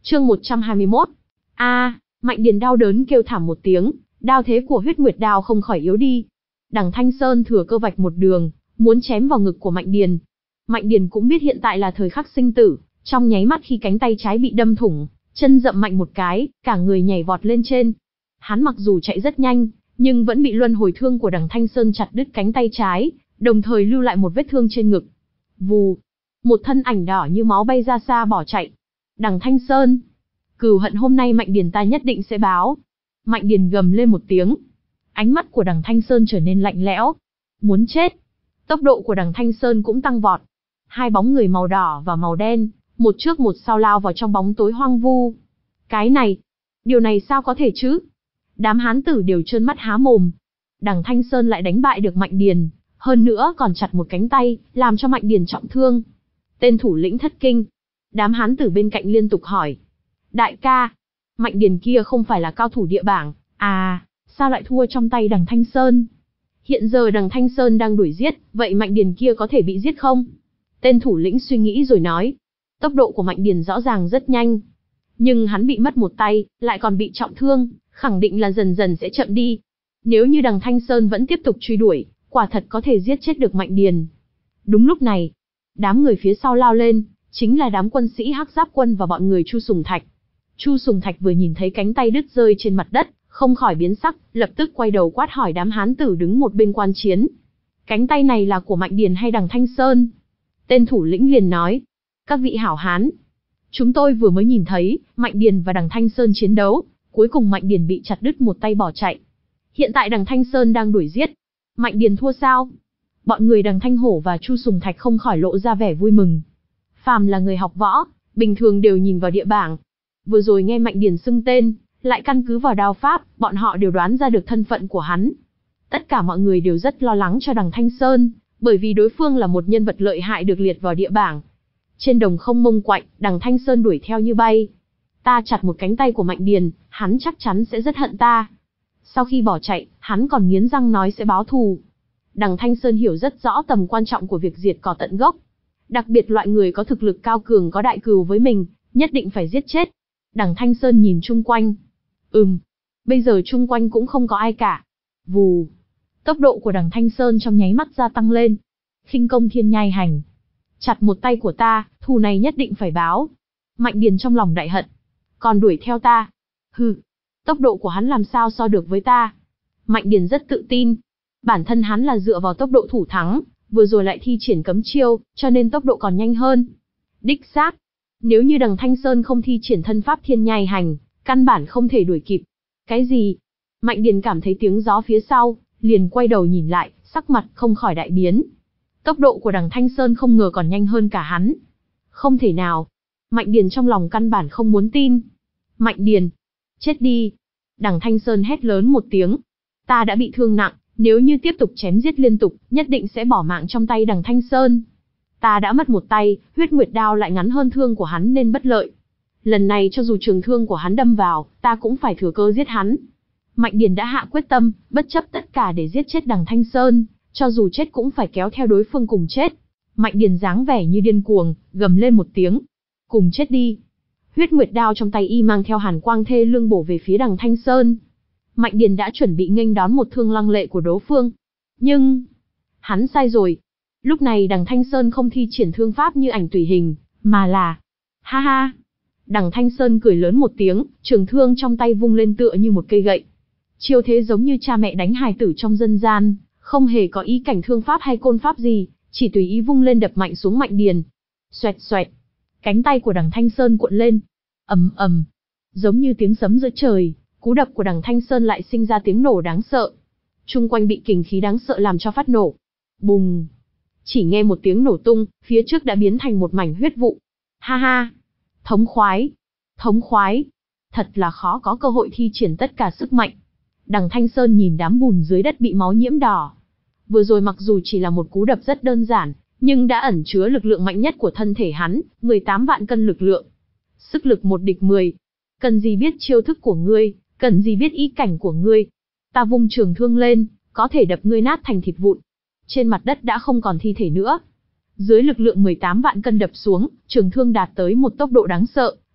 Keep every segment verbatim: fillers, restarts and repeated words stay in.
Chương một trăm hai mươi mốt. A, Mạnh Điền đau đớn kêu thảm một tiếng, đao thế của Huyết Nguyệt đao không khỏi yếu đi. Đằng Thanh Sơn thừa cơ vạch một đường, muốn chém vào ngực của Mạnh Điền. Mạnh Điền cũng biết hiện tại là thời khắc sinh tử, trong nháy mắt khi cánh tay trái bị đâm thủng, chân dậm mạnh một cái, cả người nhảy vọt lên trên. Hắn mặc dù chạy rất nhanh, nhưng vẫn bị luân hồi thương của Đằng Thanh Sơn chặt đứt cánh tay trái, đồng thời lưu lại một vết thương trên ngực. Vù, một thân ảnh đỏ như máu bay ra xa bỏ chạy. Đằng Thanh Sơn, cừu hận hôm nay Mạnh Điền ta nhất định sẽ báo. Mạnh Điền gầm lên một tiếng. Ánh mắt của Đằng Thanh Sơn trở nên lạnh lẽo. Muốn chết. Tốc độ của Đằng Thanh Sơn cũng tăng vọt. Hai bóng người màu đỏ và màu đen, một trước một sau lao vào trong bóng tối hoang vu. Cái này, điều này sao có thể chứ? Đám hán tử đều trợn mắt há mồm. Đằng Thanh Sơn lại đánh bại được Mạnh Điền, hơn nữa còn chặt một cánh tay, làm cho Mạnh Điền trọng thương. Tên thủ lĩnh thất kinh. Đám hán tử bên cạnh liên tục hỏi. Đại ca, Mạnh Điền kia không phải là cao thủ địa bảng, à, sao lại thua trong tay Đằng Thanh Sơn? Hiện giờ Đằng Thanh Sơn đang đuổi giết, vậy Mạnh Điền kia có thể bị giết không? Tên thủ lĩnh suy nghĩ rồi nói. Tốc độ của Mạnh Điền rõ ràng rất nhanh. Nhưng hắn bị mất một tay, lại còn bị trọng thương, khẳng định là dần dần sẽ chậm đi. Nếu như Đằng Thanh Sơn vẫn tiếp tục truy đuổi, quả thật có thể giết chết được Mạnh Điền. Đúng lúc này, đám người phía sau lao lên, chính là đám quân sĩ Hắc Giáp Quân và bọn người Chu Sùng Thạch. Chu Sùng Thạch vừa nhìn thấy cánh tay đứt rơi trên mặt đất, không khỏi biến sắc, lập tức quay đầu quát hỏi đám hán tử đứng một bên quan chiến. Cánh tay này là của Mạnh Điền hay Đằng Thanh Sơn? Tên thủ lĩnh liền nói. Các vị hảo hán, chúng tôi vừa mới nhìn thấy Mạnh Điền và Đằng Thanh Sơn chiến đấu, cuối cùng Mạnh Điền bị chặt đứt một tay bỏ chạy. Hiện tại Đằng Thanh Sơn đang đuổi giết. Mạnh Điền thua sao? Bọn người Đằng Thanh Hổ và Chu Sùng Thạch không khỏi lộ ra vẻ vui mừng. Phàm là người học võ, bình thường đều nhìn vào địa bảng. Vừa rồi nghe Mạnh Điền xưng tên, lại căn cứ vào đao pháp, bọn họ đều đoán ra được thân phận của hắn. Tất cả mọi người đều rất lo lắng cho Đằng Thanh Sơn, bởi vì đối phương là một nhân vật lợi hại được liệt vào địa bảng. Trên đồng không mông quạnh, Đằng Thanh Sơn đuổi theo như bay. Ta chặt một cánh tay của Mạnh Điền, hắn chắc chắn sẽ rất hận ta. Sau khi bỏ chạy, hắn còn nghiến răng nói sẽ báo thù. Đằng Thanh Sơn hiểu rất rõ tầm quan trọng của việc diệt cỏ tận gốc. Đặc biệt loại người có thực lực cao cường có đại cừu với mình, nhất định phải giết chết. Đằng Thanh Sơn nhìn chung quanh. Ừm, bây giờ chung quanh cũng không có ai cả. Vù, tốc độ của Đằng Thanh Sơn trong nháy mắt gia tăng lên. Khinh công thiên nhai hành. Chặt một tay của ta, thù này nhất định phải báo. Mạnh Điền trong lòng đại hận. Còn đuổi theo ta. Hừ, tốc độ của hắn làm sao so được với ta. Mạnh Điền rất tự tin. Bản thân hắn là dựa vào tốc độ thủ thắng, vừa rồi lại thi triển cấm chiêu, cho nên tốc độ còn nhanh hơn. Đích xác. Nếu như Đằng Thanh Sơn không thi triển thân pháp thiên nhai hành, căn bản không thể đuổi kịp. Cái gì? Mạnh Điền cảm thấy tiếng gió phía sau, liền quay đầu nhìn lại, sắc mặt không khỏi đại biến. Tốc độ của Đằng Thanh Sơn không ngờ còn nhanh hơn cả hắn. Không thể nào. Mạnh Điền trong lòng căn bản không muốn tin. Mạnh Điền, chết đi. Đằng Thanh Sơn hét lớn một tiếng. Ta đã bị thương nặng, nếu như tiếp tục chém giết liên tục, nhất định sẽ bỏ mạng trong tay Đằng Thanh Sơn. Ta đã mất một tay, Huyết Nguyệt đao lại ngắn hơn thương của hắn nên bất lợi. Lần này cho dù trường thương của hắn đâm vào, ta cũng phải thừa cơ giết hắn. Mạnh Điền đã hạ quyết tâm, bất chấp tất cả để giết chết Đằng Thanh Sơn, cho dù chết cũng phải kéo theo đối phương cùng chết. Mạnh Điền dáng vẻ như điên cuồng, gầm lên một tiếng. Cùng chết đi. Huyết Nguyệt đao trong tay y mang theo hàn quang thê lương bổ về phía Đằng Thanh Sơn. Mạnh Điền đã chuẩn bị nghênh đón một thương lăng lệ của đối phương. Nhưng, hắn sai rồi. Lúc này Đằng Thanh Sơn không thi triển thương pháp như ảnh tùy hình, mà là... Ha ha! Đằng Thanh Sơn cười lớn một tiếng, trường thương trong tay vung lên tựa như một cây gậy. Chiêu thế giống như cha mẹ đánh hài tử trong dân gian, không hề có ý cảnh thương pháp hay côn pháp gì, chỉ tùy ý vung lên đập mạnh xuống Mạnh Điền. Xoẹt xoẹt! Cánh tay của Đằng Thanh Sơn cuộn lên. Ầm ầm! Giống như tiếng sấm giữa trời, cú đập của Đằng Thanh Sơn lại sinh ra tiếng nổ đáng sợ. Trung quanh bị kình khí đáng sợ làm cho phát nổ. Bùng! Chỉ nghe một tiếng nổ tung, phía trước đã biến thành một mảnh huyết vụ. Ha ha! Thống khoái! Thống khoái! Thật là khó có cơ hội thi triển tất cả sức mạnh. Đằng Thanh Sơn nhìn đám bùn dưới đất bị máu nhiễm đỏ. Vừa rồi mặc dù chỉ là một cú đập rất đơn giản, nhưng đã ẩn chứa lực lượng mạnh nhất của thân thể hắn, mười tám vạn cân lực lượng. Sức lực một địch mười. Cần gì biết chiêu thức của ngươi, cần gì biết ý cảnh của ngươi. Ta vung trường thương lên, có thể đập ngươi nát thành thịt vụn. Trên mặt đất đã không còn thi thể nữa. Dưới lực lượng mười tám vạn cân đập xuống, trường thương đạt tới một tốc độ đáng sợ,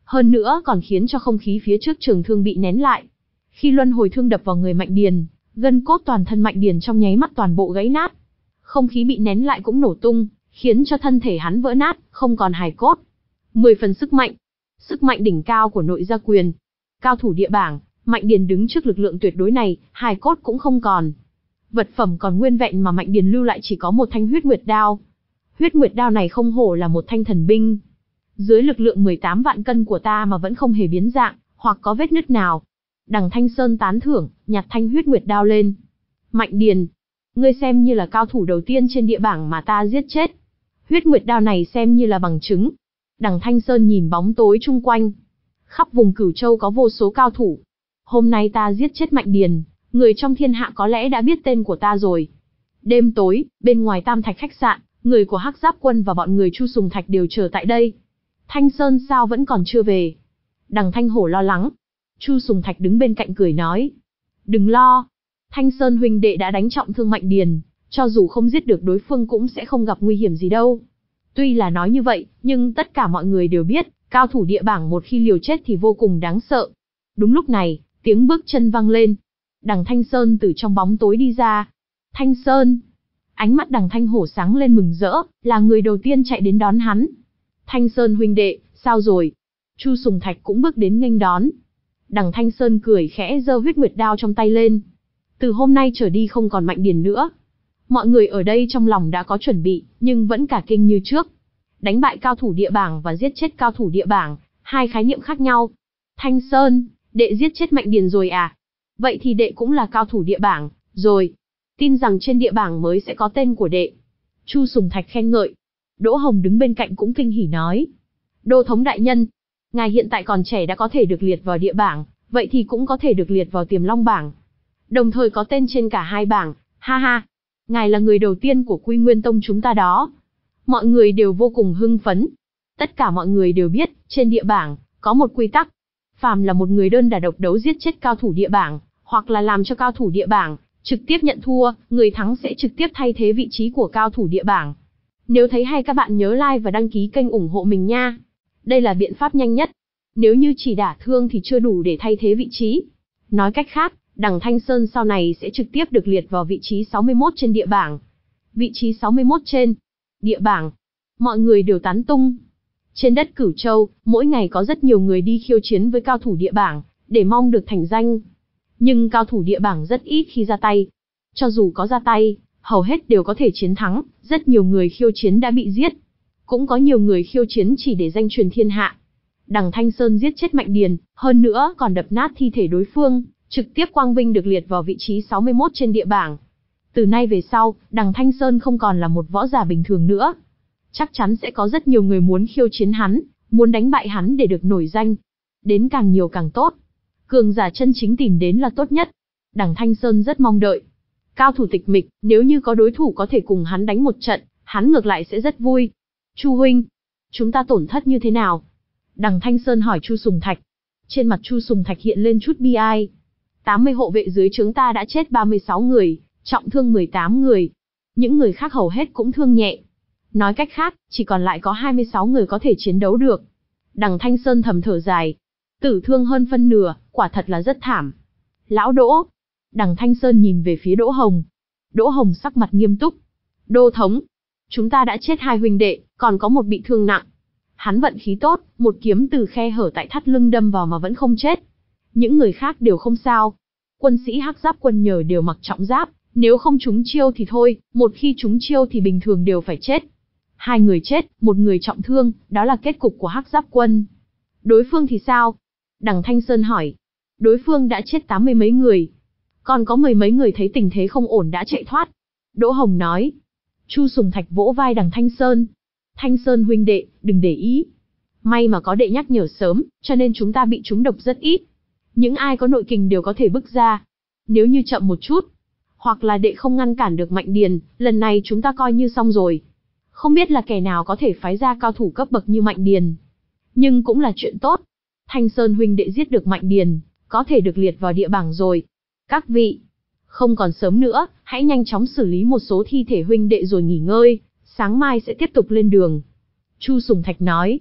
hơn nữa còn khiến cho không khí phía trước trường thương bị nén lại. Khi luân hồi thương đập vào người Mạnh Điền, gân cốt toàn thân Mạnh Điền trong nháy mắt toàn bộ gãy nát. Không khí bị nén lại cũng nổ tung, khiến cho thân thể hắn vỡ nát, không còn hài cốt. Mười phần sức mạnh, sức mạnh đỉnh cao của nội gia quyền. Cao thủ địa bảng, Mạnh Điền đứng trước lực lượng tuyệt đối này, hài cốt cũng không còn. Vật phẩm còn nguyên vẹn mà Mạnh Điền lưu lại chỉ có một thanh huyết nguyệt đao. Huyết nguyệt đao này không hổ là một thanh thần binh. Dưới lực lượng mười tám vạn cân của ta mà vẫn không hề biến dạng, hoặc có vết nứt nào. Đằng Thanh Sơn tán thưởng, nhặt thanh huyết nguyệt đao lên. Mạnh Điền, ngươi xem như là cao thủ đầu tiên trên địa bảng mà ta giết chết. Huyết nguyệt đao này xem như là bằng chứng. Đằng Thanh Sơn nhìn bóng tối chung quanh. Khắp vùng Cửu Châu có vô số cao thủ. Hôm nay ta giết chết Mạnh Điền, người trong thiên hạ có lẽ đã biết tên của ta rồi. Đêm tối, bên ngoài Tam Thạch khách sạn, người của Hắc Giáp Quân và bọn người Chu Sùng Thạch đều chờ tại đây. Thanh Sơn sao vẫn còn chưa về? Đằng Thanh Hổ lo lắng. Chu Sùng Thạch đứng bên cạnh cười nói. Đừng lo. Thanh Sơn huynh đệ đã đánh trọng thương Mạnh Điền, cho dù không giết được đối phương cũng sẽ không gặp nguy hiểm gì đâu. Tuy là nói như vậy, nhưng tất cả mọi người đều biết, cao thủ địa bảng một khi liều chết thì vô cùng đáng sợ. Đúng lúc này, tiếng bước chân vang lên. Đằng Thanh Sơn từ trong bóng tối đi ra. Thanh Sơn. Ánh mắt Đằng Thanh Hổ sáng lên mừng rỡ, là người đầu tiên chạy đến đón hắn. Thanh Sơn huynh đệ, sao rồi? Chu Sùng Thạch cũng bước đến nghênh đón. Đằng Thanh Sơn cười khẽ giơ huyết nguyệt đao trong tay lên. Từ hôm nay trở đi không còn Mạnh Điền nữa. Mọi người ở đây trong lòng đã có chuẩn bị, nhưng vẫn cả kinh như trước. Đánh bại cao thủ địa bảng và giết chết cao thủ địa bảng, hai khái niệm khác nhau. Thanh Sơn, đệ giết chết Mạnh Điền rồi à? Vậy thì đệ cũng là cao thủ địa bảng, rồi. Tin rằng trên địa bảng mới sẽ có tên của đệ. Chu Sùng Thạch khen ngợi. Đỗ Hồng đứng bên cạnh cũng kinh hỉ nói. Đô thống đại nhân, ngài hiện tại còn trẻ đã có thể được liệt vào địa bảng, vậy thì cũng có thể được liệt vào tiềm long bảng. Đồng thời có tên trên cả hai bảng, ha ha. Ngài là người đầu tiên của Quy Nguyên Tông chúng ta đó. Mọi người đều vô cùng hưng phấn. Tất cả mọi người đều biết, trên địa bảng, có một quy tắc. Phàm là một người đơn đả độc đấu giết chết cao thủ địa bảng, hoặc là làm cho cao thủ địa bảng trực tiếp nhận thua, người thắng sẽ trực tiếp thay thế vị trí của cao thủ địa bảng. Nếu thấy hay các bạn nhớ like và đăng ký kênh ủng hộ mình nha. Đây là biện pháp nhanh nhất. Nếu như chỉ đả thương thì chưa đủ để thay thế vị trí. Nói cách khác, Đằng Thanh Sơn sau này sẽ trực tiếp được liệt vào vị trí sáu mươi mốt trên địa bảng. Vị trí sáu mươi mốt trên địa bảng. Mọi người đều tán tung. Trên đất Cửu Châu, mỗi ngày có rất nhiều người đi khiêu chiến với cao thủ địa bảng, để mong được thành danh. Nhưng cao thủ địa bảng rất ít khi ra tay. Cho dù có ra tay, hầu hết đều có thể chiến thắng, rất nhiều người khiêu chiến đã bị giết. Cũng có nhiều người khiêu chiến chỉ để danh truyền thiên hạ. Đằng Thanh Sơn giết chết Mạnh Điền, hơn nữa còn đập nát thi thể đối phương, trực tiếp quang vinh được liệt vào vị trí sáu mươi mốt trên địa bảng. Từ nay về sau, Đằng Thanh Sơn không còn là một võ giả bình thường nữa. Chắc chắn sẽ có rất nhiều người muốn khiêu chiến hắn, muốn đánh bại hắn để được nổi danh. Đến càng nhiều càng tốt. Cường giả chân chính tìm đến là tốt nhất. Đằng Thanh Sơn rất mong đợi. Cao thủ tịch mịch, nếu như có đối thủ có thể cùng hắn đánh một trận, hắn ngược lại sẽ rất vui. Chu huynh, chúng ta tổn thất như thế nào? Đằng Thanh Sơn hỏi Chu Sùng Thạch. Trên mặt Chu Sùng Thạch hiện lên chút bi ai. tám mươi hộ vệ dưới trướng ta đã chết ba mươi sáu người, trọng thương mười tám người. Những người khác hầu hết cũng thương nhẹ. Nói cách khác, chỉ còn lại có hai mươi sáu người có thể chiến đấu được. Đằng Thanh Sơn thầm thở dài. Tử thương hơn phân nửa, quả thật là rất thảm. Lão Đỗ. Đằng Thanh Sơn nhìn về phía Đỗ Hồng. Đỗ Hồng sắc mặt nghiêm túc. Đô thống. Chúng ta đã chết hai huynh đệ, còn có một bị thương nặng. Hắn vận khí tốt, một kiếm từ khe hở tại thắt lưng đâm vào mà vẫn không chết. Những người khác đều không sao. Quân sĩ Hắc Giáp Quân nhờ đều mặc trọng giáp, nếu không trúng chiêu thì thôi, một khi trúng chiêu thì bình thường đều phải chết. Hai người chết, một người trọng thương, đó là kết cục của Hắc Giáp Quân. Đối phương thì sao? Đằng Thanh Sơn hỏi. Đối phương đã chết tám mươi mấy người. Còn có mười mấy người thấy tình thế không ổn đã chạy thoát. Đỗ Hồng nói. Chu Sùng Thạch vỗ vai Đằng Thanh Sơn. Thanh Sơn huynh đệ, đừng để ý. May mà có đệ nhắc nhở sớm, cho nên chúng ta bị trúng độc rất ít. Những ai có nội kình đều có thể bức ra. Nếu như chậm một chút, hoặc là đệ không ngăn cản được Mạnh Điền, lần này chúng ta coi như xong rồi. Không biết là kẻ nào có thể phái ra cao thủ cấp bậc như Mạnh Điền. Nhưng cũng là chuyện tốt. Thanh Sơn huynh đệ giết được Mạnh Điền, có thể được liệt vào địa bảng rồi. Các vị, không còn sớm nữa, hãy nhanh chóng xử lý một số thi thể huynh đệ rồi nghỉ ngơi, sáng mai sẽ tiếp tục lên đường. Chu Sùng Thạch nói.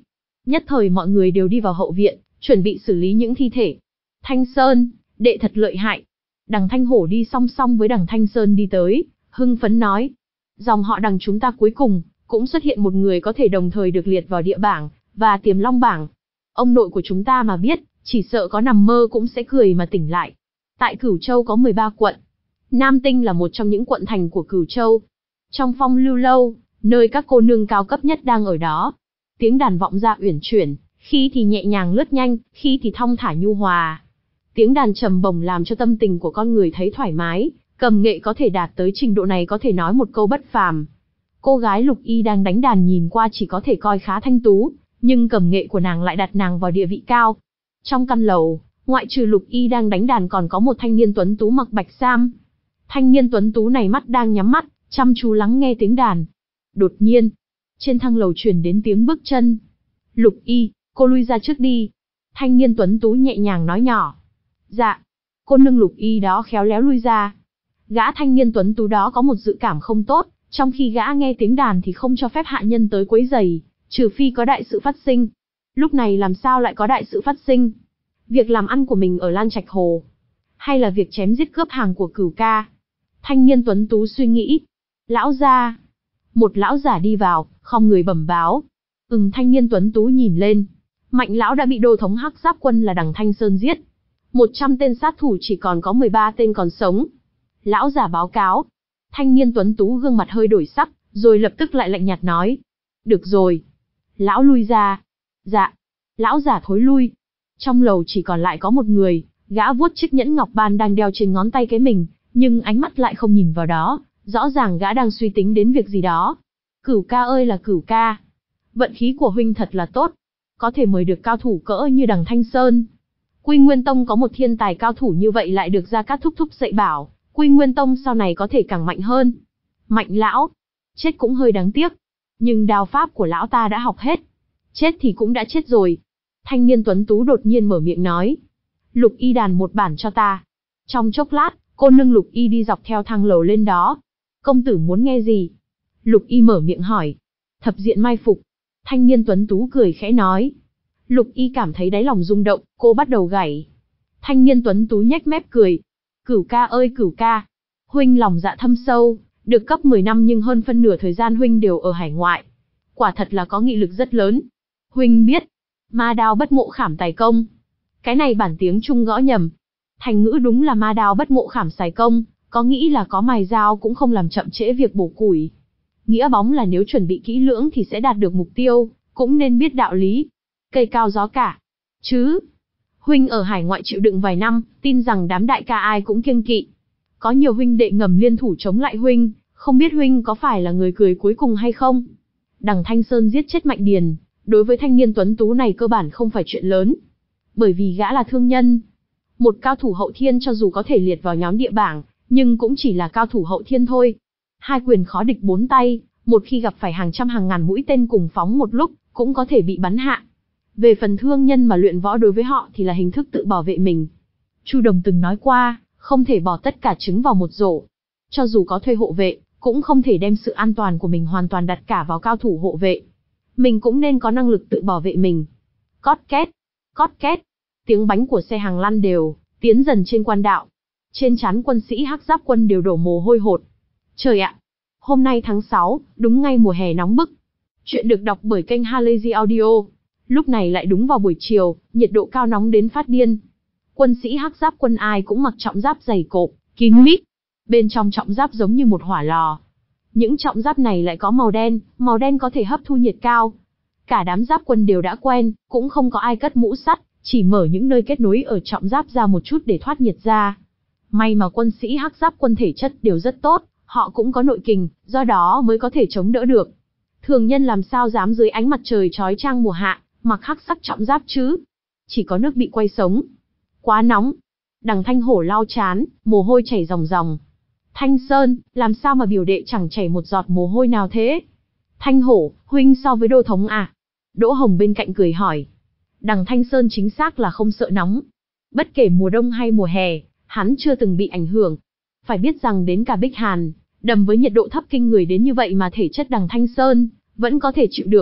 Nhất thời mọi người đều đi vào hậu viện, chuẩn bị xử lý những thi thể. Thanh Sơn, đệ thật lợi hại. Đằng Thanh Hổ đi song song với đằng Thanh Sơn đi tới, hưng phấn nói. Dòng họ đằng chúng ta cuối cùng, cũng xuất hiện một người có thể đồng thời được liệt vào địa bảng, và tiềm long bảng. Ông nội của chúng ta mà biết, chỉ sợ có nằm mơ cũng sẽ cười mà tỉnh lại. Tại Cửu Châu có mười ba quận. Nam Tinh là một trong những quận thành của Cửu Châu. Trong Phong Lưu Lâu, nơi các cô nương cao cấp nhất đang ở đó. Tiếng đàn vọng ra uyển chuyển, khi thì nhẹ nhàng lướt nhanh, khi thì thong thả nhu hòa. Tiếng đàn trầm bổng làm cho tâm tình của con người thấy thoải mái, cầm nghệ có thể đạt tới trình độ này có thể nói một câu bất phàm. Cô gái Lục Y đang đánh đàn nhìn qua chỉ có thể coi khá thanh tú, nhưng cầm nghệ của nàng lại đặt nàng vào địa vị cao. Trong căn lầu, ngoại trừ Lục Y đang đánh đàn còn có một thanh niên tuấn tú mặc bạch sam. Thanh niên tuấn tú này mắt đang nhắm mắt, chăm chú lắng nghe tiếng đàn. Đột nhiên, trên thang lầu truyền đến tiếng bước chân. Lục Y, cô lui ra trước đi. Thanh niên tuấn tú nhẹ nhàng nói nhỏ. Dạ. Cô nương Lục Y đó khéo léo lui ra. Gã thanh niên tuấn tú đó có một dự cảm không tốt, trong khi gã nghe tiếng đàn thì không cho phép hạ nhân tới quấy rầy, trừ phi có đại sự phát sinh. Lúc này làm sao lại có đại sự phát sinh? Việc làm ăn của mình ở Lan Trạch Hồ, hay là việc chém giết cướp hàng của Cửu ca? Thanh niên tuấn tú suy nghĩ. Lão gia. Một lão giả đi vào, khom người bẩm báo. Ừm, thanh niên tuấn tú nhìn lên. Mạnh lão đã bị đô thống Hắc Giáp quân là đằng Thanh Sơn giết. một trăm tên sát thủ chỉ còn có mười ba tên còn sống. Lão giả báo cáo. Thanh niên tuấn tú gương mặt hơi đổi sắc, rồi lập tức lại lạnh nhạt nói. Được rồi. Lão lui ra. Dạ. Lão giả thối lui. Trong lầu chỉ còn lại có một người, gã vuốt chiếc nhẫn ngọc ban đang đeo trên ngón tay cái mình, nhưng ánh mắt lại không nhìn vào đó, rõ ràng gã đang suy tính đến việc gì đó. Cửu ca ơi là Cửu ca. Vận khí của huynh thật là tốt, có thể mời được cao thủ cỡ như đằng Thanh Sơn. Quy Nguyên Tông có một thiên tài cao thủ như vậy lại được Gia Cát thúc thúc dạy bảo, Quy Nguyên Tông sau này có thể càng mạnh hơn. Mạnh lão, chết cũng hơi đáng tiếc, nhưng đao pháp của lão ta đã học hết. Chết thì cũng đã chết rồi. Thanh niên tuấn tú đột nhiên mở miệng nói. Lục Y đàn một bản cho ta. Trong chốc lát, cô nương Lục Y đi dọc theo thang lầu lên đó. Công tử muốn nghe gì? Lục Y mở miệng hỏi. Thập diện mai phục. Thanh niên tuấn tú cười khẽ nói. Lục Y cảm thấy đáy lòng rung động, cô bắt đầu gảy. Thanh niên tuấn tú nhếch mép cười. Cửu ca ơi Cửu ca. Huynh lòng dạ thâm sâu, được cấp mười năm nhưng hơn phân nửa thời gian huynh đều ở hải ngoại. Quả thật là có nghị lực rất lớn. Huynh biết, ma đao bất ngộ khảm tài công. Cái này bản tiếng Trung gõ nhầm. Thành ngữ đúng là ma đao bất ngộ khảm tài công, có nghĩ là có mài dao cũng không làm chậm trễ việc bổ củi. Nghĩa bóng là nếu chuẩn bị kỹ lưỡng thì sẽ đạt được mục tiêu, cũng nên biết đạo lý. Cây cao gió cả. Chứ, huynh ở hải ngoại chịu đựng vài năm, tin rằng đám đại ca ai cũng kiêng kỵ. Có nhiều huynh đệ ngầm liên thủ chống lại huynh, không biết huynh có phải là người cười cuối cùng hay không? Đằng Thanh Sơn giết chết Mạnh Điền, đối với thanh niên tuấn tú này cơ bản không phải chuyện lớn. Bởi vì gã là thương nhân. Một cao thủ hậu thiên cho dù có thể liệt vào nhóm địa bảng, nhưng cũng chỉ là cao thủ hậu thiên thôi. Hai quyền khó địch bốn tay, một khi gặp phải hàng trăm hàng ngàn mũi tên cùng phóng một lúc, cũng có thể bị bắn hạ. Về phần thương nhân mà luyện võ đối với họ thì là hình thức tự bảo vệ mình. Chu Đồng từng nói qua, không thể bỏ tất cả trứng vào một rổ. Cho dù có thuê hộ vệ, cũng không thể đem sự an toàn của mình hoàn toàn đặt cả vào cao thủ hộ vệ. Mình cũng nên có năng lực tự bảo vệ mình. Cót két, cót két, tiếng bánh của xe hàng lăn đều, tiến dần trên quan đạo. Trên trán quân sĩ Hắc Giáp quân đều đổ mồ hôi hột. Trời ạ, hôm nay tháng sáu, đúng ngay mùa hè nóng bức. Chuyện được đọc bởi kênh Halazy Audio. Lúc này lại đúng vào buổi chiều, nhiệt độ cao nóng đến phát điên. Quân sĩ Hắc Giáp quân ai cũng mặc trọng giáp dày cộp, kín mít. Bên trong trọng giáp giống như một hỏa lò. Những trọng giáp này lại có màu đen, màu đen có thể hấp thu nhiệt cao. Cả đám giáp quân đều đã quen, cũng không có ai cất mũ sắt, chỉ mở những nơi kết nối ở trọng giáp ra một chút để thoát nhiệt ra. May mà quân sĩ Hắc Giáp quân thể chất đều rất tốt, họ cũng có nội kình, do đó mới có thể chống đỡ được. Thường nhân làm sao dám dưới ánh mặt trời chói chang mùa hạ, mặc hắc sắc trọng giáp chứ? Chỉ có nước bị quay sống. Quá nóng. Đằng Thanh Hổ lau chán, mồ hôi chảy ròng ròng. Thanh Sơn, làm sao mà biểu đệ chẳng chảy một giọt mồ hôi nào thế? Thanh Hổ, huynh so với Đô thống à? Đỗ Hồng bên cạnh cười hỏi. Đằng Thanh Sơn chính xác là không sợ nóng. Bất kể mùa đông hay mùa hè, hắn chưa từng bị ảnh hưởng. Phải biết rằng đến cả Bích Hàn, đầm với nhiệt độ thấp kinh người đến như vậy mà thể chất đằng Thanh Sơn vẫn có thể chịu được.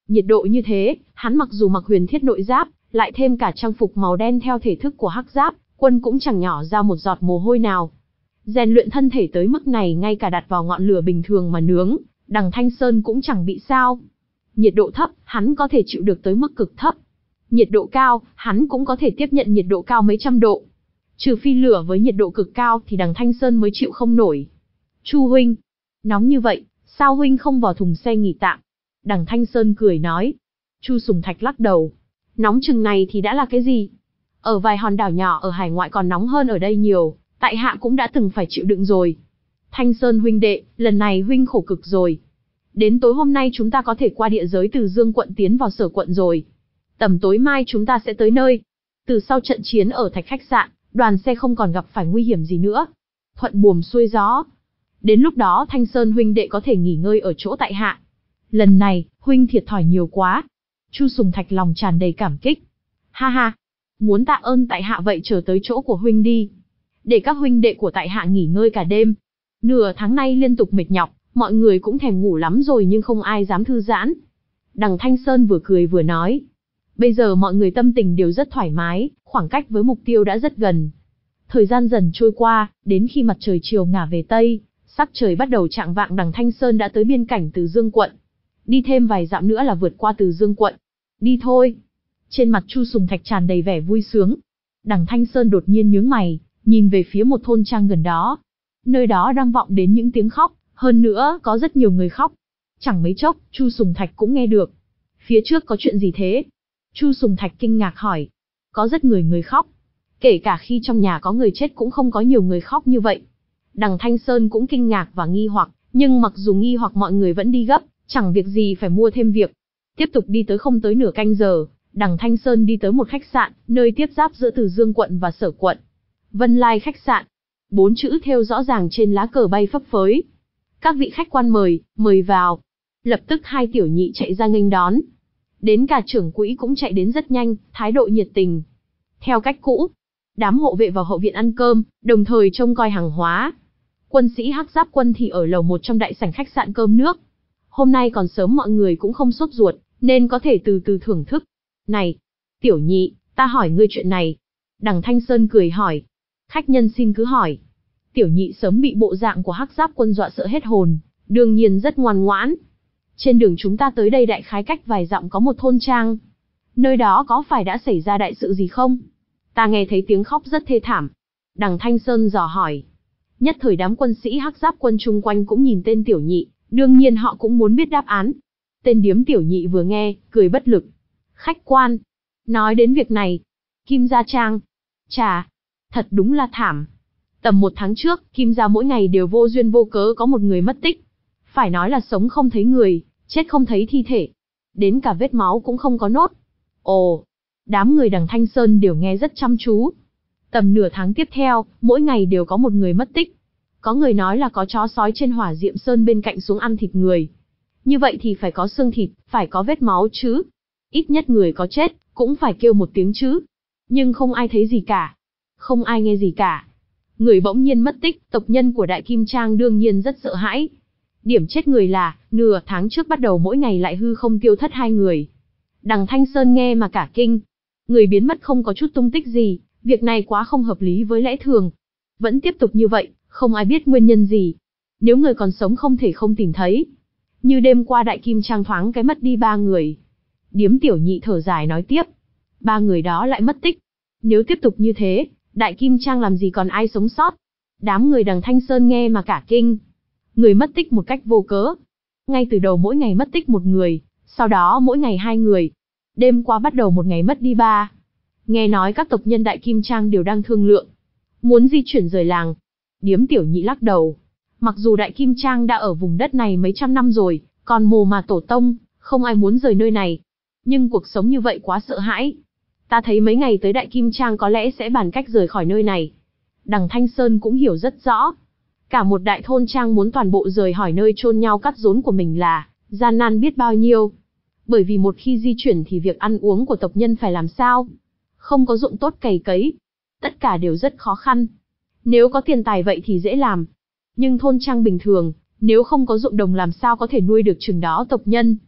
Nhiệt độ như thế, hắn mặc dù mặc huyền thiết nội giáp, lại thêm cả trang phục màu đen theo thể thức của hắc giáp, quân cũng chẳng nhỏ ra một giọt mồ hôi nào. Rèn luyện thân thể tới mức này ngay cả đặt vào ngọn lửa bình thường mà nướng, Đằng Thanh Sơn cũng chẳng bị sao. Nhiệt độ thấp, hắn có thể chịu được tới mức cực thấp. Nhiệt độ cao, hắn cũng có thể tiếp nhận nhiệt độ cao mấy trăm độ. Trừ phi lửa với nhiệt độ cực cao thì Đằng Thanh Sơn mới chịu không nổi. Chu huynh, nóng như vậy, sao huynh không vào thùng xe nghỉ tạm? Đằng Thanh Sơn cười nói. Chu Sùng Thạch lắc đầu. Nóng chừng này thì đã là cái gì? Ở vài hòn đảo nhỏ ở hải ngoại còn nóng hơn ở đây nhiều, tại hạ cũng đã từng phải chịu đựng rồi. Thanh Sơn huynh đệ, lần này huynh khổ cực rồi. Đến tối hôm nay chúng ta có thể qua địa giới từ Dương quận tiến vào Sở quận rồi. Tầm tối mai chúng ta sẽ tới nơi. Từ sau trận chiến ở Thạch khách sạn, đoàn xe không còn gặp phải nguy hiểm gì nữa. Thuận buồm xuôi gió. Đến lúc đó Thanh Sơn huynh đệ có thể nghỉ ngơi ở chỗ tại hạ. Lần này, huynh thiệt thòi nhiều quá. Chu Sùng Thạch lòng tràn đầy cảm kích. Ha ha, muốn tạ ơn tại hạ vậy chờ tới chỗ của huynh đi. Để các huynh đệ của tại hạ nghỉ ngơi cả đêm. Nửa tháng nay liên tục mệt nhọc, mọi người cũng thèm ngủ lắm rồi nhưng không ai dám thư giãn. Đằng Thanh Sơn vừa cười vừa nói. Bây giờ mọi người tâm tình đều rất thoải mái, khoảng cách với mục tiêu đã rất gần. Thời gian dần trôi qua, đến khi mặt trời chiều ngả về Tây, sắc trời bắt đầu chạng vạng Đằng Thanh Sơn đã tới biên cảnh Từ Dương quận. Đi thêm vài dặm nữa là vượt qua Từ Dương quận. Đi thôi. Trên mặt Chu Sùng Thạch tràn đầy vẻ vui sướng. Đằng Thanh Sơn đột nhiên nhướng mày, nhìn về phía một thôn trang gần đó. Nơi đó đang vọng đến những tiếng khóc, hơn nữa có rất nhiều người khóc. Chẳng mấy chốc, Chu Sùng Thạch cũng nghe được. Phía trước có chuyện gì thế? Chu Sùng Thạch kinh ngạc hỏi. Có rất người người khóc. Kể cả khi trong nhà có người chết cũng không có nhiều người khóc như vậy. Đằng Thanh Sơn cũng kinh ngạc và nghi hoặc, nhưng mặc dù nghi hoặc mọi người vẫn đi gấp, chẳng việc gì phải mua thêm việc. Tiếp tục đi tới không tới nửa canh giờ, Đằng Thanh Sơn đi tới một khách sạn, nơi tiếp giáp giữa Từ Dương quận và Sở quận. Vân Lai khách sạn. Bốn chữ thêu rõ ràng trên lá cờ bay phấp phới. Các vị khách quan mời, mời vào. Lập tức hai tiểu nhị chạy ra nghênh đón. Đến cả trưởng quỹ cũng chạy đến rất nhanh, thái độ nhiệt tình. Theo cách cũ, đám hộ vệ vào hậu viện ăn cơm, đồng thời trông coi hàng hóa. Quân sĩ hắc giáp quân thì ở lầu một trong đại sảnh khách sạn cơm nước. Hôm nay còn sớm mọi người cũng không sốt ruột, nên có thể từ từ thưởng thức. Này, tiểu nhị, ta hỏi ngươi chuyện này. Đằng Thanh Sơn cười hỏi. Khách nhân xin cứ hỏi. Tiểu nhị sớm bị bộ dạng của hắc giáp quân dọa sợ hết hồn, đương nhiên rất ngoan ngoãn. Trên đường chúng ta tới đây đại khái cách vài dặm có một thôn trang. Nơi đó có phải đã xảy ra đại sự gì không? Ta nghe thấy tiếng khóc rất thê thảm. Đằng Thanh Sơn dò hỏi. Nhất thời đám quân sĩ hắc giáp quân chung quanh cũng nhìn tên tiểu nhị, đương nhiên họ cũng muốn biết đáp án. Tên điếm tiểu nhị vừa nghe, cười bất lực. Khách quan, nói đến việc này, Kim Gia Trang, chà, thật đúng là thảm. Tầm một tháng trước, Kim Gia mỗi ngày đều vô duyên vô cớ có một người mất tích. Phải nói là sống không thấy người, chết không thấy thi thể. Đến cả vết máu cũng không có nốt. Ồ, đám người Đằng Thanh Sơn đều nghe rất chăm chú. Tầm nửa tháng tiếp theo, mỗi ngày đều có một người mất tích. Có người nói là có chó sói trên Hỏa Diệm Sơn bên cạnh xuống ăn thịt người. Như vậy thì phải có xương thịt, phải có vết máu chứ. Ít nhất người có chết, cũng phải kêu một tiếng chứ. Nhưng không ai thấy gì cả. Không ai nghe gì cả. Người bỗng nhiên mất tích, tộc nhân của Đại Kim Trang đương nhiên rất sợ hãi. Điểm chết người là, nửa tháng trước bắt đầu mỗi ngày lại hư không tiêu thất hai người. Đằng Thanh Sơn nghe mà cả kinh. Người biến mất không có chút tung tích gì, việc này quá không hợp lý với lẽ thường. Vẫn tiếp tục như vậy, không ai biết nguyên nhân gì. Nếu người còn sống không thể không tìm thấy. Như đêm qua Đại Kim Trang thoáng cái mất đi ba người. Điếm tiểu nhị thở dài nói tiếp. Ba người đó lại mất tích. Nếu tiếp tục như thế, Đại Kim Trang làm gì còn ai sống sót. Đám người Đằng Thanh Sơn nghe mà cả kinh. Người mất tích một cách vô cớ. Ngay từ đầu mỗi ngày mất tích một người, sau đó mỗi ngày hai người. Đêm qua bắt đầu một ngày mất đi ba. Nghe nói các tộc nhân Đại Kim Trang đều đang thương lượng. Muốn di chuyển rời làng. Điếm tiểu nhị lắc đầu. Mặc dù Đại Kim Trang đã ở vùng đất này mấy trăm năm rồi, còn mồ mà tổ tông, không ai muốn rời nơi này. Nhưng cuộc sống như vậy quá sợ hãi. Ta thấy mấy ngày tới Đại Kim Trang có lẽ sẽ bàn cách rời khỏi nơi này. Đằng Thanh Sơn cũng hiểu rất rõ. Cả một đại thôn trang muốn toàn bộ rời khỏi nơi chôn nhau cắt rốn của mình là gian nan biết bao nhiêu. Bởi vì một khi di chuyển thì việc ăn uống của tộc nhân phải làm sao? Không có ruộng tốt cày cấy. Tất cả đều rất khó khăn. Nếu có tiền tài vậy thì dễ làm. Nhưng thôn trang bình thường, nếu không có ruộng đồng làm sao có thể nuôi được chừng đó tộc nhân.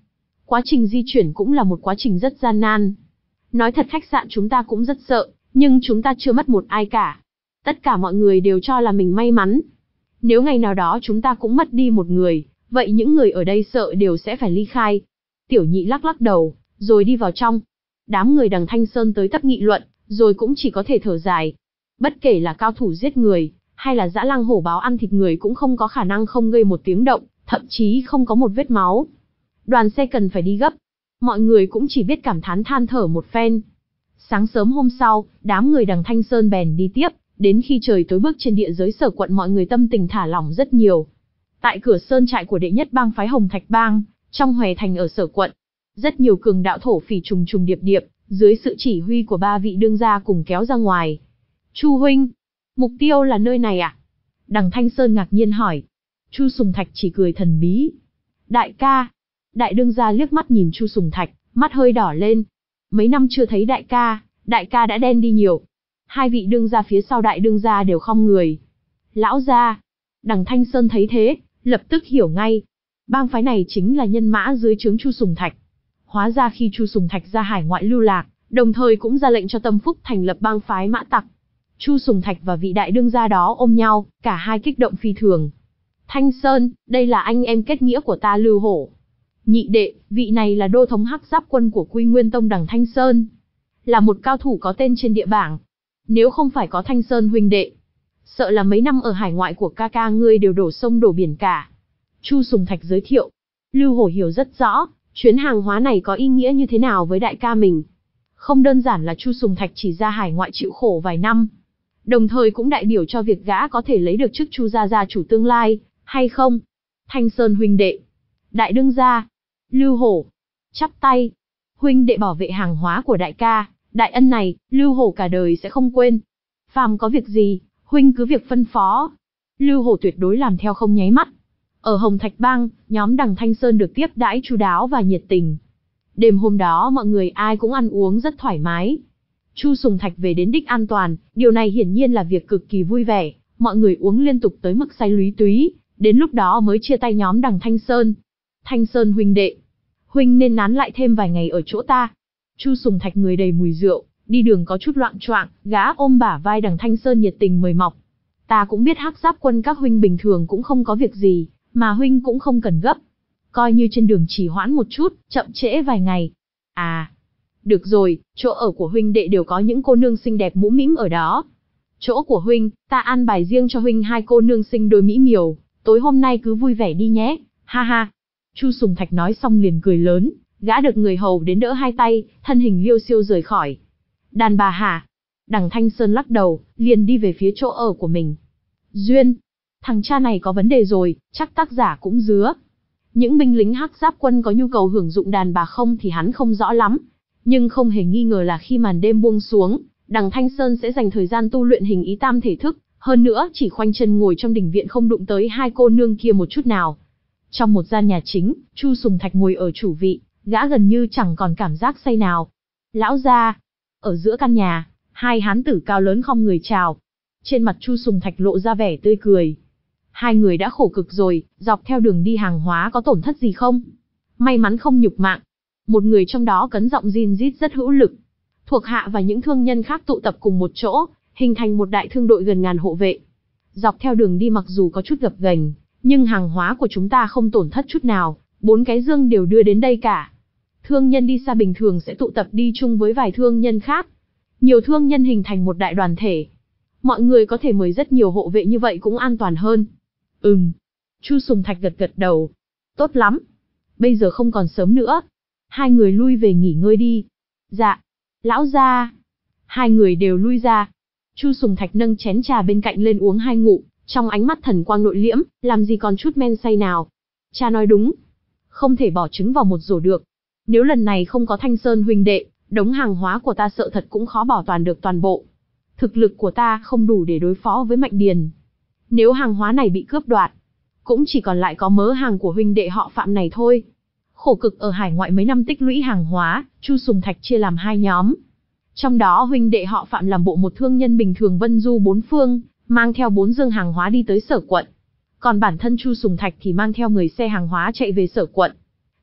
Quá trình di chuyển cũng là một quá trình rất gian nan. Nói thật khách sạn chúng ta cũng rất sợ, nhưng chúng ta chưa mất một ai cả. Tất cả mọi người đều cho là mình may mắn. Nếu ngày nào đó chúng ta cũng mất đi một người, vậy những người ở đây sợ đều sẽ phải ly khai. Tiểu Nhị lắc lắc đầu, rồi đi vào trong. Đám người Đằng Thanh Sơn tới tấp nghị luận, rồi cũng chỉ có thể thở dài. Bất kể là cao thủ giết người, hay là dã lang hổ báo ăn thịt người cũng không có khả năng không gây một tiếng động, thậm chí không có một vết máu. Đoàn xe cần phải đi gấp. Mọi người cũng chỉ biết cảm thán than thở một phen. Sáng sớm hôm sau, đám người Đằng Thanh Sơn bèn đi tiếp, đến khi trời tối bước trên địa giới Sở Quận mọi người tâm tình thả lỏng rất nhiều. Tại cửa sơn trại của đệ nhất bang phái Hồng Thạch Bang, trong Hòe Thành ở Sở Quận, rất nhiều cường đạo thổ phỉ trùng trùng điệp điệp, dưới sự chỉ huy của ba vị đương gia cùng kéo ra ngoài. Chu huynh, mục tiêu là nơi này à? Đằng Thanh Sơn ngạc nhiên hỏi. Chu Sùng Thạch chỉ cười thần bí. Đại ca. Đại đương gia liếc mắt nhìn Chu Sùng Thạch, mắt hơi đỏ lên. Mấy năm chưa thấy đại ca, đại ca đã đen đi nhiều. Hai vị đương gia phía sau đại đương gia đều khom người. Lão gia. Đằng Thanh Sơn thấy thế, lập tức hiểu ngay. Bang phái này chính là nhân mã dưới trướng Chu Sùng Thạch. Hóa ra khi Chu Sùng Thạch ra hải ngoại lưu lạc, đồng thời cũng ra lệnh cho Tâm Phúc thành lập bang phái Mã Tặc. Chu Sùng Thạch và vị đại đương gia đó ôm nhau, cả hai kích động phi thường. Thanh Sơn, đây là anh em kết nghĩa của ta Lưu Hổ. Nhị đệ, vị này là đô thống Hắc Giáp quân của Quy Nguyên Tông Đằng Thanh Sơn. Là một cao thủ có tên trên địa bảng. Nếu không phải có Thanh Sơn huynh đệ, sợ là mấy năm ở hải ngoại của ca ca ngươi đều đổ sông đổ biển cả. Chu Sùng Thạch giới thiệu. Lưu Hổ hiểu rất rõ, chuyến hàng hóa này có ý nghĩa như thế nào với đại ca mình. Không đơn giản là Chu Sùng Thạch chỉ ra hải ngoại chịu khổ vài năm, đồng thời cũng đại biểu cho việc gã có thể lấy được chức Chu gia gia chủ tương lai, hay không? Thanh Sơn huynh đệ. Đại đương gia. Lưu Hổ. Chắp tay. Huynh đệ bảo vệ hàng hóa của đại ca, đại ân này, Lưu Hổ cả đời sẽ không quên. Phàm có việc gì, huynh cứ việc phân phó. Lưu Hổ tuyệt đối làm theo không nháy mắt. Ở Hồng Thạch Bang, nhóm Đằng Thanh Sơn được tiếp đãi chu đáo và nhiệt tình. Đêm hôm đó mọi người ai cũng ăn uống rất thoải mái. Chu Sùng Thạch về đến đích an toàn, điều này hiển nhiên là việc cực kỳ vui vẻ, mọi người uống liên tục tới mức say lúy túy, đến lúc đó mới chia tay nhóm Đằng Thanh Sơn. Thanh Sơn huynh đệ, huynh nên nán lại thêm vài ngày ở chỗ ta. Chu Sùng Thạch người đầy mùi rượu, đi đường có chút loạng choạng, gã ôm bả vai Đằng Thanh Sơn nhiệt tình mời mọc. Ta cũng biết Hắc Giáp quân các huynh bình thường cũng không có việc gì, mà huynh cũng không cần gấp. Coi như trên đường chỉ hoãn một chút, chậm trễ vài ngày. À, được rồi, chỗ ở của huynh đệ đều có những cô nương xinh đẹp mũm mĩm ở đó. Chỗ của huynh, ta an bài riêng cho huynh hai cô nương xinh đôi mỹ miều, tối hôm nay cứ vui vẻ đi nhé, ha ha. Chu Sùng Thạch nói xong liền cười lớn, gã được người hầu đến đỡ hai tay, thân hình liêu xiêu rời khỏi. Đàn bà hả? Đằng Thanh Sơn lắc đầu, liền đi về phía chỗ ở của mình. Duyên, thằng cha này có vấn đề rồi, chắc tác giả cũng dứa. Những binh lính Hắc Giáp quân có nhu cầu hưởng dụng đàn bà không thì hắn không rõ lắm. Nhưng không hề nghi ngờ là khi màn đêm buông xuống, Đằng Thanh Sơn sẽ dành thời gian tu luyện hình ý tam thể thức, hơn nữa chỉ khoanh chân ngồi trong đình viện không đụng tới hai cô nương kia một chút nào. Trong một gian nhà chính, Chu Sùng Thạch ngồi ở chủ vị, gã gần như chẳng còn cảm giác say nào. Lão gia, ở giữa căn nhà, hai hán tử cao lớn khom người chào. Trên mặt Chu Sùng Thạch lộ ra vẻ tươi cười. Hai người đã khổ cực rồi, dọc theo đường đi hàng hóa có tổn thất gì không? May mắn không nhục mạng. Một người trong đó cấn giọng rin rít rất hữu lực. Thuộc hạ và những thương nhân khác tụ tập cùng một chỗ, hình thành một đại thương đội gần ngàn hộ vệ. Dọc theo đường đi mặc dù có chút gập ghềnh, nhưng hàng hóa của chúng ta không tổn thất chút nào, bốn cái dương đều đưa đến đây cả. Thương nhân đi xa bình thường sẽ tụ tập đi chung với vài thương nhân khác. Nhiều thương nhân hình thành một đại đoàn thể. Mọi người có thể mời rất nhiều hộ vệ như vậy cũng an toàn hơn. Ừm. Chu Sùng Thạch gật gật đầu. Tốt lắm. Bây giờ không còn sớm nữa. Hai người lui về nghỉ ngơi đi. Dạ. Lão gia. Hai người đều lui ra. Chu Sùng Thạch nâng chén trà bên cạnh lên uống hai ngụm, trong ánh mắt thần quang nội liễm, làm gì còn chút men say nào. Cha nói đúng. Không thể bỏ trứng vào một rổ được. Nếu lần này không có Thanh Sơn huynh đệ, đống hàng hóa của ta sợ thật cũng khó bảo toàn được toàn bộ. Thực lực của ta không đủ để đối phó với Mạnh Điền. Nếu hàng hóa này bị cướp đoạt, cũng chỉ còn lại có mớ hàng của huynh đệ họ Phạm này thôi. Khổ cực ở hải ngoại mấy năm tích lũy hàng hóa, Chu Sùng Thạch chia làm hai nhóm. Trong đó huynh đệ họ Phạm làm bộ một thương nhân bình thường vân du bốn phương, mang theo bốn dương hàng hóa đi tới Sở Quận. Còn bản thân Chu Sùng Thạch thì mang theo mười xe hàng hóa chạy về Sở Quận.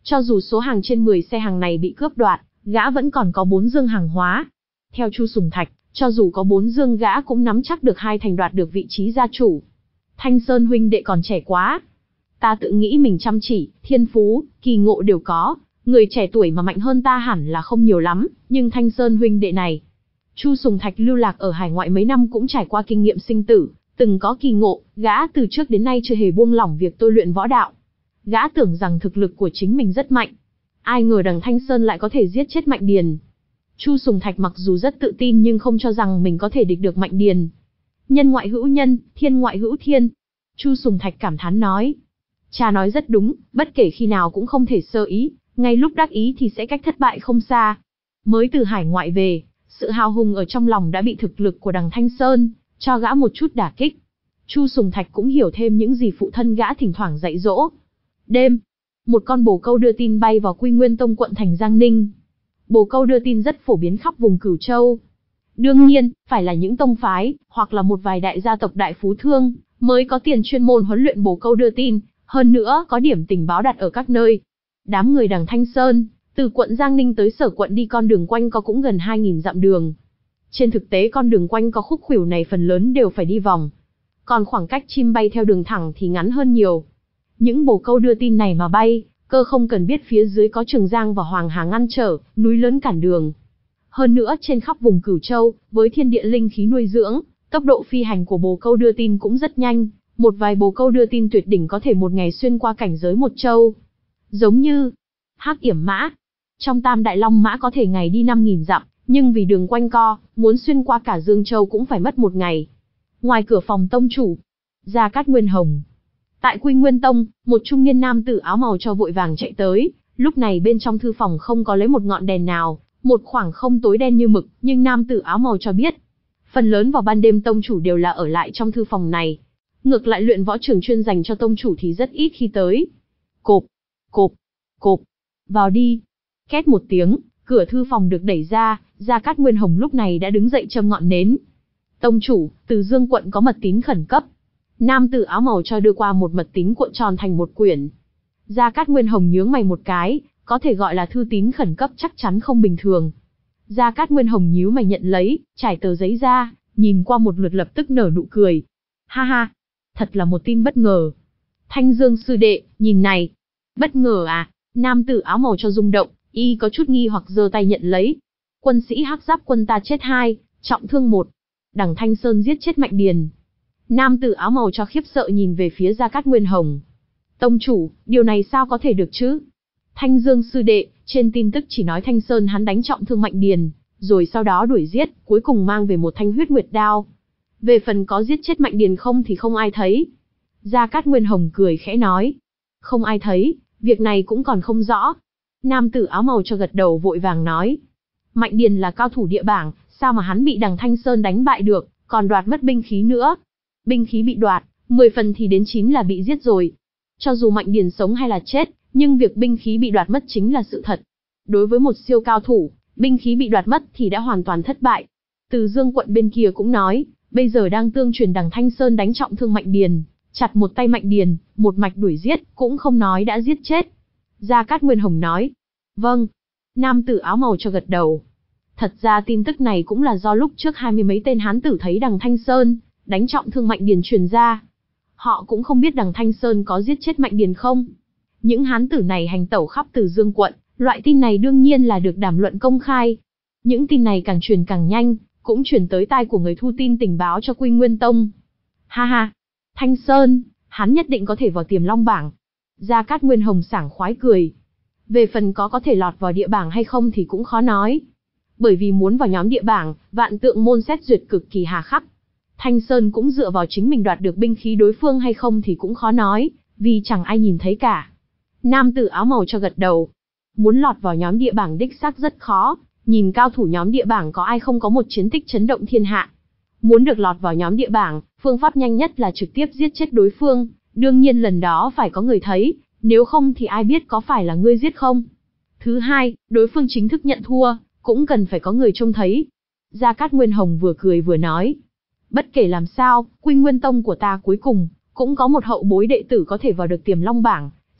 Cho dù số hàng trên mười xe hàng này bị cướp đoạt, gã vẫn còn có bốn dương hàng hóa. Theo Chu Sùng Thạch, cho dù có bốn dương gã cũng nắm chắc được hai thành đoạt được vị trí gia chủ. Thanh Sơn huynh đệ còn trẻ quá. Ta tự nghĩ mình chăm chỉ, thiên phú, kỳ ngộ đều có. Người trẻ tuổi mà mạnh hơn ta hẳn là không nhiều lắm, nhưng Thanh Sơn huynh đệ này. Chu Sùng Thạch lưu lạc ở hải ngoại mấy năm cũng trải qua kinh nghiệm sinh tử, từng có kỳ ngộ, gã từ trước đến nay chưa hề buông lỏng việc tôi luyện võ đạo. Gã tưởng rằng thực lực của chính mình rất mạnh. Ai ngờ đằng Thanh Sơn lại có thể giết chết Mạnh Điền. Chu Sùng Thạch mặc dù rất tự tin nhưng không cho rằng mình có thể địch được Mạnh Điền. Nhân ngoại hữu nhân, thiên ngoại hữu thiên. Chu Sùng Thạch cảm thán nói. Cha nói rất đúng, bất kể khi nào cũng không thể sơ ý, ngay lúc đắc ý thì sẽ cách thất bại không xa. Mới từ hải ngoại về, sự hào hùng ở trong lòng đã bị thực lực của đằng Thanh Sơn cho gã một chút đả kích. Chu Sùng Thạch cũng hiểu thêm những gì phụ thân gã thỉnh thoảng dạy dỗ. Đêm, một con bồ câu đưa tin bay vào Quy Nguyên Tông quận thành Giang Ninh. Bồ câu đưa tin rất phổ biến khắp vùng Cửu Châu. Đương nhiên, phải là những tông phái, hoặc là một vài đại gia tộc đại phú thương, mới có tiền chuyên môn huấn luyện bồ câu đưa tin, hơn nữa có điểm tình báo đặt ở các nơi. Đám người đằng Thanh Sơn, từ quận Giang Ninh tới Sở quận đi con đường quanh co cũng gần hai nghìn dặm đường. Trên thực tế con đường quanh co khúc khuỷu này phần lớn đều phải đi vòng. Còn khoảng cách chim bay theo đường thẳng thì ngắn hơn nhiều. Những bồ câu đưa tin này mà bay, cơ không cần biết phía dưới có Trường Giang và Hoàng Hà ngăn trở, núi lớn cản đường. Hơn nữa trên khắp vùng Cửu Châu, với thiên địa linh khí nuôi dưỡng, tốc độ phi hành của bồ câu đưa tin cũng rất nhanh. Một vài bồ câu đưa tin tuyệt đỉnh có thể một ngày xuyên qua cảnh giới một châu. Giống như Hắc Yểm Mã. Trong Tam Đại Long Mã có thể ngày đi năm nghìn dặm, nhưng vì đường quanh co, muốn xuyên qua cả Dương Châu cũng phải mất một ngày. Ngoài cửa phòng tông chủ, Gia Cát Nguyên Hồng. Tại Quy Nguyên Tông, một trung niên nam tử áo màu cho vội vàng chạy tới, lúc này bên trong thư phòng không có lấy một ngọn đèn nào, một khoảng không tối đen như mực, nhưng nam tử áo màu cho biết, phần lớn vào ban đêm tông chủ đều là ở lại trong thư phòng này. Ngược lại luyện võ trường chuyên dành cho tông chủ thì rất ít khi tới. Cộp, cộp, cộp, vào đi. Két một tiếng, cửa thư phòng được đẩy ra, Gia Cát Nguyên Hồng lúc này đã đứng dậy châm ngọn nến. Tông chủ, Từ Dương quận có mật tín khẩn cấp. Nam tử áo màu cho đưa qua một mật tín cuộn tròn thành một quyển. Gia Cát Nguyên Hồng nhướng mày một cái, có thể gọi là thư tín khẩn cấp chắc chắn không bình thường. Gia Cát Nguyên Hồng nhíu mày nhận lấy, trải tờ giấy ra, nhìn qua một lượt lập tức nở nụ cười. Ha ha, thật là một tin bất ngờ. Thanh Dương sư đệ, nhìn này. Bất ngờ à? Nam tử áo màu cho rung động, y có chút nghi hoặc giơ tay nhận lấy. Quân sĩ Hắc Giáp quân ta chết hai, trọng thương một. Đằng Thanh Sơn giết chết Mạnh Điền. Nam tử áo màu cho khiếp sợ nhìn về phía Gia Cát Nguyên Hồng. Tông chủ, điều này sao có thể được chứ? Thanh Dương sư đệ, trên tin tức chỉ nói Thanh Sơn hắn đánh trọng thương Mạnh Điền, rồi sau đó đuổi giết, cuối cùng mang về một thanh huyết nguyệt đao. Về phần có giết chết Mạnh Điền không thì không ai thấy. Gia Cát Nguyên Hồng cười khẽ nói. Không ai thấy, việc này cũng còn không rõ. Nam tử áo màu cho gật đầu vội vàng nói. Mạnh Điền là cao thủ địa bảng, sao mà hắn bị đằng Thanh Sơn đánh bại được, còn đoạt mất binh khí nữa. Binh khí bị đoạt, mười phần thì đến chín là bị giết rồi. Cho dù Mạnh Điền sống hay là chết, nhưng việc binh khí bị đoạt mất chính là sự thật. Đối với một siêu cao thủ, binh khí bị đoạt mất thì đã hoàn toàn thất bại. Từ Dương quận bên kia cũng nói, bây giờ đang tương truyền đằng Thanh Sơn đánh trọng thương Mạnh Điền, chặt một tay Mạnh Điền, một mạch đuổi giết, cũng không nói đã giết chết. Gia Cát Nguyên Hồng nói, vâng. Nam tử áo màu cho gật đầu. Thật ra tin tức này cũng là do lúc trước hai mươi mấy tên hán tử thấy đằng Thanh Sơn đánh trọng thương Mạnh Điền truyền ra. Họ cũng không biết đằng Thanh Sơn có giết chết Mạnh Điền không. Những hán tử này hành tẩu khắp Từ Dương quận, loại tin này đương nhiên là được đàm luận công khai. Những tin này càng truyền càng nhanh, cũng truyền tới tai của người thu tin tình báo cho Quy Nguyên Tông. Ha ha, Thanh Sơn, hắn nhất định có thể vào Tiềm Long bảng. Gia Cát Nguyên Hồng sảng khoái cười. Về phần có có thể lọt vào địa bảng hay không thì cũng khó nói. Bởi vì muốn vào nhóm địa bảng, vạn tượng môn xét duyệt cực kỳ hà khắc. Thanh Sơn cũng dựa vào chính mình đoạt được binh khí đối phương hay không thì cũng khó nói, vì chẳng ai nhìn thấy cả. Nam tử áo màu cho gật đầu. Muốn lọt vào nhóm địa bảng đích xác rất khó, nhìn cao thủ nhóm địa bảng có ai không có một chiến tích chấn động thiên hạ. Muốn được lọt vào nhóm địa bảng, phương pháp nhanh nhất là trực tiếp giết chết đối phương, đương nhiên lần đó phải có người thấy, nếu không thì ai biết có phải là ngươi giết không. Thứ hai, đối phương chính thức nhận thua, cũng cần phải có người trông thấy. Gia Cát Nguyên Hồng vừa cười vừa nói. Bất kể làm sao, Quy Nguyên Tông của ta cuối cùng, cũng có một hậu bối đệ tử có thể vào được Tiềm Long bảng,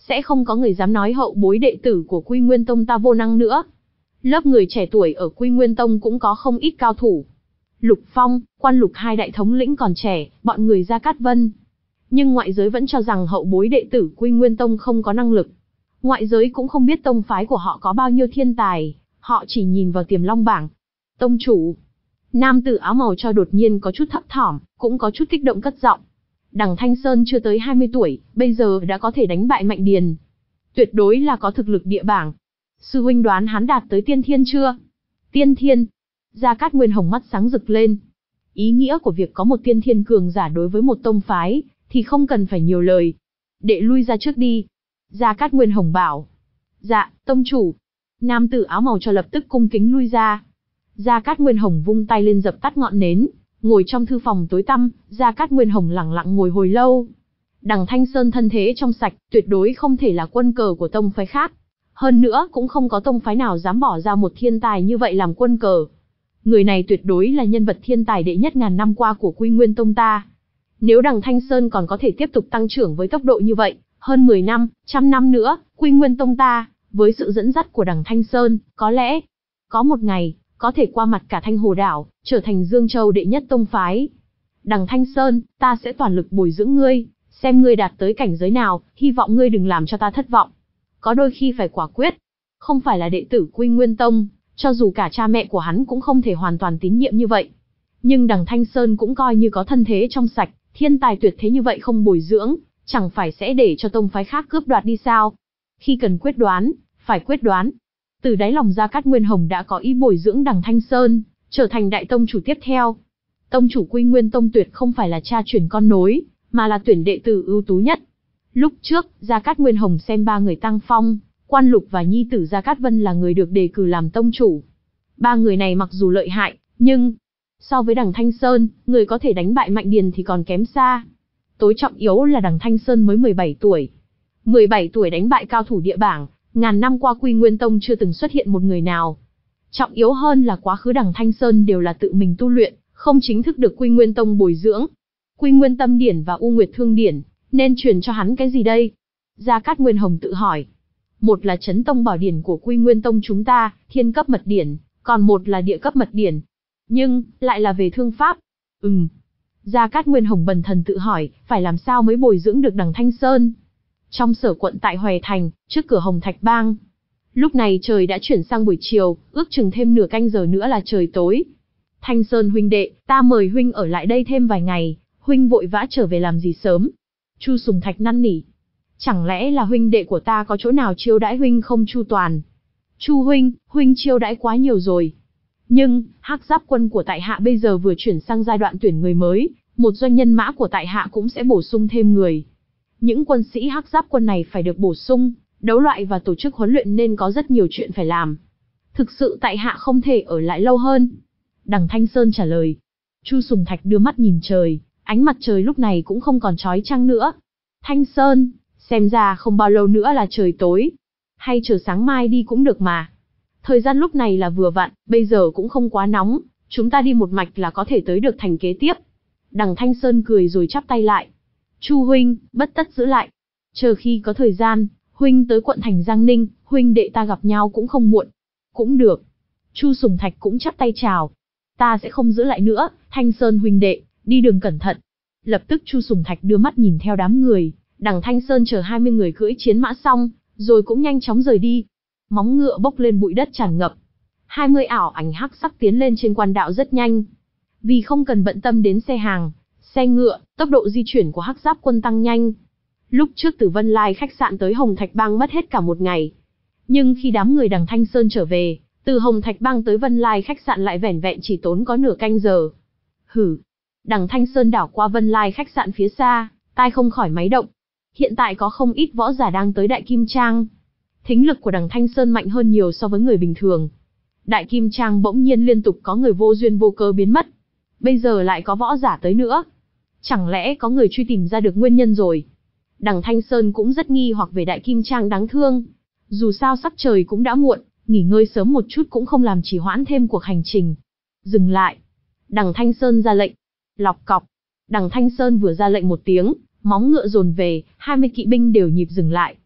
sẽ không có người dám nói hậu bối đệ tử của Quy Nguyên Tông ta vô năng nữa. Lớp người trẻ tuổi ở Quy Nguyên Tông cũng có không ít cao thủ. Lục Phong, Quan Lục hai đại thống lĩnh còn trẻ, bọn người Gia Cát Vân. Nhưng ngoại giới vẫn cho rằng hậu bối đệ tử Quy Nguyên Tông không có năng lực. Ngoại giới cũng không biết tông phái của họ có bao nhiêu thiên tài, họ chỉ nhìn vào Tiềm Long bảng. Tông chủ. Nam tử áo màu cho đột nhiên có chút thấp thỏm, cũng có chút kích động cất giọng. Đằng Thanh Sơn chưa tới hai mươi tuổi, bây giờ đã có thể đánh bại Mạnh Điền. Tuyệt đối là có thực lực địa bảng. Sư huynh đoán hắn đạt tới tiên thiên chưa? Tiên thiên. Gia Cát Nguyên Hồng mắt sáng rực lên. Ý nghĩa của việc có một tiên thiên cường giả đối với một tông phái, thì không cần phải nhiều lời. Đệ lui ra trước đi. Gia Cát Nguyên Hồng bảo. Dạ, tông chủ. Nam tử áo màu cho lập tức cung kính lui ra. Gia Cát Nguyên Hồng vung tay lên dập tắt ngọn nến, ngồi trong thư phòng tối tăm, Gia Cát Nguyên Hồng lặng lặng ngồi hồi lâu. Đằng Thanh Sơn thân thế trong sạch, tuyệt đối không thể là quân cờ của tông phái khác. Hơn nữa cũng không có tông phái nào dám bỏ ra một thiên tài như vậy làm quân cờ. Người này tuyệt đối là nhân vật thiên tài đệ nhất ngàn năm qua của Quy Nguyên Tông ta. Nếu đằng Thanh Sơn còn có thể tiếp tục tăng trưởng với tốc độ như vậy, hơn mười năm, trăm năm nữa, Quy Nguyên Tông ta, với sự dẫn dắt của đằng Thanh Sơn, có lẽ, có một ngày, có thể qua mặt cả Thanh Hồ Đảo, trở thành Dương Châu đệ nhất tông phái. Đằng Thanh Sơn, ta sẽ toàn lực bồi dưỡng ngươi, xem ngươi đạt tới cảnh giới nào, hy vọng ngươi đừng làm cho ta thất vọng. Có đôi khi phải quả quyết, không phải là đệ tử Quy Nguyên Tông, cho dù cả cha mẹ của hắn cũng không thể hoàn toàn tín nhiệm như vậy. Nhưng đằng Thanh Sơn cũng coi như có thân thế trong sạch, thiên tài tuyệt thế như vậy không bồi dưỡng, chẳng phải sẽ để cho tông phái khác cướp đoạt đi sao? Khi cần quyết đoán, phải quyết đoán. Từ đáy lòng Gia Cát Nguyên Hồng đã có ý bồi dưỡng đằng Thanh Sơn, trở thành đại tông chủ tiếp theo. Tông chủ Quy Nguyên Tông tuyệt không phải là cha truyền con nối, mà là tuyển đệ tử ưu tú nhất. Lúc trước, Gia Cát Nguyên Hồng xem ba người Tăng Phong, Quan Lục và nhi tử Gia Cát Vân là người được đề cử làm tông chủ. Ba người này mặc dù lợi hại, nhưng so với đằng Thanh Sơn, người có thể đánh bại Mạnh Điền thì còn kém xa. Tối trọng yếu là đằng Thanh Sơn mới mười bảy tuổi. mười bảy tuổi đánh bại cao thủ địa bảng, ngàn năm qua Quy Nguyên Tông chưa từng xuất hiện một người nào. Trọng yếu hơn là quá khứ đằng Thanh Sơn đều là tự mình tu luyện, không chính thức được Quy Nguyên Tông bồi dưỡng. Quy Nguyên Tâm Điển và U Nguyệt Thương Điển, nên truyền cho hắn cái gì đây? Gia Cát Nguyên Hồng tự hỏi. Một là Chấn Tông Bảo Điển của Quy Nguyên Tông chúng ta, Thiên cấp mật điển, còn một là Địa cấp mật điển. Nhưng, lại là về thương pháp. Ừm. Gia Cát Nguyên Hồng bần thần tự hỏi, phải làm sao mới bồi dưỡng được đằng Thanh Sơn? Trong sở quận tại Hoè Thành, trước cửa Hồng Thạch Bang. Lúc này trời đã chuyển sang buổi chiều, ước chừng thêm nửa canh giờ nữa là trời tối. Thanh Sơn huynh đệ, ta mời huynh ở lại đây thêm vài ngày, huynh vội vã trở về làm gì sớm? Chu Sùng Thạch năn nỉ. Chẳng lẽ là huynh đệ của ta có chỗ nào chiêu đãi huynh không chu toàn? Chu huynh, huynh chiêu đãi quá nhiều rồi. Nhưng, Hắc Giáp quân của tại hạ bây giờ vừa chuyển sang giai đoạn tuyển người mới, một doanh nhân mã của tại hạ cũng sẽ bổ sung thêm người. Những quân sĩ Hắc Giáp quân này phải được bổ sung, đấu loại và tổ chức huấn luyện nên có rất nhiều chuyện phải làm. Thực sự tại hạ không thể ở lại lâu hơn. Đằng Thanh Sơn trả lời. Chu Sùng Thạch đưa mắt nhìn trời, ánh mặt trời lúc này cũng không còn chói chang nữa. Thanh Sơn, xem ra không bao lâu nữa là trời tối. Hay chờ sáng mai đi cũng được mà. Thời gian lúc này là vừa vặn, bây giờ cũng không quá nóng, chúng ta đi một mạch là có thể tới được thành kế tiếp. Đằng Thanh Sơn cười rồi chắp tay lại. Chu huynh, bất tất giữ lại. Chờ khi có thời gian, huynh tới quận thành Giang Ninh, huynh đệ ta gặp nhau cũng không muộn. Cũng được. Chu Sùng Thạch cũng chắp tay chào. Ta sẽ không giữ lại nữa, Thanh Sơn huynh đệ, đi đường cẩn thận. Lập tức Chu Sùng Thạch đưa mắt nhìn theo đám người, đằng Thanh Sơn chờ hai mươi người cưỡi chiến mã xong, rồi cũng nhanh chóng rời đi. Móng ngựa bốc lên bụi đất tràn ngập. hai mươi ảo ảnh hắc sắc tiến lên trên quan đạo rất nhanh. Vì không cần bận tâm đến xe hàng, xe ngựa, tốc độ di chuyển của Hắc Giáp quân tăng nhanh. Lúc trước từ Vân Lai khách sạn tới Hồng Thạch Bang mất hết cả một ngày. Nhưng khi đám người đằng Thanh Sơn trở về, từ Hồng Thạch Bang tới Vân Lai khách sạn lại vẻn vẹn chỉ tốn có nửa canh giờ. Hử. Đằng Thanh Sơn đảo qua Vân Lai khách sạn phía xa, tai không khỏi máy động. Hiện tại có không ít võ giả đang tới Đại Kim Trang. Thính lực của đằng Thanh Sơn mạnh hơn nhiều so với người bình thường. Đại Kim Trang bỗng nhiên liên tục có người vô duyên vô cớ biến mất. Bây giờ lại có võ giả tới nữa. Chẳng lẽ có người truy tìm ra được nguyên nhân rồi? Đằng Thanh Sơn cũng rất nghi hoặc về Đại Kim Trang đáng thương. Dù sao sắc trời cũng đã muộn, nghỉ ngơi sớm một chút cũng không làm trì hoãn thêm cuộc hành trình. Dừng lại. Đằng Thanh Sơn ra lệnh. Lọc cọc. Đằng Thanh Sơn vừa ra lệnh một tiếng, móng ngựa dồn về, hai mươi kỵ binh đều nhịp dừng lại.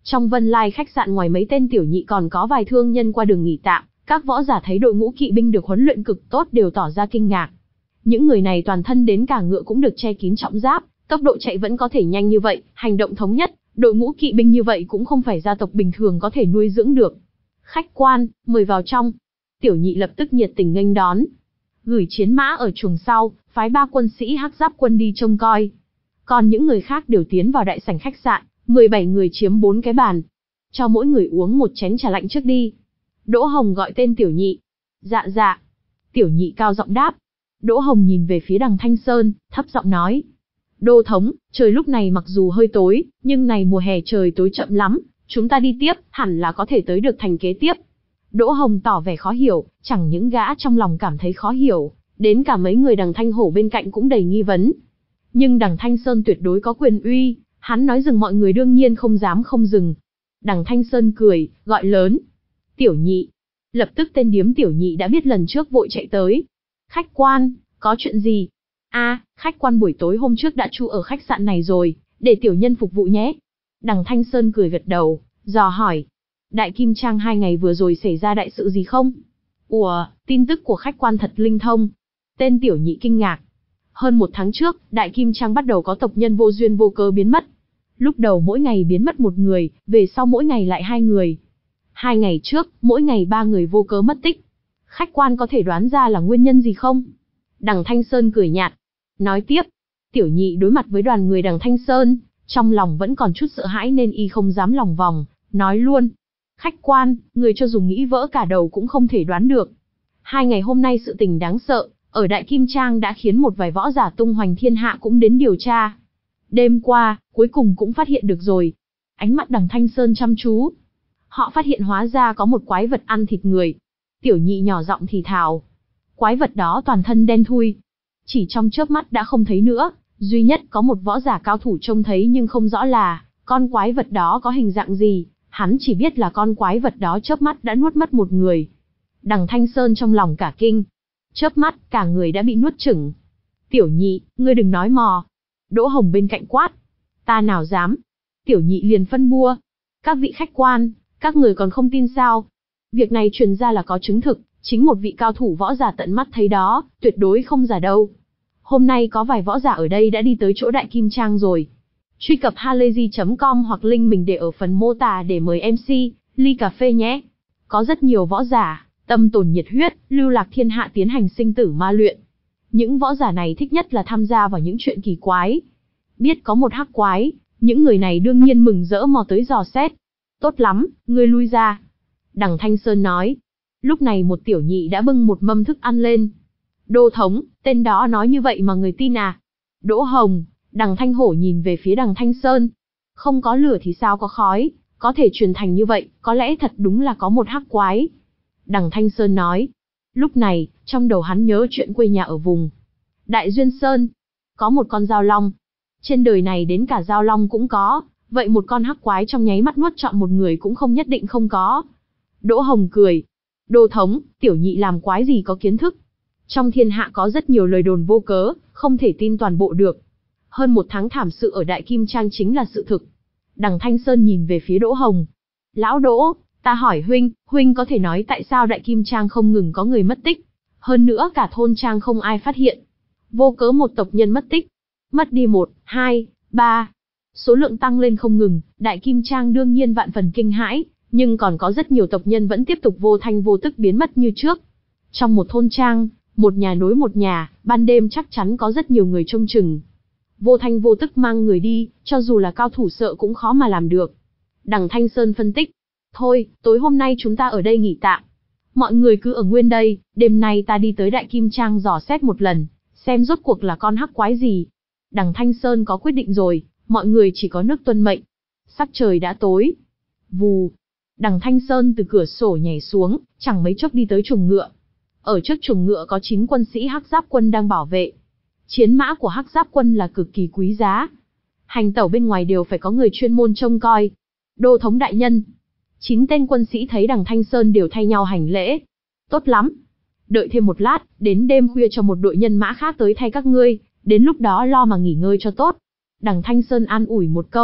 Trong Vân Lai khách sạn ngoài mấy tên tiểu nhị còn có vài thương nhân qua đường nghỉ tạm, các võ giả thấy đội ngũ kỵ binh được huấn luyện cực tốt đều tỏ ra kinh ngạc. Những người này toàn thân đến cả ngựa cũng được che kín trọng giáp, tốc độ chạy vẫn có thể nhanh như vậy, hành động thống nhất, đội ngũ kỵ binh như vậy cũng không phải gia tộc bình thường có thể nuôi dưỡng được. Khách quan, mời vào trong. Tiểu nhị lập tức nhiệt tình nghênh đón. Gửi chiến mã ở chuồng sau, phái ba quân sĩ hắc giáp quân đi trông coi. Còn những người khác đều tiến vào đại sảnh khách sạn, mười bảy người chiếm bốn cái bàn. Cho mỗi người uống một chén trà lạnh trước đi. Đỗ Hồng gọi tên tiểu nhị. Dạ dạ. Tiểu nhị cao giọng đáp. Đỗ Hồng nhìn về phía đằng Thanh Sơn, thấp giọng nói. Đô thống, trời lúc này mặc dù hơi tối, nhưng này mùa hè trời tối chậm lắm, chúng ta đi tiếp, hẳn là có thể tới được thành kế tiếp. Đỗ Hồng tỏ vẻ khó hiểu, chẳng những gã trong lòng cảm thấy khó hiểu, đến cả mấy người đằng Thanh Hổ bên cạnh cũng đầy nghi vấn. Nhưng đằng Thanh Sơn tuyệt đối có quyền uy, hắn nói dừng mọi người đương nhiên không dám không dừng. Đằng Thanh Sơn cười, gọi lớn. Tiểu nhị. Lập tức tên điếm tiểu nhị đã biết lần trước vội chạy tới. Khách quan, có chuyện gì? A, khách quan buổi tối hôm trước đã trụ ở khách sạn này rồi, để tiểu nhân phục vụ nhé. Đằng Thanh Sơn cười gật đầu, dò hỏi. Đại Kim Trang hai ngày vừa rồi xảy ra đại sự gì không? Ủa, tin tức của khách quan thật linh thông. Tên tiểu nhị kinh ngạc. Hơn một tháng trước, Đại Kim Trang bắt đầu có tộc nhân vô duyên vô cớ biến mất. Lúc đầu mỗi ngày biến mất một người, về sau mỗi ngày lại hai người. Hai ngày trước, mỗi ngày ba người vô cớ mất tích. Khách quan có thể đoán ra là nguyên nhân gì không? Đằng Thanh Sơn cười nhạt. Nói tiếp, tiểu nhị đối mặt với đoàn người đằng Thanh Sơn, trong lòng vẫn còn chút sợ hãi nên y không dám lòng vòng, nói luôn. Khách quan, người cho dù nghĩ vỡ cả đầu cũng không thể đoán được. Hai ngày hôm nay sự tình đáng sợ, ở Đại Kim Trang đã khiến một vài võ giả tung hoành thiên hạ cũng đến điều tra. Đêm qua, cuối cùng cũng phát hiện được rồi. Ánh mắt đằng Thanh Sơn chăm chú. Họ phát hiện hóa ra có một quái vật ăn thịt người. Tiểu nhị nhỏ giọng thì thào. Quái vật đó toàn thân đen thui. Chỉ trong chớp mắt đã không thấy nữa, duy nhất có một võ giả cao thủ trông thấy nhưng không rõ là con quái vật đó có hình dạng gì, hắn chỉ biết là con quái vật đó chớp mắt đã nuốt mất một người. Đằng Thanh Sơn trong lòng cả kinh. Chớp mắt, cả người đã bị nuốt chửng. Tiểu nhị, ngươi đừng nói mò. Đỗ Hồng bên cạnh quát. Ta nào dám. Tiểu nhị liền phân bua. Các vị khách quan, các người còn không tin sao? Việc này truyền ra là có chứng thực, chính một vị cao thủ võ giả tận mắt thấy đó, tuyệt đối không giả đâu. Hôm nay có vài võ giả ở đây đã đi tới chỗ Đại Kim Trang rồi. Truy cập halayzi chấm com hoặc link mình để ở phần mô tả để mời em xê, ly cà phê nhé. Có rất nhiều võ giả, tâm tồn nhiệt huyết, lưu lạc thiên hạ tiến hành sinh tử ma luyện. Những võ giả này thích nhất là tham gia vào những chuyện kỳ quái. Biết có một hắc quái, những người này đương nhiên mừng rỡ mò tới dò xét. Tốt lắm, ngươi lui ra. Đằng Thanh Sơn nói. Lúc này một tiểu nhị đã bưng một mâm thức ăn lên. Đô thống, tên đó nói như vậy mà người tin à? Đỗ Hồng, đằng Thanh Hổ nhìn về phía đằng Thanh Sơn. Không có lửa thì sao có khói, có thể truyền thành như vậy, có lẽ thật đúng là có một hắc quái. Đằng Thanh Sơn nói. Lúc này, trong đầu hắn nhớ chuyện quê nhà ở vùng Đại Duyên Sơn. Có một con dao long. Trên đời này đến cả dao long cũng có, vậy một con hắc quái trong nháy mắt nuốt trọn một người cũng không nhất định không có. Đỗ Hồng cười. Đô thống, tiểu nhị làm quái gì có kiến thức. Trong thiên hạ có rất nhiều lời đồn vô cớ, không thể tin toàn bộ được. Hơn một tháng thảm sự ở Đại Kim Trang chính là sự thực. Đằng Thanh Sơn nhìn về phía Đỗ Hồng. Lão Đỗ, ta hỏi huynh, huynh có thể nói tại sao Đại Kim Trang không ngừng có người mất tích. Hơn nữa cả thôn trang không ai phát hiện. Vô cớ một tộc nhân mất tích. Mất đi một, hai, ba. Số lượng tăng lên không ngừng, Đại Kim Trang đương nhiên vạn phần kinh hãi. Nhưng còn có rất nhiều tộc nhân vẫn tiếp tục vô thanh vô tức biến mất như trước. Trong một thôn trang, một nhà nối một nhà, ban đêm chắc chắn có rất nhiều người trông chừng. Vô thanh vô tức mang người đi, cho dù là cao thủ sợ cũng khó mà làm được. Đằng Thanh Sơn phân tích. Thôi, tối hôm nay chúng ta ở đây nghỉ tạm. Mọi người cứ ở nguyên đây, đêm nay ta đi tới Đại Kim Trang dò xét một lần, xem rốt cuộc là con hắc quái gì. Đằng Thanh Sơn có quyết định rồi, mọi người chỉ có nước tuân mệnh. Sắc trời đã tối. Vù. Đằng Thanh Sơn từ cửa sổ nhảy xuống, chẳng mấy chốc đi tới chuồng ngựa. Ở trước chuồng ngựa có chín quân sĩ hắc giáp quân đang bảo vệ. Chiến mã của hắc giáp quân là cực kỳ quý giá. Hành tẩu bên ngoài đều phải có người chuyên môn trông coi. Đô thống đại nhân. Chín tên quân sĩ thấy đằng Thanh Sơn đều thay nhau hành lễ. Tốt lắm. Đợi thêm một lát, đến đêm khuya cho một đội nhân mã khác tới thay các ngươi, đến lúc đó lo mà nghỉ ngơi cho tốt. Đằng Thanh Sơn an ủi một câu,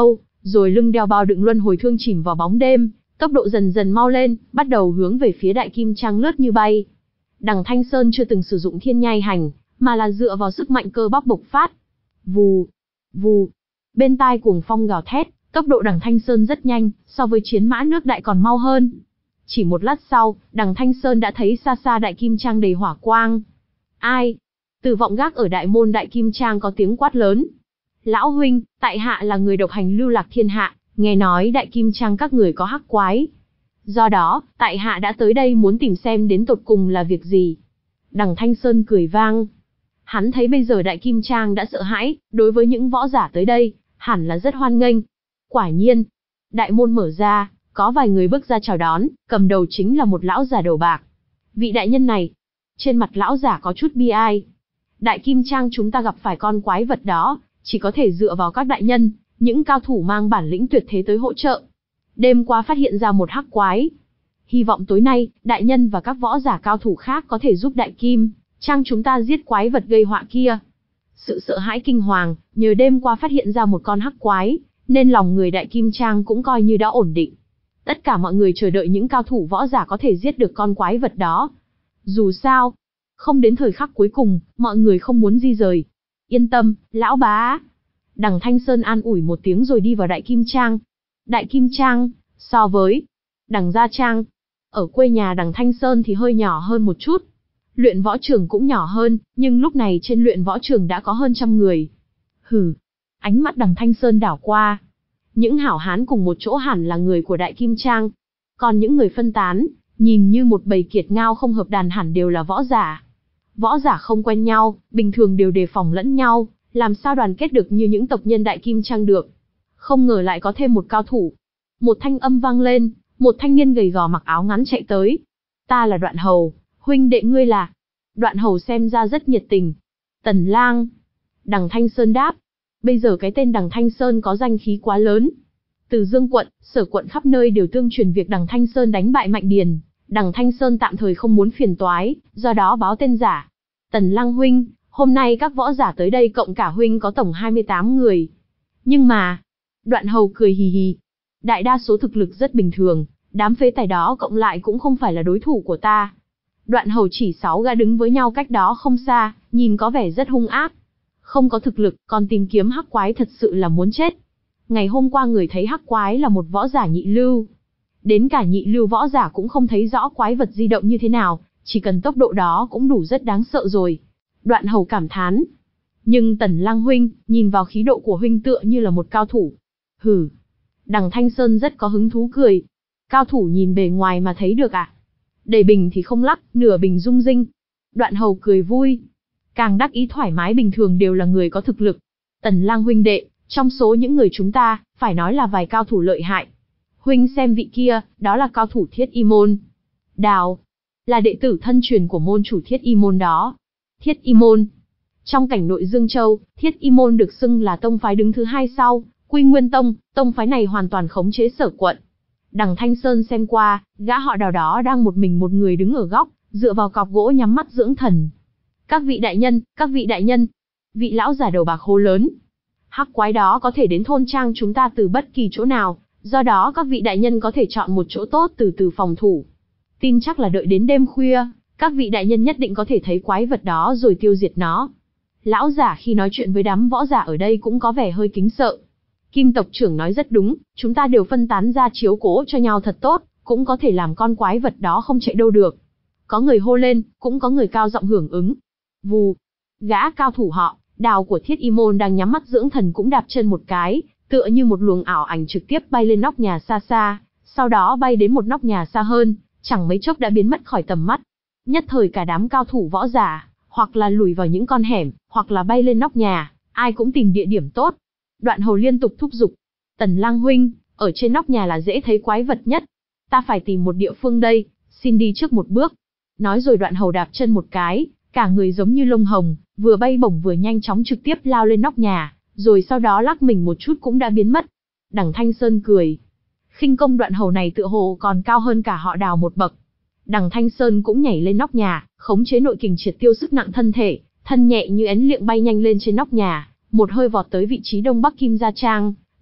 rồi lưng đeo bao đựng luân hồi thương chìm vào bóng đêm, tốc độ dần dần mau lên, bắt đầu hướng về phía Đại Kim Trang lướt như bay. Đằng Thanh Sơn chưa từng sử dụng thiên nhai hành, mà là dựa vào sức mạnh cơ bắp bộc phát. Vù, vù, bên tai cuồng phong gào thét, tốc độ Đằng Thanh Sơn rất nhanh, so với chiến mã nước đại còn mau hơn. Chỉ một lát sau, Đằng Thanh Sơn đã thấy xa xa Đại Kim Trang đầy hỏa quang. Ai? Từ vọng gác ở đại môn Đại Kim Trang có tiếng quát lớn. Lão huynh, tại hạ là người độc hành lưu lạc thiên hạ, nghe nói Đại Kim Trang các người có hắc quái. Do đó, tại hạ đã tới đây muốn tìm xem đến tột cùng là việc gì. Đằng Thanh Sơn cười vang. Hắn thấy bây giờ Đại Kim Trang đã sợ hãi, đối với những võ giả tới đây, hẳn là rất hoan nghênh. Quả nhiên, đại môn mở ra, có vài người bước ra chào đón, cầm đầu chính là một lão giả đầu bạc. Vị đại nhân này, trên mặt lão giả có chút bi ai. Đại Kim Trang chúng ta gặp phải con quái vật đó, chỉ có thể dựa vào các đại nhân, những cao thủ mang bản lĩnh tuyệt thế tới hỗ trợ. Đêm qua phát hiện ra một hắc quái. Hy vọng tối nay, đại nhân và các võ giả cao thủ khác có thể giúp Đại Kim Trang chúng ta giết quái vật gây họa kia. Sự sợ hãi kinh hoàng, nhờ đêm qua phát hiện ra một con hắc quái, nên lòng người Đại Kim Trang cũng coi như đã ổn định. Tất cả mọi người chờ đợi những cao thủ võ giả có thể giết được con quái vật đó. Dù sao, không đến thời khắc cuối cùng, mọi người không muốn di rời. Yên tâm, lão bá. Đằng Thanh Sơn an ủi một tiếng rồi đi vào Đại Kim Trang. Đại Kim Trang, so với Đằng Gia Trang, ở quê nhà Đằng Thanh Sơn thì hơi nhỏ hơn một chút. Luyện võ trường cũng nhỏ hơn, nhưng lúc này trên luyện võ trường đã có hơn trăm người. Hừ, ánh mắt Đằng Thanh Sơn đảo qua. Những hảo hán cùng một chỗ hẳn là người của Đại Kim Trang. Còn những người phân tán, nhìn như một bầy kiệt ngao không hợp đàn hẳn đều là võ giả. Võ giả không quen nhau, bình thường đều đề phòng lẫn nhau, làm sao đoàn kết được như những tộc nhân Đại Kim Trang được. Không ngờ lại có thêm một cao thủ. Một thanh âm vang lên, một thanh niên gầy gò mặc áo ngắn chạy tới. Ta là Đoạn Hầu, huynh đệ ngươi là? Đoạn Hầu xem ra rất nhiệt tình. Tần Lang. Đằng Thanh Sơn đáp. Bây giờ cái tên Đằng Thanh Sơn có danh khí quá lớn. Từ Dương quận, Sở quận khắp nơi đều tương truyền việc Đằng Thanh Sơn đánh bại Mạnh Điền. Đằng Thanh Sơn tạm thời không muốn phiền toái, do đó báo tên giả. Tần Lang huynh, hôm nay các võ giả tới đây cộng cả huynh có tổng hai mươi tám người. Nhưng mà, Đoạn Hầu cười hì hì. Đại đa số thực lực rất bình thường, đám phế tài đó cộng lại cũng không phải là đối thủ của ta. Đoạn Hầu chỉ sáu gã đứng với nhau cách đó không xa, nhìn có vẻ rất hung ác. Không có thực lực, còn tìm kiếm hắc quái thật sự là muốn chết. Ngày hôm qua người thấy hắc quái là một võ giả nhị lưu. Đến cả nhị lưu võ giả cũng không thấy rõ quái vật di động như thế nào, chỉ cần tốc độ đó cũng đủ rất đáng sợ rồi. Đoạn Hầu cảm thán. Nhưng Tần Lang huynh, nhìn vào khí độ của huynh tựa như là một cao thủ. Hừ. Đằng Thanh Sơn rất có hứng thú cười. Cao thủ nhìn bề ngoài mà thấy được à? Đầy bình thì không lắc, nửa bình rung rinh. Đoạn Hầu cười vui. Càng đắc ý thoải mái bình thường đều là người có thực lực. Tần Lang huynh đệ, trong số những người chúng ta, phải nói là vài cao thủ lợi hại. Huynh xem vị kia, đó là cao thủ Thiết Y Môn. Đào, là đệ tử thân truyền của môn chủ Thiết Y Môn đó. Thiết Y Môn. Trong cảnh nội Dương Châu, Thiết Y Môn được xưng là tông phái đứng thứ hai sau Quy Nguyên Tông, tông phái này hoàn toàn khống chế Sở quận. Đằng Thanh Sơn xem qua, gã họ Đào đó đang một mình một người đứng ở góc, dựa vào cọc gỗ nhắm mắt dưỡng thần. Các vị đại nhân, các vị đại nhân. Vị lão giả đầu bạc hô lớn. Hắc quái đó có thể đến thôn trang chúng ta từ bất kỳ chỗ nào, do đó các vị đại nhân có thể chọn một chỗ tốt từ từ phòng thủ. Tin chắc là đợi đến đêm khuya, các vị đại nhân nhất định có thể thấy quái vật đó rồi tiêu diệt nó. Lão giả khi nói chuyện với đám võ giả ở đây cũng có vẻ hơi kính sợ. Kim tộc trưởng nói rất đúng, chúng ta đều phân tán ra chiếu cố cho nhau thật tốt, cũng có thể làm con quái vật đó không chạy đâu được. Có người hô lên, cũng có người cao giọng hưởng ứng. Vù, gã cao thủ họ Đào của Thiết Y Môn đang nhắm mắt dưỡng thần cũng đạp chân một cái, tựa như một luồng ảo ảnh trực tiếp bay lên nóc nhà xa xa, sau đó bay đến một nóc nhà xa hơn, chẳng mấy chốc đã biến mất khỏi tầm mắt. Nhất thời cả đám cao thủ võ giả, hoặc là lùi vào những con hẻm, hoặc là bay lên nóc nhà, ai cũng tìm địa điểm tốt. Đoạn Hầu liên tục thúc giục. Tần Lang huynh, ở trên nóc nhà là dễ thấy quái vật nhất. Ta phải tìm một địa phương đây, xin đi trước một bước. Nói rồi Đoạn Hầu đạp chân một cái, cả người giống như lông hồng, vừa bay bổng vừa nhanh chóng trực tiếp lao lên nóc nhà, rồi sau đó lắc mình một chút cũng đã biến mất. Đằng Thanh Sơn cười. Khinh công Đoạn Hầu này tựa hồ còn cao hơn cả họ Đào một bậc. Đằng Thanh Sơn cũng nhảy lên nóc nhà, khống chế nội kình triệt tiêu sức nặng thân thể, thân nhẹ như én liệng bay nhanh lên trên nóc nhà, một hơi vọt tới vị trí đông bắc Kim Gia Trang,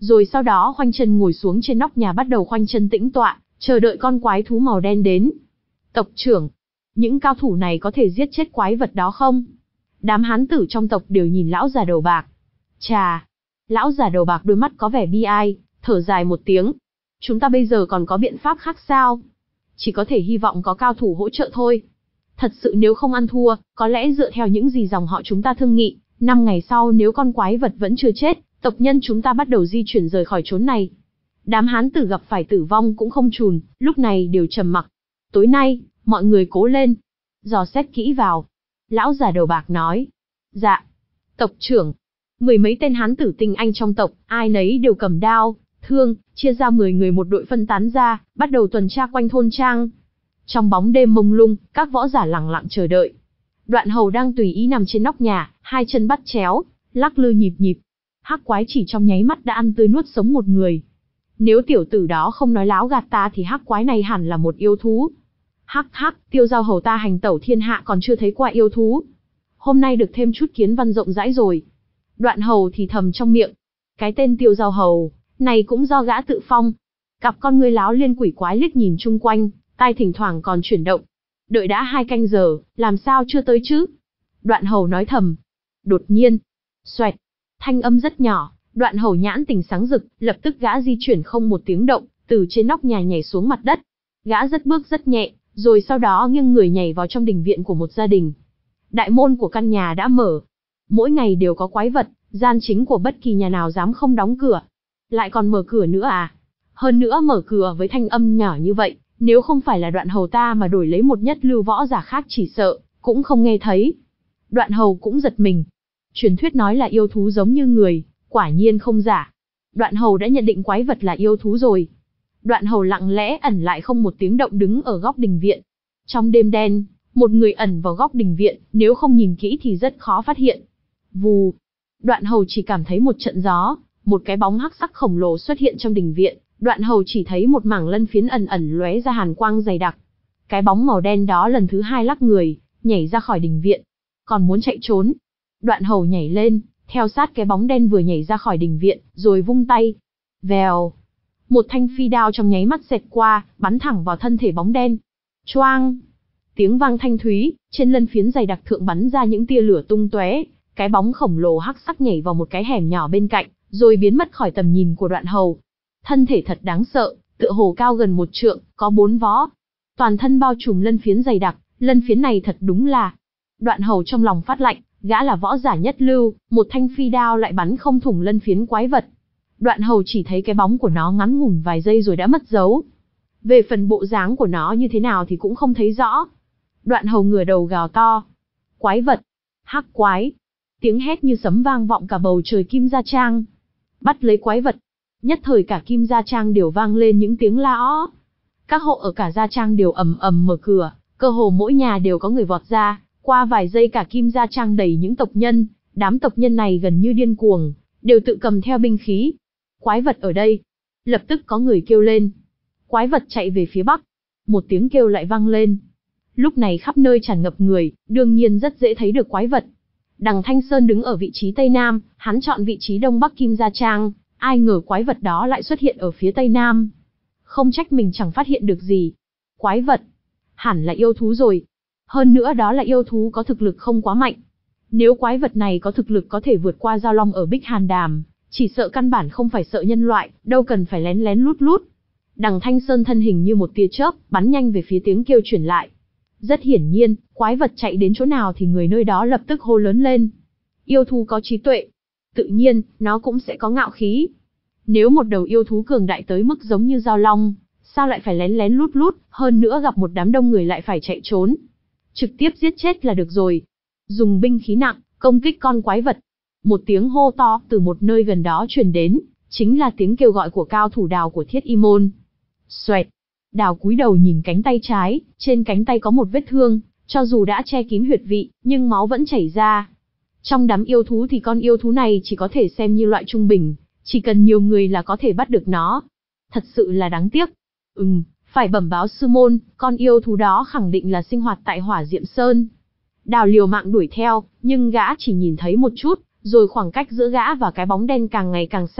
Rồi sau đó khoanh chân ngồi xuống trên nóc nhà bắt đầu khoanh chân tĩnh tọa, chờ đợi con quái thú màu đen đến. Tộc trưởng, những cao thủ này có thể giết chết quái vật đó không? Đám hán tử trong tộc đều nhìn lão già đầu bạc. Chà, lão già đầu bạc đôi mắt có vẻ bi ai, thở dài một tiếng. Chúng ta bây giờ còn có biện pháp khác sao? Chỉ có thể hy vọng có cao thủ hỗ trợ thôi. Thật sự nếu không ăn thua, có lẽ dựa theo những gì dòng họ chúng ta thương nghị, năm ngày sau nếu con quái vật vẫn chưa chết, tộc nhân chúng ta bắt đầu di chuyển rời khỏi chốn này. Đám hán tử gặp phải tử vong cũng không chùn, lúc này đều trầm mặc. Tối nay, mọi người cố lên. Dò xét kỹ vào. Lão già đầu bạc nói. Dạ. Tộc trưởng. Mười mấy tên hán tử tinh anh trong tộc, ai nấy đều cầm đao, thương, chia ra mười người một đội phân tán ra, bắt đầu tuần tra quanh thôn trang. Trong bóng đêm mông lung, các võ giả lặng lặng chờ đợi. Đoạn Hầu đang tùy ý nằm trên nóc nhà, hai chân bắt chéo, lắc lư nhịp nhịp. Hắc quái chỉ trong nháy mắt đã ăn tươi nuốt sống một người. Nếu tiểu tử đó không nói láo gạt ta thì hắc quái này hẳn là một yêu thú. Hắc hắc, Tiêu Giao Hầu ta hành tẩu thiên hạ còn chưa thấy qua yêu thú. Hôm nay được thêm chút kiến văn rộng rãi rồi. Đoạn Hầu thì thầm trong miệng. Cái tên Tiêu Giao Hầu này cũng do gã tự phong. Cặp con ngươi láo liên quỷ quái liếc nhìn chung quanh, tai thỉnh thoảng còn chuyển động. Đợi đã hai canh giờ, làm sao chưa tới chứ? Đoạn Hầu nói thầm. Đột nhiên, xoẹt, thanh âm rất nhỏ, Đoạn Hầu nhãn tình sáng rực, lập tức gã di chuyển không một tiếng động, từ trên nóc nhà nhảy xuống mặt đất. Gã rất bước rất nhẹ, rồi sau đó nghiêng người nhảy vào trong đình viện của một gia đình. Đại môn của căn nhà đã mở. Mỗi ngày đều có quái vật, gian chính của bất kỳ nhà nào dám không đóng cửa. Lại còn mở cửa nữa à? Hơn nữa mở cửa với thanh âm nhỏ như vậy, nếu không phải là Đoạn Hầu ta mà đổi lấy một nhất lưu võ giả khác chỉ sợ, cũng không nghe thấy. Đoạn Hầu cũng giật mình. Truyền thuyết nói là yêu thú giống như người, quả nhiên không giả. Đoạn Hầu đã nhận định quái vật là yêu thú rồi. Đoạn Hầu lặng lẽ ẩn lại không một tiếng động đứng ở góc đình viện. Trong đêm đen, một người ẩn vào góc đình viện, nếu không nhìn kỹ thì rất khó phát hiện. Vù. Đoạn Hầu chỉ cảm thấy một trận gió, một cái bóng hắc sắc khổng lồ xuất hiện trong đình viện. Đoạn Hầu chỉ thấy một mảng lân phiến ẩn ẩn lóe ra hàn quang dày đặc. Cái bóng màu đen đó lần thứ hai lắc người, nhảy ra khỏi đình viện. Còn muốn chạy trốn. Đoạn Hầu nhảy lên, theo sát cái bóng đen vừa nhảy ra khỏi đình viện, rồi vung tay. Vèo. Một thanh phi đao trong nháy mắt xẹt qua, bắn thẳng vào thân thể bóng đen. Choang. Tiếng vang thanh thúy, trên lân phiến dày đặc thượng bắn ra những tia lửa tung tóe. Cái bóng khổng lồ hắc sắc nhảy vào một cái hẻm nhỏ bên cạnh, rồi biến mất khỏi tầm nhìn của Đoạn Hầu. Thân thể thật đáng sợ, tựa hồ cao gần một trượng, có bốn vó. Toàn thân bao trùm lân phiến dày đặc, lân phiến này thật đúng là. Đoạn Hầu trong lòng phát lạnh, gã là võ giả nhất lưu, một thanh phi đao lại bắn không thủng lân phiến quái vật. Đoạn Hầu chỉ thấy cái bóng của nó ngắn ngủn vài giây rồi đã mất dấu. Về phần bộ dáng của nó như thế nào thì cũng không thấy rõ. Đoạn Hầu ngửa đầu gào to. Quái vật! Hắc quái! Tiếng hét như sấm vang vọng cả bầu trời Kim Gia Trang. Bắt lấy quái vật! Nhất thời cả Kim Gia Trang đều vang lên những tiếng la ó. Các hộ ở cả Gia Trang đều ầm ầm mở cửa, cơ hồ mỗi nhà đều có người vọt ra. Qua vài giây cả Kim Gia Trang đầy những tộc nhân, đám tộc nhân này gần như điên cuồng, đều tự cầm theo binh khí. Quái vật ở đây! Lập tức có người kêu lên. Quái vật chạy về phía bắc. Một tiếng kêu lại vang lên. Lúc này khắp nơi tràn ngập người, đương nhiên rất dễ thấy được quái vật. Đằng Thanh Sơn đứng ở vị trí Tây Nam, hắn chọn vị trí Đông Bắc Kim Gia Trang, ai ngờ quái vật đó lại xuất hiện ở phía Tây Nam. Không trách mình chẳng phát hiện được gì. Quái vật, hẳn là yêu thú rồi. Hơn nữa đó là yêu thú có thực lực không quá mạnh. Nếu quái vật này có thực lực có thể vượt qua Giao Long ở Bích Hàn Đàm, chỉ sợ căn bản không phải sợ nhân loại, đâu cần phải lén lén lút lút. Đằng Thanh Sơn thân hình như một tia chớp, bắn nhanh về phía tiếng kêu truyền lại. Rất hiển nhiên, quái vật chạy đến chỗ nào thì người nơi đó lập tức hô lớn lên. Yêu thú có trí tuệ. Tự nhiên, nó cũng sẽ có ngạo khí. Nếu một đầu yêu thú cường đại tới mức giống như Giao Long, sao lại phải lén lén lút lút, hơn nữa gặp một đám đông người lại phải chạy trốn. Trực tiếp giết chết là được rồi. Dùng binh khí nặng, công kích con quái vật. Một tiếng hô to từ một nơi gần đó truyền đến, chính là tiếng kêu gọi của cao thủ Đào của Thiết Y Môn. Xoẹt. Đào cúi đầu nhìn cánh tay trái, trên cánh tay có một vết thương, cho dù đã che kín huyệt vị, nhưng máu vẫn chảy ra. Trong đám yêu thú thì con yêu thú này chỉ có thể xem như loại trung bình, chỉ cần nhiều người là có thể bắt được nó. Thật sự là đáng tiếc. Ừm, phải bẩm báo sư môn, con yêu thú đó khẳng định là sinh hoạt tại Hỏa Diệm Sơn. Đào liều mạng đuổi theo, nhưng gã chỉ nhìn thấy một chút, rồi khoảng cách giữa gã và cái bóng đen càng ngày càng xa,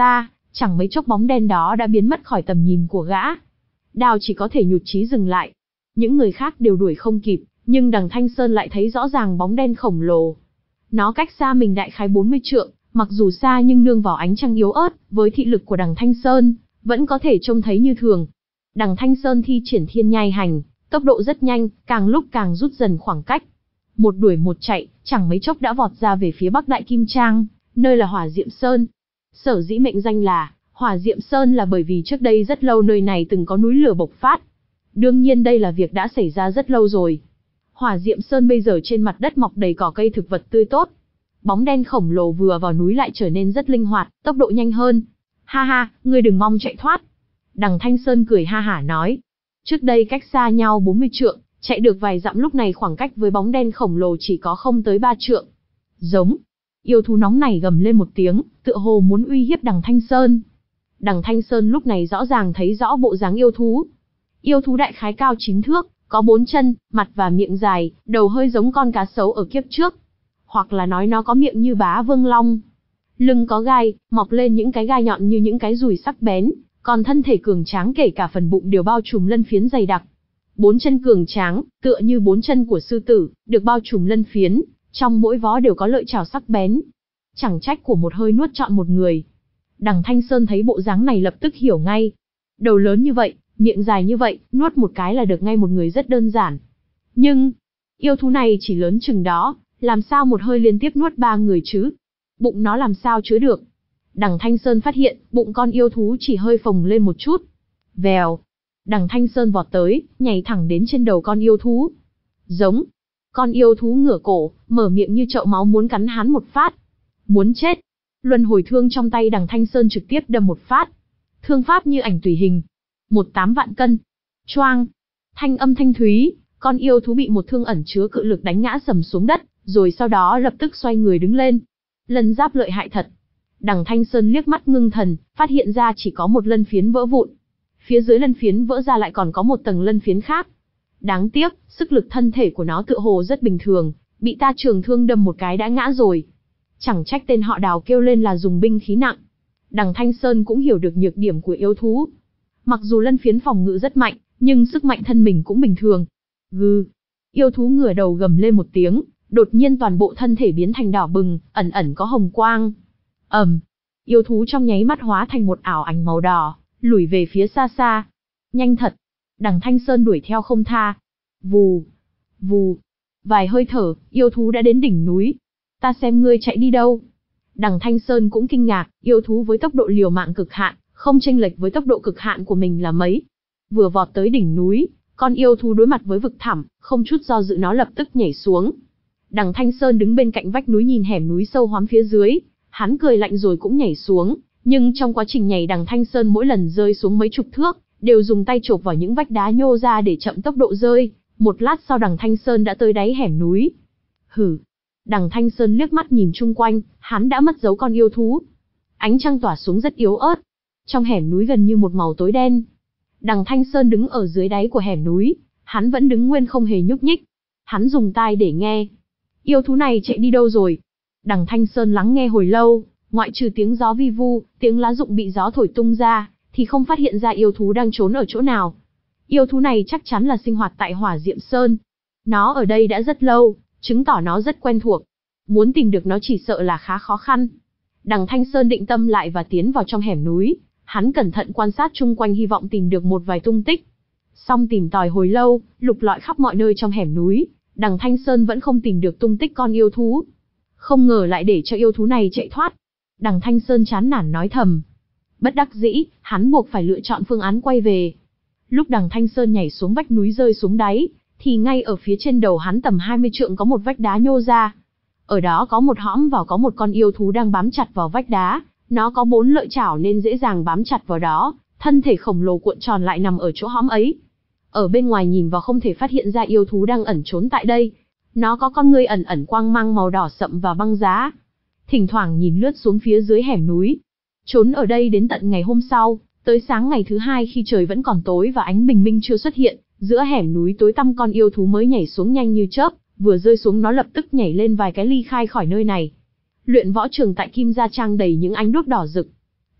Chẳng mấy chốc bóng đen đó đã biến mất khỏi tầm nhìn của gã. Đao chỉ có thể nhụt chí dừng lại. Những người khác đều đuổi không kịp, nhưng đằng Thanh Sơn lại thấy rõ ràng bóng đen khổng lồ. Nó cách xa mình đại khái bốn mươi trượng, mặc dù xa nhưng nương vào ánh trăng yếu ớt, với thị lực của đằng Thanh Sơn, vẫn có thể trông thấy như thường. Đằng Thanh Sơn thi triển thiên nhai hành, tốc độ rất nhanh, càng lúc càng rút dần khoảng cách. Một đuổi một chạy, chẳng mấy chốc đã vọt ra về phía bắc Đại Kim Trang, nơi là Hỏa Diệm Sơn. Sở dĩ mệnh danh là Hỏa Diệm Sơn là bởi vì trước đây rất lâu nơi này từng có núi lửa bộc phát. Đương nhiên đây là việc đã xảy ra rất lâu rồi. Hỏa Diệm Sơn bây giờ trên mặt đất mọc đầy cỏ cây thực vật tươi tốt. Bóng đen khổng lồ vừa vào núi lại trở nên rất linh hoạt, tốc độ nhanh hơn. Ha ha, ngươi đừng mong chạy thoát. Đằng Thanh Sơn cười ha hả nói. Trước đây cách xa nhau bốn mươi trượng, chạy được vài dặm, lúc này khoảng cách với bóng đen khổng lồ chỉ có không tới ba trượng. Giống. Yêu thú nóng này gầm lên một tiếng, tựa hồ muốn uy hiếp đằng Thanh Sơn. Đằng Thanh Sơn lúc này rõ ràng thấy rõ bộ dáng yêu thú. Yêu thú đại khái cao chín thước, có bốn chân, mặt và miệng dài, đầu hơi giống con cá sấu ở kiếp trước. Hoặc là nói nó có miệng như bá vương long. Lưng có gai, mọc lên những cái gai nhọn như những cái dùi sắc bén, còn thân thể cường tráng kể cả phần bụng đều bao trùm lân phiến dày đặc. Bốn chân cường tráng, tựa như bốn chân của sư tử, được bao trùm lân phiến, trong mỗi vó đều có lợi chảo sắc bén. Chẳng trách của một hơi nuốt trọn một người. Đằng Thanh Sơn thấy bộ dáng này lập tức hiểu ngay. Đầu lớn như vậy, miệng dài như vậy, nuốt một cái là được ngay một người rất đơn giản. Nhưng, yêu thú này chỉ lớn chừng đó, làm sao một hơi liên tiếp nuốt ba người chứ? Bụng nó làm sao chứa được? Đằng Thanh Sơn phát hiện, bụng con yêu thú chỉ hơi phồng lên một chút. Vèo. Đằng Thanh Sơn vọt tới, nhảy thẳng đến trên đầu con yêu thú. Giống. Con yêu thú ngửa cổ, mở miệng như chậu máu muốn cắn hắn một phát. Muốn chết. Luân hồi thương trong tay đằng Thanh Sơn trực tiếp đâm một phát. Thương pháp như ảnh tùy hình. Một tám vạn cân. Choang. Thanh âm thanh thúy, con yêu thú bị một thương ẩn chứa cự lực đánh ngã sầm xuống đất, rồi sau đó lập tức xoay người đứng lên. Lân giáp lợi hại thật. Đằng Thanh Sơn liếc mắt ngưng thần, phát hiện ra chỉ có một lân phiến vỡ vụn. Phía dưới lân phiến vỡ ra lại còn có một tầng lân phiến khác. Đáng tiếc, sức lực thân thể của nó tựa hồ rất bình thường, bị ta trường thương đâm một cái đã ngã rồi. Chẳng trách tên họ Đào kêu lên là dùng binh khí nặng. Đằng Thanh Sơn cũng hiểu được nhược điểm của yêu thú. Mặc dù lân phiến phòng ngự rất mạnh, nhưng sức mạnh thân mình cũng bình thường. Gừ. Yêu thú ngửa đầu gầm lên một tiếng, đột nhiên toàn bộ thân thể biến thành đỏ bừng, ẩn ẩn có hồng quang. Ầm. Yêu thú trong nháy mắt hóa thành một ảo ảnh màu đỏ, lùi về phía xa xa. Nhanh thật. Đằng Thanh Sơn đuổi theo không tha. Vù. Vù. Vài hơi thở, yêu thú đã đến đỉnh núi. Ta xem ngươi chạy đi đâu. Đằng Thanh Sơn cũng kinh ngạc, yêu thú với tốc độ liều mạng cực hạn, không chênh lệch với tốc độ cực hạn của mình là mấy. Vừa vọt tới đỉnh núi, con yêu thú đối mặt với vực thẳm, không chút do dự nó lập tức nhảy xuống. Đằng Thanh Sơn đứng bên cạnh vách núi nhìn hẻm núi sâu hoắm phía dưới, hắn cười lạnh rồi cũng nhảy xuống, nhưng trong quá trình nhảy đằng Thanh Sơn mỗi lần rơi xuống mấy chục thước, đều dùng tay chộp vào những vách đá nhô ra để chậm tốc độ rơi. Một lát sau đằng Thanh Sơn đã tới đáy hẻm núi. Hử. Đằng Thanh Sơn liếc mắt nhìn chung quanh, hắn đã mất dấu con yêu thú. Ánh trăng tỏa xuống rất yếu ớt. Trong hẻm núi gần như một màu tối đen. Đằng Thanh Sơn đứng ở dưới đáy của hẻm núi, hắn vẫn đứng nguyên không hề nhúc nhích. Hắn dùng tai để nghe. Yêu thú này chạy đi đâu rồi? Đằng Thanh Sơn lắng nghe hồi lâu, ngoại trừ tiếng gió vi vu, tiếng lá rụng bị gió thổi tung ra, thì không phát hiện ra yêu thú đang trốn ở chỗ nào. Yêu thú này chắc chắn là sinh hoạt tại Hỏa Diệm Sơn. Nó ở đây đã rất lâu, chứng tỏ nó rất quen thuộc. Muốn tìm được nó chỉ sợ là khá khó khăn. Đằng Thanh Sơn định tâm lại và tiến vào trong hẻm núi. Hắn cẩn thận quan sát chung quanh hy vọng tìm được một vài tung tích. Xong tìm tòi hồi lâu, lục lọi khắp mọi nơi trong hẻm núi, đằng Thanh Sơn vẫn không tìm được tung tích con yêu thú. Không ngờ lại để cho yêu thú này chạy thoát. Đằng Thanh Sơn chán nản nói thầm. Bất đắc dĩ, hắn buộc phải lựa chọn phương án quay về. Lúc đằng Thanh Sơn nhảy xuống vách núi rơi xuống đáy, thì ngay ở phía trên đầu hắn tầm hai mươi trượng có một vách đá nhô ra. Ở đó có một hõm vào có một con yêu thú đang bám chặt vào vách đá. Nó có bốn lợi chảo nên dễ dàng bám chặt vào đó, thân thể khổng lồ cuộn tròn lại nằm ở chỗ hõm ấy. Ở bên ngoài nhìn vào không thể phát hiện ra yêu thú đang ẩn trốn tại đây. Nó có con ngươi ẩn ẩn quang mang màu đỏ sậm và băng giá. Thỉnh thoảng nhìn lướt xuống phía dưới hẻm núi. Trốn ở đây đến tận ngày hôm sau, tới sáng ngày thứ hai khi trời vẫn còn tối và ánh bình minh chưa xuất hiện, giữa hẻm núi tối tăm con yêu thú mới nhảy xuống nhanh như chớp, vừa rơi xuống nó lập tức nhảy lên vài cái ly khai khỏi nơi này. Luyện võ trường tại Kim Gia Trang đầy những ánh đuốc đỏ rực.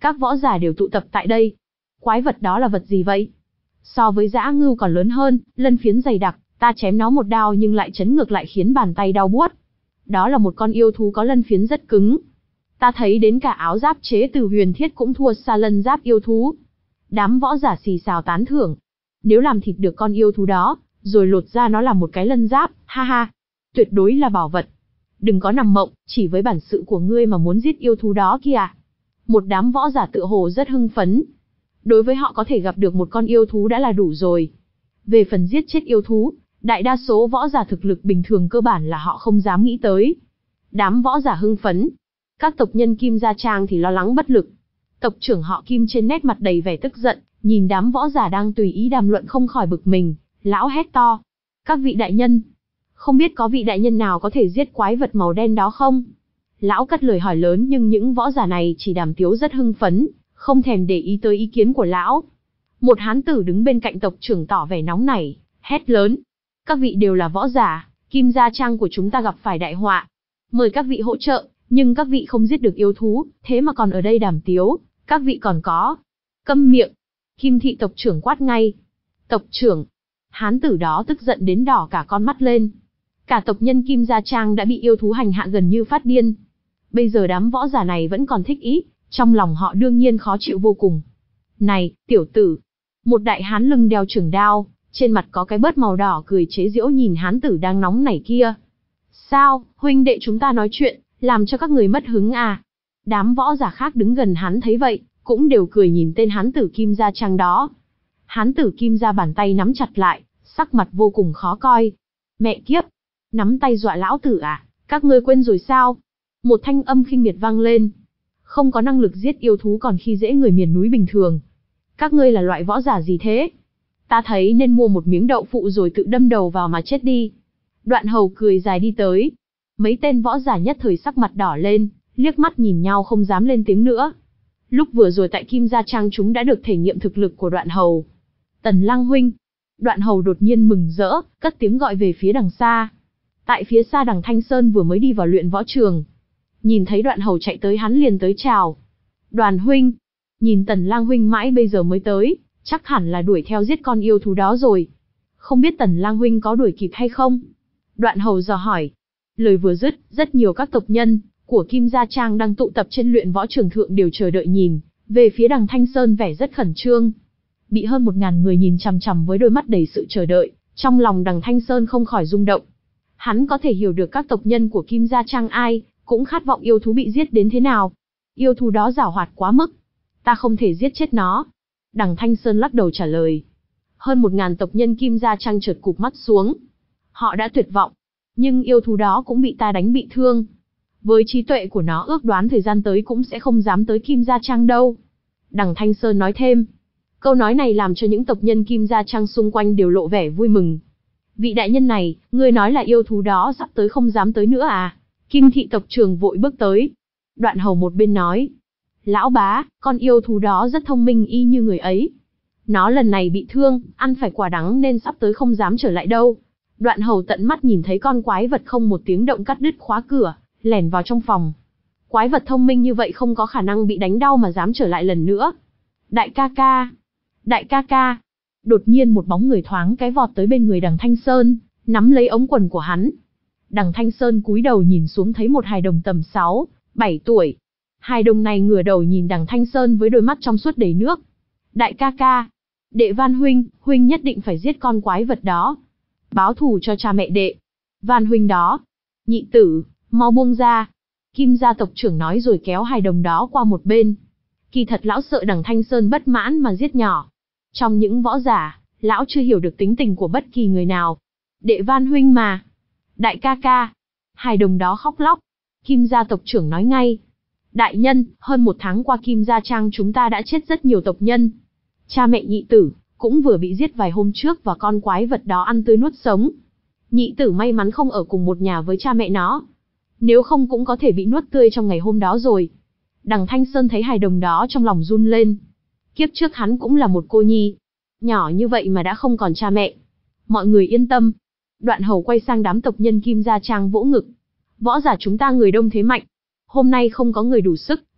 Các võ giả đều tụ tập tại đây. Quái vật đó là vật gì vậy? So với dã ngưu còn lớn hơn, lân phiến dày đặc, ta chém nó một đao nhưng lại chấn ngược lại khiến bàn tay đau buốt. Đó là một con yêu thú có lân phiến rất cứng. Ta thấy đến cả áo giáp chế từ huyền thiết cũng thua xa lân giáp yêu thú. Đám võ giả xì xào tán thưởng. Nếu làm thịt được con yêu thú đó, rồi lột ra nó làm một cái lân giáp, ha ha, tuyệt đối là bảo vật. Đừng có nằm mộng, chỉ với bản sự của ngươi mà muốn giết yêu thú đó kìa. Một đám võ giả tựa hồ rất hưng phấn. Đối với họ có thể gặp được một con yêu thú đã là đủ rồi. Về phần giết chết yêu thú, đại đa số võ giả thực lực bình thường cơ bản là họ không dám nghĩ tới. Đám võ giả hưng phấn. Các tộc nhân Kim Gia Trang thì lo lắng bất lực. Tộc trưởng họ Kim trên nét mặt đầy vẻ tức giận, nhìn đám võ giả đang tùy ý đàm luận không khỏi bực mình. Lão hét to. Các vị đại nhân. Không biết có vị đại nhân nào có thể giết quái vật màu đen đó không? Lão cất lời hỏi lớn nhưng những võ giả này chỉ đàm tiếu rất hưng phấn, không thèm để ý tới ý kiến của lão. Một hán tử đứng bên cạnh tộc trưởng tỏ vẻ nóng nảy, hét lớn. Các vị đều là võ giả, Kim Gia Trang của chúng ta gặp phải đại họa. Mời các vị hỗ trợ, nhưng các vị không giết được yêu thú, thế mà còn ở đây đàm tiếu, các vị còn có. Câm miệng. Kim thị tộc trưởng quát ngay. Tộc trưởng. Hán tử đó tức giận đến đỏ cả con mắt lên. Cả tộc nhân Kim Gia Trang đã bị yêu thú hành hạ gần như phát điên. Bây giờ đám võ giả này vẫn còn thích ý, trong lòng họ đương nhiên khó chịu vô cùng. Này, tiểu tử. Một đại hán lưng đeo trường đao, trên mặt có cái bớt màu đỏ cười chế giễu nhìn hán tử đang nóng nảy kia. Sao, huynh đệ chúng ta nói chuyện, làm cho các người mất hứng à? Đám võ giả khác đứng gần hắn thấy vậy, cũng đều cười nhìn tên hán tử Kim Gia Trang đó. Hán tử Kim Gia bàn tay nắm chặt lại, sắc mặt vô cùng khó coi. Mẹ kiếp! Nắm tay dọa lão tử à? Các ngươi quên rồi sao? Một thanh âm khinh miệt vang lên. Không có năng lực giết yêu thú còn khi dễ người miền núi bình thường. Các ngươi là loại võ giả gì thế? Ta thấy nên mua một miếng đậu phụ rồi tự đâm đầu vào mà chết đi. Đoạn Hầu cười dài đi tới. Mấy tên võ giả nhất thời sắc mặt đỏ lên, liếc mắt nhìn nhau không dám lên tiếng nữa. Lúc vừa rồi tại Kim Gia Trang chúng đã được thể nghiệm thực lực của Đoạn Hầu. Tần Lang huynh. Đoạn Hầu đột nhiên mừng rỡ, cất tiếng gọi về phía đằng xa. Tại phía xa đằng Thanh Sơn vừa mới đi vào luyện võ trường. Nhìn thấy Đoạn Hầu chạy tới hắn liền tới chào. Đoàn huynh. Nhìn Tần Lang huynh mãi bây giờ mới tới, chắc hẳn là đuổi theo giết con yêu thú đó rồi. Không biết Tần Lang huynh có đuổi kịp hay không? Đoạn Hầu dò hỏi. Lời vừa dứt, rất nhiều các tộc nhân của Kim Gia Trang đang tụ tập trên luyện võ trường thượng đều chờ đợi nhìn về phía đằng Thanh Sơn vẻ rất khẩn trương. Bị hơn một ngàn người nhìn chằm chằm với đôi mắt đầy sự chờ đợi, trong lòng đằng Thanh Sơn không khỏi rung động. Hắn có thể hiểu được các tộc nhân của Kim Gia Trang ai cũng khát vọng yêu thú bị giết đến thế nào. Yêu thú đó giảo hoạt quá mức, ta không thể giết chết nó. Đằng Thanh Sơn lắc đầu trả lời. Hơn một ngàn tộc nhân Kim Gia Trang chợt cụp mắt xuống. Họ đã tuyệt vọng, nhưng yêu thú đó cũng bị ta đánh bị thương. Với trí tuệ của nó ước đoán thời gian tới cũng sẽ không dám tới Kim Gia Trang đâu. Đằng Thanh Sơn nói thêm. Câu nói này làm cho những tộc nhân Kim Gia Trang xung quanh đều lộ vẻ vui mừng. Vị đại nhân này, ngươi nói là yêu thú đó sắp tới không dám tới nữa à? Kim thị tộc trưởng vội bước tới. Đoạn Hầu một bên nói. Lão bá, con yêu thú đó rất thông minh y như người ấy. Nó lần này bị thương, ăn phải quả đắng nên sắp tới không dám trở lại đâu. Đoạn Hầu tận mắt nhìn thấy con quái vật không một tiếng động cắt đứt khóa cửa, lẻn vào trong phòng. Quái vật thông minh như vậy không có khả năng bị đánh đau mà dám trở lại lần nữa. Đại ca ca! Đại ca ca! Đột nhiên một bóng người thoáng cái vọt tới bên người đằng Thanh Sơn, nắm lấy ống quần của hắn. Đằng Thanh Sơn cúi đầu nhìn xuống thấy một hài đồng tầm sáu, bảy tuổi. Hài đồng này ngửa đầu nhìn đằng Thanh Sơn với đôi mắt trong suốt đầy nước. Đại ca ca! Đệ Van huynh, huynh nhất định phải giết con quái vật đó. Báo thù cho cha mẹ đệ. Van huynh đó. Nhị tử, mau buông ra. Kim gia tộc trưởng nói rồi kéo hài đồng đó qua một bên. Kỳ thật lão sợ đằng Thanh Sơn bất mãn mà giết nhỏ. Trong những võ giả, lão chưa hiểu được tính tình của bất kỳ người nào. Đệ Van huynh mà. Đại ca ca. Hài đồng đó khóc lóc. Kim gia tộc trưởng nói ngay. Đại nhân, hơn một tháng qua Kim Gia Trang chúng ta đã chết rất nhiều tộc nhân. Cha mẹ nhị tử cũng vừa bị giết vài hôm trước và con quái vật đó ăn tươi nuốt sống. Nhị tử may mắn không ở cùng một nhà với cha mẹ nó. Nếu không cũng có thể bị nuốt tươi trong ngày hôm đó rồi. Đằng Thanh Sơn thấy hài đồng đó trong lòng run lên. Kiếp trước hắn cũng là một cô nhi. Nhỏ như vậy mà đã không còn cha mẹ. Mọi người yên tâm. Đoạn Hầu quay sang đám tộc nhân Kim Gia Trang vỗ ngực. Võ giả chúng ta người đông thế mạnh. Hôm nay không có người đủ sức,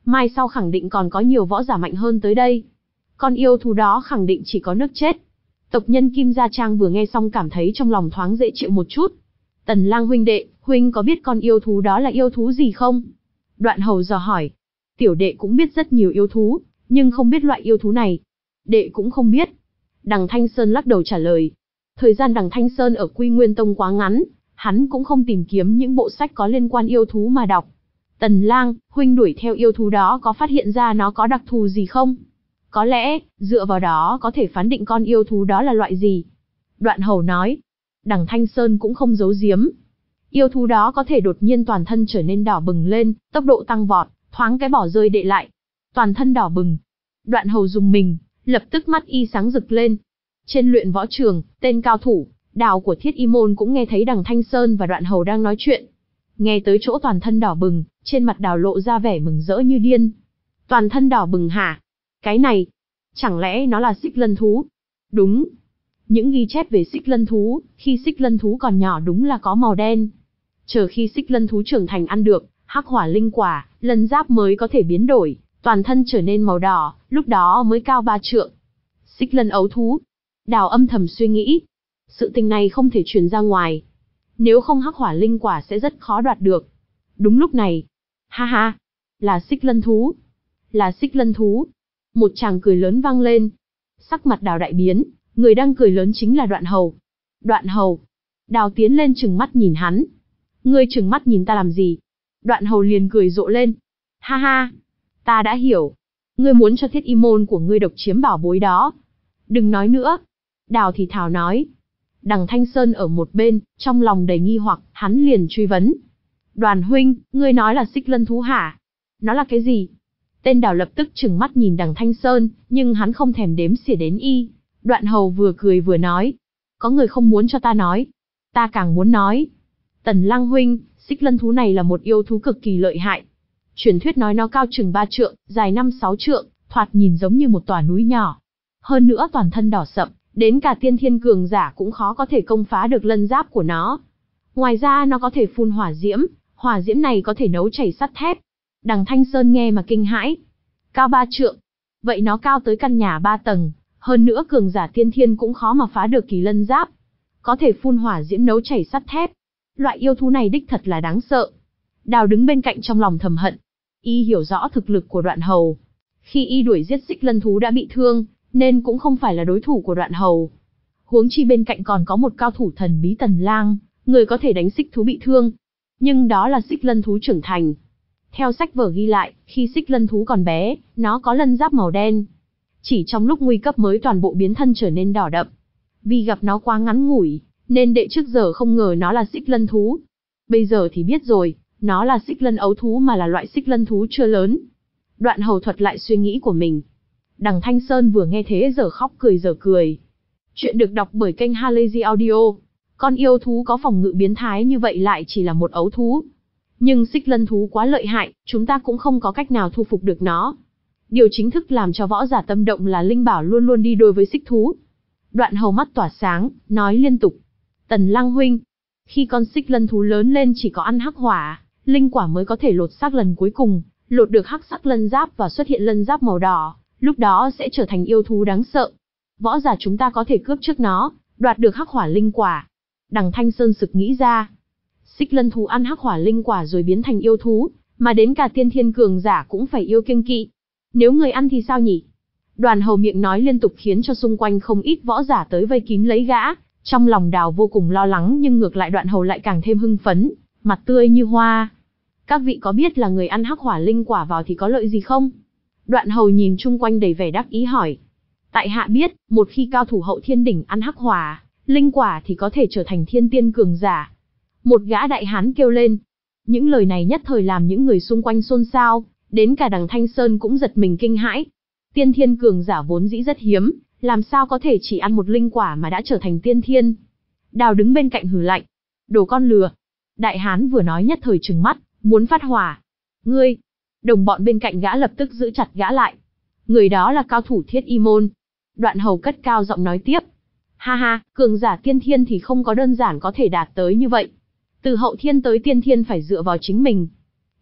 Mai sau khẳng định còn có nhiều võ giả mạnh hơn tới đây. Con yêu thú đó khẳng định chỉ có nước chết. Tộc nhân Kim Gia Trang vừa nghe xong cảm thấy trong lòng thoáng dễ chịu một chút. Tần Lang huynh đệ, huynh có biết con yêu thú đó là yêu thú gì không? Đoạn Hầu dò hỏi. Tiểu đệ cũng biết rất nhiều yêu thú, nhưng không biết loại yêu thú này. Đệ cũng không biết. Đằng Thanh Sơn lắc đầu trả lời. Thời gian Đằng Thanh Sơn ở Quy Nguyên Tông quá ngắn, hắn cũng không tìm kiếm những bộ sách có liên quan yêu thú mà đọc. Tần Lang, huynh đuổi theo yêu thú đó có phát hiện ra nó có đặc thù gì không? Có lẽ, dựa vào đó có thể phán định con yêu thú đó là loại gì. Đoạn Hầu nói. Đằng Thanh Sơn cũng không giấu giếm. Yêu thú đó có thể đột nhiên toàn thân trở nên đỏ bừng lên, tốc độ tăng vọt, thoáng cái bỏ rơi đệ lại. Toàn thân đỏ bừng. Đoạn Hầu dùng mình, lập tức mắt y sáng rực lên. Trên luyện võ trường, tên cao thủ, Đào của Thiết Y Môn cũng nghe thấy Đằng Thanh Sơn và Đoạn Hầu đang nói chuyện. Nghe tới chỗ toàn thân đỏ bừng, trên mặt Đào lộ ra vẻ mừng rỡ như điên. Toàn thân đỏ bừng hả? Cái này, chẳng lẽ nó là xích lân thú? Đúng. Những ghi chép về xích lân thú, khi xích lân thú còn nhỏ đúng là có màu đen. Chờ khi xích lân thú trưởng thành ăn được hắc hỏa linh quả, lân giáp mới có thể biến đổi, toàn thân trở nên màu đỏ, lúc đó mới cao ba trượng. Xích lân ấu thú. Đào âm thầm suy nghĩ. Sự tình này không thể truyền ra ngoài. Nếu không hắc hỏa linh quả sẽ rất khó đoạt được. Đúng lúc này. Ha ha. Là xích lân thú. Là xích lân thú. Một tràng cười lớn vang lên. Sắc mặt Đào đại biến, người đang cười lớn chính là Đoạn Hầu. Đoạn Hầu. Đào tiến lên trừng mắt nhìn hắn. Ngươi trừng mắt nhìn ta làm gì? Đoạn Hầu liền cười rộ lên. Ha ha. Ta đã hiểu. Ngươi muốn cho Thiết Y Môn của ngươi độc chiếm bảo bối đó. Đừng nói nữa. Đào thì thào nói. Đằng Thanh Sơn ở một bên, trong lòng đầy nghi hoặc, hắn liền truy vấn. Đoàn huynh, ngươi nói là xích lân thú hả? Nó là cái gì? Tên Đào lập tức trừng mắt nhìn Đằng Thanh Sơn, nhưng hắn không thèm đếm xỉa đến y. Đoạn Hầu vừa cười vừa nói. Có người không muốn cho ta nói. Ta càng muốn nói. Tần Lang huynh, xích lân thú này là một yêu thú cực kỳ lợi hại. Truyền thuyết nói nó cao chừng ba trượng, dài năm sáu trượng, thoạt nhìn giống như một tòa núi nhỏ. Hơn nữa toàn thân đỏ sậm, đến cả tiên thiên cường giả cũng khó có thể công phá được lân giáp của nó. Ngoài ra nó có thể phun hỏa diễm, hỏa diễm này có thể nấu chảy sắt thép. Đằng Thanh Sơn nghe mà kinh hãi. Cao ba trượng. Vậy nó cao tới căn nhà ba tầng, hơn nữa cường giả tiên thiên cũng khó mà phá được kỳ lân giáp. Có thể phun hỏa diễm nấu chảy sắt thép. Loại yêu thú này đích thật là đáng sợ. Đào đứng bên cạnh trong lòng thầm hận. Y hiểu rõ thực lực của Đoạn Hầu. Khi y đuổi giết xích lân thú đã bị thương, nên cũng không phải là đối thủ của Đoạn Hầu. Huống chi bên cạnh còn có một cao thủ thần bí Tần Lang, người có thể đánh xích thú bị thương. Nhưng đó là xích lân thú trưởng thành. Theo sách vở ghi lại, khi xích lân thú còn bé, nó có lân giáp màu đen. Chỉ trong lúc nguy cấp mới toàn bộ biến thân trở nên đỏ đậm. Vì gặp nó quá ngắn ngủi, nên đệ trước giờ không ngờ nó là xích lân thú. Bây giờ thì biết rồi, nó là xích lân ấu thú mà là loại xích lân thú chưa lớn. Đoạn Hầu thuật lại suy nghĩ của mình. Đằng Thanh Sơn vừa nghe thế giờ khóc cười giờ cười. Chuyện được đọc bởi kênh Halazy Audio. Con yêu thú có phòng ngự biến thái như vậy lại chỉ là một ấu thú. Nhưng xích lân thú quá lợi hại, chúng ta cũng không có cách nào thu phục được nó. Điều chính thức làm cho võ giả tâm động là linh bảo luôn luôn đi đôi với xích thú. Đoạn Hầu mắt tỏa sáng, nói liên tục. Tần Lang huynh, khi con xích lân thú lớn lên chỉ có ăn hắc hỏa, linh quả mới có thể lột xác lần cuối cùng, lột được hắc sắc lân giáp và xuất hiện lân giáp màu đỏ, lúc đó sẽ trở thành yêu thú đáng sợ. Võ giả chúng ta có thể cướp trước nó, đoạt được hắc hỏa linh quả. Đằng Thanh Sơn sực nghĩ ra. Xích lân thú ăn hắc hỏa linh quả rồi biến thành yêu thú, mà đến cả tiên thiên cường giả cũng phải yêu kiêng kỵ. Nếu người ăn thì sao nhỉ? Đoàn Hầu miệng nói liên tục khiến cho xung quanh không ít võ giả tới vây kín lấy gã. Trong lòng Đào vô cùng lo lắng nhưng ngược lại Đoạn Hầu lại càng thêm hưng phấn, mặt tươi như hoa. Các vị có biết là người ăn hắc hỏa linh quả vào thì có lợi gì không? Đoạn Hầu nhìn chung quanh đầy vẻ đắc ý hỏi. Tại hạ biết, một khi cao thủ hậu thiên đỉnh ăn hắc hỏa linh quả thì có thể trở thành thiên tiên cường giả. Một gã đại hán kêu lên. Những lời này nhất thời làm những người xung quanh xôn xao, đến cả Đằng Thanh Sơn cũng giật mình kinh hãi. Tiên thiên cường giả vốn dĩ rất hiếm, làm sao có thể chỉ ăn một linh quả mà đã trở thành tiên thiên. Đào đứng bên cạnh hừ lạnh. Đồ con lừa. Đại hán vừa nói nhất thời trừng mắt, muốn phát hỏa. Ngươi! Đồng bọn bên cạnh gã lập tức giữ chặt gã lại. Người đó là cao thủ Thiết Y Môn. Đoạn Hầu cất cao giọng nói tiếp. Ha ha, cường giả tiên thiên thì không có đơn giản có thể đạt tới như vậy. Từ hậu thiên tới tiên thiên phải dựa vào chính mình.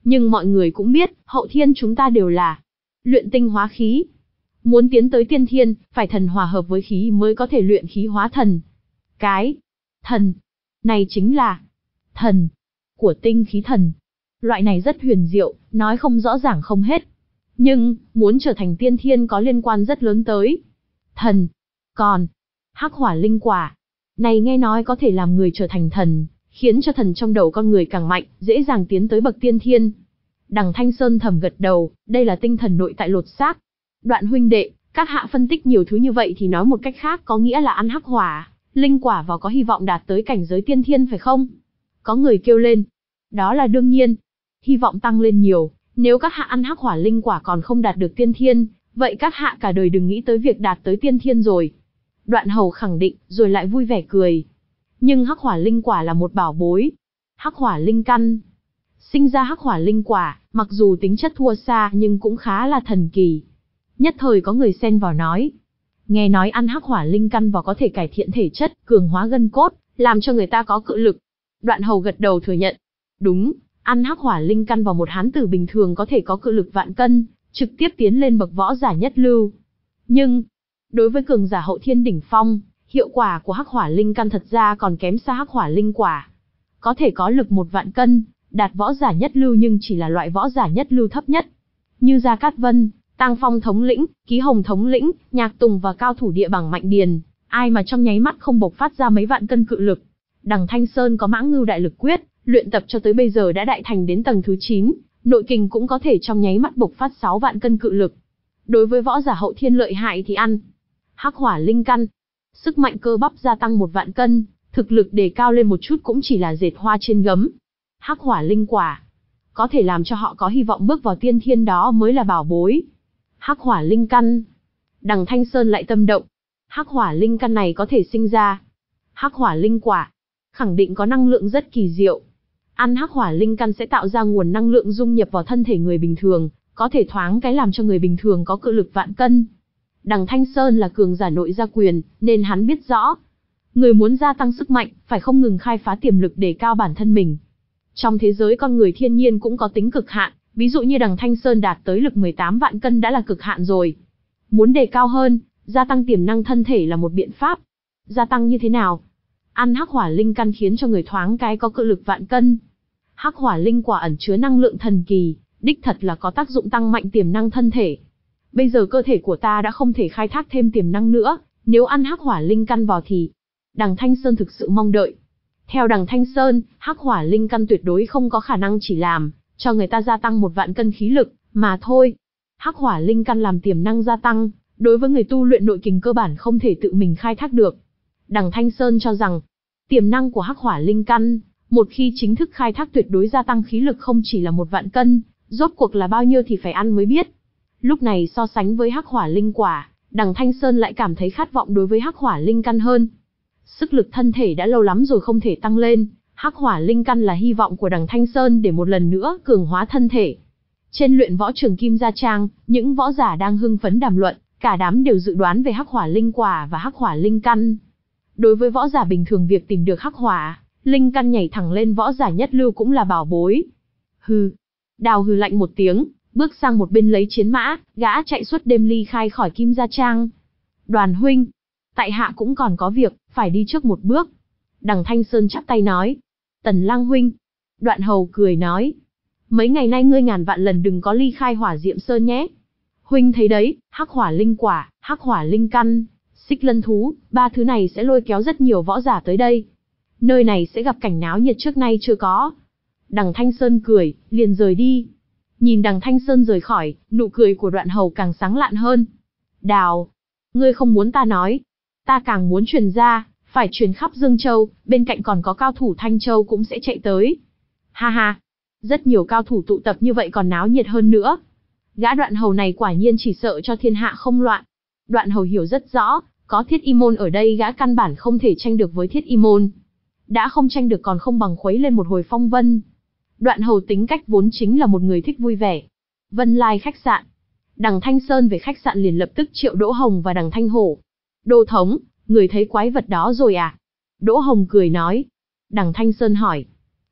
Nhưng mọi người cũng biết, hậu thiên chúng ta đều là luyện tinh hóa khí. Muốn tiến tới tiên thiên, phải thần hòa hợp với khí mới có thể luyện khí hóa thần. Cái thần này chính là thần của tinh khí thần. Loại này rất huyền diệu, nói không rõ ràng không hết. Nhưng, muốn trở thành tiên thiên có liên quan rất lớn tới thần. Còn, hắc hỏa linh quả, này nghe nói có thể làm người trở thành thần, khiến cho thần trong đầu con người càng mạnh, dễ dàng tiến tới bậc tiên thiên. Đằng Thanh Sơn thầm gật đầu, đây là tinh thần nội tại lột xác. Đoạn huynh đệ, các hạ phân tích nhiều thứ như vậy thì nói một cách khác có nghĩa là ăn hắc hỏa linh quả vào có hy vọng đạt tới cảnh giới tiên thiên phải không? Có người kêu lên. Đó là đương nhiên. Hy vọng tăng lên nhiều, nếu các hạ ăn hắc hỏa linh quả còn không đạt được tiên thiên, vậy các hạ cả đời đừng nghĩ tới việc đạt tới tiên thiên rồi. Đoạn Hầu khẳng định, rồi lại vui vẻ cười. Nhưng hắc hỏa linh quả là một bảo bối. Hắc hỏa linh căn. Sinh ra hắc hỏa linh quả, mặc dù tính chất thua xa nhưng cũng khá là thần kỳ. Nhất thời có người xen vào nói. Nghe nói ăn hắc hỏa linh căn vào có thể cải thiện thể chất, cường hóa gân cốt, làm cho người ta có cự lực. Đoạn Hầu gật đầu thừa nhận. Đúng, ăn hắc hỏa linh căn vào một hán tử bình thường có thể có cự lực vạn cân, trực tiếp tiến lên bậc võ giả nhất lưu. Nhưng, đối với cường giả hậu thiên đỉnh phong, hiệu quả của hắc hỏa linh căn thật ra còn kém xa hắc hỏa linh quả. Có thể có lực một vạn cân, đạt võ giả nhất lưu nhưng chỉ là loại võ giả nhất lưu thấp nhất. Như Gia Cát Vân, Tang Phong thống lĩnh, Ký Hồng thống lĩnh, Nhạc Tùng và cao thủ địa bảng Mạnh Điền, ai mà trong nháy mắt không bộc phát ra mấy vạn cân cự lực. Đằng Thanh Sơn có Mã Ngưu đại lực quyết, luyện tập cho tới bây giờ đã đại thành đến tầng thứ chín, nội kình cũng có thể trong nháy mắt bộc phát sáu vạn cân cự lực. Đối với võ giả hậu thiên lợi hại thì ăn hắc hỏa linh căn, sức mạnh cơ bắp gia tăng một vạn cân, thực lực đề cao lên một chút cũng chỉ là dệt hoa trên gấm. Hắc hỏa linh quả có thể làm cho họ có hy vọng bước vào tiên thiên, đó mới là bảo bối. Hắc hỏa linh căn. Đằng Thanh Sơn lại tâm động. Hắc hỏa linh căn này có thể sinh ra hắc hỏa linh quả, khẳng định có năng lượng rất kỳ diệu. Ăn hắc hỏa linh căn sẽ tạo ra nguồn năng lượng dung nhập vào thân thể người bình thường, có thể thoáng cái làm cho người bình thường có cự lực vạn cân. Đằng Thanh Sơn là cường giả nội gia quyền, nên hắn biết rõ. Người muốn gia tăng sức mạnh, phải không ngừng khai phá tiềm lực để cao bản thân mình. Trong thế giới con người thiên nhiên cũng có tính cực hạn, ví dụ như đằng Thanh Sơn đạt tới lực mười tám vạn cân đã là cực hạn rồi. Muốn đề cao hơn, gia tăng tiềm năng thân thể là một biện pháp. Gia tăng như thế nào? Ăn hắc hỏa linh căn khiến cho người thoáng cái có cự lực vạn cân. Hắc hỏa linh quả ẩn chứa năng lượng thần kỳ, đích thật là có tác dụng tăng mạnh tiềm năng thân thể. Bây giờ cơ thể của ta đã không thể khai thác thêm tiềm năng nữa, nếu ăn hắc hỏa linh căn vào thì... Đằng Thanh Sơn thực sự mong đợi. Theo đằng Thanh Sơn, hắc hỏa linh căn tuyệt đối không có khả năng chỉ làm cho người ta gia tăng một vạn cân khí lực, mà thôi. Hắc hỏa linh căn làm tiềm năng gia tăng, đối với người tu luyện nội kình cơ bản không thể tự mình khai thác được. Đằng Thanh Sơn cho rằng, tiềm năng của hắc hỏa linh căn, một khi chính thức khai thác tuyệt đối gia tăng khí lực không chỉ là một vạn cân, rốt cuộc là bao nhiêu thì phải ăn mới biết. Lúc này so sánh với hắc hỏa linh quả, đằng Thanh Sơn lại cảm thấy khát vọng đối với hắc hỏa linh căn hơn. Sức lực thân thể đã lâu lắm rồi không thể tăng lên, hắc hỏa linh căn là hy vọng của đằng Thanh Sơn để một lần nữa cường hóa thân thể. Trên luyện võ trường Kim Gia Trang, những võ giả đang hưng phấn đàm luận, cả đám đều dự đoán về hắc hỏa linh quả và hắc hỏa linh căn. Đối với võ giả bình thường việc tìm được hắc hỏa linh căn nhảy thẳng lên võ giả nhất lưu cũng là bảo bối. Hừ. Đào hừ lạnh một tiếng, bước sang một bên lấy chiến mã, gã chạy suốt đêm ly khai khỏi Kim Gia Trang. Đoàn huynh, tại hạ cũng còn có việc, phải đi trước một bước. Đằng Thanh Sơn chắp tay nói. Tần Lang huynh. Đoạn Hầu cười nói. Mấy ngày nay ngươi ngàn vạn lần đừng có ly khai Hỏa Diệm Sơn nhé. Huynh thấy đấy, hắc hỏa linh quả, hắc hỏa linh căn, xích lân thú, ba thứ này sẽ lôi kéo rất nhiều võ giả tới đây. Nơi này sẽ gặp cảnh náo nhiệt trước nay chưa có. Đằng Thanh Sơn cười, liền rời đi. Nhìn đằng Thanh Sơn rời khỏi, nụ cười của Đoạn Hầu càng sáng lạn hơn. Đào, ngươi không muốn ta nói. Ta càng muốn truyền ra, phải truyền khắp Dương Châu, bên cạnh còn có cao thủ Thanh Châu cũng sẽ chạy tới. Ha ha, rất nhiều cao thủ tụ tập như vậy còn náo nhiệt hơn nữa. Gã Đoạn Hầu này quả nhiên chỉ sợ cho thiên hạ không loạn. Đoạn Hầu hiểu rất rõ, có Thiết Y Môn ở đây gã căn bản không thể tranh được với Thiết Y Môn. Đã không tranh được còn không bằng khuấy lên một hồi phong vân. Đoạn Hầu tính cách vốn chính là một người thích vui vẻ. Vân Lai khách sạn. Đằng Thanh Sơn về khách sạn liền lập tức triệu Đỗ Hồng và đằng Thanh Hổ. Đô thống, người thấy quái vật đó rồi à? Đỗ Hồng cười nói. Đằng Thanh Sơn hỏi.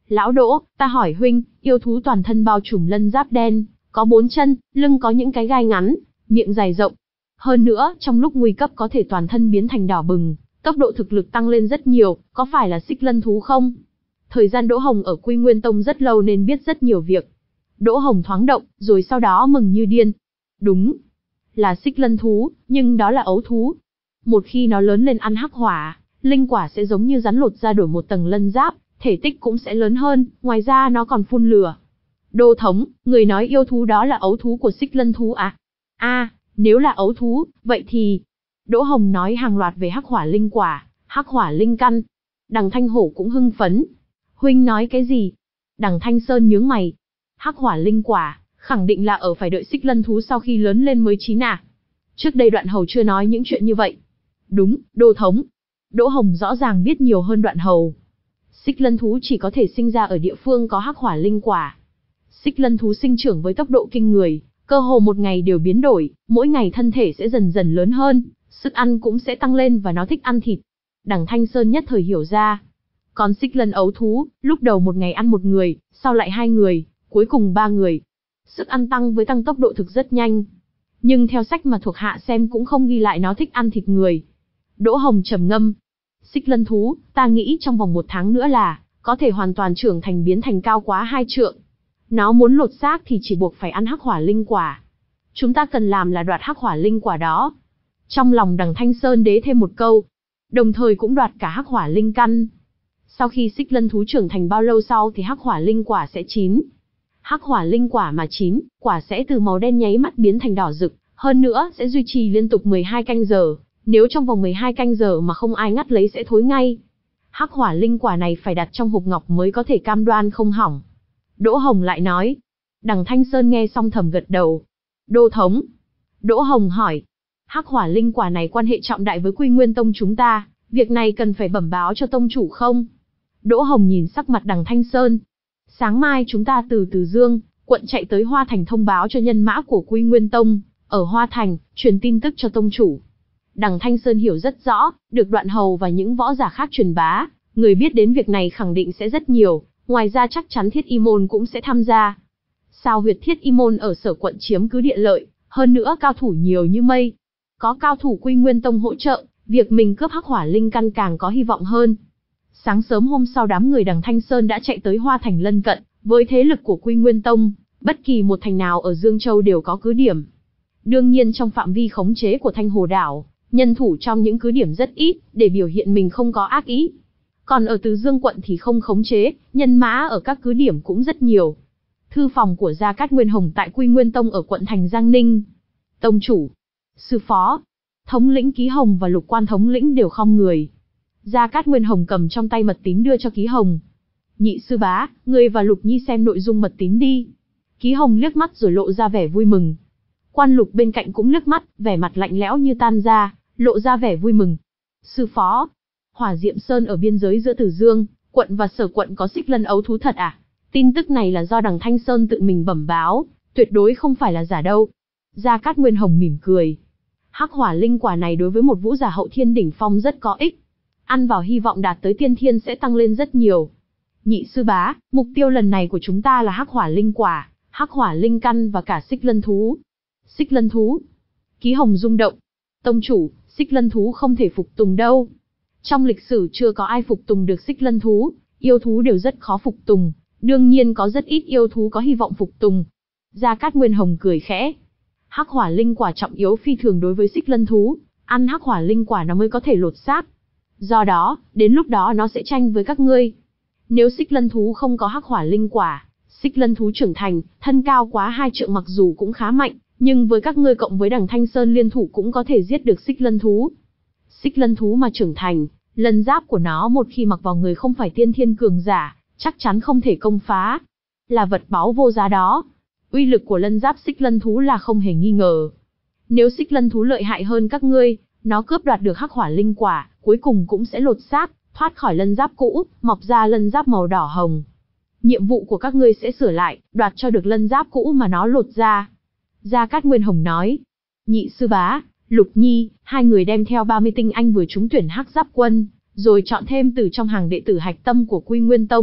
Lão Đỗ, ta hỏi huynh, yêu thú toàn thân bao trùm lân giáp đen, có bốn chân, lưng có những cái gai ngắn, miệng dài rộng. Hơn nữa, trong lúc nguy cấp có thể toàn thân biến thành đỏ bừng, tốc độ thực lực tăng lên rất nhiều, có phải là xích lân thú không? Thời gian Đỗ Hồng ở Quy Nguyên Tông rất lâu nên biết rất nhiều việc. Đỗ Hồng thoáng động, rồi sau đó mừng như điên. Đúng, là xích lân thú, nhưng đó là ấu thú. Một khi nó lớn lên ăn hắc hỏa, linh quả sẽ giống như rắn lột ra đổi một tầng lân giáp, thể tích cũng sẽ lớn hơn, ngoài ra nó còn phun lửa. Đô thống, người nói yêu thú đó là ấu thú của xích lân thú à? A, à, nếu là ấu thú, vậy thì... Đỗ Hồng nói hàng loạt về hắc hỏa linh quả, hắc hỏa linh căn. Đằng Thanh Hổ cũng hưng phấn. Huynh nói cái gì? Đằng Thanh Sơn nhướng mày. Hắc hỏa linh quả, khẳng định là ở phải đợi xích lân thú sau khi lớn lên mới chín à? Trước đây Đoạn Hầu chưa nói những chuyện như vậy. Đúng, Đô thống. Đỗ Hồng rõ ràng biết nhiều hơn Đoạn Hầu. Xích lân thú chỉ có thể sinh ra ở địa phương có hắc hỏa linh quả. Xích lân thú sinh trưởng với tốc độ kinh người, cơ hồ một ngày đều biến đổi, mỗi ngày thân thể sẽ dần dần lớn hơn, sức ăn cũng sẽ tăng lên và nó thích ăn thịt. Đằng Thanh Sơn nhất thời hiểu ra. Còn xích lân ấu thú, lúc đầu một ngày ăn một người, sau lại hai người, cuối cùng ba người. Sức ăn tăng với tăng tốc độ thực rất nhanh. Nhưng theo sách mà thuộc hạ xem cũng không ghi lại nó thích ăn thịt người. Đỗ Hồng trầm ngâm. Xích lân thú, ta nghĩ trong vòng một tháng nữa là, có thể hoàn toàn trưởng thành biến thành cao quá hai trượng. Nó muốn lột xác thì chỉ buộc phải ăn hắc hỏa linh quả. Chúng ta cần làm là đoạt hắc hỏa linh quả đó. Trong lòng đằng Thanh Sơn đế thêm một câu. Đồng thời cũng đoạt cả hắc hỏa linh căn. Sau khi xích lân thú trưởng thành bao lâu sau thì hắc hỏa linh quả sẽ chín. Hắc hỏa linh quả mà chín, quả sẽ từ màu đen nháy mắt biến thành đỏ rực, hơn nữa sẽ duy trì liên tục mười hai canh giờ. Nếu trong vòng mười hai canh giờ mà không ai ngắt lấy sẽ thối ngay. Hắc hỏa linh quả này phải đặt trong hộp ngọc mới có thể cam đoan không hỏng. Đỗ Hồng lại nói. Đằng Thanh Sơn nghe xong thầm gật đầu. Đô thống. Đỗ Hồng hỏi. Hắc hỏa linh quả này quan hệ trọng đại với Quy Nguyên Tông chúng ta, việc này cần phải bẩm báo cho tông chủ không? Đỗ Hồng nhìn sắc mặt đằng Thanh Sơn. Sáng mai chúng ta từ Từ Dương, quận chạy tới Hoa Thành thông báo cho nhân mã của Quy Nguyên Tông, ở Hoa Thành, truyền tin tức cho tông chủ. Đằng Thanh Sơn hiểu rất rõ, được Đoạn Hầu và những võ giả khác truyền bá, người biết đến việc này khẳng định sẽ rất nhiều, ngoài ra chắc chắn Thiết Y Môn cũng sẽ tham gia. Sao huyệt Thiết Y Môn ở Sở quận chiếm cứ địa lợi, hơn nữa cao thủ nhiều như mây. Có cao thủ Quy Nguyên Tông hỗ trợ, việc mình cướp hắc hỏa linh căn càng có hy vọng hơn. Sáng sớm hôm sau đám người đằng Thanh Sơn đã chạy tới Hoa Thành lân cận, với thế lực của Quy Nguyên Tông, bất kỳ một thành nào ở Dương Châu đều có cứ điểm. Đương nhiên trong phạm vi khống chế của Thanh Hồ Đảo, nhân thủ trong những cứ điểm rất ít, để biểu hiện mình không có ác ý. Còn ở Từ Dương quận thì không khống chế, nhân mã ở các cứ điểm cũng rất nhiều. Thư phòng của Gia Cát Nguyên Hồng tại Quy Nguyên Tông ở quận thành Giang Ninh. Tông chủ, sư phó, thống lĩnh Ký Hồng và Lục Quan thống lĩnh đều khom người. Gia Cát Nguyên Hồng cầm trong tay mật tín đưa cho Ký Hồng. Nhị sư bá, ngươi và Lục Nhi xem nội dung mật tín đi. Ký Hồng liếc mắt rồi lộ ra vẻ vui mừng. Quan Lục bên cạnh cũng liếc mắt, vẻ mặt lạnh lẽo như tan ra, lộ ra vẻ vui mừng. Sư phó, Hỏa Diệm Sơn ở biên giới giữa Từ Dương, quận và Sở quận có xích lân ấu thú thật à? Tin tức này là do đằng Thanh Sơn tự mình bẩm báo, tuyệt đối không phải là giả đâu. Gia Cát Nguyên Hồng mỉm cười. Hắc hỏa linh quả này đối với một vũ giả hậu thiên đỉnh phong rất có ích. Ăn vào hy vọng đạt tới tiên thiên sẽ tăng lên rất nhiều. Nhị sư bá, mục tiêu lần này của chúng ta là hắc hỏa linh quả, hắc hỏa linh căn và cả xích lân thú. Xích lân thú. Ký Hồng rung động. Tông chủ, xích lân thú không thể phục tùng đâu. Trong lịch sử chưa có ai phục tùng được xích lân thú, yêu thú đều rất khó phục tùng, đương nhiên có rất ít yêu thú có hy vọng phục tùng. Gia Cát Nguyên Hồng cười khẽ. Hắc hỏa linh quả trọng yếu phi thường đối với xích lân thú, ăn hắc hỏa linh quả nó mới có thể lột xác. Do đó, đến lúc đó nó sẽ tranh với các ngươi. Nếu xích lân thú không có hắc hỏa linh quả, xích lân thú trưởng thành, thân cao quá hai trượng mặc dù cũng khá mạnh, nhưng với các ngươi cộng với đằng Thanh Sơn liên thủ cũng có thể giết được xích lân thú. Xích lân thú mà trưởng thành, lân giáp của nó một khi mặc vào người không phải tiên thiên cường giả, chắc chắn không thể công phá. Là vật báu vô giá đó. Uy lực của lân giáp xích lân thú là không hề nghi ngờ. Nếu xích lân thú lợi hại hơn các ngươi, nó cướp đoạt được hắc hỏa linh quả, cuối cùng cũng sẽ lột xác, thoát khỏi lân giáp cũ, mọc ra lân giáp màu đỏ hồng. Nhiệm vụ của các ngươi sẽ sửa lại, đoạt cho được lân giáp cũ mà nó lột ra. Gia Cát Nguyên Hồng nói. Nhị sư bá, Lục Nhi, hai người đem theo ba mươi tinh anh vừa trúng tuyển hắc giáp quân, rồi chọn thêm từ trong hàng đệ tử hạch tâm của Quy Nguyên Tông,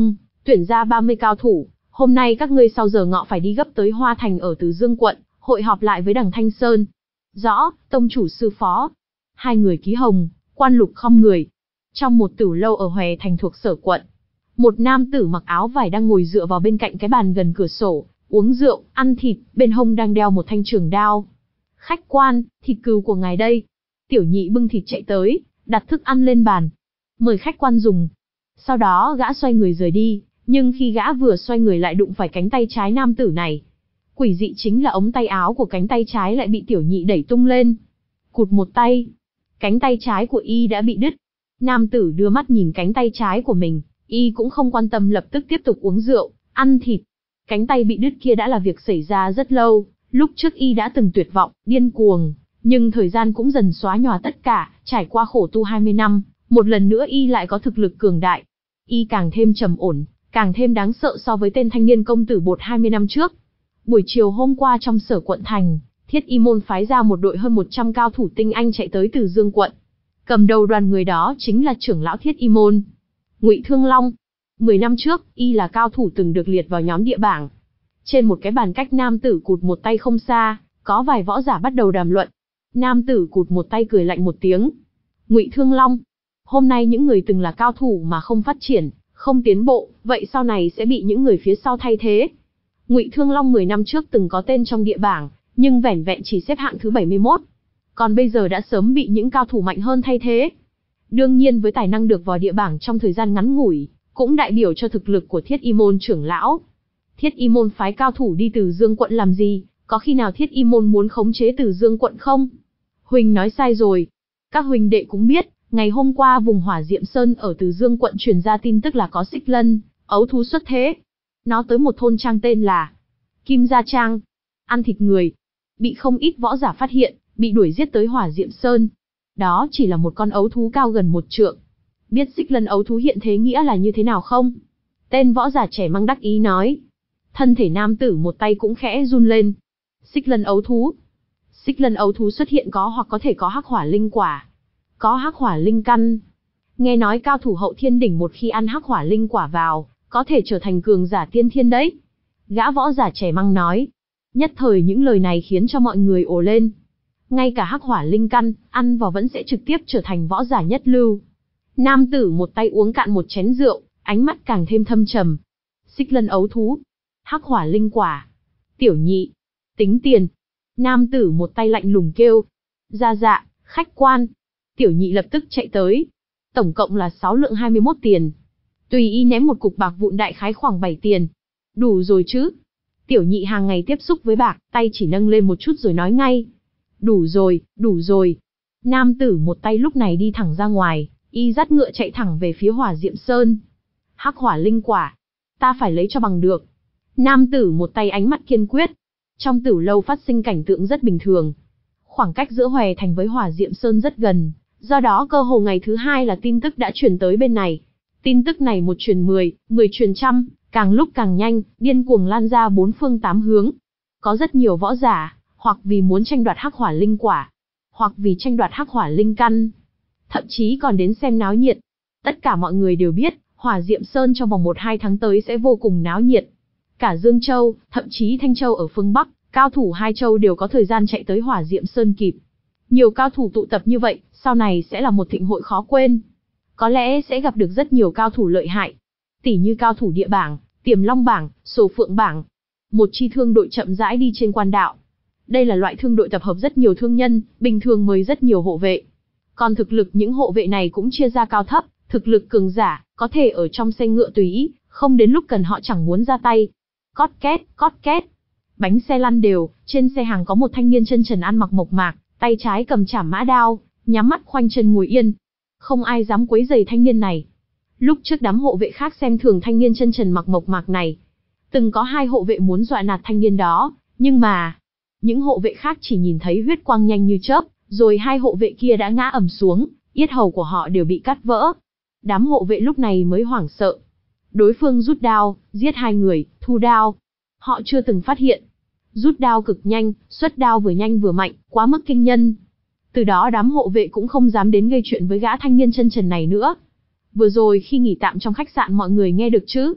tuyển ra ba mươi cao thủ, hôm nay các ngươi sau giờ ngọ phải đi gấp tới Hoa Thành ở Từ Dương quận, hội họp lại với Đằng Thanh Sơn. Rõ, tông chủ sư phó. Hai người ký hồng, quan lục khom người. Trong một tử lâu ở Hòe Thành thuộc Sở quận, một nam tử mặc áo vải đang ngồi dựa vào bên cạnh cái bàn gần cửa sổ, uống rượu, ăn thịt, bên hông đang đeo một thanh trường đao. Khách quan, thịt cừu của ngài đây. Tiểu nhị bưng thịt chạy tới, đặt thức ăn lên bàn. Mời khách quan dùng. Sau đó gã xoay người rời đi, nhưng khi gã vừa xoay người lại đụng phải cánh tay trái nam tử này. Quỷ dị chính là ống tay áo của cánh tay trái lại bị tiểu nhị đẩy tung lên. Cụt một tay. Cánh tay trái của y đã bị đứt. Nam tử đưa mắt nhìn cánh tay trái của mình, y cũng không quan tâm, lập tức tiếp tục uống rượu, ăn thịt. Cánh tay bị đứt kia đã là việc xảy ra rất lâu, lúc trước y đã từng tuyệt vọng, điên cuồng, nhưng thời gian cũng dần xóa nhòa tất cả, trải qua khổ tu hai mươi năm, một lần nữa y lại có thực lực cường đại. Y càng thêm trầm ổn, càng thêm đáng sợ so với tên thanh niên công tử bột hai mươi năm trước. Buổi chiều hôm qua trong Sở quận thành, Thiết Y môn phái ra một đội hơn một trăm cao thủ tinh anh chạy tới Từ Dương quận. Cầm đầu đoàn người đó chính là trưởng lão Thiết Y môn, Ngụy Thương Long. Mười năm trước, y là cao thủ từng được liệt vào nhóm địa bảng. Trên một cái bàn cách nam tử cụt một tay không xa, có vài võ giả bắt đầu đàm luận. Nam tử cụt một tay cười lạnh một tiếng. Ngụy Thương Long, hôm nay những người từng là cao thủ mà không phát triển, không tiến bộ, vậy sau này sẽ bị những người phía sau thay thế. Ngụy Thương Long mười năm trước từng có tên trong địa bảng, nhưng vẻn vẹn chỉ xếp hạng thứ bảy mươi mốt. Còn bây giờ đã sớm bị những cao thủ mạnh hơn thay thế. Đương nhiên với tài năng được vào địa bảng trong thời gian ngắn ngủi, cũng đại biểu cho thực lực của Thiết Y môn trưởng lão. Thiết Y môn phái cao thủ đi Từ Dương quận làm gì, có khi nào Thiết Y môn muốn khống chế Từ Dương quận không? Huỳnh nói sai rồi. Các huynh đệ cũng biết, ngày hôm qua vùng Hỏa Diệm Sơn ở Từ Dương quận truyền ra tin tức là có xích lân, ấu thú xuất thế. Nó tới một thôn trang tên là Kim Gia Trang, ăn thịt người. Bị không ít võ giả phát hiện, bị đuổi giết tới Hỏa Diệm Sơn. Đó chỉ là một con ấu thú cao gần một trượng. Biết xích lân ấu thú hiện thế nghĩa là như thế nào không? Tên võ giả trẻ mang đắc ý nói. Thân thể nam tử một tay cũng khẽ run lên. Xích lân ấu thú. Xích lân ấu thú xuất hiện có hoặc có thể có hắc hỏa linh quả, có hắc hỏa linh căn. Nghe nói cao thủ hậu thiên đỉnh một khi ăn hắc hỏa linh quả vào, có thể trở thành cường giả tiên thiên đấy. Gã võ giả trẻ măng nói. Nhất thời những lời này khiến cho mọi người ồ lên. Ngay cả hắc hỏa linh căn, ăn vào vẫn sẽ trực tiếp trở thành võ giả nhất lưu. Nam tử một tay uống cạn một chén rượu, ánh mắt càng thêm thâm trầm. Xích lân ấu thú, hắc hỏa linh quả, tiểu nhị, tính tiền. Nam tử một tay lạnh lùng kêu. Dạ dạ, khách quan. Tiểu nhị lập tức chạy tới. Tổng cộng là sáu lượng hai mươi mốt tiền. Tùy y ném một cục bạc vụn đại khái khoảng bảy tiền. Đủ rồi chứ? Tiểu nhị hàng ngày tiếp xúc với bạc, tay chỉ nâng lên một chút rồi nói ngay. Đủ rồi, đủ rồi. Nam tử một tay lúc này đi thẳng ra ngoài, y dắt ngựa chạy thẳng về phía Hỏa Diệm Sơn. Hắc hỏa linh quả, ta phải lấy cho bằng được. Nam tử một tay ánh mắt kiên quyết. Trong tử lâu phát sinh cảnh tượng rất bình thường. Khoảng cách giữa Hòe Thành với Hỏa Diệm Sơn rất gần, do đó cơ hồ ngày thứ hai là tin tức đã truyền tới bên này. Tin tức này một truyền mười, mười truyền trăm, càng lúc càng nhanh, điên cuồng lan ra bốn phương tám hướng. Có rất nhiều võ giả, hoặc vì muốn tranh đoạt hắc hỏa linh quả, hoặc vì tranh đoạt hắc hỏa linh căn, thậm chí còn đến xem náo nhiệt. Tất cả mọi người đều biết, Hỏa Diệm Sơn trong vòng một hai tháng tới sẽ vô cùng náo nhiệt. Cả Dương Châu, thậm chí Thanh Châu ở phương Bắc, cao thủ hai châu đều có thời gian chạy tới Hỏa Diệm Sơn kịp. Nhiều cao thủ tụ tập như vậy, sau này sẽ là một thịnh hội khó quên. Có lẽ sẽ gặp được rất nhiều cao thủ lợi hại. Tỉ như cao thủ địa bảng, Tiềm Long bảng, Sổ Phượng bảng. Một chi thương đội chậm rãi đi trên quan đạo. Đây là loại thương đội tập hợp rất nhiều thương nhân, bình thường mời rất nhiều hộ vệ. Còn thực lực những hộ vệ này cũng chia ra cao thấp, thực lực cường giả, có thể ở trong xe ngựa tùy ý, không đến lúc cần họ chẳng muốn ra tay. Cót két, cót két. Bánh xe lăn đều, trên xe hàng có một thanh niên chân trần ăn mặc mộc mạc, tay trái cầm chảm mã đao, nhắm mắt khoanh chân ngồi yên. Không ai dám quấy rầy thanh niên này. Lúc trước đám hộ vệ khác xem thường thanh niên chân trần mặc mộc mạc này. Từng có hai hộ vệ muốn dọa nạt thanh niên đó, nhưng mà những hộ vệ khác chỉ nhìn thấy huyết quang nhanh như chớp, rồi hai hộ vệ kia đã ngã ầm xuống, yết hầu của họ đều bị cắt vỡ. Đám hộ vệ lúc này mới hoảng sợ. Đối phương rút đao, giết hai người, thu đao. Họ chưa từng phát hiện. Rút đao cực nhanh, xuất đao vừa nhanh vừa mạnh, quá mức kinh nhân. Từ đó đám hộ vệ cũng không dám đến gây chuyện với gã thanh niên chân trần này nữa. Vừa rồi khi nghỉ tạm trong khách sạn mọi người nghe được chứ?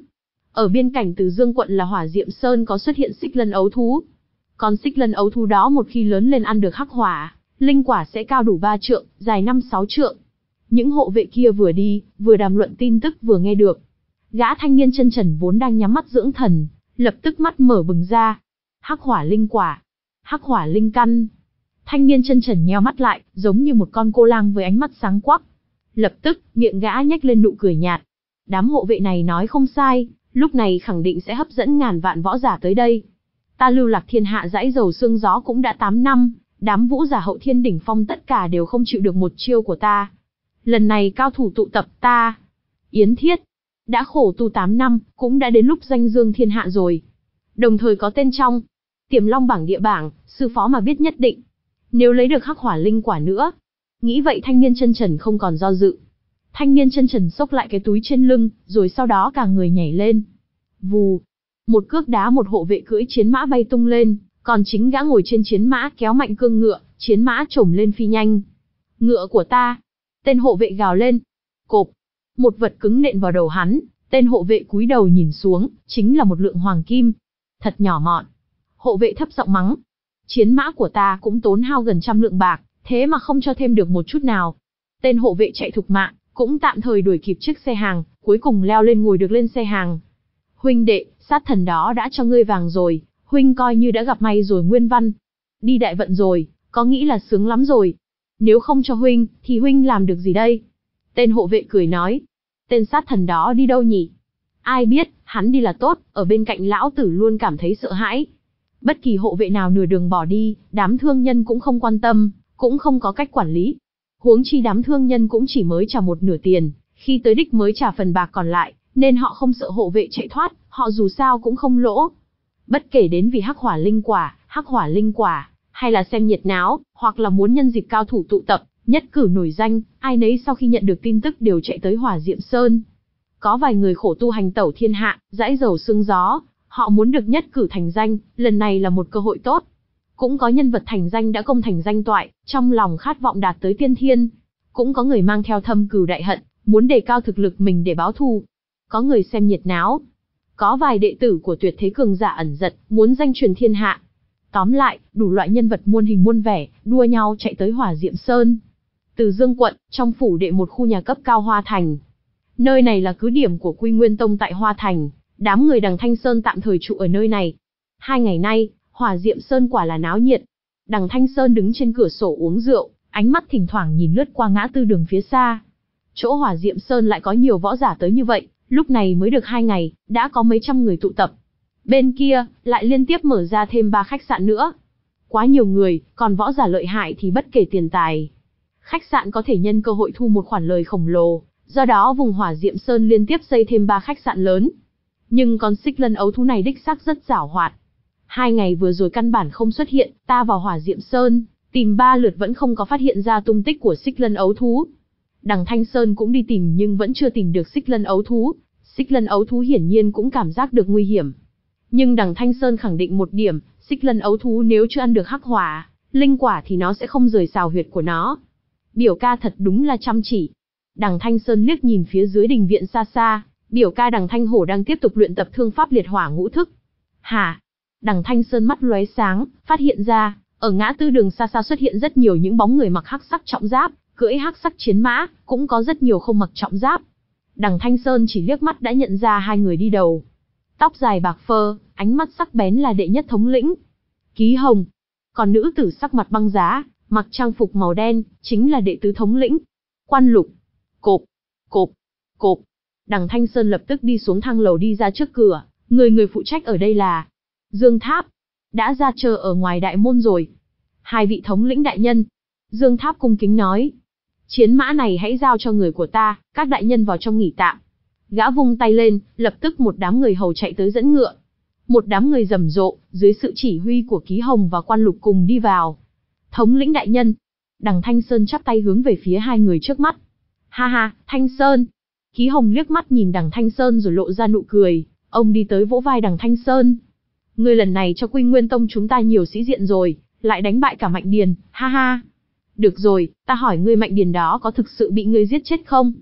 Ở biên cảnh Từ Dương quận là Hỏa Diệm Sơn có xuất hiện xích lân ấu thú. Con xích lân ấu thú đó một khi lớn lên ăn được hắc hỏa, linh quả sẽ cao đủ ba trượng, dài năm sáu trượng. Những hộ vệ kia vừa đi, vừa đàm luận tin tức vừa nghe được. Gã thanh niên chân trần vốn đang nhắm mắt dưỡng thần, lập tức mắt mở bừng ra. Hắc hỏa linh quả, hắc hỏa linh căn. Thanh niên chân trần nheo mắt lại, giống như một con cô lang với ánh mắt sáng quắc. Lập tức, miệng gã nhếch lên nụ cười nhạt. Đám hộ vệ này nói không sai, lúc này khẳng định sẽ hấp dẫn ngàn vạn võ giả tới đây. Ta lưu lạc thiên hạ dãi dầu xương gió cũng đã tám năm, đám vũ giả hậu thiên đỉnh phong tất cả đều không chịu được một chiêu của ta. Lần này cao thủ tụ tập ta, Yến Thiết, đã khổ tu tám năm, cũng đã đến lúc danh dương thiên hạ rồi. Đồng thời có tên trong Tiềm Long bảng địa bảng, sư phó mà biết nhất định. Nếu lấy được hắc hỏa linh quả nữa. Nghĩ vậy thanh niên chân trần không còn do dự. Thanh niên chân trần xốc lại cái túi trên lưng, rồi sau đó cả người nhảy lên. Vù, một cước đá một hộ vệ cưỡi chiến mã bay tung lên, còn chính gã ngồi trên chiến mã kéo mạnh cương ngựa, chiến mã trồm lên phi nhanh. Ngựa của ta! Tên hộ vệ gào lên. Cộp! Một vật cứng nện vào đầu hắn, tên hộ vệ cúi đầu nhìn xuống, chính là một lượng hoàng kim. Thật nhỏ mọn. Hộ vệ thấp giọng mắng. Chiến mã của ta cũng tốn hao gần trăm lượng bạc, thế mà không cho thêm được một chút nào. Tên hộ vệ chạy thục mạng, cũng tạm thời đuổi kịp chiếc xe hàng, cuối cùng leo lên ngồi được lên xe hàng. Huynh đệ, sát thần đó đã cho ngươi vàng rồi, huynh coi như đã gặp may rồi Nguyên Văn. Đi đại vận rồi, có nghĩ là sướng lắm rồi. Nếu không cho huynh, thì huynh làm được gì đây? Tên hộ vệ cười nói. Tên sát thần đó đi đâu nhỉ? Ai biết, hắn đi là tốt, ở bên cạnh lão tử luôn cảm thấy sợ hãi. Bất kỳ hộ vệ nào nửa đường bỏ đi, đám thương nhân cũng không quan tâm, cũng không có cách quản lý. Huống chi đám thương nhân cũng chỉ mới trả một nửa tiền, khi tới đích mới trả phần bạc còn lại, nên họ không sợ hộ vệ chạy thoát, họ dù sao cũng không lỗ. Bất kể đến vì hắc hỏa linh quả, hắc hỏa linh quả, hay là xem nhiệt náo, hoặc là muốn nhân dịp cao thủ tụ tập, nhất cử nổi danh, ai nấy sau khi nhận được tin tức đều chạy tới Hỏa Diệm Sơn. Có vài người khổ tu hành tẩu thiên hạ, dãi dầu sương gió, họ muốn được nhất cử thành danh, lần này là một cơ hội tốt. Cũng có nhân vật thành danh đã công thành danh toại, trong lòng khát vọng đạt tới tiên thiên. Cũng có người mang theo thâm cừu đại hận, muốn đề cao thực lực mình để báo thù. Có người xem nhiệt náo. Có vài đệ tử của tuyệt thế cường giả ẩn giật, muốn danh truyền thiên hạ. Tóm lại, đủ loại nhân vật muôn hình muôn vẻ, đua nhau chạy tới Hỏa Diệm Sơn. Từ Dương quận, trong phủ đệ một khu nhà cấp cao Hoa Thành. Nơi này là cứ điểm của Quy Nguyên Tông tại Hoa Thành, đám người Đằng Thanh Sơn tạm thời trụ ở nơi này. Hai ngày nay, Hỏa Diệm Sơn quả là náo nhiệt. Đằng Thanh Sơn đứng trên cửa sổ uống rượu, ánh mắt thỉnh thoảng nhìn lướt qua ngã tư đường phía xa. Chỗ Hỏa Diệm Sơn lại có nhiều võ giả tới như vậy, lúc này mới được hai ngày, đã có mấy trăm người tụ tập. Bên kia, lại liên tiếp mở ra thêm ba khách sạn nữa. Quá nhiều người, còn võ giả lợi hại thì bất kể tiền tài. Khách sạn có thể nhân cơ hội thu một khoản lời khổng lồ, do đó vùng Hỏa Diệm Sơn liên tiếp xây thêm ba khách sạn lớn. Nhưng con xích lân ấu thú này đích xác rất giảo hoạt. Hai ngày vừa rồi căn bản không xuất hiện, ta vào Hỏa Diệm Sơn, tìm ba lượt vẫn không có phát hiện ra tung tích của xích lân ấu thú. Đằng Thanh Sơn cũng đi tìm nhưng vẫn chưa tìm được xích lân ấu thú. Xích lân ấu thú hiển nhiên cũng cảm giác được nguy hiểm. Nhưng đằng Thanh Sơn khẳng định một điểm, xích lân ấu thú nếu chưa ăn được hắc hỏa, linh quả thì nó sẽ không rời xào huyệt của nó. Biểu ca thật đúng là chăm chỉ. Đằng Thanh Sơn liếc nhìn phía dưới đình viện xa xa, biểu ca đằng Thanh Hổ đang tiếp tục luyện tập thương pháp liệt hỏa ngũ thức. Hả? Đằng Thanh Sơn mắt lóe sáng, phát hiện ra, ở ngã tư đường xa xa xuất hiện rất nhiều những bóng người mặc hắc sắc trọng giáp, cưỡi hắc sắc chiến mã, cũng có rất nhiều không mặc trọng giáp. Đằng Thanh Sơn chỉ liếc mắt đã nhận ra hai người đi đầu. Tóc dài bạc phơ, ánh mắt sắc bén là đệ nhất thống lĩnh Ký Hồng. Còn nữ tử sắc mặt băng giá, mặc trang phục màu đen, chính là đệ tứ thống lĩnh Quan Lục. Cộp, cộp, cộp. Đằng Thanh Sơn lập tức đi xuống thang lầu đi ra trước cửa, người người phụ trách ở đây là Dương Tháp. Đã ra chờ ở ngoài đại môn rồi. Hai vị thống lĩnh đại nhân. Dương Tháp cung kính nói. Chiến mã này hãy giao cho người của ta, các đại nhân vào trong nghỉ tạm. Gã vung tay lên, lập tức một đám người hầu chạy tới dẫn ngựa. Một đám người rầm rộ, dưới sự chỉ huy của Ký Hồng và Quan Lục cùng đi vào. Thống lĩnh đại nhân. Đằng Thanh Sơn chắp tay hướng về phía hai người trước mắt. Ha ha, Thanh Sơn. Ký Hồng liếc mắt nhìn đằng Thanh Sơn rồi lộ ra nụ cười. Ông đi tới vỗ vai đằng Thanh Sơn. Ngươi lần này cho Quy Nguyên Tông chúng ta nhiều sĩ diện rồi, lại đánh bại cả Mạnh Điền, ha ha. Được rồi, ta hỏi ngươi Mạnh Điền đó có thực sự bị ngươi giết chết không?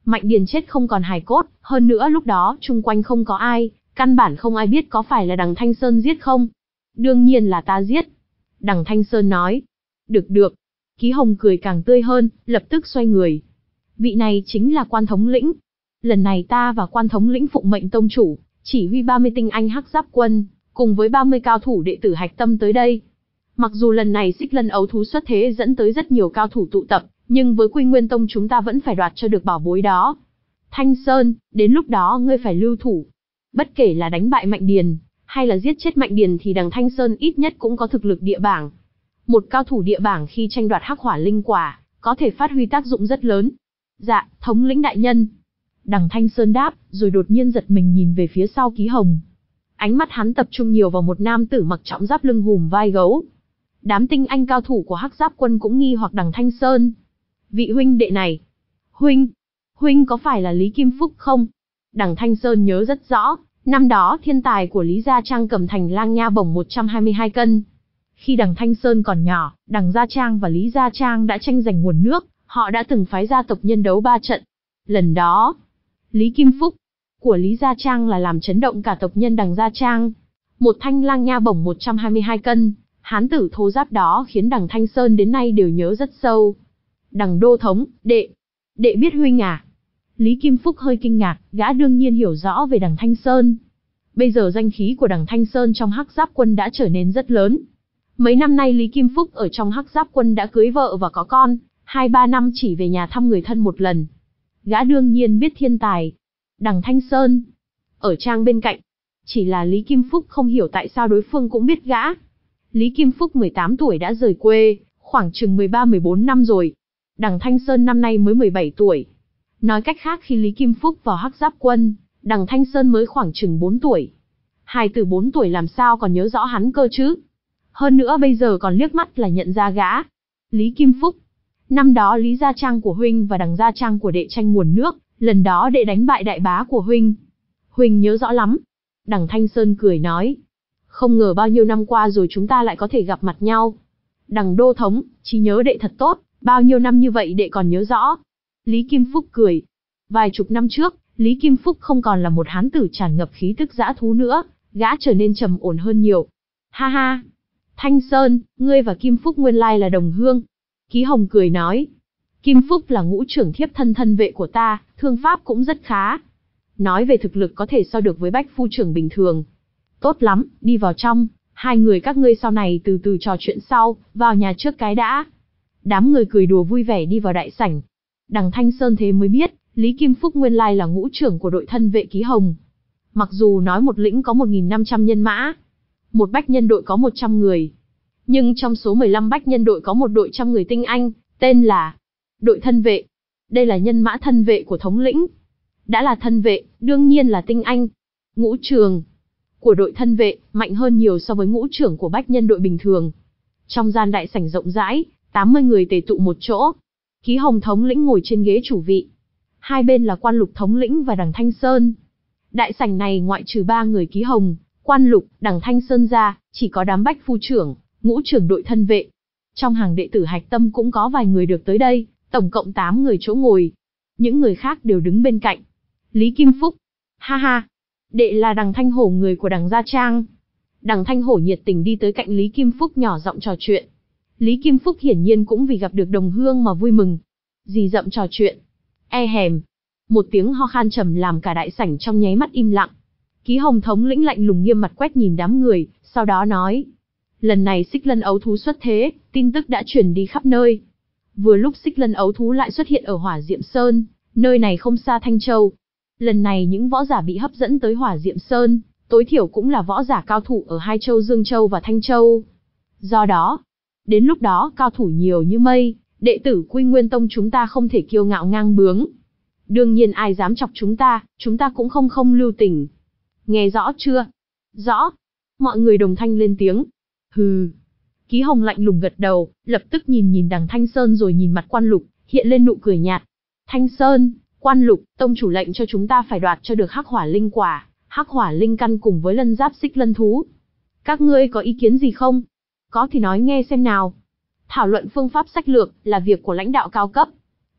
Mạnh Điền chết không còn hài cốt, hơn nữa lúc đó chung quanh không có ai, căn bản không ai biết có phải là Đằng Thanh Sơn giết không. Đương nhiên là ta giết. Đằng Thanh Sơn nói. Được được. Ký Hồng cười càng tươi hơn, lập tức xoay người. Vị này chính là Quan thống lĩnh. Lần này ta và Quan thống lĩnh phụng mệnh tông chủ, chỉ huy ba mươi tinh anh Hắc Giáp quân, cùng với ba mươi cao thủ đệ tử Hạch Tâm tới đây. Mặc dù lần này Xích Lân ấu thú xuất thế dẫn tới rất nhiều cao thủ tụ tập, nhưng với Quy Nguyên Tông chúng ta vẫn phải đoạt cho được bảo bối đó. Thanh Sơn, đến lúc đó ngươi phải lưu thủ. Bất kể là đánh bại Mạnh Điền, hay là giết chết Mạnh Điền thì đằng Thanh Sơn ít nhất cũng có thực lực địa bảng. Một cao thủ địa bảng khi tranh đoạt hắc hỏa linh quả, có thể phát huy tác dụng rất lớn. Dạ, thống lĩnh đại nhân. Đằng Thanh Sơn đáp, rồi đột nhiên giật mình nhìn về phía sau Ký Hồng. Ánh mắt hắn tập trung nhiều vào một nam tử mặc trọng giáp lưng hùm vai gấu. Đám tinh anh cao thủ của Hắc Giáp quân cũng nghi hoặc đằng Thanh Sơn. Vị huynh đệ này. Huynh, huynh có phải là Lý Kim Phúc không? Đằng Thanh Sơn nhớ rất rõ, năm đó thiên tài của Lý Gia Trang cầm thành lang nha bổng một trăm hai mươi hai cân. Khi đằng Thanh Sơn còn nhỏ, đằng Gia Trang và Lý Gia Trang đã tranh giành nguồn nước, họ đã từng phái gia tộc nhân đấu ba trận. Lần đó, Lý Kim Phúc của Lý Gia Trang là làm chấn động cả tộc nhân đằng Gia Trang. Một thanh lang nha bổng một trăm hai mươi hai cân, hán tử thô giáp đó khiến đằng Thanh Sơn đến nay đều nhớ rất sâu. Đằng đô thống, đệ, đệ biết huynh à? Lý Kim Phúc hơi kinh ngạc, gã đương nhiên hiểu rõ về đằng Thanh Sơn. Bây giờ danh khí của đằng Thanh Sơn trong Hắc Giáp quân đã trở nên rất lớn. Mấy năm nay Lý Kim Phúc ở trong Hắc Giáp quân đã cưới vợ và có con, hai ba năm chỉ về nhà thăm người thân một lần. Gã đương nhiên biết thiên tài. Đằng Thanh Sơn, ở trang bên cạnh. Chỉ là Lý Kim Phúc không hiểu tại sao đối phương cũng biết gã. Lý Kim Phúc mười tám tuổi đã rời quê, khoảng chừng mười ba mười bốn năm rồi. Đằng Thanh Sơn năm nay mới mười bảy tuổi. Nói cách khác khi Lý Kim Phúc vào Hắc Giáp quân, đằng Thanh Sơn mới khoảng chừng bốn tuổi. Hài tử bốn tuổi làm sao còn nhớ rõ hắn cơ chứ? Hơn nữa bây giờ còn liếc mắt là nhận ra gã. Lý Kim Phúc. Năm đó Lý Gia Trang của huynh và đằng Gia Trang của đệ tranh nguồn nước, lần đó đệ đánh bại đại bá của huynh. Huynh nhớ rõ lắm. Đằng Thanh Sơn cười nói. Không ngờ bao nhiêu năm qua rồi chúng ta lại có thể gặp mặt nhau. Đằng đô thống, trí nhớ đệ thật tốt, bao nhiêu năm như vậy đệ còn nhớ rõ. Lý Kim Phúc cười. Vài chục năm trước, Lý Kim Phúc không còn là một hán tử tràn ngập khí tức dã thú nữa, gã trở nên trầm ổn hơn nhiều. Ha ha! Thanh Sơn, ngươi và Kim Phúc nguyên lai là đồng hương. Ký Hồng cười nói. Kim Phúc là ngũ trưởng thiếp thân thân vệ của ta, thương pháp cũng rất khá. Nói về thực lực có thể so được với bách phu trưởng bình thường. Tốt lắm, đi vào trong, hai người các ngươi sau này từ từ trò chuyện sau, vào nhà trước cái đã. Đám người cười đùa vui vẻ đi vào đại sảnh. Đằng Thanh Sơn thế mới biết, Lý Kim Phúc nguyên lai là ngũ trưởng của đội thân vệ Ký Hồng. Mặc dù nói một lĩnh có một nghìn năm trăm nhân mã, một bách nhân đội có một trăm người. Nhưng trong số mười lăm bách nhân đội có một đội trăm người tinh anh, tên là đội thân vệ. Đây là nhân mã thân vệ của thống lĩnh. Đã là thân vệ, đương nhiên là tinh anh. Ngũ trường của đội thân vệ mạnh hơn nhiều so với ngũ trưởng của bách nhân đội bình thường. Trong gian đại sảnh rộng rãi, tám mươi người tề tụ một chỗ. Ký Hồng thống lĩnh ngồi trên ghế chủ vị. Hai bên là Quan Lục thống lĩnh và đằng Thanh Sơn. Đại sảnh này ngoại trừ ba người Ký Hồng, Quan Lục, đằng Thanh Sơn ra, chỉ có đám bách phu trưởng, ngũ trưởng đội thân vệ. Trong hàng đệ tử Hạch Tâm cũng có vài người được tới đây, tổng cộng tám người chỗ ngồi. Những người khác đều đứng bên cạnh. Lý Kim Phúc. Ha ha. Đệ là đằng Thanh Hổ người của đằng Gia Trang. Đằng Thanh Hổ nhiệt tình đi tới cạnh Lý Kim Phúc nhỏ giọng trò chuyện. Lý Kim Phúc hiển nhiên cũng vì gặp được đồng hương mà vui mừng. Dì dậm trò chuyện. E hèm. Một tiếng ho khan trầm làm cả đại sảnh trong nháy mắt im lặng. Ký Hồng thống lĩnh lạnh lùng nghiêm mặt quét nhìn đám người, sau đó nói. Lần này Xích Lân ấu thú xuất thế, tin tức đã truyền đi khắp nơi. Vừa lúc Xích Lân ấu thú lại xuất hiện ở Hỏa Diệm Sơn, nơi này không xa Thanh Châu. Lần này những võ giả bị hấp dẫn tới Hỏa Diệm Sơn, tối thiểu cũng là võ giả cao thủ ở hai châu Dương Châu và Thanh Châu. Do đó, đến lúc đó cao thủ nhiều như mây, đệ tử Quy Nguyên Tông chúng ta không thể kiêu ngạo ngang bướng. Đương nhiên ai dám chọc chúng ta, chúng ta cũng không không lưu tình. Nghe rõ chưa? Rõ. Mọi người đồng thanh lên tiếng. Hừ. Ký Hồng lạnh lùng gật đầu, lập tức nhìn nhìn đằng Thanh Sơn rồi nhìn mặt Quan Lục, hiện lên nụ cười nhạt. Thanh Sơn, Quan Lục, tông chủ lệnh cho chúng ta phải đoạt cho được hắc hỏa linh quả, hắc hỏa linh căn cùng với lân giáp xích lân thú. Các ngươi có ý kiến gì không? Có thì nói nghe xem nào. Thảo luận phương pháp sách lược là việc của lãnh đạo cao cấp.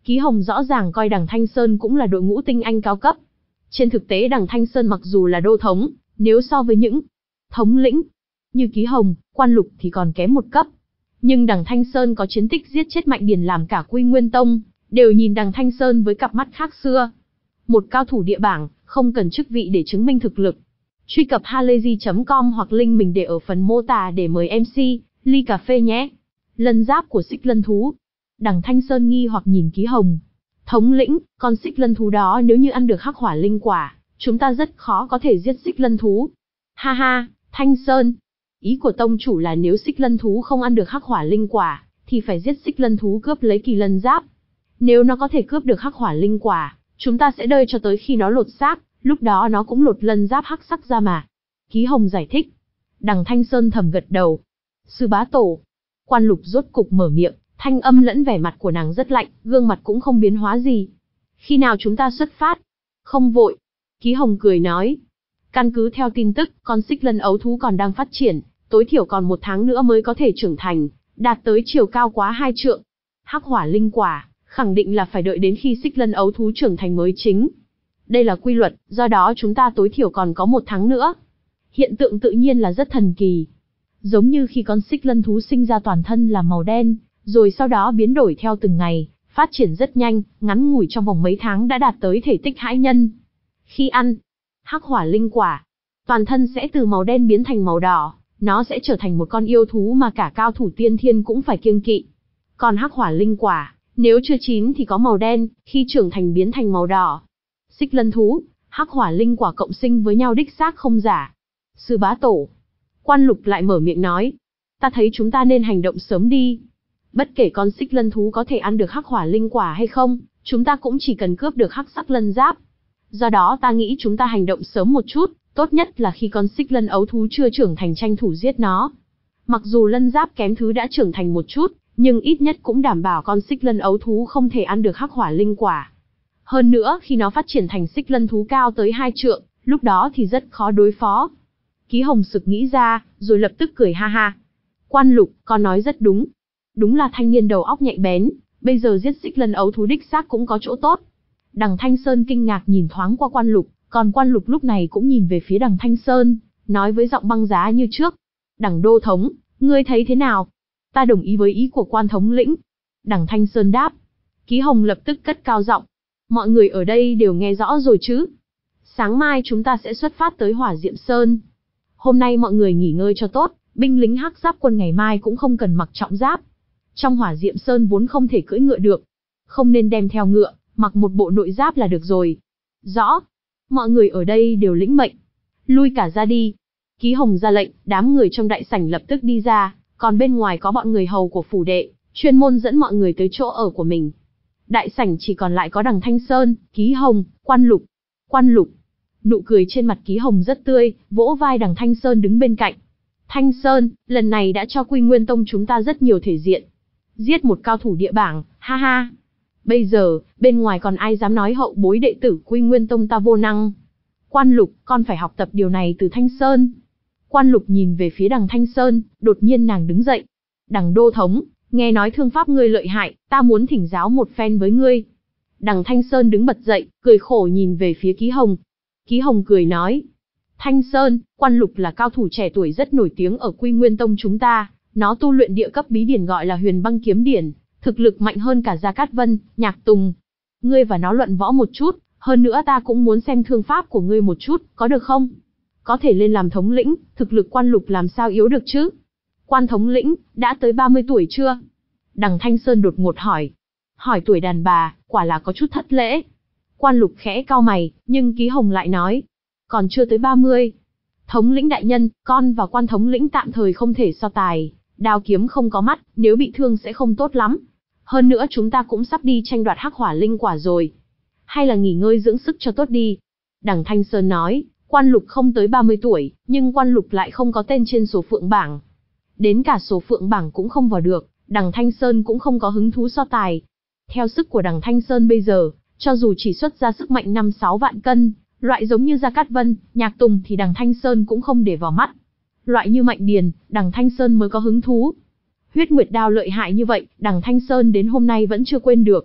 Ký Hồng rõ ràng coi đằng Thanh Sơn cũng là đội ngũ tinh anh cao cấp. Trên thực tế đằng Thanh Sơn mặc dù là đô thống, nếu so với những thống lĩnh như Ký Hồng, Quan Lục thì còn kém một cấp. Nhưng đằng Thanh Sơn có chiến tích giết chết Mạnh Điền làm cả Quy Nguyên Tông, đều nhìn đằng Thanh Sơn với cặp mắt khác xưa. Một cao thủ địa bảng, không cần chức vị để chứng minh thực lực. Truy cập halayzi chấm com hoặc link mình để ở phần mô tả để mời em xê, ly cà phê nhé. Lân giáp của xích lân thú. Đằng Thanh Sơn nghi hoặc nhìn Ký Hồng. Thống lĩnh, con xích lân thú đó nếu như ăn được hắc hỏa linh quả, chúng ta rất khó có thể giết xích lân thú. Ha ha, Thanh Sơn. Ý của tông chủ là nếu xích lân thú không ăn được hắc hỏa linh quả, thì phải giết xích lân thú cướp lấy kỳ lân giáp. Nếu nó có thể cướp được hắc hỏa linh quả, chúng ta sẽ đợi cho tới khi nó lột xác, lúc đó nó cũng lột lân giáp hắc sắc ra mà. Ký Hồng giải thích. Đằng Thanh Sơn thầm gật đầu. Sư bá tổ. Quan Lục rốt cục mở miệng, thanh âm lẫn vẻ mặt của nàng rất lạnh, gương mặt cũng không biến hóa gì. Khi nào chúng ta xuất phát? Không vội. Ký Hồng cười nói. Căn cứ theo tin tức, con xích lân ấu thú còn đang phát triển, tối thiểu còn một tháng nữa mới có thể trưởng thành, đạt tới chiều cao quá hai trượng. Hắc hỏa linh quả, khẳng định là phải đợi đến khi xích lân ấu thú trưởng thành mới chính. Đây là quy luật, do đó chúng ta tối thiểu còn có một tháng nữa. Hiện tượng tự nhiên là rất thần kỳ. Giống như khi con xích lân thú sinh ra toàn thân là màu đen, rồi sau đó biến đổi theo từng ngày, phát triển rất nhanh, ngắn ngủi trong vòng mấy tháng đã đạt tới thể tích hãi nhân. Khi ăn hắc hỏa linh quả, toàn thân sẽ từ màu đen biến thành màu đỏ, nó sẽ trở thành một con yêu thú mà cả cao thủ tiên thiên cũng phải kiêng kỵ. Còn hắc hỏa linh quả, nếu chưa chín thì có màu đen, khi trưởng thành biến thành màu đỏ. Xích lân thú, hắc hỏa linh quả cộng sinh với nhau đích xác không giả. Sư bá tổ. Quan Lục lại mở miệng nói. Ta thấy chúng ta nên hành động sớm đi. Bất kể con xích lân thú có thể ăn được hắc hỏa linh quả hay không, chúng ta cũng chỉ cần cướp được hắc sắc lân giáp. Do đó ta nghĩ chúng ta hành động sớm một chút, tốt nhất là khi con xích lân ấu thú chưa trưởng thành tranh thủ giết nó. Mặc dù lân giáp kém thứ đã trưởng thành một chút, nhưng ít nhất cũng đảm bảo con xích lân ấu thú không thể ăn được hắc hỏa linh quả. Hơn nữa, khi nó phát triển thành xích lân thú cao tới hai trượng, lúc đó thì rất khó đối phó. Ký Hồng sực nghĩ ra, rồi lập tức cười ha ha. Quan Lục, con nói rất đúng. Đúng là thanh niên đầu óc nhạy bén, bây giờ giết xích lân ấu thú đích xác cũng có chỗ tốt. Đằng Thanh Sơn kinh ngạc nhìn thoáng qua Quan Lục, còn Quan Lục lúc này cũng nhìn về phía đằng Thanh Sơn, nói với giọng băng giá như trước. Đằng đô thống, ngươi thấy thế nào? Ta đồng ý với ý của Quan thống lĩnh. Đằng Thanh Sơn đáp. Ký Hồng lập tức cất cao giọng. Mọi người ở đây đều nghe rõ rồi chứ? Sáng mai chúng ta sẽ xuất phát tới Hỏa Diệm Sơn. Hôm nay mọi người nghỉ ngơi cho tốt, binh lính hắc giáp quân ngày mai cũng không cần mặc trọng giáp. Trong Hỏa Diệm Sơn vốn không thể cưỡi ngựa được, không nên đem theo ngựa, mặc một bộ nội giáp là được rồi. Rõ. Mọi người ở đây đều lĩnh mệnh. Lui cả ra đi. Ký Hồng ra lệnh, đám người trong đại sảnh lập tức đi ra, còn bên ngoài có bọn người hầu của phủ đệ, chuyên môn dẫn mọi người tới chỗ ở của mình. Đại sảnh chỉ còn lại có đằng Thanh Sơn, Ký Hồng, Quan Lục. Quan Lục. Nụ cười trên mặt Ký Hồng rất tươi, vỗ vai đằng Thanh Sơn đứng bên cạnh. Thanh Sơn, lần này đã cho Quy Nguyên Tông chúng ta rất nhiều thể diện. Giết một cao thủ địa bảng, ha ha. Bây giờ, bên ngoài còn ai dám nói hậu bối đệ tử Quy Nguyên Tông ta vô năng. Quan Lục, con phải học tập điều này từ Thanh Sơn. Quan Lục nhìn về phía đằng Thanh Sơn, đột nhiên nàng đứng dậy. Đằng đô thống, nghe nói thương pháp ngươi lợi hại, ta muốn thỉnh giáo một phen với ngươi. Đằng Thanh Sơn đứng bật dậy, cười khổ nhìn về phía Ký Hồng. Ký Hồng cười nói. Thanh Sơn, Quan Lục là cao thủ trẻ tuổi rất nổi tiếng ở Quy Nguyên Tông chúng ta, nó tu luyện địa cấp bí điển gọi là Huyền Băng Kiếm Điển, thực lực mạnh hơn cả Gia Cát Vân, Nhạc Tùng. Ngươi và nó luận võ một chút, hơn nữa ta cũng muốn xem thương pháp của ngươi một chút, có được không? Có thể lên làm thống lĩnh, thực lực Quan Lục làm sao yếu được chứ? Quan thống lĩnh, đã tới ba mươi tuổi chưa? Đằng Thanh Sơn đột ngột hỏi. Hỏi tuổi đàn bà, quả là có chút thất lễ. Quan Lục khẽ cau mày, nhưng Ký Hồng lại nói. Còn chưa tới ba mươi. Thống lĩnh đại nhân, con và Quan thống lĩnh tạm thời không thể so tài. Đao kiếm không có mắt, nếu bị thương sẽ không tốt lắm. Hơn nữa chúng ta cũng sắp đi tranh đoạt hắc hỏa linh quả rồi. Hay là nghỉ ngơi dưỡng sức cho tốt đi. Đằng Thanh Sơn nói, Quan Lục không tới ba mươi tuổi, nhưng Quan Lục lại không có tên trên số phượng bảng. Đến cả số phượng bảng cũng không vào được, đằng Thanh Sơn cũng không có hứng thú so tài. Theo sức của đằng Thanh Sơn bây giờ, cho dù chỉ xuất ra sức mạnh năm sáu vạn cân, loại giống như Gia Cát Vân, Nhạc Tùng thì đằng Thanh Sơn cũng không để vào mắt. Loại như Mạnh Điền, đằng Thanh Sơn mới có hứng thú. Huyết Nguyệt Đao lợi hại như vậy, đằng Thanh Sơn đến hôm nay vẫn chưa quên được.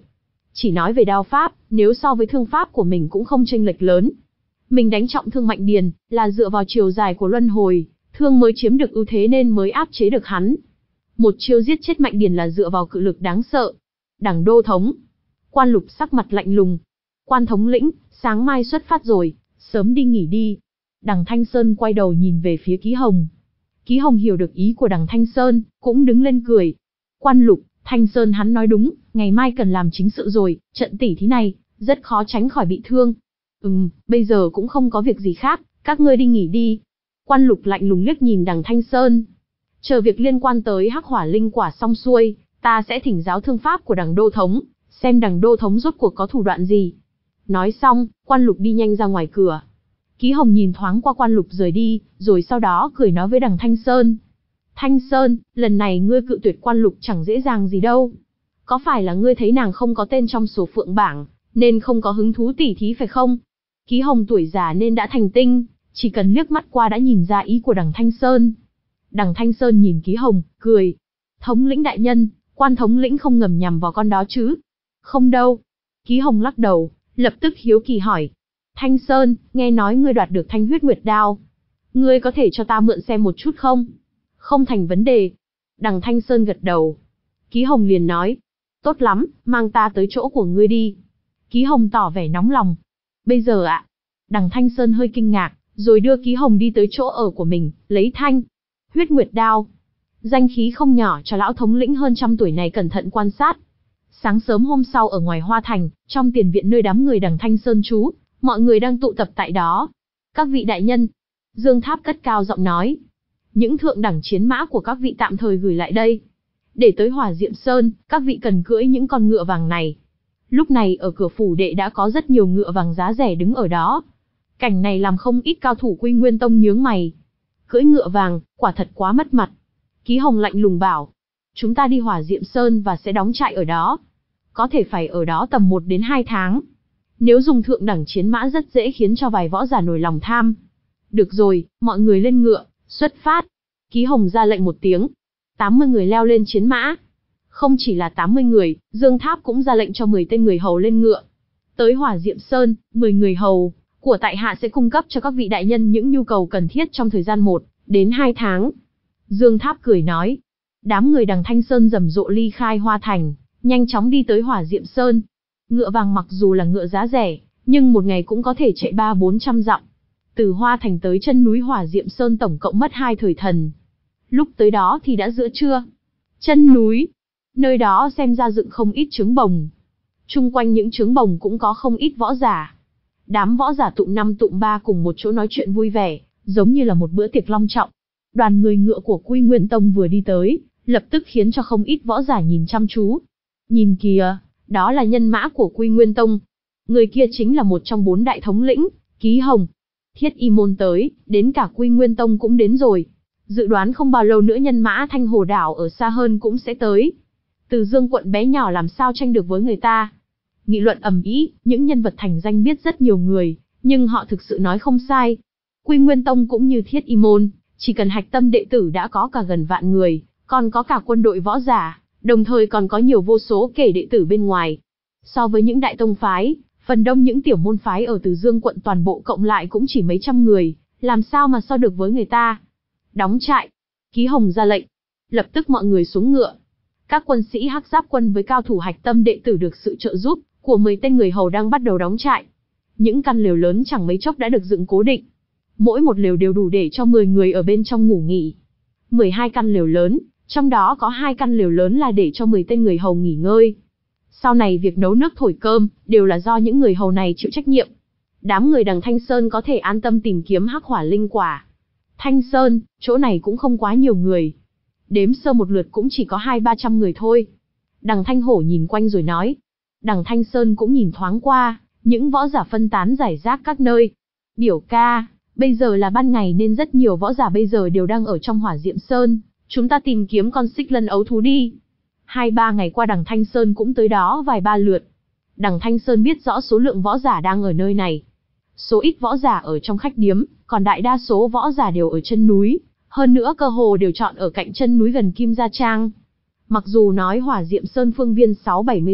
Chỉ nói về đao pháp, nếu so với thương pháp của mình cũng không chênh lệch lớn. Mình đánh trọng thương Mạnh Điền, là dựa vào chiều dài của luân hồi, thương mới chiếm được ưu thế nên mới áp chế được hắn. Một chiêu giết chết Mạnh Điền là dựa vào cự lực đáng sợ. Đằng Đô thống. Quan Lục sắc mặt lạnh lùng. Quan thống lĩnh, sáng mai xuất phát rồi, sớm đi nghỉ đi. Đằng Thanh Sơn quay đầu nhìn về phía Ký Hồng. Ký Hồng hiểu được ý của đằng Thanh Sơn, cũng đứng lên cười. Quan Lục, Thanh Sơn hắn nói đúng, ngày mai cần làm chính sự rồi, trận tỉ thí này, rất khó tránh khỏi bị thương. Ừm, bây giờ cũng không có việc gì khác, các ngươi đi nghỉ đi. Quan Lục lạnh lùng liếc nhìn đằng Thanh Sơn. Chờ việc liên quan tới Hắc Hỏa Linh Quả xong xuôi, ta sẽ thỉnh giáo thương pháp của đằng Đô thống, xem đằng Đô thống rốt cuộc có thủ đoạn gì. Nói xong, Quan Lục đi nhanh ra ngoài cửa. Ký Hồng nhìn thoáng qua Quan Lục rời đi, rồi sau đó cười nói với đằng Thanh Sơn. Thanh Sơn, lần này ngươi cự tuyệt Quan Lục chẳng dễ dàng gì đâu. Có phải là ngươi thấy nàng không có tên trong số phượng bảng, nên không có hứng thú tỉ thí phải không? Ký Hồng tuổi già nên đã thành tinh, chỉ cần liếc mắt qua đã nhìn ra ý của đằng Thanh Sơn. Đằng Thanh Sơn nhìn Ký Hồng, cười. Thống lĩnh đại nhân, Quan thống lĩnh không ngầm nhằm vào con đó chứ? Không đâu. Ký Hồng lắc đầu, lập tức hiếu kỳ hỏi. Thanh Sơn, nghe nói ngươi đoạt được Thanh Huyết Nguyệt Đao. Ngươi có thể cho ta mượn xem một chút không? Không thành vấn đề. Đằng Thanh Sơn gật đầu. Ký Hồng liền nói. Tốt lắm, mang ta tới chỗ của ngươi đi. Ký Hồng tỏ vẻ nóng lòng. Bây giờ ạ? Đằng Thanh Sơn hơi kinh ngạc, rồi đưa Ký Hồng đi tới chỗ ở của mình, lấy Thanh Huyết Nguyệt Đao. Danh khí không nhỏ cho lão thống lĩnh hơn trăm tuổi này cẩn thận quan sát. Sáng sớm hôm sau ở ngoài Hoa Thành, trong tiền viện nơi đám người đằng Thanh Sơn trú, mọi người đang tụ tập tại đó. Các vị đại nhân, Dương Tháp cất cao giọng nói. Những thượng đẳng chiến mã của các vị tạm thời gửi lại đây. Để tới Hỏa Diệm Sơn, các vị cần cưỡi những con ngựa vàng này. Lúc này ở cửa phủ đệ đã có rất nhiều ngựa vàng giá rẻ đứng ở đó. Cảnh này làm không ít cao thủ Quy Nguyên Tông nhướng mày. Cưỡi ngựa vàng, quả thật quá mất mặt. Ký Hồng lạnh lùng bảo. Chúng ta đi Hỏa Diệm Sơn và sẽ đóng trại ở đó. Có thể phải ở đó tầm một đến hai tháng. Nếu dùng thượng đẳng chiến mã rất dễ khiến cho vài võ giả nổi lòng tham. Được rồi, mọi người lên ngựa, xuất phát. Ký Hồng ra lệnh một tiếng. tám mươi người leo lên chiến mã. Không chỉ là tám mươi người, Dương Tháp cũng ra lệnh cho mười tên người hầu lên ngựa. Tới Hỏa Diệm Sơn, mười người hầu của tại hạ sẽ cung cấp cho các vị đại nhân những nhu cầu cần thiết trong thời gian một đến hai tháng. Dương Tháp cười nói. Đám người đằng Thanh Sơn rầm rộ ly khai Hoa Thành, nhanh chóng đi tới Hỏa Diệm Sơn. Ngựa vàng mặc dù là ngựa giá rẻ, nhưng một ngày cũng có thể chạy ba bốn trăm dặm. Từ Hoa Thành tới chân núi Hỏa Diệm Sơn tổng cộng mất hai thời thần. Lúc tới đó thì đã giữa trưa. Chân núi, nơi đó xem ra dựng không ít trướng bồng. Chung quanh những trướng bồng cũng có không ít võ giả. Đám võ giả tụm năm tụm ba cùng một chỗ nói chuyện vui vẻ, giống như là một bữa tiệc long trọng. Đoàn người ngựa của Quy Nguyên Tông vừa đi tới, lập tức khiến cho không ít võ giả nhìn chăm chú. Nhìn kìa, đó là nhân mã của Quy Nguyên Tông. Người kia chính là một trong bốn đại thống lĩnh, Ký Hồng. Thiết Y Môn tới, đến cả Quy Nguyên Tông cũng đến rồi. Dự đoán không bao lâu nữa nhân mã Thanh Hồ Đảo ở xa hơn cũng sẽ tới. Từ Dương quận bé nhỏ làm sao tranh được với người ta. Nghị luận ầm ĩ, những nhân vật thành danh biết rất nhiều người, nhưng họ thực sự nói không sai. Quy Nguyên Tông cũng như Thiết Y Môn, chỉ cần hạch tâm đệ tử đã có cả gần vạn người, còn có cả quân đội võ giả, đồng thời còn có nhiều vô số kể đệ tử bên ngoài. So với những đại tông phái, phần đông những tiểu môn phái ở Từ Dương quận toàn bộ cộng lại cũng chỉ mấy trăm người, làm sao mà so được với người ta. Đóng trại. Ký Hồng ra lệnh. Lập tức mọi người xuống ngựa. Các quân sĩ Hắc Giáp quân với cao thủ hạch tâm đệ tử được sự trợ giúp của mười tên người hầu đang bắt đầu đóng trại. Những căn lều lớn chẳng mấy chốc đã được dựng cố định. Mỗi một lều đều đủ để cho mười người ở bên trong ngủ nghỉ. mười hai căn lều lớn, trong đó có hai căn lều lớn là để cho mười tên người hầu nghỉ ngơi. Sau này việc nấu nước thổi cơm, đều là do những người hầu này chịu trách nhiệm. Đám người đằng Thanh Sơn có thể an tâm tìm kiếm Hắc Hỏa Linh Quả. Thanh Sơn, chỗ này cũng không quá nhiều người. Đếm sơ một lượt cũng chỉ có hai ba trăm người thôi. Đằng Thanh Hổ nhìn quanh rồi nói. Đằng Thanh Sơn cũng nhìn thoáng qua, những võ giả phân tán rải rác các nơi. Biểu ca, bây giờ là ban ngày nên rất nhiều võ giả bây giờ đều đang ở trong Hỏa Diệm Sơn. Chúng ta tìm kiếm con xích lân ấu thú đi. Hai ba ngày qua đằng Thanh Sơn cũng tới đó vài ba lượt. Đằng Thanh Sơn biết rõ số lượng võ giả đang ở nơi này. Số ít võ giả ở trong khách điếm, còn đại đa số võ giả đều ở chân núi. Hơn nữa cơ hồ đều chọn ở cạnh chân núi gần Kim Gia Trang. Mặc dù nói Hỏa Diệm Sơn phương viên sáu bảy mươi dặm,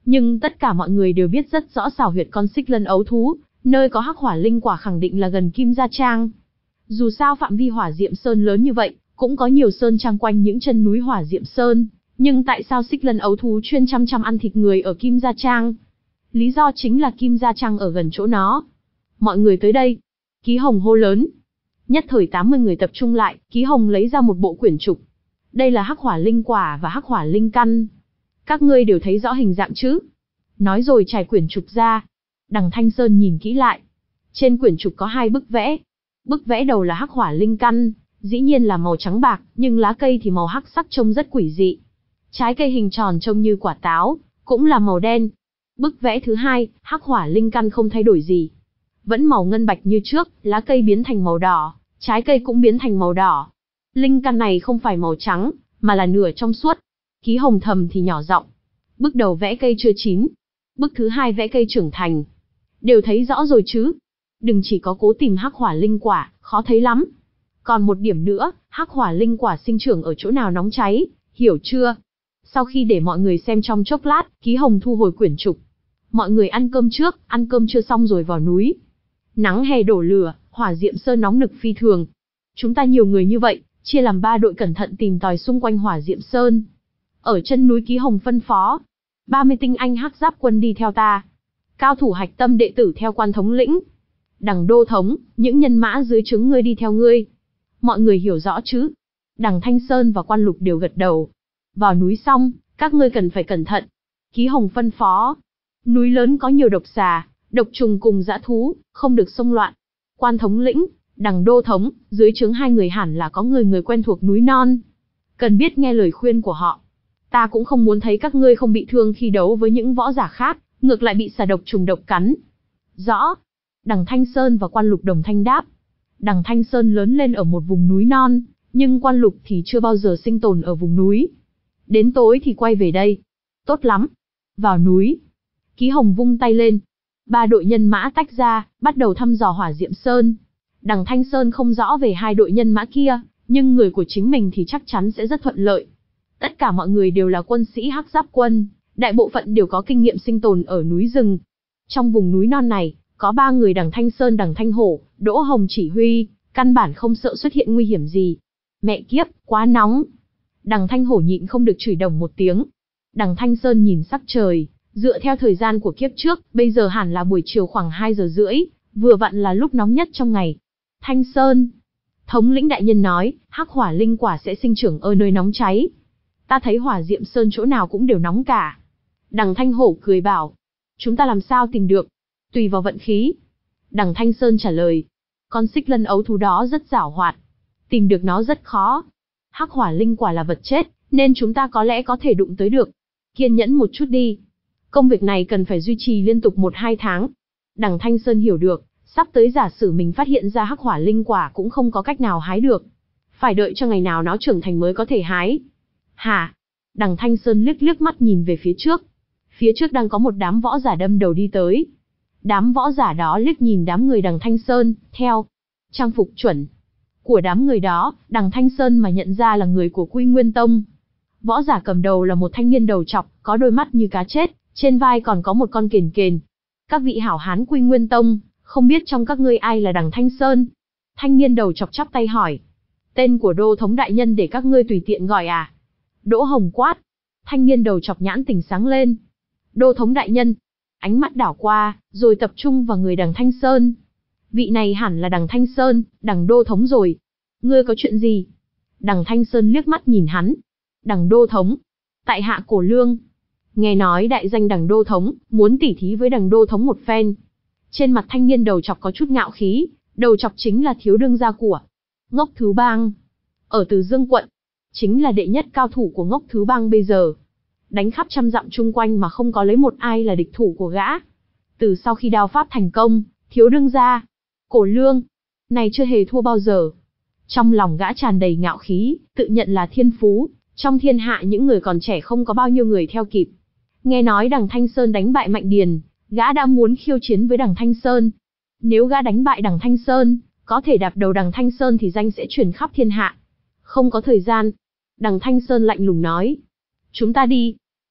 Nhưng tất cả mọi người đều biết rất rõ xảo huyệt con xích lân ấu thú, nơi có hắc hỏa linh quả khẳng định là gần Kim Gia Trang. Dù sao phạm vi Hỏa Diệm Sơn lớn như vậy, cũng có nhiều sơn trang quanh những chân núi Hỏa Diệm Sơn, nhưng tại sao xích lân ấu thú chuyên chăm chăm ăn thịt người ở Kim Gia Trang? Lý do chính là Kim Gia Trang ở gần chỗ nó. Mọi người tới đây. Ký Hồng hô lớn. Nhất thời tám mươi người tập trung lại, Ký Hồng lấy ra một bộ quyển trục. Đây là hắc hỏa linh quả và hắc hỏa linh căn. Các ngươi đều thấy rõ hình dạng chứ? Nói rồi trải quyển trục ra. Đằng Thanh Sơn nhìn kỹ lại. Trên quyển trục có hai bức vẽ. Bức vẽ đầu là hắc hỏa linh căn, dĩ nhiên là màu trắng bạc, nhưng lá cây thì màu hắc sắc trông rất quỷ dị. Trái cây hình tròn trông như quả táo, cũng là màu đen. Bức vẽ thứ hai, hắc hỏa linh căn không thay đổi gì. Vẫn màu ngân bạch như trước, lá cây biến thành màu đỏ, trái cây cũng biến thành màu đỏ. Linh căn này không phải màu trắng, mà là nửa trong suốt. Ký Hồng thầm thì nhỏ giọng. Bức đầu vẽ cây chưa chín. Bức thứ hai vẽ cây trưởng thành. Đều thấy rõ rồi chứ? Đừng chỉ có cố tìm hắc hỏa linh quả, khó thấy lắm. Còn một điểm nữa, hắc hỏa linh quả sinh trưởng ở chỗ nào nóng cháy, hiểu chưa? Sau khi để mọi người xem trong chốc lát, Ký Hồng thu hồi quyển trục. Mọi người ăn cơm trước, ăn cơm chưa xong rồi vào núi. Nắng hè đổ lửa, Hỏa Diệm Sơn nóng nực phi thường. Chúng ta nhiều người như vậy, chia làm ba đội cẩn thận tìm tòi xung quanh Hỏa Diệm Sơn. Ở chân núi Ký Hồng phân phó, ba mươi tinh anh hắc giáp quân đi theo ta. Cao thủ hạch tâm đệ tử theo Quan thống lĩnh. Đằng Đô thống, những nhân mã dưới trướng ngươi đi theo ngươi. Mọi người hiểu rõ chứ? Đằng Thanh Sơn và Quan Lục đều gật đầu. Vào núi xong, các ngươi cần phải cẩn thận. Ký Hồng phân phó. Núi lớn có nhiều độc xà, độc trùng cùng dã thú, không được xông loạn. Quan thống lĩnh, Đằng Đô thống, dưới trướng hai người hẳn là có người người quen thuộc núi non. Cần biết nghe lời khuyên của họ. Ta cũng không muốn thấy các ngươi không bị thương khi đấu với những võ giả khác, ngược lại bị xà độc trùng độc cắn. Rõ. Đằng Thanh Sơn và Quan Lục đồng thanh đáp. Đằng Thanh Sơn lớn lên ở một vùng núi non, nhưng Quan Lục thì chưa bao giờ sinh tồn ở vùng núi. Đến tối thì quay về đây. Tốt lắm. Vào núi. Ký Hồng vung tay lên. Ba đội nhân mã tách ra, bắt đầu thăm dò Hỏa Diệm Sơn. Đằng Thanh Sơn không rõ về hai đội nhân mã kia, nhưng người của chính mình thì chắc chắn sẽ rất thuận lợi. Tất cả mọi người đều là quân sĩ hắc giáp quân, đại bộ phận đều có kinh nghiệm sinh tồn ở núi rừng. Trong vùng núi non này, có ba người Đằng Thanh Sơn, Đằng Thanh Hổ, Đỗ Hồng chỉ huy, căn bản không sợ xuất hiện nguy hiểm gì. Mẹ kiếp, quá nóng. Đằng Thanh Hổ nhịn không được chửi đồng một tiếng. Đằng Thanh Sơn nhìn sắc trời, dựa theo thời gian của kiếp trước, bây giờ hẳn là buổi chiều khoảng hai giờ rưỡi, vừa vặn là lúc nóng nhất trong ngày. Thanh Sơn, thống lĩnh đại nhân nói, hắc hỏa linh quả sẽ sinh trưởng ở nơi nóng cháy. Ta thấy Hỏa Diệm Sơn chỗ nào cũng đều nóng cả. Đằng Thanh Hổ cười bảo, chúng ta làm sao tìm được? Tùy vào vận khí. Đằng Thanh Sơn trả lời, con xích lân ấu thú đó rất giảo hoạt, tìm được nó rất khó. Hắc hỏa linh quả là vật chết, nên chúng ta có lẽ có thể đụng tới được. Kiên nhẫn một chút đi. Công việc này cần phải duy trì liên tục một hai tháng. Đằng Thanh Sơn hiểu được, sắp tới giả sử mình phát hiện ra hắc hỏa linh quả cũng không có cách nào hái được. Phải đợi cho ngày nào nó trưởng thành mới có thể hái. Hả? Đằng Thanh Sơn liếc liếc mắt nhìn về phía trước. Phía trước đang có một đám võ giả đâm đầu đi tới. Đám võ giả đó liếc nhìn đám người Đằng Thanh Sơn, theo trang phục chuẩn của đám người đó, Đằng Thanh Sơn mà nhận ra là người của Quy Nguyên Tông. Võ giả cầm đầu là một thanh niên đầu trọc, có đôi mắt như cá chết, trên vai còn có một con kền kền. Các vị hảo hán Quy Nguyên Tông, không biết trong các ngươi ai là Đằng Thanh Sơn? Thanh niên đầu trọc chắp tay hỏi. Tên của Đô thống đại nhân để các ngươi tùy tiện gọi à? Đỗ Hồng quát. Thanh niên đầu chọc nhãn tỉnh sáng lên. Đô thống đại nhân. Ánh mắt đảo qua, rồi tập trung vào người Đằng Thanh Sơn. Vị này hẳn là Đằng Thanh Sơn, Đằng Đô thống rồi. Ngươi có chuyện gì? Đằng Thanh Sơn liếc mắt nhìn hắn. Đằng Đô thống. Tại hạ Cổ Lương. Nghe nói đại danh Đằng Đô thống, muốn tỉ thí với Đằng Đô thống một phen. Trên mặt thanh niên đầu chọc có chút ngạo khí, đầu chọc chính là thiếu đương gia của Ngốc Thứ Bang. Ở Từ Dương quận, chính là đệ nhất cao thủ của Ngốc Thứ Bang bây giờ. Đánh khắp trăm dặm chung quanh mà không có lấy một ai là địch thủ của gã. Từ sau khi đao pháp thành công, thiếu đương gia, Cổ Lương, này chưa hề thua bao giờ. Trong lòng gã tràn đầy ngạo khí, tự nhận là thiên phú, trong thiên hạ những người còn trẻ không có bao nhiêu người theo kịp. Nghe nói Đằng Thanh Sơn đánh bại Mạnh Điền, gã đã muốn khiêu chiến với Đằng Thanh Sơn. Nếu gã đánh bại Đằng Thanh Sơn, có thể đạp đầu Đằng Thanh Sơn thì danh sẽ truyền khắp thiên hạ. Không có thời gian. Đằng Thanh Sơn lạnh lùng nói. Chúng ta đi.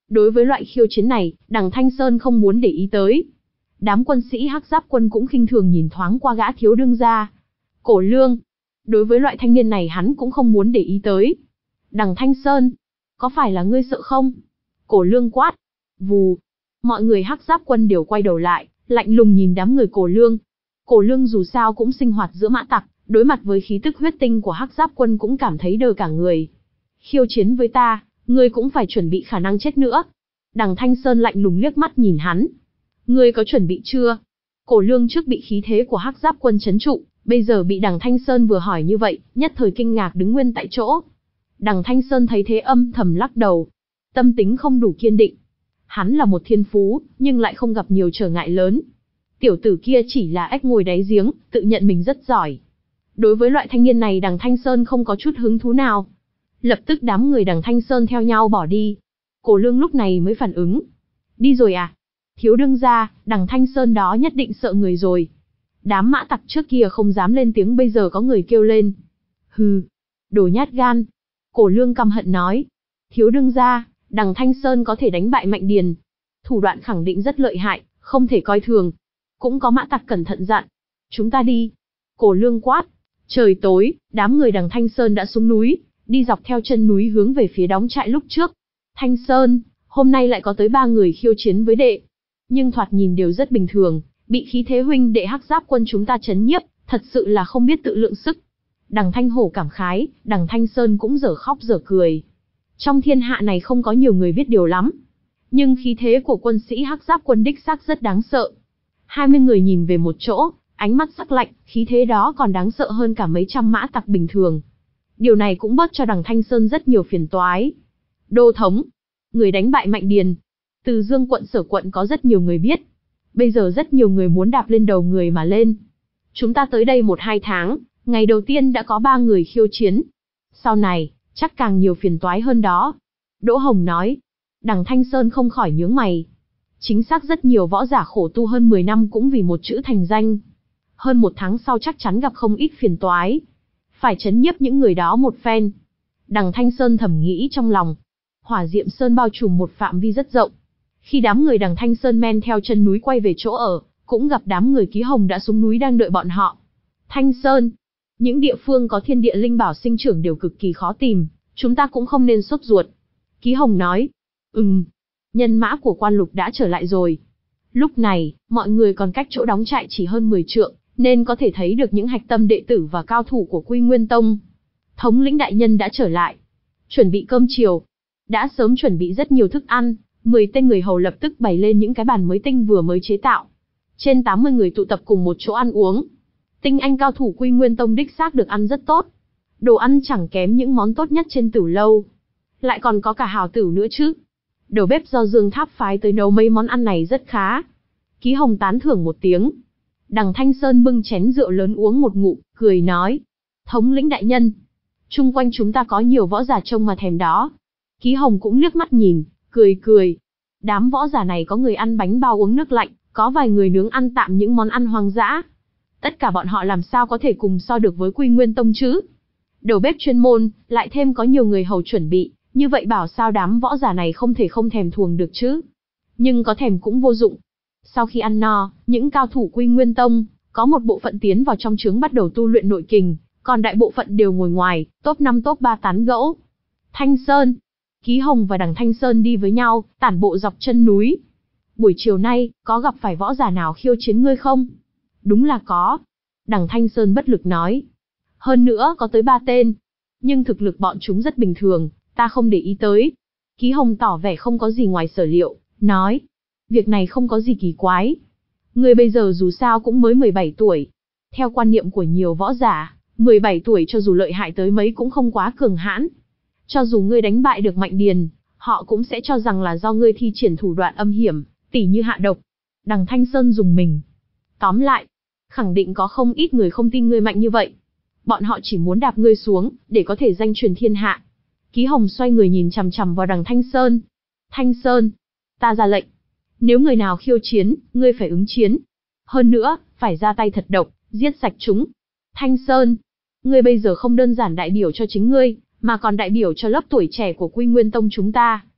Đối với loại khiêu chiến này, đằng Thanh Sơn không muốn để ý tới. Đám quân sĩ Hắc Giáp quân cũng khinh thường nhìn thoáng qua gã thiếu đương gia. Cổ Lương. Đối với loại thanh niên này hắn cũng không muốn để ý tới. Đằng Thanh Sơn. Có phải là ngươi sợ không? Cổ Lương quát. Vù. Mọi người Hắc Giáp quân đều quay đầu lại, lạnh lùng nhìn đám người Cổ Lương. Cổ Lương dù sao cũng sinh hoạt giữa mã tặc, đối mặt với khí tức huyết tinh của Hắc Giáp quân cũng cảm thấy đờ cả người. Khiêu chiến với ta, ngươi cũng phải chuẩn bị khả năng chết nữa. Đằng Thanh Sơn lạnh lùng liếc mắt nhìn hắn. Ngươi có chuẩn bị chưa? Cổ Lương trước bị khí thế của Hắc Giáp quân trấn trụ, bây giờ bị đằng Thanh Sơn vừa hỏi như vậy, nhất thời kinh ngạc đứng nguyên tại chỗ. Đằng Thanh Sơn thấy thế âm thầm lắc đầu. Tâm tính không đủ kiên định. Hắn là một thiên phú, nhưng lại không gặp nhiều trở ngại lớn. Tiểu tử kia chỉ là ếch ngồi đáy giếng, tự nhận mình rất giỏi. Đối với loại thanh niên này đằng Thanh Sơn không có chút hứng thú nào. Lập tức đám người đằng Thanh Sơn theo nhau bỏ đi. Cổ Lương lúc này mới phản ứng. Đi rồi à? Thiếu đương gia, đằng Thanh Sơn đó nhất định sợ người rồi. Đám mã tặc trước kia không dám lên tiếng bây giờ có người kêu lên. Hừ, đồ nhát gan. Cổ Lương căm hận nói. Thiếu đương gia, đằng Thanh Sơn có thể đánh bại Mạnh Điền. Thủ đoạn khẳng định rất lợi hại, không thể coi thường. Cũng có mã tặc cẩn thận dặn. Chúng ta đi. Cổ Lương quát. Trời tối, đám người đằng Thanh Sơn đã xuống núi, đi dọc theo chân núi hướng về phía đóng trại lúc trước. Thanh Sơn, hôm nay lại có tới ba người khiêu chiến với đệ. Nhưng thoạt nhìn đều rất bình thường, bị khí thế huynh đệ Hắc Giáp quân chúng ta chấn nhiếp, thật sự là không biết tự lượng sức. Đằng Thanh Hổ cảm khái, đằng Thanh Sơn cũng dở khóc dở cười. Trong thiên hạ này không có nhiều người biết điều lắm. Nhưng khí thế của quân sĩ Hắc Giáp quân đích xác rất đáng sợ. hai mươi người nhìn về một chỗ, ánh mắt sắc lạnh, khí thế đó còn đáng sợ hơn cả mấy trăm mã tặc bình thường. Điều này cũng bớt cho đằng Thanh Sơn rất nhiều phiền toái. Đô thống, người đánh bại Mạnh Điền. Từ Dương quận Sở quận có rất nhiều người biết. Bây giờ rất nhiều người muốn đạp lên đầu người mà lên. Chúng ta tới đây một hai tháng, ngày đầu tiên đã có ba người khiêu chiến. Sau này, chắc càng nhiều phiền toái hơn đó. Đỗ Hồng nói. Đằng Thanh Sơn không khỏi nhướng mày. Chính xác rất nhiều võ giả khổ tu hơn mười năm cũng vì một chữ thành danh. Hơn một tháng sau chắc chắn gặp không ít phiền toái. Phải trấn nhiếp những người đó một phen. Đằng Thanh Sơn thầm nghĩ trong lòng. Hỏa Diệm Sơn bao trùm một phạm vi rất rộng. Khi đám người đằng Thanh Sơn men theo chân núi quay về chỗ ở, cũng gặp đám người Ký Hồng đã xuống núi đang đợi bọn họ. Thanh Sơn, những địa phương có thiên địa linh bảo sinh trưởng đều cực kỳ khó tìm, chúng ta cũng không nên sốt ruột. Ký Hồng nói, ừm, nhân mã của Quan Lục đã trở lại rồi. Lúc này, mọi người còn cách chỗ đóng trại chỉ hơn mười trượng, nên có thể thấy được những hạch tâm đệ tử và cao thủ của Quy Nguyên Tông. Thống lĩnh đại nhân đã trở lại. Chuẩn bị cơm chiều. Đã sớm chuẩn bị rất nhiều thức ăn, mười tên người hầu lập tức bày lên những cái bàn mới tinh vừa mới chế tạo. Trên tám mươi người tụ tập cùng một chỗ ăn uống. Tinh anh cao thủ Quy Nguyên Tông đích xác được ăn rất tốt. Đồ ăn chẳng kém những món tốt nhất trên Tử lâu. Lại còn có cả hào tử nữa chứ. Đầu bếp do Dương Tháp phái tới nấu mấy món ăn này rất khá. Ký Hồng tán thưởng một tiếng. Đằng Thanh Sơn bưng chén rượu lớn uống một ngụm, cười nói. Thống lĩnh đại nhân, chung quanh chúng ta có nhiều võ giả trông mà thèm đó. Ký Hồng cũng liếc mắt nhìn, cười cười. Đám võ giả này có người ăn bánh bao uống nước lạnh, có vài người nướng ăn tạm những món ăn hoang dã. Tất cả bọn họ làm sao có thể cùng so được với Quy Nguyên Tông chứ? Đầu bếp chuyên môn, lại thêm có nhiều người hầu chuẩn bị, như vậy bảo sao đám võ giả này không thể không thèm thuồng được chứ? Nhưng có thèm cũng vô dụng. Sau khi ăn no, những cao thủ Quy Nguyên Tông, có một bộ phận tiến vào trong trướng bắt đầu tu luyện nội kình, còn đại bộ phận đều ngồi ngoài, top năm top ba tán gẫu. Thanh Sơn, Ký Hồng và đằng Thanh Sơn đi với nhau, tản bộ dọc chân núi. Buổi chiều nay, có gặp phải võ giả nào khiêu chiến ngươi không? Đúng là có. Đằng Thanh Sơn bất lực nói. Hơn nữa có tới ba tên. Nhưng thực lực bọn chúng rất bình thường, ta không để ý tới. Ký Hồng tỏ vẻ không có gì ngoài sở liệu, nói. Việc này không có gì kỳ quái. Ngươi bây giờ dù sao cũng mới mười bảy tuổi. Theo quan niệm của nhiều võ giả, mười bảy tuổi cho dù lợi hại tới mấy cũng không quá cường hãn. Cho dù ngươi đánh bại được Mạnh Điền, họ cũng sẽ cho rằng là do ngươi thi triển thủ đoạn âm hiểm, tỉ như hạ độc. Đằng Thanh Sơn dùng mình. Tóm lại, khẳng định có không ít người không tin ngươi mạnh như vậy. Bọn họ chỉ muốn đạp ngươi xuống, để có thể danh truyền thiên hạ. Ký Hồng xoay người nhìn chằm chằm vào đằng Thanh Sơn. Thanh Sơn, ta ra lệnh. Nếu người nào khiêu chiến, ngươi phải ứng chiến. Hơn nữa, phải ra tay thật độc, giết sạch chúng. Thanh Sơn, ngươi bây giờ không đơn giản đại biểu cho chính ngươi, mà còn đại biểu cho lớp tuổi trẻ của Quy Nguyên Tông chúng ta.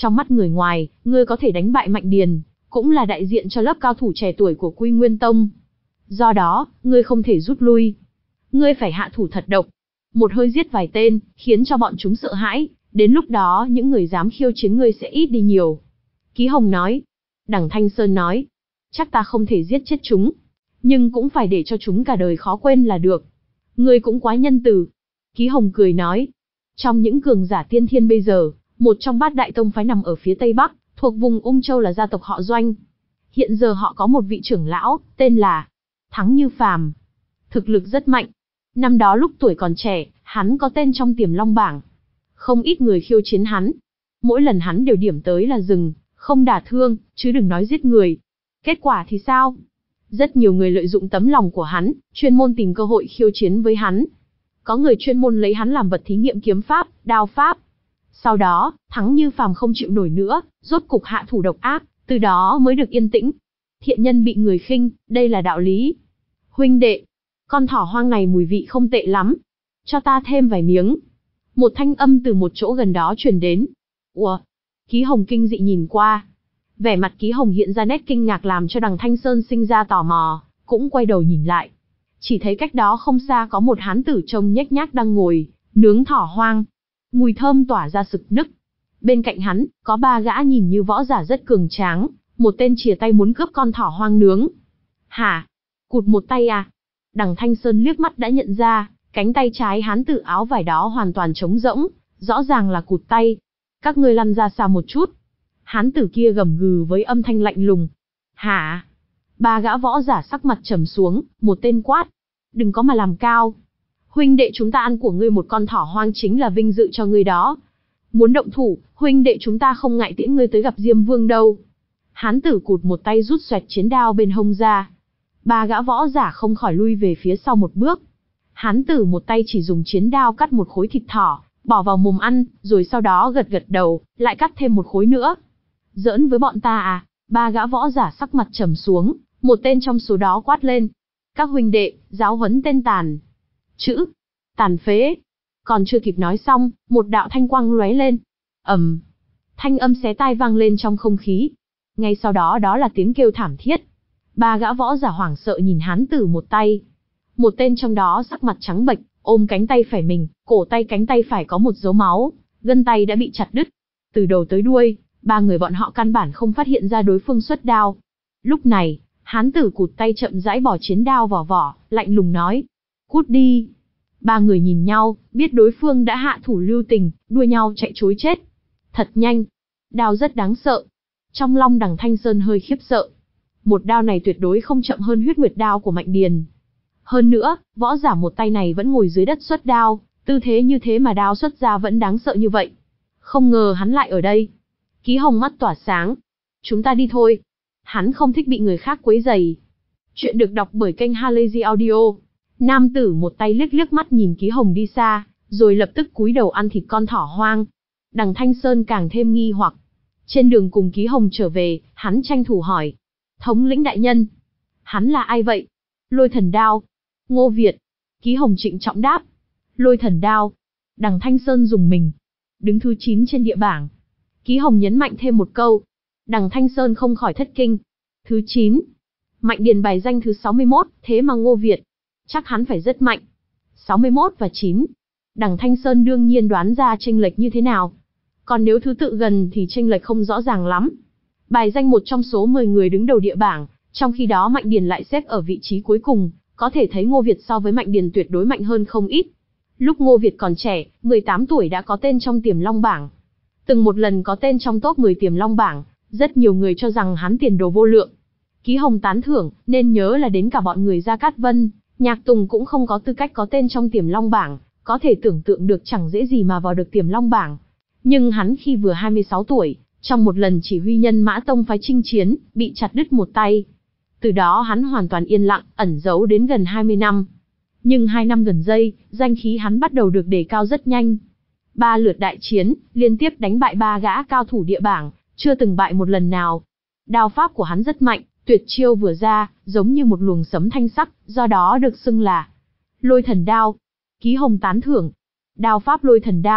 Trong mắt người ngoài, ngươi có thể đánh bại Mạnh Điền, cũng là đại diện cho lớp cao thủ trẻ tuổi của Quy Nguyên Tông. Do đó, ngươi không thể rút lui. Ngươi phải hạ thủ thật độc. Một hơi giết vài tên, khiến cho bọn chúng sợ hãi, đến lúc đó những người dám khiêu chiến ngươi sẽ ít đi nhiều. Ký Hồng nói. Đằng Thanh Sơn nói. Chắc ta không thể giết chết chúng, nhưng cũng phải để cho chúng cả đời khó quên là được. Ngươi cũng quá nhân từ. Ký Hồng cười nói. Trong những cường giả tiên thiên bây giờ, một trong bát đại tông phái nằm ở phía Tây Bắc, thuộc vùng Ung Châu là gia tộc họ Doanh. Hiện giờ họ có một vị trưởng lão, tên là Thắng Như Phàm. Thực lực rất mạnh. Năm đó lúc tuổi còn trẻ, hắn có tên trong Tiềm Long bảng. Không ít người khiêu chiến hắn. Mỗi lần hắn đều điểm tới là dừng, không đả thương, chứ đừng nói giết người. Kết quả thì sao? Rất nhiều người lợi dụng tấm lòng của hắn, chuyên môn tìm cơ hội khiêu chiến với hắn. Có người chuyên môn lấy hắn làm vật thí nghiệm kiếm pháp, đao pháp. Sau đó, Thắng Như Phàm không chịu nổi nữa, rốt cục hạ thủ độc ác, từ đó mới được yên tĩnh. Thiện nhân bị người khinh, đây là đạo lý. Huynh đệ, con thỏ hoang này mùi vị không tệ lắm. Cho ta thêm vài miếng. Một thanh âm từ một chỗ gần đó truyền đến. Ủa? Ký Hồng kinh dị nhìn qua. Vẻ mặt Ký Hồng hiện ra nét kinh ngạc làm cho đằng Thanh Sơn sinh ra tò mò, cũng quay đầu nhìn lại. Chỉ thấy cách đó không xa có một hán tử trông nhếch nhác đang ngồi, nướng thỏ hoang. Mùi thơm tỏa ra sực nức. Bên cạnh hắn, có ba gã nhìn như võ giả rất cường tráng, một tên chìa tay muốn cướp con thỏ hoang nướng. Hả? Cụt một tay à? Đằng Thanh Sơn liếc mắt đã nhận ra, cánh tay trái hán tử áo vải đó hoàn toàn trống rỗng, rõ ràng là cụt tay. Các ngươi lăn ra xa một chút. Hán tử kia gầm gừ với âm thanh lạnh lùng. Hả? Ba gã võ giả sắc mặt trầm xuống, một tên quát. Đừng có mà làm cao. Huynh đệ chúng ta ăn của ngươi một con thỏ hoang chính là vinh dự cho ngươi đó. Muốn động thủ, huynh đệ chúng ta không ngại tiễn ngươi tới gặp Diêm Vương đâu. Hán tử cụt một tay rút xoẹt chiến đao bên hông ra. Ba gã võ giả không khỏi lui về phía sau một bước. Hán tử một tay chỉ dùng chiến đao cắt một khối thịt thỏ, bỏ vào mồm ăn, rồi sau đó gật gật đầu, lại cắt thêm một khối nữa. Giỡn với bọn ta à? Ba gã võ giả sắc mặt trầm xuống, một tên trong số đó quát lên. Các huynh đệ, giáo huấn tên tàn. Chữ, tàn phế. Còn chưa kịp nói xong, một đạo thanh quang lóe lên. ầm, thanh âm xé tai vang lên trong không khí. Ngay sau đó đó là tiếng kêu thảm thiết. Ba gã võ giả hoảng sợ nhìn hán tử một tay. Một tên trong đó sắc mặt trắng bệch, ôm cánh tay phải mình, cổ tay cánh tay phải có một dấu máu, gân tay đã bị chặt đứt. Từ đầu tới đuôi, ba người bọn họ căn bản không phát hiện ra đối phương xuất đao. Lúc này, hán tử cụt tay chậm rãi bỏ chiến đao vào vỏ, lạnh lùng nói. Cút đi. Ba người nhìn nhau, biết đối phương đã hạ thủ lưu tình, đua nhau chạy trối chết. Thật nhanh. Đao rất đáng sợ. Trong lòng đằng Thanh Sơn hơi khiếp sợ. Một đao này tuyệt đối không chậm hơn huyết nguyệt đao của Mạnh Điền. Hơn nữa, võ giả một tay này vẫn ngồi dưới đất xuất đao, tư thế như thế mà đao xuất ra vẫn đáng sợ như vậy. Không ngờ hắn lại ở đây. Ký Hồng mắt tỏa sáng. Chúng ta đi thôi. Hắn không thích bị người khác quấy rầy. Chuyện được đọc bởi kênh Halazy Audio. Nam tử một tay liếc liếc mắt nhìn Ký Hồng đi xa, rồi lập tức cúi đầu ăn thịt con thỏ hoang. Đằng Thanh Sơn càng thêm nghi hoặc. Trên đường cùng Ký Hồng trở về, hắn tranh thủ hỏi. Thống lĩnh đại nhân. Hắn là ai vậy? Lôi Thần Đao. Ngô Việt. Ký Hồng trịnh trọng đáp. Lôi Thần Đao. Đằng Thanh Sơn dùng mình. Đứng thứ chín trên địa bảng. Ký Hồng nhấn mạnh thêm một câu. Đằng Thanh Sơn không khỏi thất kinh. Thứ chín. Mạnh Điền bài danh thứ sáu mươi mốt, thế mà Ngô Việt. Chắc hắn phải rất mạnh. sáu mươi mốt và chín. Đằng Thanh Sơn đương nhiên đoán ra chênh lệch như thế nào. Còn nếu thứ tự gần thì chênh lệch không rõ ràng lắm. Bài danh một trong số mười người đứng đầu địa bảng, trong khi đó Mạnh Điền lại xếp ở vị trí cuối cùng, có thể thấy Ngô Việt so với Mạnh Điền tuyệt đối mạnh hơn không ít. Lúc Ngô Việt còn trẻ, mười tám tuổi đã có tên trong Tiềm Long bảng. Từng một lần có tên trong top mười Tiềm Long bảng, rất nhiều người cho rằng hắn tiền đồ vô lượng. Ký Hồng tán thưởng, nên nhớ là đến cả bọn người Gia Cát Vân, Nhạc Tùng cũng không có tư cách có tên trong Tiềm Long bảng, có thể tưởng tượng được chẳng dễ gì mà vào được Tiềm Long bảng. Nhưng hắn khi vừa hai mươi sáu tuổi, trong một lần chỉ huy nhân mã tông phái chinh chiến, bị chặt đứt một tay. Từ đó hắn hoàn toàn yên lặng, ẩn giấu đến gần hai mươi năm. Nhưng hai năm gần đây, danh khí hắn bắt đầu được đề cao rất nhanh. Ba lượt đại chiến, liên tiếp đánh bại ba gã cao thủ địa bảng, chưa từng bại một lần nào. Đao pháp của hắn rất mạnh, tuyệt chiêu vừa ra, giống như một luồng sấm thanh sắc, do đó được xưng là Lôi Thần Đao. Ký Hồng tán thưởng. Đao pháp Lôi Thần Đao,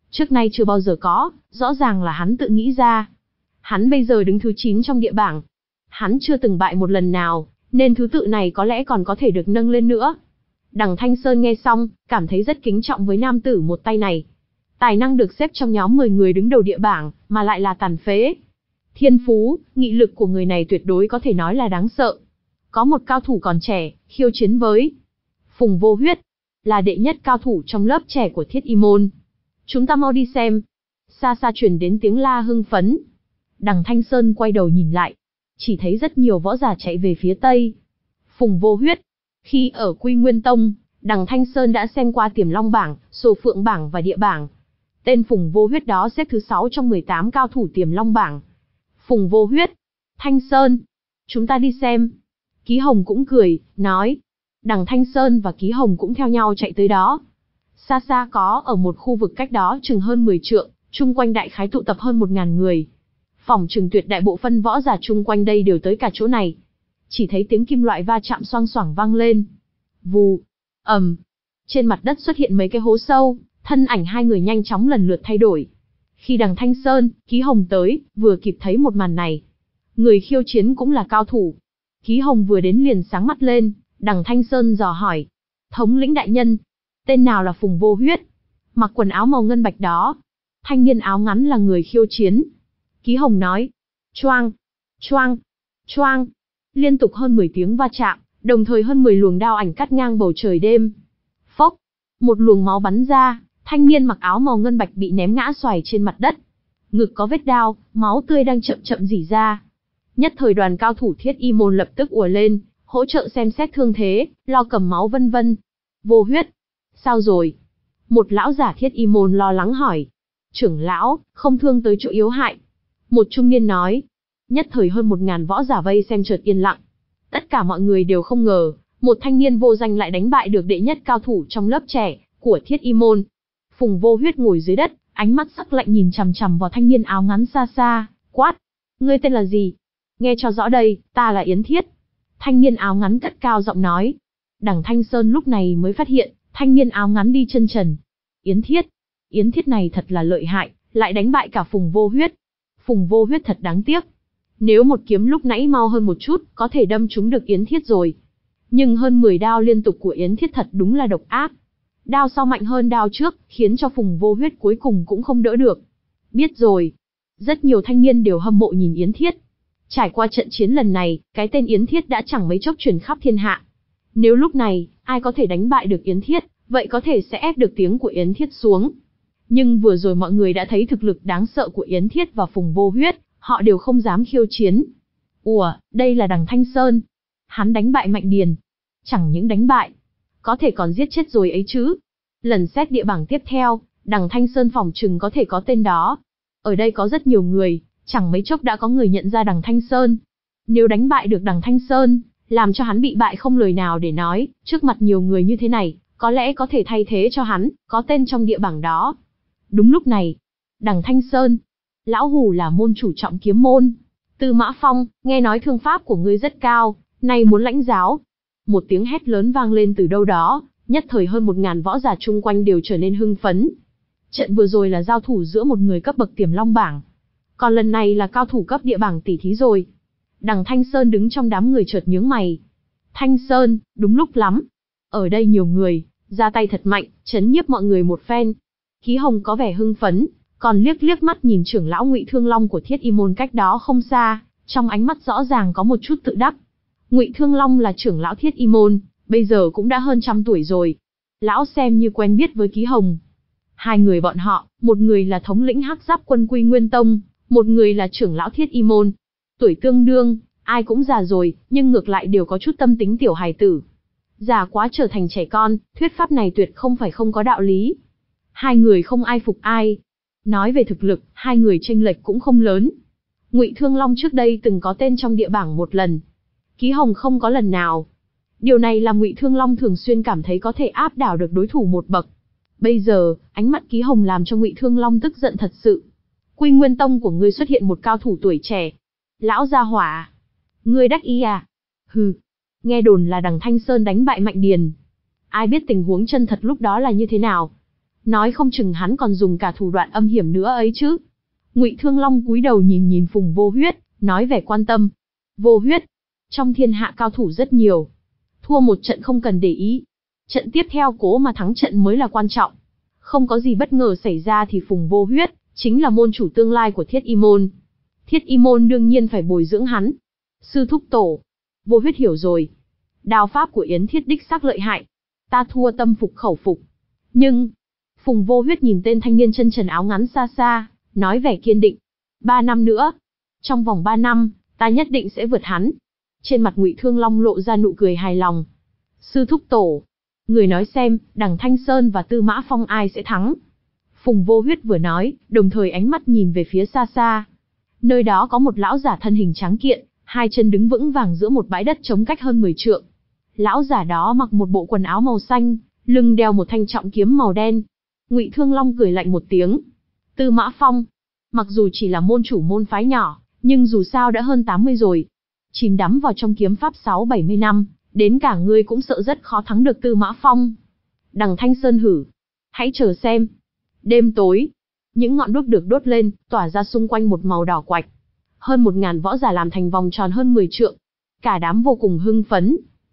Trước nay chưa bao giờ có, rõ ràng là hắn tự nghĩ ra. Hắn bây giờ đứng thứ chín trong địa bảng. Hắn chưa từng bại một lần nào, nên thứ tự này có lẽ còn có thể được nâng lên nữa. Đằng Thanh Sơn nghe xong, cảm thấy rất kính trọng với nam tử một tay này. Tài năng được xếp trong nhóm mười người đứng đầu địa bảng, mà lại là tàn phế. Thiên phú, nghị lực của người này tuyệt đối có thể nói là đáng sợ. Có một cao thủ còn trẻ, khiêu chiến với Phùng Vô Huyết, là đệ nhất cao thủ trong lớp trẻ của Thiết Y Môn. Chúng ta mau đi xem. Xa xa truyền đến tiếng la hưng phấn. Đằng Thanh Sơn quay đầu nhìn lại, chỉ thấy rất nhiều võ giả chạy về phía tây. Phùng Vô Huyết. Khi ở Quy Nguyên Tông, đằng Thanh Sơn đã xem qua Tiềm Long bảng, Sổ Phượng bảng và Địa bảng. Tên Phùng Vô Huyết đó xếp thứ sáu trong mười tám cao thủ Tiềm Long bảng. Phùng Vô Huyết. Thanh Sơn. Chúng ta đi xem. Ký Hồng cũng cười, nói. Đằng Thanh Sơn và Ký Hồng cũng theo nhau chạy tới đó. Xa xa có ở một khu vực cách đó chừng hơn mười trượng, chung quanh đại khái tụ tập hơn một ngàn người. Phỏng chừng tuyệt đại bộ phân võ giả chung quanh đây đều tới cả chỗ này. Chỉ thấy tiếng kim loại va chạm xoang xoảng vang lên. Vù, ầm. Trên mặt đất xuất hiện mấy cái hố sâu, thân ảnh hai người nhanh chóng lần lượt thay đổi. Khi đằng Thanh Sơn, Ký Hồng tới, vừa kịp thấy một màn này. Người khiêu chiến cũng là cao thủ. Ký Hồng vừa đến liền sáng mắt lên, đằng Thanh Sơn dò hỏi. Thống lĩnh đại nhân, tên nào là Phùng Vô Huyết? Mặc quần áo màu ngân bạch đó. Thanh niên áo ngắn là người khiêu chiến. Ký Hồng nói. Choang, choang, choang. Liên tục hơn mười tiếng va chạm, đồng thời hơn mười luồng đao ảnh cắt ngang bầu trời đêm. Phốc, một luồng máu bắn ra, thanh niên mặc áo màu ngân bạch bị ném ngã xoài trên mặt đất. Ngực có vết đao, máu tươi đang chậm chậm rỉ ra. Nhất thời đoàn cao thủ Thiết Y Môn lập tức ùa lên, hỗ trợ xem xét thương thế, lo cầm máu vân vân. Vô Huyết, sao rồi? Một lão giả Thiết Y Môn lo lắng hỏi. Trưởng lão, không thương tới chỗ yếu hại. Một trung niên nói. Nhất thời hơn một ngàn võ giả vây xem chợt yên lặng. Tất cả mọi người đều không ngờ, một thanh niên vô danh lại đánh bại được đệ nhất cao thủ trong lớp trẻ của Thiết Y Môn. Phùng Vô Huyết ngồi dưới đất, ánh mắt sắc lạnh nhìn chằm chằm vào thanh niên áo ngắn xa xa, quát: "Ngươi tên là gì? Nghe cho rõ đây, ta là Yến Thiết." Thanh niên áo ngắn cất cao giọng nói. Đằng Thanh Sơn lúc này mới phát hiện, thanh niên áo ngắn đi chân trần. Yến Thiết, Yến Thiết này thật là lợi hại, lại đánh bại cả Phùng Vô Huyết. Phùng Vô Huyết thật đáng tiếc. Nếu một kiếm lúc nãy mau hơn một chút, có thể đâm trúng được Yến Thiết rồi. Nhưng hơn mười đao liên tục của Yến Thiết thật đúng là độc ác. Đao sau mạnh hơn đao trước, khiến cho Phùng Vô Huyết cuối cùng cũng không đỡ được. Biết rồi. Rất nhiều thanh niên đều hâm mộ nhìn Yến Thiết. Trải qua trận chiến lần này, cái tên Yến Thiết đã chẳng mấy chốc truyền khắp thiên hạ. Nếu lúc này, ai có thể đánh bại được Yến Thiết, vậy có thể sẽ ép được tiếng của Yến Thiết xuống. Nhưng vừa rồi mọi người đã thấy thực lực đáng sợ của Yến Thiết và Phùng Vô Huyết, họ đều không dám khiêu chiến. Ủa, đây là đằng Thanh Sơn. Hắn đánh bại Mạnh Điền. Chẳng những đánh bại, có thể còn giết chết rồi ấy chứ. Lần xét địa bảng tiếp theo, đằng Thanh Sơn phỏng chừng có thể có tên đó. Ở đây có rất nhiều người, chẳng mấy chốc đã có người nhận ra đằng Thanh Sơn. Nếu đánh bại được đằng Thanh Sơn, làm cho hắn bị bại không lời nào để nói, trước mặt nhiều người như thế này, có lẽ có thể thay thế cho hắn, có tên trong địa bảng đó. Đúng lúc này, đằng Thanh Sơn, lão hủ là môn chủ trọng kiếm môn. Tư Mã Phong, nghe nói thương pháp của ngươi rất cao, nay muốn lãnh giáo. Một tiếng hét lớn vang lên từ đâu đó, nhất thời hơn một ngàn võ giả chung quanh đều trở nên hưng phấn. Trận vừa rồi là giao thủ giữa một người cấp bậc Tiềm Long bảng, còn lần này là cao thủ cấp địa bảng tỷ thí rồi. Đằng Thanh Sơn đứng trong đám người chợt nhướng mày. Thanh Sơn, đúng lúc lắm. Ở đây nhiều người, ra tay thật mạnh, chấn nhiếp mọi người một phen. Ký Hồng có vẻ hưng phấn, còn liếc liếc mắt nhìn trưởng lão Ngụy Thương Long của Thiết Y Môn cách đó không xa, trong ánh mắt rõ ràng có một chút tự đắc. Ngụy Thương Long là trưởng lão Thiết Y Môn, bây giờ cũng đã hơn trăm tuổi rồi. Lão xem như quen biết với Ký Hồng. Hai người bọn họ, một người là thống lĩnh Hắc Giáp quân Quy Nguyên Tông, một người là trưởng lão Thiết Y Môn. Tuổi tương đương, ai cũng già rồi, nhưng ngược lại đều có chút tâm tính tiểu hài tử. Già quá trở thành trẻ con, thuyết pháp này tuyệt không phải không có đạo lý. Hai người không ai phục ai. Nói về thực lực, hai người chênh lệch cũng không lớn. Ngụy Thương Long trước đây từng có tên trong địa bảng một lần, Ký Hồng không có lần nào. Điều này làm Ngụy Thương Long thường xuyên cảm thấy có thể áp đảo được đối thủ một bậc. Bây giờ, ánh mắt Ký Hồng làm cho Ngụy Thương Long tức giận thật sự. Quy Nguyên Tông của ngươi xuất hiện một cao thủ tuổi trẻ. Lão gia hỏa, ngươi đắc ý à? Hừ, nghe đồn là đằng Thanh Sơn đánh bại Mạnh Điền. Ai biết tình huống chân thật lúc đó là như thế nào? Nói không chừng hắn còn dùng cả thủ đoạn âm hiểm nữa ấy chứ. Ngụy Thương Long cúi đầu nhìn nhìn Phùng Vô Huyết, nói vẻ quan tâm. Vô Huyết, trong thiên hạ cao thủ rất nhiều. Thua một trận không cần để ý. Trận tiếp theo cố mà thắng trận mới là quan trọng. Không có gì bất ngờ xảy ra thì Phùng Vô Huyết chính là môn chủ tương lai của Thiết Y Môn. Thiết Y Môn đương nhiên phải bồi dưỡng hắn. Sư thúc tổ. Vô Huyết hiểu rồi. Đao pháp của Yến Thiết đích xác lợi hại. Ta thua tâm phục khẩu phục. Nhưng... Phùng Vô Huyết nhìn tên thanh niên chân trần áo ngắn xa xa, nói vẻ kiên định. Ba năm nữa. Trong vòng ba năm, ta nhất định sẽ vượt hắn. Trên mặt Ngụy Thương Long lộ ra nụ cười hài lòng. Sư thúc tổ. Người nói xem, Đằng Thanh Sơn và Tư Mã Phong ai sẽ thắng. Phùng Vô Huyết vừa nói, đồng thời ánh mắt nhìn về phía xa xa. Nơi đó có một lão giả thân hình tráng kiện, hai chân đứng vững vàng giữa một bãi đất trống cách hơn mười trượng. Lão giả đó mặc một bộ quần áo màu xanh, lưng đeo một thanh trọng kiếm màu đen. Ngụy Thương Long cười lạnh một tiếng. Tư Mã Phong, mặc dù chỉ là môn chủ môn phái nhỏ, nhưng dù sao đã hơn tám mươi rồi. Chìm đắm vào trong kiếm pháp sáu bảy mươi năm, đến cả ngươi cũng sợ rất khó thắng được Tư Mã Phong. Đằng Thanh Sơn hử. Hãy chờ xem. Đêm tối, những ngọn đuốc được đốt lên, tỏa ra xung quanh một màu đỏ quạch. Hơn một ngàn võ giả làm thành vòng tròn hơn mười trượng. Cả đám vô cùng hưng phấn.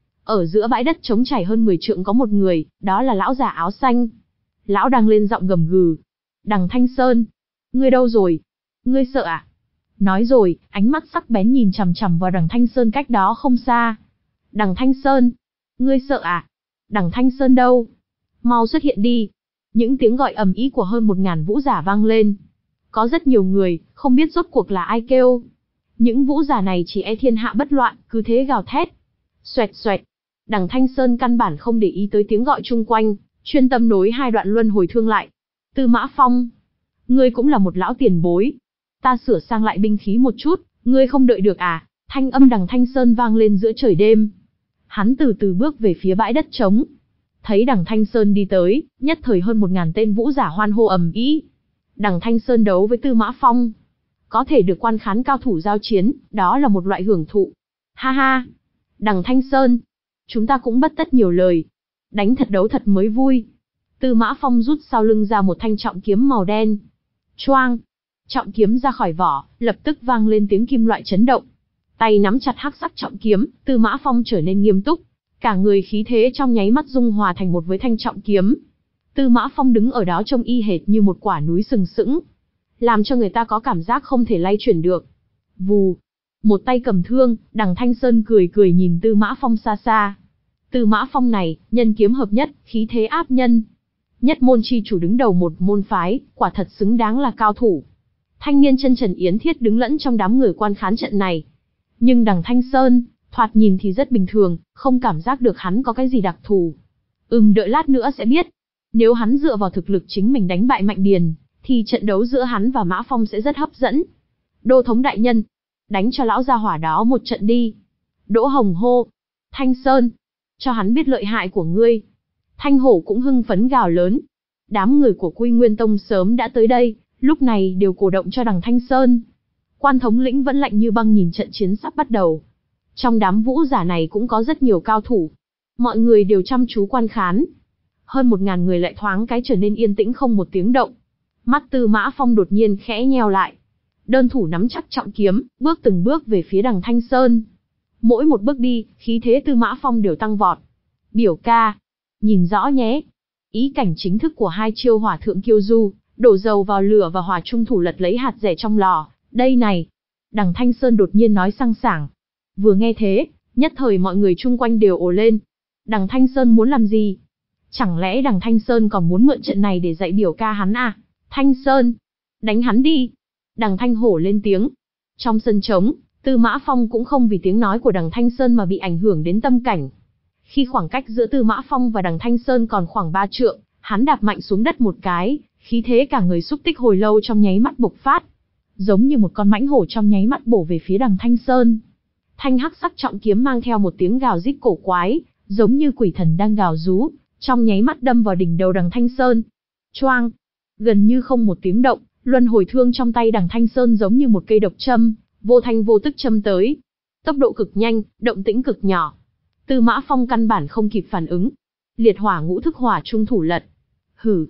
Ở giữa bãi đất trống trải hơn mười trượng có một người, đó là lão già áo xanh. Lão đang lên giọng gầm gừ. Đằng Thanh Sơn, ngươi đâu rồi? Ngươi sợ à? Nói rồi, ánh mắt sắc bén nhìn chằm chằm vào Đằng Thanh Sơn cách đó không xa. Đằng Thanh Sơn, ngươi sợ à? Đằng Thanh Sơn đâu? Mau xuất hiện đi. Những tiếng gọi ầm ĩ của hơn một ngàn vũ giả vang lên. Có rất nhiều người, không biết rốt cuộc là ai kêu. Những vũ giả này chỉ e thiên hạ bất loạn, cứ thế gào thét. Xoẹt xoẹt. Đằng Thanh Sơn căn bản không để ý tới tiếng gọi chung quanh, chuyên tâm nối hai đoạn luân hồi thương lại. Tư Mã Phong, ngươi cũng là một lão tiền bối. Ta sửa sang lại binh khí một chút, ngươi không đợi được à? Thanh âm Đằng Thanh Sơn vang lên giữa trời đêm. Hắn từ từ bước về phía bãi đất trống. Thấy Đằng Thanh Sơn đi tới, nhất thời hơn một ngàn tên vũ giả hoan hô ầm ĩ. Đằng Thanh Sơn đấu với Tư Mã Phong, có thể được quan khán cao thủ giao chiến, đó là một loại hưởng thụ. Ha ha, Đằng Thanh Sơn, chúng ta cũng bất tất nhiều lời, đánh thật đấu thật mới vui. Tư Mã Phong rút sau lưng ra một thanh trọng kiếm màu đen. Choang, trọng kiếm ra khỏi vỏ, lập tức vang lên tiếng kim loại chấn động. Tay nắm chặt hắc sắc trọng kiếm, Tư Mã Phong trở nên nghiêm túc, cả người khí thế trong nháy mắt dung hòa thành một với thanh trọng kiếm. Tư Mã Phong đứng ở đó trông y hệt như một quả núi sừng sững, làm cho người ta có cảm giác không thể lay chuyển được. Vù, một tay cầm thương, Đằng Thanh Sơn cười cười nhìn Tư Mã Phong xa xa. Tư Mã Phong này, nhân kiếm hợp nhất, khí thế áp nhân. Nhất môn chi chủ đứng đầu một môn phái, quả thật xứng đáng là cao thủ. Thanh niên chân trần Yến Thiết đứng lẫn trong đám người quan khán trận này. Nhưng Đằng Thanh Sơn, thoạt nhìn thì rất bình thường, không cảm giác được hắn có cái gì đặc thù. Ừm, đợi lát nữa sẽ biết. Nếu hắn dựa vào thực lực chính mình đánh bại Mạnh Điền, thì trận đấu giữa hắn và Mã Phong sẽ rất hấp dẫn. Đô thống đại nhân, đánh cho lão gia hỏa đó một trận đi. Đỗ Hồng hô. Thanh Sơn, cho hắn biết lợi hại của ngươi. Thanh Hổ cũng hưng phấn gào lớn. Đám người của Quy Nguyên Tông sớm đã tới đây, lúc này đều cổ động cho Đằng Thanh Sơn. Quan thống lĩnh vẫn lạnh như băng nhìn trận chiến sắp bắt đầu. Trong đám vũ giả này cũng có rất nhiều cao thủ. Mọi người đều chăm chú quan khán. Hơn một ngàn người lại thoáng cái trở nên yên tĩnh không một tiếng động. Mắt Tư Mã Phong đột nhiên khẽ nheo lại. Đơn thủ nắm chắc trọng kiếm, bước từng bước về phía Đằng Thanh Sơn. Mỗi một bước đi, khí thế Tư Mã Phong đều tăng vọt. Biểu ca, nhìn rõ nhé. Ý cảnh chính thức của hai chiêu hỏa thượng kiêu du, đổ dầu vào lửa và hỏa trung thủ lật lấy hạt rẻ trong lò. Đây này. Đằng Thanh Sơn đột nhiên nói sang sảng. Vừa nghe thế, nhất thời mọi người chung quanh đều ồ lên. Đằng Thanh Sơn muốn làm gì? Chẳng lẽ Đằng Thanh Sơn còn muốn mượn trận này để dạy biểu ca hắn à? Thanh Sơn, đánh hắn đi. Đằng Thanh Hổ lên tiếng. Trong sân trống, Tư Mã Phong cũng không vì tiếng nói của Đằng Thanh Sơn mà bị ảnh hưởng đến tâm cảnh. Khi khoảng cách giữa Tư Mã Phong và Đằng Thanh Sơn còn khoảng ba trượng, hắn đạp mạnh xuống đất một cái, khí thế cả người xúc tích hồi lâu trong nháy mắt bộc phát. Giống như một con mãnh hổ trong nháy mắt bổ về phía Đằng Thanh Sơn. Thanh hắc sắc trọng kiếm mang theo một tiếng gào rít cổ quái, giống như quỷ thần đang gào rú, trong nháy mắt đâm vào đỉnh đầu Đằng Thanh Sơn. Choang, gần như không một tiếng động, luân hồi thương trong tay Đằng Thanh Sơn giống như một cây độc châm, vô thanh vô tức châm tới. Tốc độ cực nhanh, động tĩnh cực nhỏ. Tư Mã Phong căn bản không kịp phản ứng. Liệt hỏa ngũ thức hỏa trung thủ lật. Hử.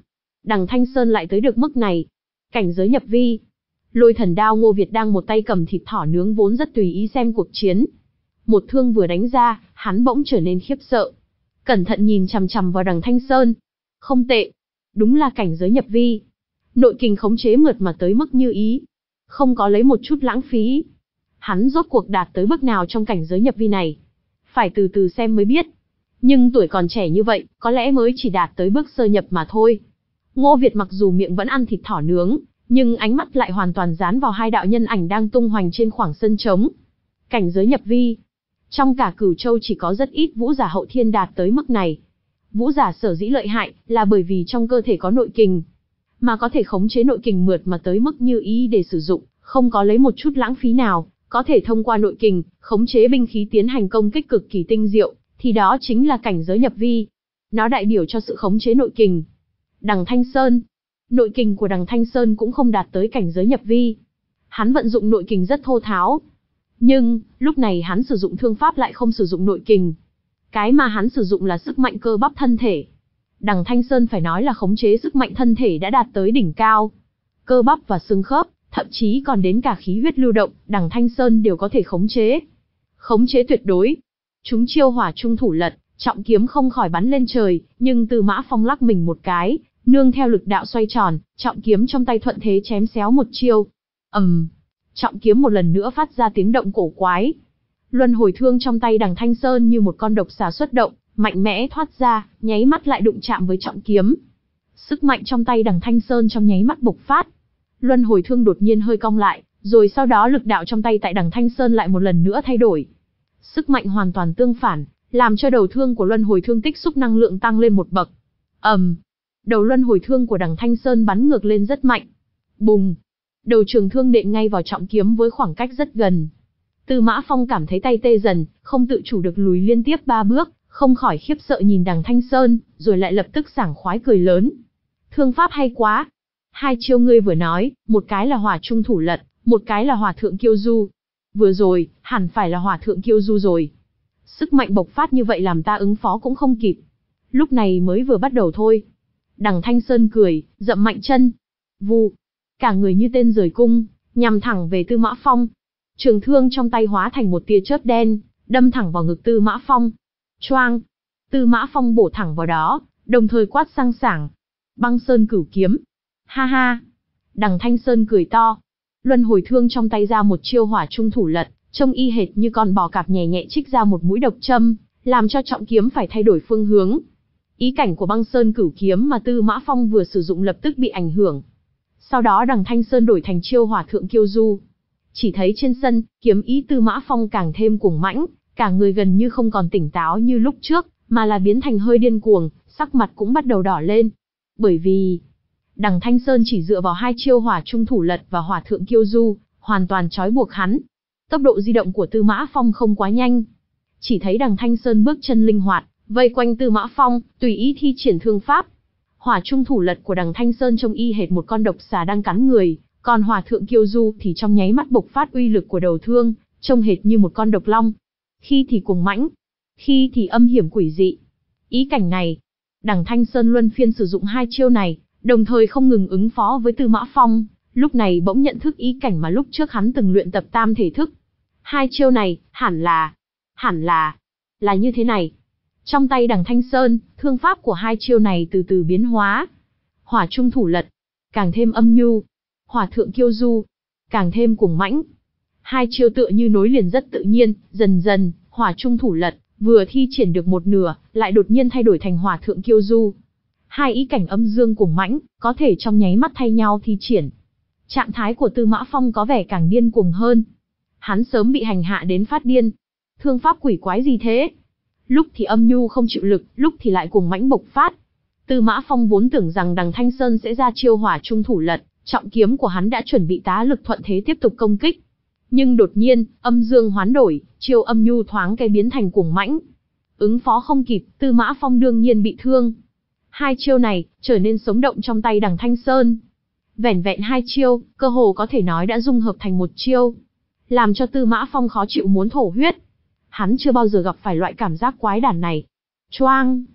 Đằng Thanh Sơn lại tới được mức này. Cảnh giới nhập vi. Lôi thần đao Ngô Việt đang một tay cầm thịt thỏ nướng vốn rất tùy ý xem cuộc chiến. Một thương vừa đánh ra, hắn bỗng trở nên khiếp sợ. Cẩn thận nhìn chằm chằm vào đằng Thanh Sơn. Không tệ. Đúng là cảnh giới nhập vi. Nội kình khống chế mượt mà tới mức như ý. Không có lấy một chút lãng phí. Hắn rốt cuộc đạt tới bước nào trong cảnh giới nhập vi này? Phải từ từ xem mới biết. Nhưng tuổi còn trẻ như vậy, có lẽ mới chỉ đạt tới bước sơ nhập mà thôi. Ngô Việt mặc dù miệng vẫn ăn thịt thỏ nướng, nhưng ánh mắt lại hoàn toàn dán vào hai đạo nhân ảnh đang tung hoành trên khoảng sân trống. Cảnh giới nhập vi. Trong cả Cửu Châu chỉ có rất ít vũ giả hậu thiên đạt tới mức này. Vũ giả sở dĩ lợi hại là bởi vì trong cơ thể có nội kình, mà có thể khống chế nội kình mượt mà tới mức như ý để sử dụng, không có lấy một chút lãng phí nào, có thể thông qua nội kình, khống chế binh khí tiến hành công kích cực kỳ tinh diệu, thì đó chính là cảnh giới nhập vi. Nó đại biểu cho sự khống chế nội kình. Đằng Thanh Sơn. Nội kình của đằng Thanh Sơn cũng không đạt tới cảnh giới nhập vi. Hắn vận dụng nội kình rất thô tháo. Nhưng, lúc này hắn sử dụng thương pháp lại không sử dụng nội kình. Cái mà hắn sử dụng là sức mạnh cơ bắp thân thể. Đằng Thanh Sơn phải nói là khống chế sức mạnh thân thể đã đạt tới đỉnh cao. Cơ bắp và xương khớp, thậm chí còn đến cả khí huyết lưu động, đằng Thanh Sơn đều có thể khống chế. Khống chế tuyệt đối. Chúng chiêu hỏa trung thủ lật, trọng kiếm không khỏi bắn lên trời, nhưng Tư Mã Phong lắc mình một cái, nương theo lực đạo xoay tròn, trọng kiếm trong tay thuận thế chém xéo một chiêu. ầm, um, trọng kiếm một lần nữa phát ra tiếng động cổ quái. Luân hồi thương trong tay đằng Thanh Sơn như một con độc xà xuất động, mạnh mẽ thoát ra, nháy mắt lại đụng chạm với trọng kiếm. Sức mạnh trong tay đằng Thanh Sơn trong nháy mắt bộc phát. Luân hồi thương đột nhiên hơi cong lại, rồi sau đó lực đạo trong tay tại đằng Thanh Sơn lại một lần nữa thay đổi. Sức mạnh hoàn toàn tương phản, làm cho đầu thương của luân hồi thương tích xúc năng lượng tăng lên một bậc. ầm, um, đầu luân hồi thương của đằng Thanh Sơn bắn ngược lên rất mạnh. Bùng, đầu trường thương đệm ngay vào trọng kiếm với khoảng cách rất gần. Tư Mã Phong cảm thấy tay tê dần, không tự chủ được lùi liên tiếp ba bước, không khỏi khiếp sợ nhìn đằng Thanh Sơn, rồi lại lập tức sảng khoái cười lớn. Thương pháp hay quá. Hai chiêu ngươi vừa nói, một cái là hỏa trung thủ lật, một cái là hỏa thượng kiêu du. Vừa rồi, hẳn phải là hỏa thượng kiêu du rồi. Sức mạnh bộc phát như vậy làm ta ứng phó cũng không kịp. Lúc này mới vừa bắt đầu thôi. Đằng Thanh Sơn cười, dậm mạnh chân. Vù, cả người như tên rời cung, nhằm thẳng về Tư Mã Phong. Trường thương trong tay hóa thành một tia chớp đen, đâm thẳng vào ngực Tư Mã Phong. Choang, Tư Mã Phong bổ thẳng vào đó, đồng thời quát sang sảng. Băng Sơn Cửu Kiếm. Ha ha. Đằng Thanh Sơn cười to. Luân hồi thương trong tay ra một chiêu hỏa trung thủ lật, trông y hệt như con bò cạp nhẹ nhẹ trích ra một mũi độc châm, làm cho trọng kiếm phải thay đổi phương hướng. Ý cảnh của Băng Sơn Cửu Kiếm mà Tư Mã Phong vừa sử dụng lập tức bị ảnh hưởng. Sau đó đằng Thanh Sơn đổi thành chiêu hỏa thượng kiêu du. Chỉ thấy trên sân, kiếm ý Tư Mã Phong càng thêm cuồng mãnh, cả người gần như không còn tỉnh táo như lúc trước, mà là biến thành hơi điên cuồng, sắc mặt cũng bắt đầu đỏ lên. Bởi vì, đằng Thanh Sơn chỉ dựa vào hai chiêu hỏa trung thủ lật và hỏa thượng kiêu du, hoàn toàn trói buộc hắn. Tốc độ di động của Tư Mã Phong không quá nhanh. Chỉ thấy đằng Thanh Sơn bước chân linh hoạt, vây quanh Tư Mã Phong, tùy ý thi triển thương pháp. Hỏa trung thủ lật của đằng Thanh Sơn trông y hệt một con độc xà đang cắn người, còn hỏa thượng kiêu du thì trong nháy mắt bộc phát uy lực của đầu thương, trông hệt như một con độc long. Khi thì cuồng mãnh, khi thì âm hiểm quỷ dị. Ý cảnh này, đằng Thanh Sơn luân phiên sử dụng hai chiêu này, đồng thời không ngừng ứng phó với Tư Mã Phong, lúc này bỗng nhận thức ý cảnh mà lúc trước hắn từng luyện tập tam thể thức. Hai chiêu này, hẳn là, hẳn là, là như thế này. Trong tay đằng Thanh Sơn, thương pháp của hai chiêu này từ từ biến hóa. Hỏa trung thủ lật, càng thêm âm nhu. Hỏa thượng kiêu du, càng thêm cuồng mãnh. Hai chiêu tựa như nối liền rất tự nhiên, dần dần, hỏa trung thủ lật, vừa thi triển được một nửa, lại đột nhiên thay đổi thành hỏa thượng kiêu du. Hai ý cảnh âm dương cuồng mãnh, có thể trong nháy mắt thay nhau thi triển. Trạng thái của Tư Mã Phong có vẻ càng điên cuồng hơn. Hắn sớm bị hành hạ đến phát điên. Thương pháp quỷ quái gì thế? Lúc thì âm nhu không chịu lực, lúc thì lại cuồng mãnh bộc phát. Tư Mã Phong vốn tưởng rằng đằng Thanh Sơn sẽ ra chiêu hỏa trung thủ lật, trọng kiếm của hắn đã chuẩn bị tá lực thuận thế tiếp tục công kích. Nhưng đột nhiên, âm dương hoán đổi, chiêu âm nhu thoáng cái biến thành cuồng mãnh. Ứng phó không kịp, Tư Mã Phong đương nhiên bị thương. Hai chiêu này, trở nên sống động trong tay đằng Thanh Sơn. Vẻn vẹn hai chiêu, cơ hồ có thể nói đã dung hợp thành một chiêu. Làm cho Tư Mã Phong khó chịu muốn thổ huyết. Hắn chưa bao giờ gặp phải loại cảm giác quái đản này. Choang!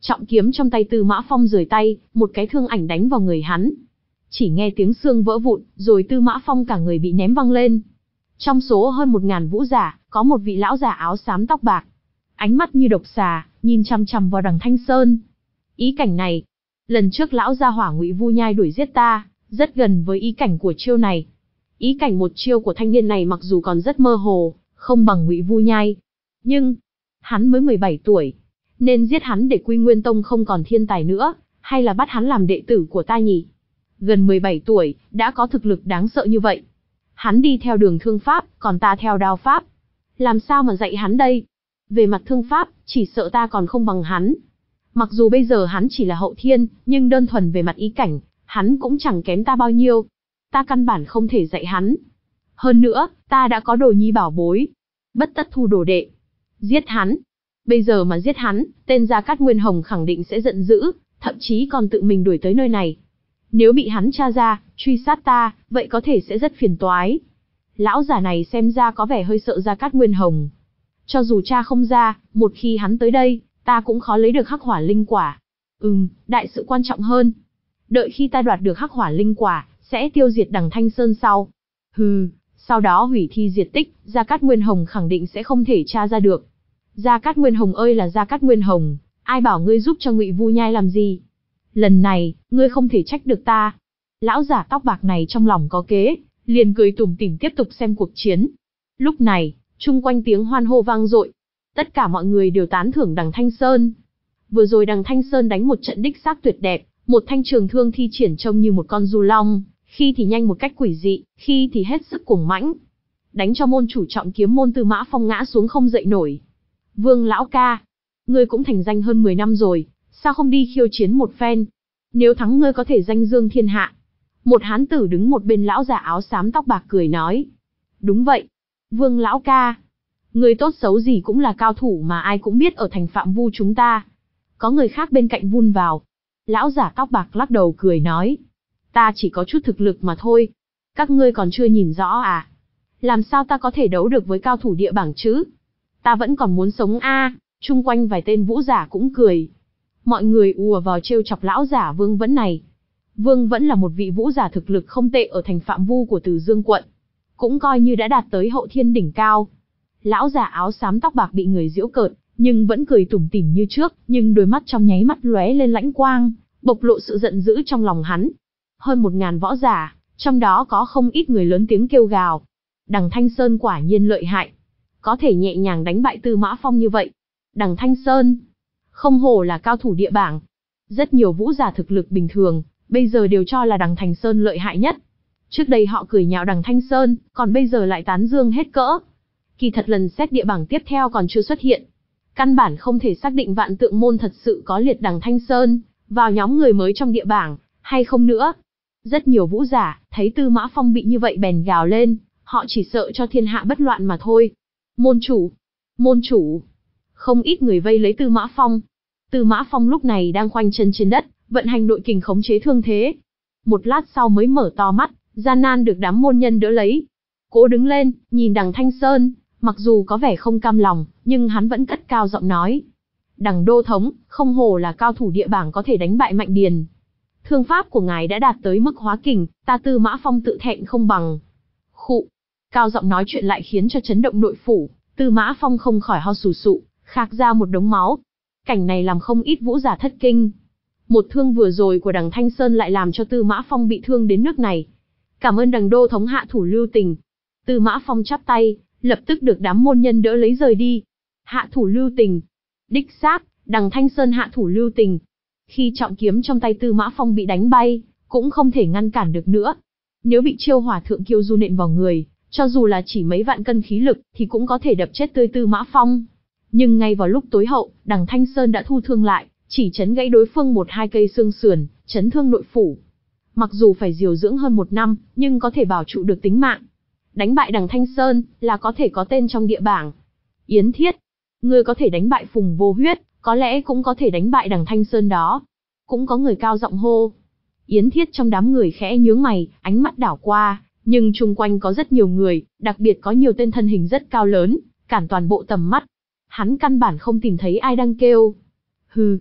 Trọng kiếm trong tay Tư Mã Phong rời tay, một cái thương ảnh đánh vào người hắn. Chỉ nghe tiếng xương vỡ vụn, rồi Tư Mã Phong cả người bị ném văng lên. Trong số hơn một ngàn vũ giả, có một vị lão giả áo xám tóc bạc. Ánh mắt như độc xà, nhìn chằm chằm vào Đằng Thanh Sơn. Ý cảnh này, lần trước lão gia hỏa Ngụy Vu Nhai đuổi giết ta, rất gần với ý cảnh của chiêu này. Ý cảnh một chiêu của thanh niên này mặc dù còn rất mơ hồ, không bằng Ngụy Vu Nhai. Nhưng, hắn mới mười bảy tuổi. Nên giết hắn để Quy Nguyên Tông không còn thiên tài nữa, hay là bắt hắn làm đệ tử của ta nhỉ? Gần mười bảy tuổi, đã có thực lực đáng sợ như vậy. Hắn đi theo đường thương pháp, còn ta theo đao pháp. Làm sao mà dạy hắn đây? Về mặt thương pháp, chỉ sợ ta còn không bằng hắn. Mặc dù bây giờ hắn chỉ là hậu thiên, nhưng đơn thuần về mặt ý cảnh, hắn cũng chẳng kém ta bao nhiêu. Ta căn bản không thể dạy hắn. Hơn nữa, ta đã có đồ nhi bảo bối. Bất tất thu đồ đệ. Giết hắn. Bây giờ mà giết hắn, tên Gia Cát Nguyên Hồng khẳng định sẽ giận dữ, thậm chí còn tự mình đuổi tới nơi này. Nếu bị hắn tra ra, truy sát ta, vậy có thể sẽ rất phiền toái. Lão giả này xem ra có vẻ hơi sợ Gia Cát Nguyên Hồng. Cho dù cha không ra, một khi hắn tới đây, ta cũng khó lấy được hắc hỏa linh quả. Ừm, đại sự quan trọng hơn. Đợi khi ta đoạt được hắc hỏa linh quả, sẽ tiêu diệt Đằng Thanh Sơn sau. Hừ, sau đó hủy thi diệt tích, Gia Cát Nguyên Hồng khẳng định sẽ không thể tra ra được. Gia Cát Nguyên Hồng ơi là Gia Cát Nguyên Hồng, ai bảo ngươi giúp cho Ngụy Vu Nhai làm gì? Lần này, ngươi không thể trách được ta. Lão giả tóc bạc này trong lòng có kế, liền cười tủm tỉm tiếp tục xem cuộc chiến. Lúc này, chung quanh tiếng hoan hô vang dội. Tất cả mọi người đều tán thưởng Đằng Thanh Sơn. Vừa rồi Đằng Thanh Sơn đánh một trận đích xác tuyệt đẹp, một thanh trường thương thi triển trông như một con du long, khi thì nhanh một cách quỷ dị, khi thì hết sức cuồng mãnh. Đánh cho môn chủ trọng kiếm môn Tư Mã Phong ngã xuống không dậy nổi. Vương lão ca, ngươi cũng thành danh hơn mười năm rồi, sao không đi khiêu chiến một phen? Nếu thắng ngươi có thể danh dương thiên hạ. Một hán tử đứng một bên lão già áo xám tóc bạc cười nói. Đúng vậy. Vương lão ca, ngươi tốt xấu gì cũng là cao thủ mà ai cũng biết ở thành Phạm Vu chúng ta. Có người khác bên cạnh vun vào. Lão giả tóc bạc lắc đầu cười nói. Ta chỉ có chút thực lực mà thôi. Các ngươi còn chưa nhìn rõ à? Làm sao ta có thể đấu được với cao thủ địa bảng chứ? Ta vẫn còn muốn sống a. À, chung quanh vài tên vũ giả cũng cười. Mọi người ùa vào trêu chọc lão giả Vương Vẫn này. Vương Vẫn là một vị vũ giả thực lực không tệ ở thành Phạm Vu của Từ Dương quận. Cũng coi như đã đạt tới hậu thiên đỉnh cao. Lão giả áo xám tóc bạc bị người giễu cợt, nhưng vẫn cười tủm tỉm như trước, nhưng đôi mắt trong nháy mắt lóe lên lãnh quang, bộc lộ sự giận dữ trong lòng hắn. Hơn một ngàn võ giả, trong đó có không ít người lớn tiếng kêu gào. Đằng Thanh Sơn quả nhiên lợi hại. Có thể nhẹ nhàng đánh bại Tư Mã Phong như vậy. Đằng Thanh Sơn, không hổ là cao thủ địa bảng. Rất nhiều vũ giả thực lực bình thường, bây giờ đều cho là Đằng Thanh Sơn lợi hại nhất. Trước đây họ cười nhạo Đằng Thanh Sơn, còn bây giờ lại tán dương hết cỡ. Kỳ thật lần xét địa bảng tiếp theo còn chưa xuất hiện. Căn bản không thể xác định Vạn Tượng môn thật sự có liệt Đằng Thanh Sơn vào nhóm người mới trong địa bảng, hay không nữa. Rất nhiều vũ giả, thấy Tư Mã Phong bị như vậy bèn gào lên, họ chỉ sợ cho thiên hạ bất loạn mà thôi. Môn chủ! Môn chủ! Không ít người vây lấy Tư Mã Phong. Tư Mã Phong lúc này đang khoanh chân trên đất, vận hành nội kình khống chế thương thế. Một lát sau mới mở to mắt, gian nan được đám môn nhân đỡ lấy. Cố đứng lên, nhìn Đằng Thanh Sơn, mặc dù có vẻ không cam lòng, nhưng hắn vẫn cất cao giọng nói. Đằng đô thống, không hổ là cao thủ địa bảng có thể đánh bại Mạnh Điền. Thương pháp của ngài đã đạt tới mức hóa kình, ta Tư Mã Phong tự thẹn không bằng. Khụ. Cao giọng nói chuyện lại khiến cho chấn động nội phủ, Tư Mã Phong không khỏi ho sù sụ, khạc ra một đống máu. Cảnh này làm không ít vũ giả thất kinh. Một thương vừa rồi của Đằng Thanh Sơn lại làm cho Tư Mã Phong bị thương đến nước này. Cảm ơn Đằng đô thống hạ thủ lưu tình. Tư Mã Phong chắp tay, lập tức được đám môn nhân đỡ lấy rời đi. Hạ thủ lưu tình. Đích xác, Đằng Thanh Sơn hạ thủ lưu tình. Khi trọng kiếm trong tay Tư Mã Phong bị đánh bay, cũng không thể ngăn cản được nữa. Nếu bị chiêu hỏa thượng kiêu du nện vào người, cho dù là chỉ mấy vạn cân khí lực, thì cũng có thể đập chết tươi Tư Mã Phong. Nhưng ngay vào lúc tối hậu, Đằng Thanh Sơn đã thu thương lại, chỉ chấn gãy đối phương một hai cây xương sườn, chấn thương nội phủ. Mặc dù phải điều dưỡng hơn một năm, nhưng có thể bảo trụ được tính mạng. Đánh bại Đằng Thanh Sơn, là có thể có tên trong địa bảng. Yến Thiết, ngươi có thể đánh bại Phùng Vô Huyết, có lẽ cũng có thể đánh bại Đằng Thanh Sơn đó. Cũng có người cao giọng hô. Yến Thiết trong đám người khẽ nhướng mày, ánh mắt đảo qua, nhưng chung quanh có rất nhiều người, đặc biệt có nhiều tên thân hình rất cao lớn, cản toàn bộ tầm mắt. Hắn căn bản không tìm thấy ai đang kêu. Hừ,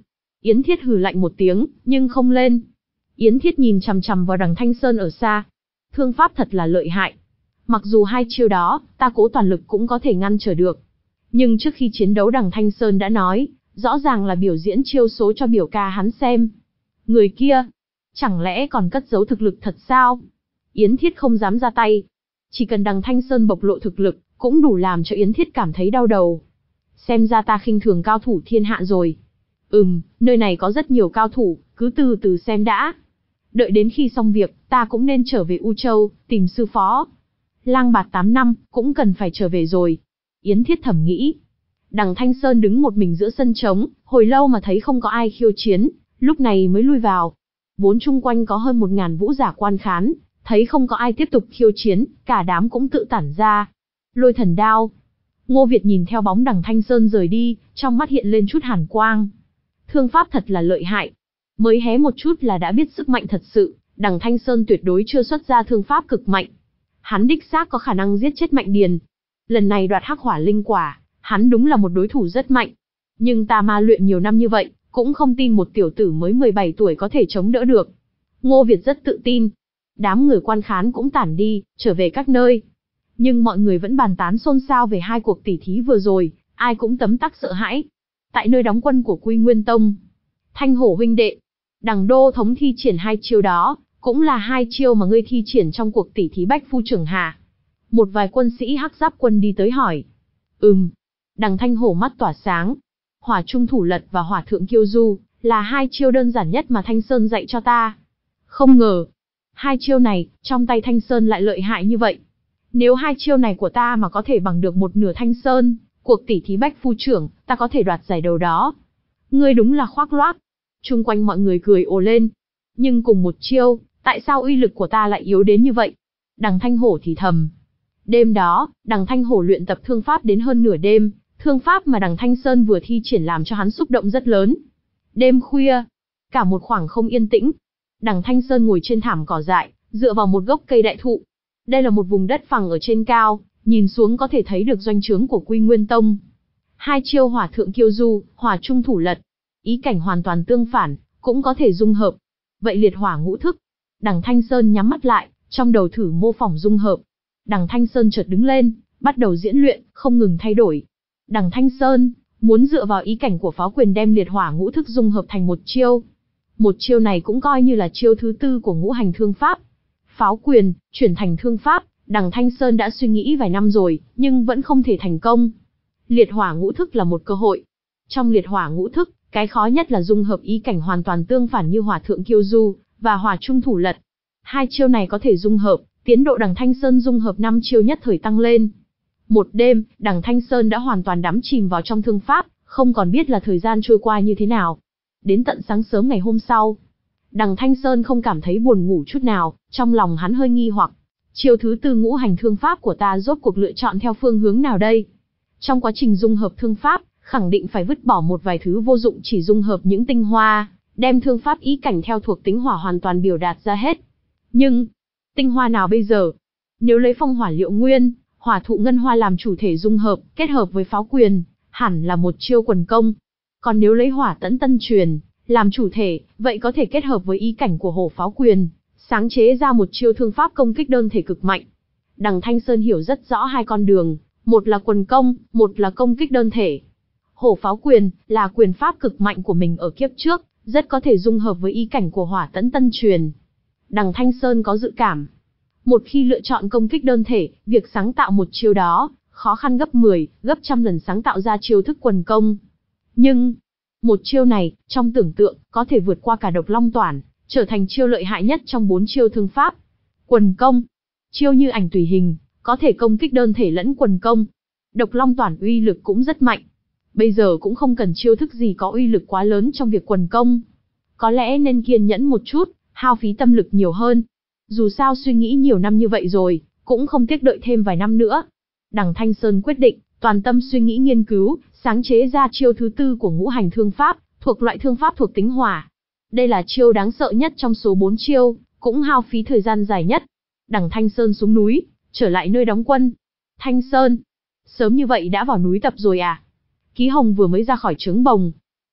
Yến Thiết hừ lạnh một tiếng, nhưng không lên. Yến Thiết nhìn chằm chằm vào đằng Thanh Sơn ở xa. Thương pháp thật là lợi hại. Mặc dù hai chiêu đó, ta cố toàn lực cũng có thể ngăn trở được. Nhưng trước khi chiến đấu đằng Thanh Sơn đã nói, rõ ràng là biểu diễn chiêu số cho biểu ca hắn xem. Người kia, chẳng lẽ còn cất giấu thực lực thật sao? Yến Thiết không dám ra tay. Chỉ cần đằng Thanh Sơn bộc lộ thực lực, cũng đủ làm cho Yến Thiết cảm thấy đau đầu. Xem ra ta khinh thường cao thủ thiên hạ rồi. Ừm, nơi này có rất nhiều cao thủ, cứ từ từ xem đã. Đợi đến khi xong việc, ta cũng nên trở về U Châu, tìm sư phó. Lang bạt tám năm, cũng cần phải trở về rồi. Yến Thiết thầm nghĩ. Đằng Thanh Sơn đứng một mình giữa sân trống, hồi lâu mà thấy không có ai khiêu chiến, lúc này mới lui vào. Vốn chung quanh có hơn một ngàn vũ giả quan khán, thấy không có ai tiếp tục khiêu chiến, cả đám cũng tự tản ra. Lôi thần đao. Ngô Việt nhìn theo bóng đằng Thanh Sơn rời đi, trong mắt hiện lên chút hàn quang. Thương pháp thật là lợi hại. Mới hé một chút là đã biết sức mạnh thật sự, đằng Thanh Sơn tuyệt đối chưa xuất ra thương pháp cực mạnh. Hắn đích xác có khả năng giết chết Mạnh Điền. Lần này đoạt hắc hỏa linh quả, hắn đúng là một đối thủ rất mạnh. Nhưng ta ma luyện nhiều năm như vậy, cũng không tin một tiểu tử mới mười bảy tuổi có thể chống đỡ được. Ngô Việt rất tự tin. Đám người quan khán cũng tản đi, trở về các nơi. Nhưng mọi người vẫn bàn tán xôn xao về hai cuộc tỉ thí vừa rồi, ai cũng tấm tắc sợ hãi. Tại nơi đóng quân của Quy Nguyên Tông, Thanh Hổ huynh đệ, đằng Đô thống thi triển hai chiêu đó, cũng là hai chiêu mà ngươi thi triển trong cuộc tỉ thí Bách Phu Trưởng Hà. Một vài quân sĩ hắc giáp quân đi tới hỏi. Ừm. Đằng Thanh Hổ mắt tỏa sáng. Hỏa Trung Thủ Lật và Hỏa Thượng Kiêu Du, là hai chiêu đơn giản nhất mà Thanh Sơn dạy cho ta. Không ngờ, hai chiêu này, trong tay Thanh Sơn lại lợi hại như vậy. Nếu hai chiêu này của ta mà có thể bằng được một nửa Thanh Sơn, cuộc tỉ thí Bách Phu Trưởng, ta có thể đoạt giải đầu đó. Ngươi đúng là khoác loác. Chung quanh mọi người cười ồ lên. Nhưng cùng một chiêu, tại sao uy lực của ta lại yếu đến như vậy? Đằng Thanh Hổ thì thầm. Đêm đó, đằng Thanh Hổ luyện tập thương pháp đến hơn nửa đêm, thương pháp mà đằng Thanh Sơn vừa thi triển làm cho hắn xúc động rất lớn. Đêm khuya, cả một khoảng không yên tĩnh. Đằng Thanh Sơn ngồi trên thảm cỏ dại, dựa vào một gốc cây đại thụ. Đây là một vùng đất phẳng ở trên cao, nhìn xuống có thể thấy được doanh trướng của Quy Nguyên Tông. Hai chiêu Hỏa Thượng Kiêu Du, Hỏa Trung Thủ Lật, ý cảnh hoàn toàn tương phản, cũng có thể dung hợp. Vậy liệt hỏa ngũ thức. Đằng Thanh Sơn nhắm mắt lại, trong đầu thử mô phỏng dung hợp. Đằng Thanh Sơn chợt đứng lên, bắt đầu diễn luyện, không ngừng thay đổi. Đằng Thanh Sơn muốn dựa vào ý cảnh của pháo quyền đem liệt hỏa ngũ thức dung hợp thành một chiêu. Một chiêu này cũng coi như là chiêu thứ tư của ngũ hành thương pháp. Pháo quyền chuyển thành thương pháp, đằng Thanh Sơn đã suy nghĩ vài năm rồi, nhưng vẫn không thể thành công. Liệt hỏa ngũ thức là một cơ hội. Trong liệt hỏa ngũ thức, cái khó nhất là dung hợp ý cảnh hoàn toàn tương phản như Hỏa Thượng Kiêu Du và Hỏa Trung Thủ Lật. Hai chiêu này có thể dung hợp, tiến độ đằng Thanh Sơn dung hợp năm chiêu nhất thời tăng lên. Một đêm, đằng Thanh Sơn đã hoàn toàn đắm chìm vào trong thương pháp, không còn biết là thời gian trôi qua như thế nào. Đến tận sáng sớm ngày hôm sau, đằng Thanh Sơn không cảm thấy buồn ngủ chút nào, trong lòng hắn hơi nghi hoặc. Chiêu thứ tư ngũ hành thương pháp của ta rốt cuộc lựa chọn theo phương hướng nào đây? Trong quá trình dung hợp thương pháp, khẳng định phải vứt bỏ một vài thứ vô dụng, chỉ dung hợp những tinh hoa, đem thương pháp ý cảnh theo thuộc tính hỏa hoàn toàn biểu đạt ra hết. Nhưng, tinh hoa nào bây giờ? Nếu lấy phong hỏa liệu nguyên, hỏa thụ ngân hoa làm chủ thể dung hợp, kết hợp với pháo quyền, hẳn là một chiêu quần công. Còn nếu lấy hỏa tẫn tân truyền, làm chủ thể, vậy có thể kết hợp với ý cảnh của hổ pháo quyền, sáng chế ra một chiêu thương pháp công kích đơn thể cực mạnh. Đằng Thanh Sơn hiểu rất rõ hai con đường, một là quần công, một là công kích đơn thể. Hổ pháo quyền là quyền pháp cực mạnh của mình ở kiếp trước, rất có thể dung hợp với ý cảnh của hỏa tẫn tân truyền. Đằng Thanh Sơn có dự cảm, một khi lựa chọn công kích đơn thể, việc sáng tạo một chiêu đó, khó khăn gấp mười, gấp trăm lần sáng tạo ra chiêu thức quần công. Nhưng, một chiêu này, trong tưởng tượng, có thể vượt qua cả độc long toản, trở thành chiêu lợi hại nhất trong bốn chiêu thương pháp. Quần công, chiêu như ảnh tùy hình, có thể công kích đơn thể lẫn quần công. Độc long toản uy lực cũng rất mạnh. Bây giờ cũng không cần chiêu thức gì có uy lực quá lớn trong việc quần công. Có lẽ nên kiên nhẫn một chút, hao phí tâm lực nhiều hơn. Dù sao suy nghĩ nhiều năm như vậy rồi, cũng không tiếc đợi thêm vài năm nữa. Đằng Thanh Sơn quyết định, toàn tâm suy nghĩ nghiên cứu, sáng chế ra chiêu thứ tư của ngũ hành thương pháp, thuộc loại thương pháp thuộc tính hỏa. Đây là chiêu đáng sợ nhất trong số bốn chiêu, cũng hao phí thời gian dài nhất. Đằng Thanh Sơn xuống núi, trở lại nơi đóng quân. Thanh Sơn, sớm như vậy đã vào núi tập rồi à? Ký Hồng vừa mới ra khỏi trướng bồng.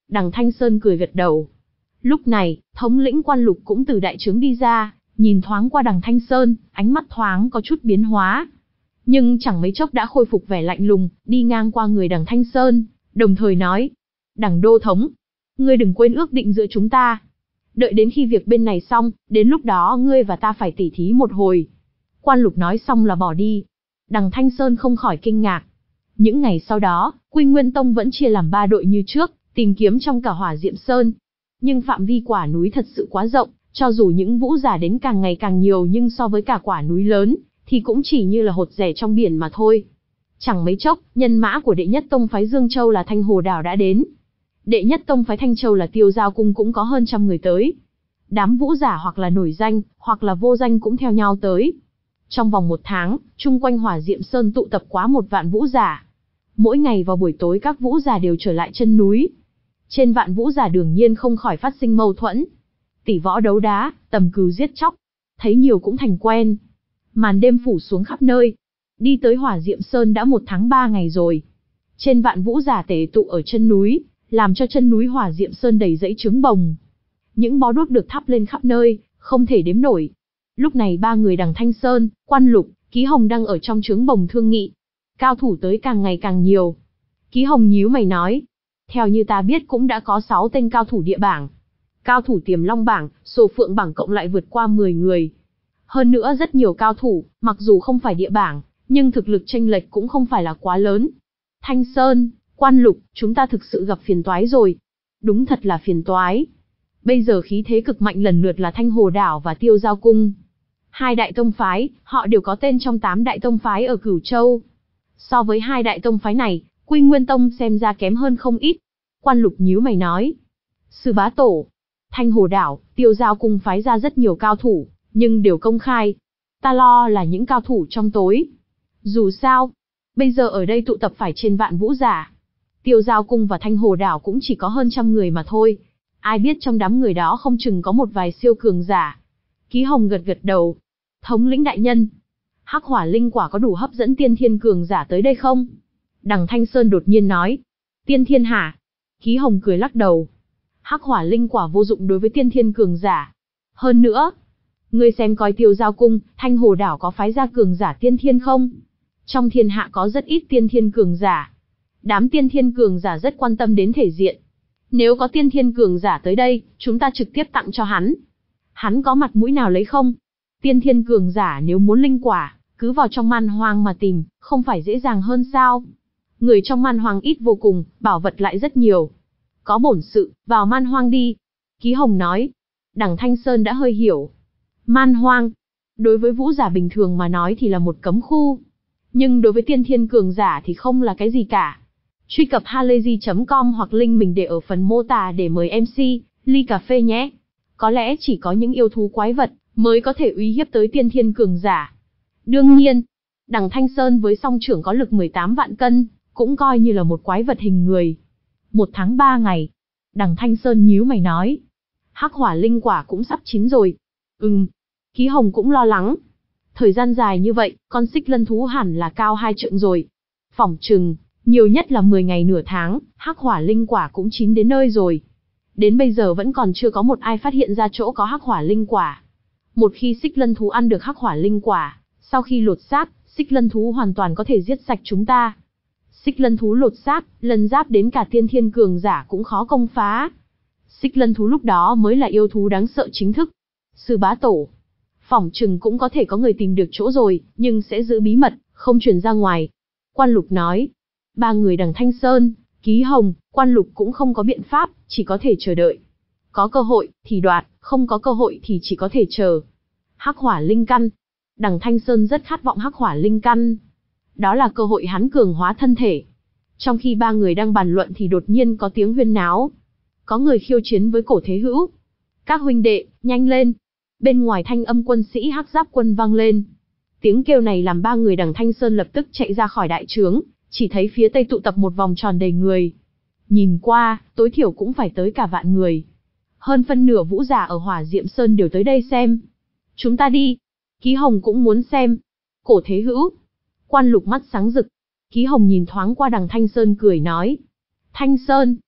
Đằng Thanh Sơn cười gật đầu. Lúc này, thống lĩnh Quan Lục cũng từ đại trướng đi ra, nhìn thoáng qua đằng Thanh Sơn, ánh mắt thoáng có chút biến hóa. Nhưng chẳng mấy chốc đã khôi phục vẻ lạnh lùng, đi ngang qua người đằng Thanh Sơn, đồng thời nói. Đằng đô thống, ngươi đừng quên ước định giữa chúng ta. Đợi đến khi việc bên này xong, đến lúc đó ngươi và ta phải tỉ thí một hồi. Quan Lục nói xong là bỏ đi. Đằng Thanh Sơn không khỏi kinh ngạc. Những ngày sau đó, Quy Nguyên Tông vẫn chia làm ba đội như trước, tìm kiếm trong cả Hỏa Diệm Sơn. Nhưng phạm vi quả núi thật sự quá rộng, cho dù những vũ giả đến càng ngày càng nhiều nhưng so với cả quả núi lớn, thì cũng chỉ như là hột rẻ trong biển mà thôi. Chẳng mấy chốc, nhân mã của đệ nhất tông phái Dương Châu là Thanh Hồ Đảo đã đến. Đệ nhất tông phái Thanh Châu là Tiêu Giao Cung cũng có hơn trăm người tới. Đám vũ giả hoặc là nổi danh, hoặc là vô danh cũng theo nhau tới. Trong vòng một tháng, chung quanh Hỏa Diệm Sơn tụ tập quá một vạn vũ giả. Mỗi ngày vào buổi tối các vũ giả đều trở lại chân núi. Trên vạn vũ giả đương nhiên không khỏi phát sinh mâu thuẫn. Tỷ võ đấu đá, tầm cừu giết chóc. Thấy nhiều cũng thành quen. Màn đêm phủ xuống khắp nơi. Đi tới Hỏa Diệm Sơn đã một tháng ba ngày rồi. Trên vạn vũ giả tề tụ ở chân núi, làm cho chân núi Hỏa Diệm Sơn đầy dãy trứng bồng. Những bó đuốc được thắp lên khắp nơi, không thể đếm nổi. Lúc này ba người đằng Thanh Sơn, Quan Lục, Ký Hồng đang ở trong trứng bồng thương nghị. Cao thủ tới càng ngày càng nhiều. Ký Hồng nhíu mày nói. Theo như ta biết cũng đã có sáu tên cao thủ địa bảng. Cao thủ tiềm long bảng, sổ phượng bảng cộng lại vượt qua mười người. Hơn nữa rất nhiều cao thủ, mặc dù không phải địa bảng, nhưng thực lực chênh lệch cũng không phải là quá lớn. Thanh Sơn, Quan Lục, chúng ta thực sự gặp phiền toái rồi. Đúng thật là phiền toái. Bây giờ khí thế cực mạnh lần lượt là Thanh Hồ Đảo và Tiêu Giao Cung. Hai đại tông phái, họ đều có tên trong tám đại tông phái ở Cửu Châu. So với hai đại tông phái này, Quy Nguyên Tông xem ra kém hơn không ít. Quan Lục nhíu mày nói. Sư bá tổ, Thanh Hồ Đảo, Tiêu Giao Cung phái ra rất nhiều cao thủ, nhưng đều công khai. Ta lo là những cao thủ trong tối. Dù sao, bây giờ ở đây tụ tập phải trên vạn vũ giả. Tiêu Giao Cung và Thanh Hồ Đảo cũng chỉ có hơn trăm người mà thôi. Ai biết trong đám người đó không chừng có một vài siêu cường giả. Ký Hồng gật gật đầu. Thống lĩnh đại nhân, Hắc Hỏa Linh Quả có đủ hấp dẫn tiên thiên cường giả tới đây không? Đằng Thanh Sơn đột nhiên nói. Tiên thiên hả? Ký Hồng cười lắc đầu. Hắc Hỏa Linh Quả vô dụng đối với tiên thiên cường giả. Hơn nữa, ngươi xem coi Tiêu Giao Cung, Thanh Hồ Đảo có phái ra cường giả tiên thiên không? Trong thiên hạ có rất ít tiên thiên cường giả. Đám tiên thiên cường giả rất quan tâm đến thể diện. Nếu có tiên thiên cường giả tới đây, chúng ta trực tiếp tặng cho hắn. Hắn có mặt mũi nào lấy không? Tiên thiên cường giả nếu muốn linh quả, cứ vào trong man hoang mà tìm, không phải dễ dàng hơn sao? Người trong man hoang ít vô cùng, bảo vật lại rất nhiều. Có bổn sự, vào man hoang đi. Ký Hồng nói. Đằng Thanh Sơn đã hơi hiểu. Man hoang, đối với vũ giả bình thường mà nói thì là một cấm khu. Nhưng đối với tiên thiên cường giả thì không là cái gì cả. Truy cập halayzi chấm com hoặc link mình để ở phần mô tả để mời em xê, ly cà phê nhé. Có lẽ chỉ có những yêu thú quái vật mới có thể uy hiếp tới tiên thiên cường giả. Đương nhiên, đằng Thanh Sơn với song trưởng có lực mười tám vạn cân, cũng coi như là một quái vật hình người. Một tháng ba ngày, đằng Thanh Sơn nhíu mày nói. Hắc Hỏa Linh Quả cũng sắp chín rồi. Ừm, Ký Hồng cũng lo lắng. Thời gian dài như vậy, con xích lân thú hẳn là cao hai trượng rồi. Phỏng chừng, nhiều nhất là mười ngày nửa tháng, Hắc Hỏa Linh Quả cũng chín đến nơi rồi. Đến bây giờ vẫn còn chưa có một ai phát hiện ra chỗ có Hắc Hỏa Linh Quả. Một khi xích lân thú ăn được Hắc Hỏa Linh Quả, sau khi lột xác, xích lân thú hoàn toàn có thể giết sạch chúng ta. Xích lân thú lột xác, lần giáp đến cả tiên thiên cường giả cũng khó công phá. Xích lân thú lúc đó mới là yêu thú đáng sợ chính thức. Sư bá tổ, phỏng chừng cũng có thể có người tìm được chỗ rồi, nhưng sẽ giữ bí mật, không truyền ra ngoài. Quan Lục nói. Ba người đằng Thanh Sơn, Ký Hồng, Quan Lục cũng không có biện pháp, chỉ có thể chờ đợi. Có cơ hội thì đoạt, không có cơ hội thì chỉ có thể chờ. Hắc Hỏa Linh Căn. Đằng Thanh Sơn rất khát vọng Hắc Hỏa Linh Căn. Đó là cơ hội hắn cường hóa thân thể. Trong khi ba người đang bàn luận thì đột nhiên có tiếng huyên náo. Có người khiêu chiến với Cổ Thế Hữu. Các huynh đệ, nhanh lên. Bên ngoài thanh âm quân sĩ Hắc Giáp Quân vang lên. Tiếng kêu này làm ba người đằng Thanh Sơn lập tức chạy ra khỏi đại trướng, chỉ thấy phía tây tụ tập một vòng tròn đầy người. Nhìn qua, tối thiểu cũng phải tới cả vạn người. Hơn phân nửa vũ giả ở Hỏa Diệm Sơn đều tới đây xem. Chúng ta đi. Ký Hồng cũng muốn xem. Cổ Thế Hữu. Quan Lục mắt sáng rực. Ký Hồng nhìn thoáng qua đằng Thanh Sơn cười nói. Thanh Sơn.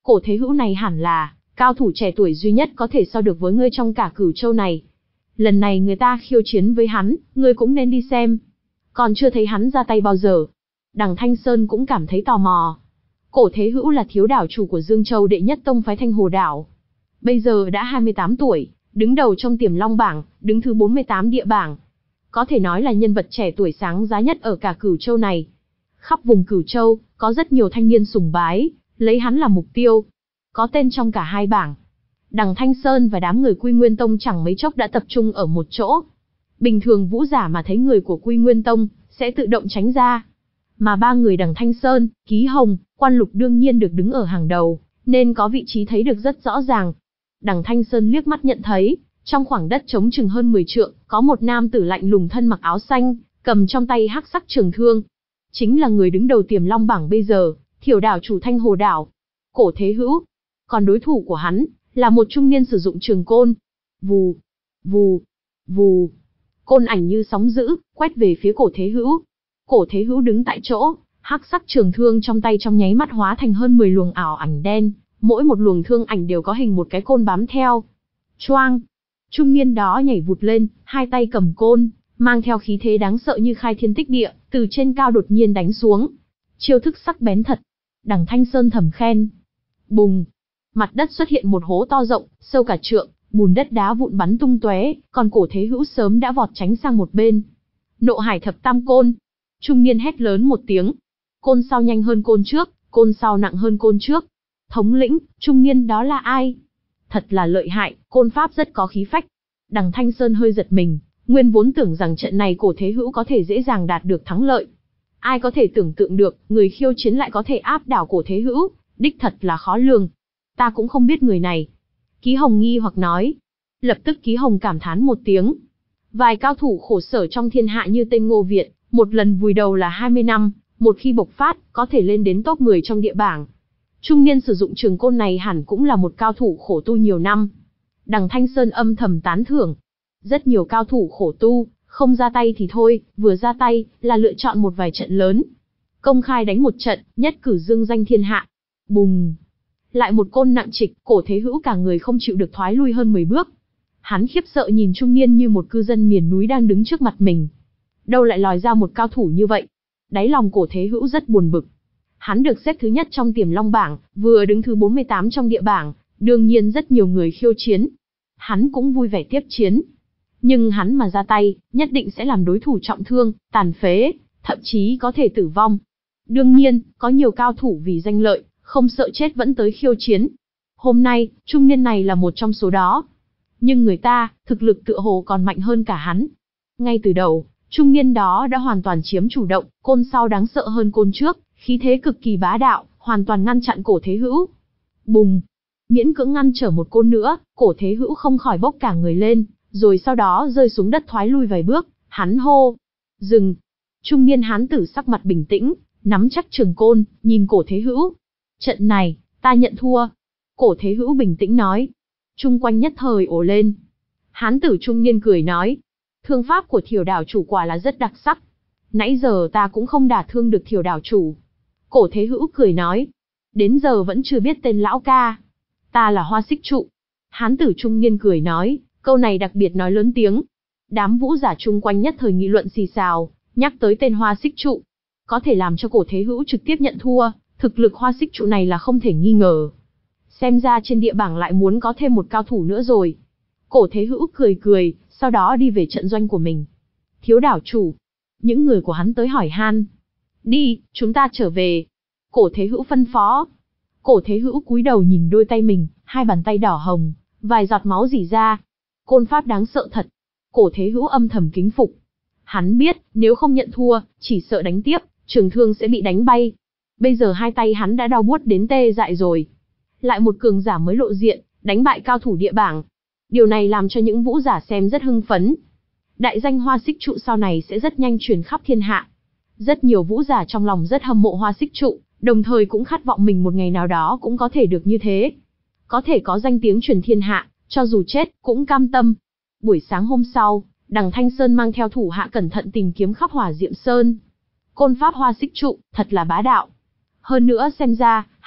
Cổ Thế Hữu này hẳn là cao thủ trẻ tuổi duy nhất có thể so được với ngươi trong cả Cửu Châu này. Lần này người ta khiêu chiến với hắn, ngươi cũng nên đi xem. Còn chưa thấy hắn ra tay bao giờ. Đằng Thanh Sơn cũng cảm thấy tò mò. Cổ Thế Hữu là thiếu đảo chủ của Dương Châu đệ nhất tông phái Thanh Hồ Đảo. Bây giờ đã hai mươi tám tuổi, đứng đầu trong Tiềm Long bảng, đứng thứ bốn mươi tám địa bảng. Có thể nói là nhân vật trẻ tuổi sáng giá nhất ở cả Cửu Châu này. Khắp vùng Cửu Châu, có rất nhiều thanh niên sùng bái, lấy hắn là mục tiêu. Có tên trong cả hai bảng. Đằng Thanh Sơn và đám người Quy Nguyên Tông chẳng mấy chốc đã tập trung ở một chỗ. Bình thường vũ giả mà thấy người của Quy Nguyên Tông, sẽ tự động tránh ra. Mà ba người Đằng Thanh Sơn, Ký Hồng, Quan Lục đương nhiên được đứng ở hàng đầu, nên có vị trí thấy được rất rõ ràng. Đằng Thanh Sơn liếc mắt nhận thấy, trong khoảng đất trống chừng hơn mười trượng, có một nam tử lạnh lùng thân mặc áo xanh, cầm trong tay hắc sắc trường thương. Chính là người đứng đầu Tiềm Long bảng bây giờ, Thiểu đảo chủ Thanh Hồ Đảo, Cổ Thế Hữu. Còn đối thủ của hắn, là một trung niên sử dụng trường côn. Vù, vù, vù. Côn ảnh như sóng dữ, quét về phía Cổ Thế Hữu. Cổ Thế Hữu đứng tại chỗ, hắc sắc trường thương trong tay trong nháy mắt hóa thành hơn mười luồng ảo ảnh đen, mỗi một luồng thương ảnh đều có hình một cái côn bám theo. Choang! Trung niên đó nhảy vụt lên, hai tay cầm côn, mang theo khí thế đáng sợ như khai thiên tích địa, từ trên cao đột nhiên đánh xuống. Chiêu thức sắc bén thật. Đằng Thanh Sơn thầm khen. Bùng! Mặt đất xuất hiện một hố to rộng, sâu cả trượng, bùn đất đá vụn bắn tung tóe, còn Cổ Thế Hữu sớm đã vọt tránh sang một bên. Nộ Hải Thập Tam Côn! Trung niên hét lớn một tiếng. Côn sau nhanh hơn côn trước, côn sau nặng hơn côn trước. Thống lĩnh, trung niên đó là ai? Thật là lợi hại, côn pháp rất có khí phách. Đằng Thanh Sơn hơi giật mình, nguyên vốn tưởng rằng trận này Cổ Thế Hữu có thể dễ dàng đạt được thắng lợi. Ai có thể tưởng tượng được, người khiêu chiến lại có thể áp đảo Cổ Thế Hữu, đích thật là khó lường. Ta cũng không biết người này. Ký Hồng nghi hoặc nói. Lập tức Ký Hồng cảm thán một tiếng. Vài cao thủ khổ sở trong thiên hạ như tên Ngô Việt, một lần vùi đầu là hai mươi năm, một khi bộc phát, có thể lên đến top mười trong địa bảng. Trung niên sử dụng trường côn này hẳn cũng là một cao thủ khổ tu nhiều năm. Đằng Thanh Sơn âm thầm tán thưởng. Rất nhiều cao thủ khổ tu, không ra tay thì thôi, vừa ra tay, là lựa chọn một vài trận lớn. Công khai đánh một trận, nhất cử dương danh thiên hạ. Bùng! Lại một côn nặng trịch, Cổ Thế Hữu cả người không chịu được thoái lui hơn mười bước. Hắn khiếp sợ nhìn trung niên như một cư dân miền núi đang đứng trước mặt mình. Đâu lại lòi ra một cao thủ như vậy? Đáy lòng Cổ Thế Hữu rất buồn bực. Hắn được xếp thứ nhất trong Tiềm Long bảng, vừa đứng thứ bốn mươi tám trong địa bảng, đương nhiên rất nhiều người khiêu chiến. Hắn cũng vui vẻ tiếp chiến. Nhưng hắn mà ra tay, nhất định sẽ làm đối thủ trọng thương, tàn phế, thậm chí có thể tử vong. Đương nhiên, có nhiều cao thủ vì danh lợi, không sợ chết vẫn tới khiêu chiến. Hôm nay, trung niên này là một trong số đó. Nhưng người ta, thực lực tựa hồ còn mạnh hơn cả hắn. Ngay từ đầu, trung niên đó đã hoàn toàn chiếm chủ động, côn sau đáng sợ hơn côn trước, khí thế cực kỳ bá đạo, hoàn toàn ngăn chặn Cổ Thế Hữu. Bùng! Miễn cưỡng ngăn trở một côn nữa, Cổ Thế Hữu không khỏi bốc cả người lên, rồi sau đó rơi xuống đất thoái lui vài bước, hắn hô. Dừng! Trung niên hán tử sắc mặt bình tĩnh, nắm chắc trường côn, nhìn Cổ Thế Hữu. Trận này, ta nhận thua. Cổ Thế Hữu bình tĩnh nói. Chung quanh nhất thời ồ lên. Hán tử trung niên cười nói. Thương pháp của Thiểu đảo chủ quả là rất đặc sắc. Nãy giờ ta cũng không đả thương được Thiểu đảo chủ. Cổ Thế Hữu cười nói. Đến giờ vẫn chưa biết tên lão ca. Ta là Hoa Xích Trụ. Hán tử trung niên cười nói. Câu này đặc biệt nói lớn tiếng. Đám vũ giả chung quanh nhất thời nghị luận xì xào, nhắc tới tên Hoa Xích Trụ. Có thể làm cho Cổ Thế Hữu trực tiếp nhận thua. Thực lực Hoa Xích Trụ này là không thể nghi ngờ. Xem ra trên địa bảng lại muốn có thêm một cao thủ nữa rồi. Cổ Thế Hữu cười cười, sau đó đi về trận doanh của mình. Thiếu đảo chủ. Những người của hắn tới hỏi han. Đi, chúng ta trở về. Cổ Thế Hữu phân phó. Cổ Thế Hữu cúi đầu nhìn đôi tay mình, hai bàn tay đỏ hồng, vài giọt máu rỉ ra. Côn pháp đáng sợ thật. Cổ Thế Hữu âm thầm kính phục. Hắn biết, nếu không nhận thua, chỉ sợ đánh tiếp, trường thương sẽ bị đánh bay. Bây giờ hai tay hắn đã đau buốt đến tê dại rồi. Lại một cường giả mới lộ diện, đánh bại cao thủ địa bảng. Điều này làm cho những vũ giả xem rất hưng phấn. Đại danh Hoa Xích Trụ sau này sẽ rất nhanh truyền khắp thiên hạ. Rất nhiều vũ giả trong lòng rất hâm mộ Hoa Xích Trụ, đồng thời cũng khát vọng mình một ngày nào đó cũng có thể được như thế. Có thể có danh tiếng truyền thiên hạ, cho dù chết, cũng cam tâm. Buổi sáng hôm sau, Đằng Thanh Sơn mang theo thủ hạ cẩn thận tìm kiếm khắp Hỏa Diệm Sơn. Côn pháp Hoa Xích Trụ, thật là bá đạo. Hơn nữa xem ra,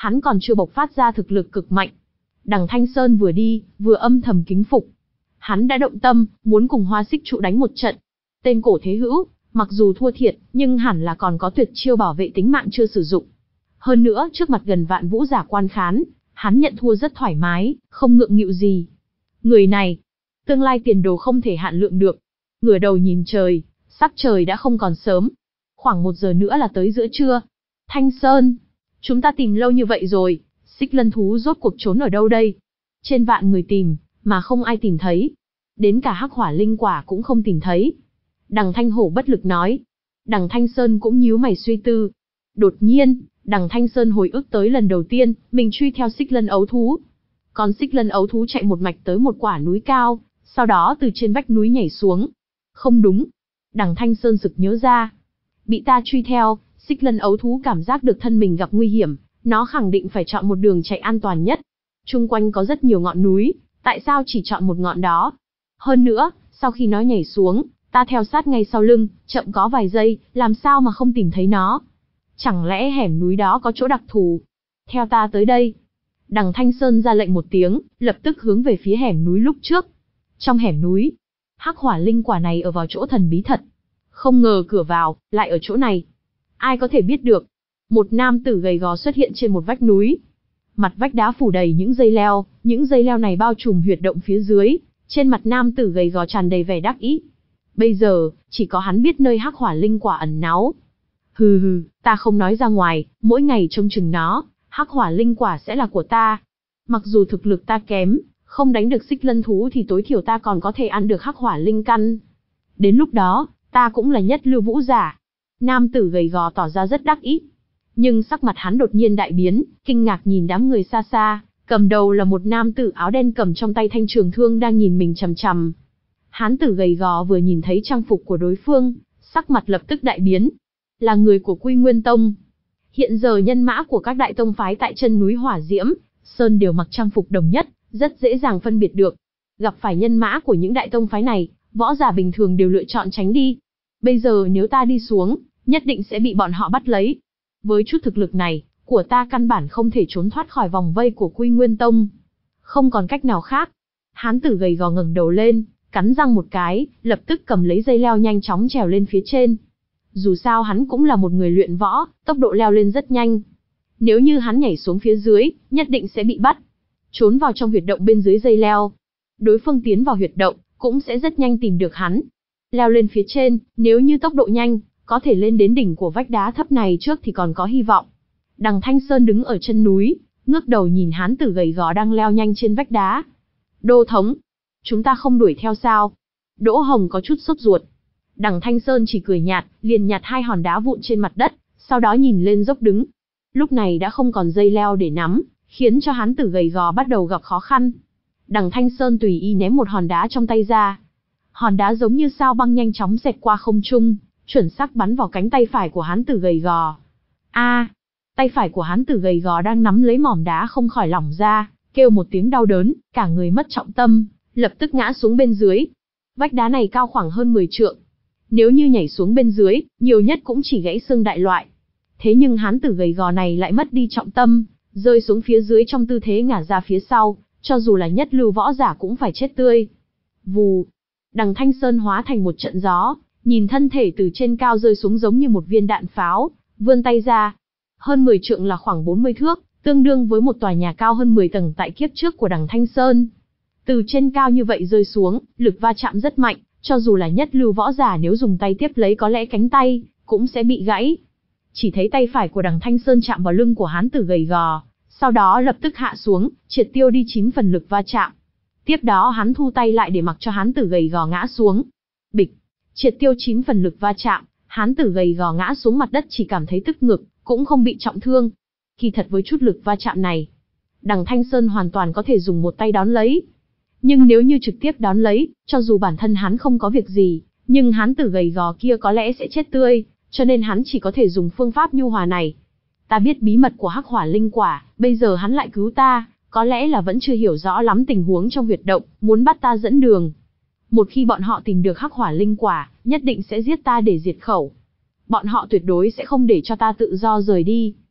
hắn còn chưa bộc phát ra thực lực cực mạnh. Đằng Thanh Sơn vừa đi, vừa âm thầm kính phục. Hắn đã động tâm, muốn cùng Hoa Xích Trụ đánh một trận. Tên cổ thế hữu, mặc dù thua thiệt, nhưng hẳn là còn có tuyệt chiêu bảo vệ tính mạng chưa sử dụng. Hơn nữa, trước mặt gần vạn vũ giả quan khán, hắn nhận thua rất thoải mái, không ngượng nghịu gì. Người này, tương lai tiền đồ không thể hạn lượng được. Ngửa đầu nhìn trời, sắc trời đã không còn sớm. Khoảng một giờ nữa là tới giữa trưa. Thanh Sơn, chúng ta tìm lâu như vậy rồi, Xích Lân thú rốt cuộc trốn ở đâu đây? Trên vạn người tìm, mà không ai tìm thấy. Đến cả hắc hỏa linh quả cũng không tìm thấy. Đằng Thanh Hổ bất lực nói. Đằng Thanh Sơn cũng nhíu mày suy tư. Đột nhiên, đằng Thanh Sơn hồi ức tới lần đầu tiên, mình truy theo Xích Lân ấu thú. Còn Xích Lân ấu thú chạy một mạch tới một quả núi cao, sau đó từ trên vách núi nhảy xuống. Không đúng. Đằng Thanh Sơn sực nhớ ra. Bị ta truy theo, Xích Lân ấu thú cảm giác được thân mình gặp nguy hiểm, nó khẳng định phải chọn một đường chạy an toàn nhất. Chung quanh có rất nhiều ngọn núi, tại sao chỉ chọn một ngọn đó? Hơn nữa, sau khi nó nhảy xuống, ta theo sát ngay sau lưng, chậm có vài giây, làm sao mà không tìm thấy nó? Chẳng lẽ hẻm núi đó có chỗ đặc thù? Theo ta tới đây. Đằng Thanh Sơn ra lệnh một tiếng, lập tức hướng về phía hẻm núi lúc trước. Trong hẻm núi, hắc hỏa linh quả này ở vào chỗ thần bí thật. Không ngờ cửa vào, lại ở chỗ này. Ai có thể biết được? Một nam tử gầy gò xuất hiện trên một vách núi. Mặt vách đá phủ đầy những dây leo, những dây leo này bao trùm huyệt động phía dưới. Trên mặt nam tử gầy gò tràn đầy vẻ đắc ý. Bây giờ, chỉ có hắn biết nơi hắc hỏa linh quả ẩn náu. Hừ hừ, ta không nói ra ngoài, mỗi ngày trông chừng nó, hắc hỏa linh quả sẽ là của ta. Mặc dù thực lực ta kém, không đánh được Xích Lân thú thì tối thiểu ta còn có thể ăn được hắc hỏa linh căn. Đến lúc đó, ta cũng là nhất lưu vũ giả. Nam tử gầy gò tỏ ra rất đắc ý. Nhưng sắc mặt hắn đột nhiên đại biến, kinh ngạc nhìn đám người xa xa, cầm đầu là một nam tử áo đen cầm trong tay thanh trường thương đang nhìn mình chằm chằm. Hán tử gầy gò vừa nhìn thấy trang phục của đối phương, sắc mặt lập tức đại biến. Là người của Quy Nguyên Tông. Hiện giờ nhân mã của các đại tông phái tại chân núi Hỏa Diễm Sơn đều mặc trang phục đồng nhất, rất dễ dàng phân biệt được. Gặp phải nhân mã của những đại tông phái này, võ giả bình thường đều lựa chọn tránh đi. Bây giờ nếu ta đi xuống, nhất định sẽ bị bọn họ bắt lấy. Với chút thực lực này, của ta căn bản không thể trốn thoát khỏi vòng vây của Quy Nguyên Tông. Không còn cách nào khác. Hán tử gầy gò ngẩng đầu lên, cắn răng một cái, lập tức cầm lấy dây leo nhanh chóng trèo lên phía trên. Dù sao hắn cũng là một người luyện võ, tốc độ leo lên rất nhanh. Nếu như hắn nhảy xuống phía dưới, nhất định sẽ bị bắt. Trốn vào trong huyệt động bên dưới dây leo. Đối phương tiến vào huyệt động, cũng sẽ rất nhanh tìm được hắn. Leo lên phía trên, nếu như tốc độ nhanh, có thể lên đến đỉnh của vách đá thấp này trước thì còn có hy vọng. Đằng Thanh Sơn đứng ở chân núi, ngước đầu nhìn hán tử gầy gò đang leo nhanh trên vách đá. Đô thống, chúng ta không đuổi theo sao? Đỗ Hồng có chút sốt ruột. Đằng Thanh Sơn chỉ cười nhạt, liền nhặt hai hòn đá vụn trên mặt đất, sau đó nhìn lên dốc đứng. Lúc này đã không còn dây leo để nắm, khiến cho hán tử gầy gò bắt đầu gặp khó khăn. Đằng Thanh Sơn tùy ý ném một hòn đá trong tay ra. Hòn đá giống như sao băng nhanh chóng xẹt qua không trung, chuẩn xác bắn vào cánh tay phải của hán tử gầy gò. A, tay phải của hán tử gầy gò đang nắm lấy mỏm đá không khỏi lỏng ra, kêu một tiếng đau đớn, cả người mất trọng tâm, lập tức ngã xuống bên dưới. Vách đá này cao khoảng hơn mười trượng. Nếu như nhảy xuống bên dưới, nhiều nhất cũng chỉ gãy xương đại loại. Thế nhưng hán tử gầy gò này lại mất đi trọng tâm, rơi xuống phía dưới trong tư thế ngả ra phía sau, cho dù là nhất lưu võ giả cũng phải chết tươi. Vù, đằng Thanh Sơn hóa thành một trận gió, nhìn thân thể từ trên cao rơi xuống giống như một viên đạn pháo, vươn tay ra. Hơn mười trượng là khoảng bốn mươi thước, tương đương với một tòa nhà cao hơn mười tầng tại kiếp trước của đằng Thanh Sơn. Từ trên cao như vậy rơi xuống, lực va chạm rất mạnh, cho dù là nhất lưu võ giả nếu dùng tay tiếp lấy có lẽ cánh tay cũng sẽ bị gãy. Chỉ thấy tay phải của đằng Thanh Sơn chạm vào lưng của hán tử gầy gò, sau đó lập tức hạ xuống, triệt tiêu đi chín phần lực va chạm. Tiếp đó hắn thu tay lại để mặc cho hán tử gầy gò ngã xuống. Bịch, triệt tiêu chín phần lực va chạm, hán tử gầy gò ngã xuống mặt đất chỉ cảm thấy tức ngực, cũng không bị trọng thương. Kỳ thật với chút lực va chạm này, đằng Thanh Sơn hoàn toàn có thể dùng một tay đón lấy. Nhưng nếu như trực tiếp đón lấy, cho dù bản thân hắn không có việc gì, nhưng hán tử gầy gò kia có lẽ sẽ chết tươi, cho nên hắn chỉ có thể dùng phương pháp nhu hòa này. Ta biết bí mật của hắc hỏa linh quả, bây giờ hắn lại cứu ta, có lẽ là vẫn chưa hiểu rõ lắm tình huống trong huyệt động, muốn bắt ta dẫn đường. Một khi bọn họ tìm được hắc hỏa linh quả, nhất định sẽ giết ta để diệt khẩu. Bọn họ tuyệt đối sẽ không để cho ta tự do rời đi.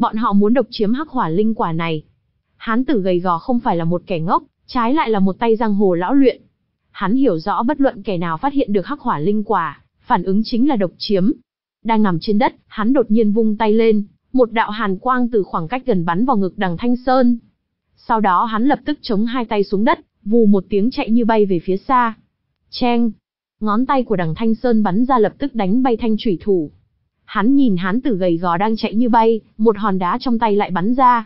Bọn họ muốn độc chiếm hắc hỏa linh quả này. Hán tử gầy gò không phải là một kẻ ngốc, trái lại là một tay giang hồ lão luyện. Hắn hiểu rõ bất luận kẻ nào phát hiện được hắc hỏa linh quả, phản ứng chính là độc chiếm. Đang nằm trên đất, hắn đột nhiên vung tay lên, một đạo hàn quang từ khoảng cách gần bắn vào ngực Đằng Thanh Sơn. Sau đó hắn lập tức chống hai tay xuống đất, vù một tiếng chạy như bay về phía xa. Cheng! Ngón tay của Đằng Thanh Sơn bắn ra lập tức đánh bay thanh chủy thủ. Hắn nhìn hán tử gầy gò đang chạy như bay, một hòn đá trong tay lại bắn ra.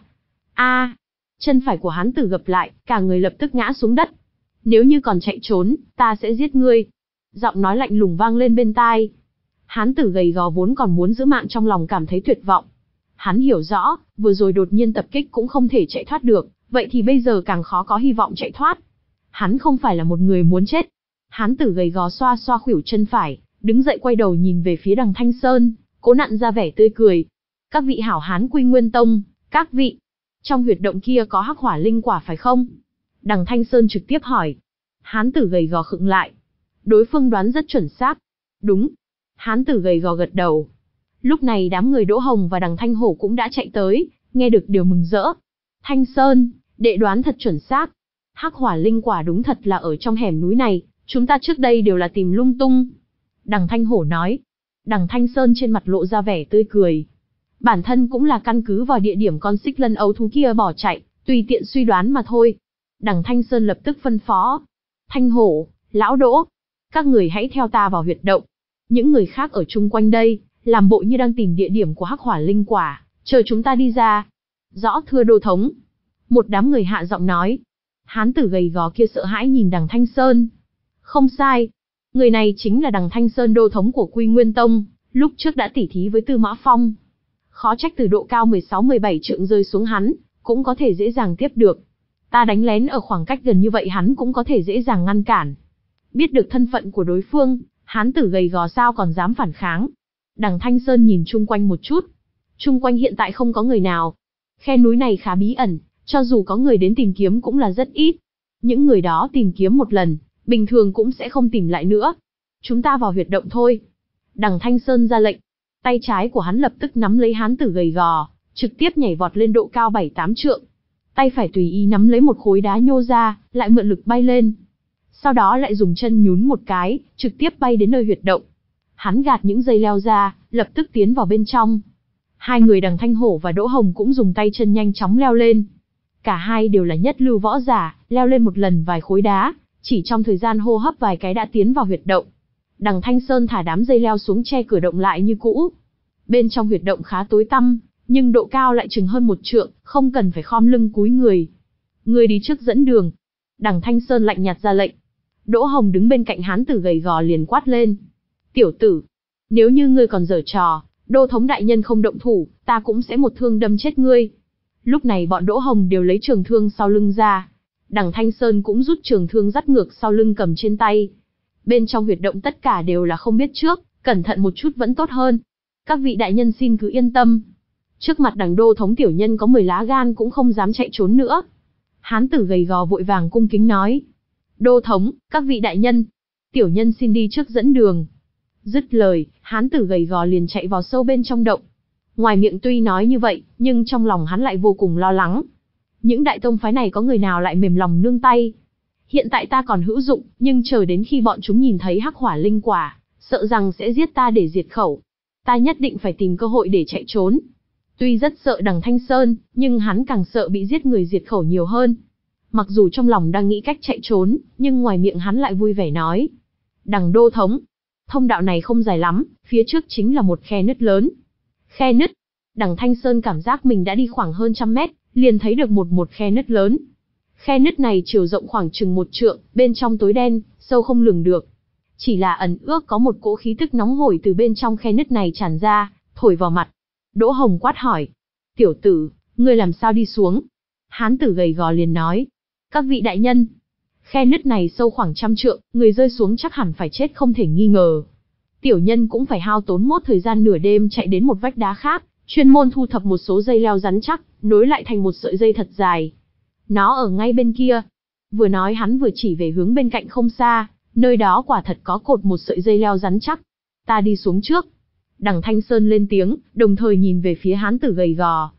A! Chân phải của hán tử gập lại, cả người lập tức ngã xuống đất. Nếu như còn chạy trốn, ta sẽ giết ngươi. Giọng nói lạnh lùng vang lên bên tai. Hán tử gầy gò vốn còn muốn giữ mạng trong lòng cảm thấy tuyệt vọng. Hắn hiểu rõ, vừa rồi đột nhiên tập kích cũng không thể chạy thoát được, vậy thì bây giờ càng khó có hy vọng chạy thoát. Hắn không phải là một người muốn chết. Hán tử gầy gò xoa xoa khuỷu chân phải, đứng dậy quay đầu nhìn về phía Đằng Thanh Sơn, cố nặn ra vẻ tươi cười. Các vị hảo hán Quy Nguyên Tông, các vị, trong huyệt động kia có hắc hỏa linh quả phải không? Đằng Thanh Sơn trực tiếp hỏi. Hán tử gầy gò khựng lại. Đối phương đoán rất chuẩn xác. Đúng. Hán tử gầy gò gật đầu. Lúc này đám người Đỗ Hồng và Đằng Thanh Hổ cũng đã chạy tới, nghe được điều mừng rỡ. Thanh Sơn, đệ đoán thật chuẩn xác. Hắc hỏa linh quả đúng thật là ở trong hẻm núi này, chúng ta trước đây đều là tìm lung tung. Đằng Thanh Hổ nói. Đằng Thanh Sơn trên mặt lộ ra vẻ tươi cười. Bản thân cũng là căn cứ vào địa điểm con xích lân ấu thú kia bỏ chạy, tùy tiện suy đoán mà thôi. Đằng Thanh Sơn lập tức phân phó. Thanh Hổ, Lão Đỗ, các người hãy theo ta vào huyệt động. Những người khác ở chung quanh đây, làm bộ như đang tìm địa điểm của hắc hỏa linh quả, chờ chúng ta đi ra. Rõ thưa Đô thống. Một đám người hạ giọng nói. Hán tử gầy gò kia sợ hãi nhìn Đằng Thanh Sơn. Không sai. Người này chính là Đằng Thanh Sơn Đô thống của Quy Nguyên Tông, lúc trước đã tỉ thí với Tư Mã Phong. Khó trách từ độ cao mười sáu mười bảy trượng rơi xuống hắn, cũng có thể dễ dàng tiếp được. Ta đánh lén ở khoảng cách gần như vậy hắn cũng có thể dễ dàng ngăn cản. Biết được thân phận của đối phương, hán tử gầy gò sao còn dám phản kháng. Đằng Thanh Sơn nhìn chung quanh một chút. Chung quanh hiện tại không có người nào. Khe núi này khá bí ẩn, cho dù có người đến tìm kiếm cũng là rất ít. Những người đó tìm kiếm một lần, bình thường cũng sẽ không tìm lại nữa. Chúng ta vào huyệt động thôi. Đằng Thanh Sơn ra lệnh. Tay trái của hắn lập tức nắm lấy hán tử gầy gò, trực tiếp nhảy vọt lên độ cao bảy tám trượng. Tay phải tùy ý nắm lấy một khối đá nhô ra, lại mượn lực bay lên. Sau đó lại dùng chân nhún một cái, trực tiếp bay đến nơi huyệt động. Hắn gạt những dây leo ra, lập tức tiến vào bên trong. Hai người Đằng Thanh Hổ và Đỗ Hồng cũng dùng tay chân nhanh chóng leo lên. Cả hai đều là nhất lưu võ giả, leo lên một lần vài khối đá, chỉ trong thời gian hô hấp vài cái đã tiến vào huyệt động. Đằng Thanh Sơn thả đám dây leo xuống che cửa động lại như cũ. Bên trong huyệt động khá tối tăm, nhưng độ cao lại chừng hơn một trượng, không cần phải khom lưng cúi người. Người đi trước dẫn đường. Đằng Thanh Sơn lạnh nhạt ra lệnh. Đỗ Hồng đứng bên cạnh hán tử gầy gò liền quát lên. Tiểu tử, nếu như ngươi còn giở trò, Đô thống đại nhân không động thủ, ta cũng sẽ một thương đâm chết ngươi. Lúc này bọn Đỗ Hồng đều lấy trường thương sau lưng ra. Đằng Thanh Sơn cũng rút trường thương dắt ngược sau lưng cầm trên tay. Bên trong huyệt động tất cả đều là không biết trước, cẩn thận một chút vẫn tốt hơn. Các vị đại nhân xin cứ yên tâm. Trước mặt Đằng Đô thống tiểu nhân có mười lá gan cũng không dám chạy trốn nữa. Hán tử gầy gò vội vàng cung kính nói. Đô thống, các vị đại nhân, tiểu nhân xin đi trước dẫn đường. Dứt lời, hán tử gầy gò liền chạy vào sâu bên trong động. Ngoài miệng tuy nói như vậy, nhưng trong lòng hắn lại vô cùng lo lắng. Những đại tông phái này có người nào lại mềm lòng nương tay? Hiện tại ta còn hữu dụng, nhưng chờ đến khi bọn chúng nhìn thấy hắc hỏa linh quả, sợ rằng sẽ giết ta để diệt khẩu. Ta nhất định phải tìm cơ hội để chạy trốn. Tuy rất sợ Đằng Thanh Sơn, nhưng hắn càng sợ bị giết người diệt khẩu nhiều hơn. Mặc dù trong lòng đang nghĩ cách chạy trốn, nhưng ngoài miệng hắn lại vui vẻ nói. Đằng Đô thống, thông đạo này không dài lắm, phía trước chính là một khe nứt lớn. Khe nứt. Đằng Thanh Sơn cảm giác mình đã đi khoảng hơn trăm mét, liền thấy được một một khe nứt lớn. Khe nứt này chiều rộng khoảng chừng một trượng, bên trong tối đen, sâu không lường được. Chỉ là ẩn ước có một cỗ khí tức nóng hổi từ bên trong khe nứt này tràn ra, thổi vào mặt. Đỗ Hồng quát hỏi. Tiểu tử, ngươi làm sao đi xuống? Hán tử gầy gò liền nói. Các vị đại nhân, khe nứt này sâu khoảng trăm trượng, người rơi xuống chắc hẳn phải chết không thể nghi ngờ. Tiểu nhân cũng phải hao tốn một thời gian nửa đêm chạy đến một vách đá khác, chuyên môn thu thập một số dây leo rắn chắc, nối lại thành một sợi dây thật dài. Nó ở ngay bên kia. Vừa nói hắn vừa chỉ về hướng bên cạnh không xa, nơi đó quả thật có cột một sợi dây leo rắn chắc. Ta đi xuống trước. Đằng Thanh Sơn lên tiếng, đồng thời nhìn về phía hán tử gầy gò.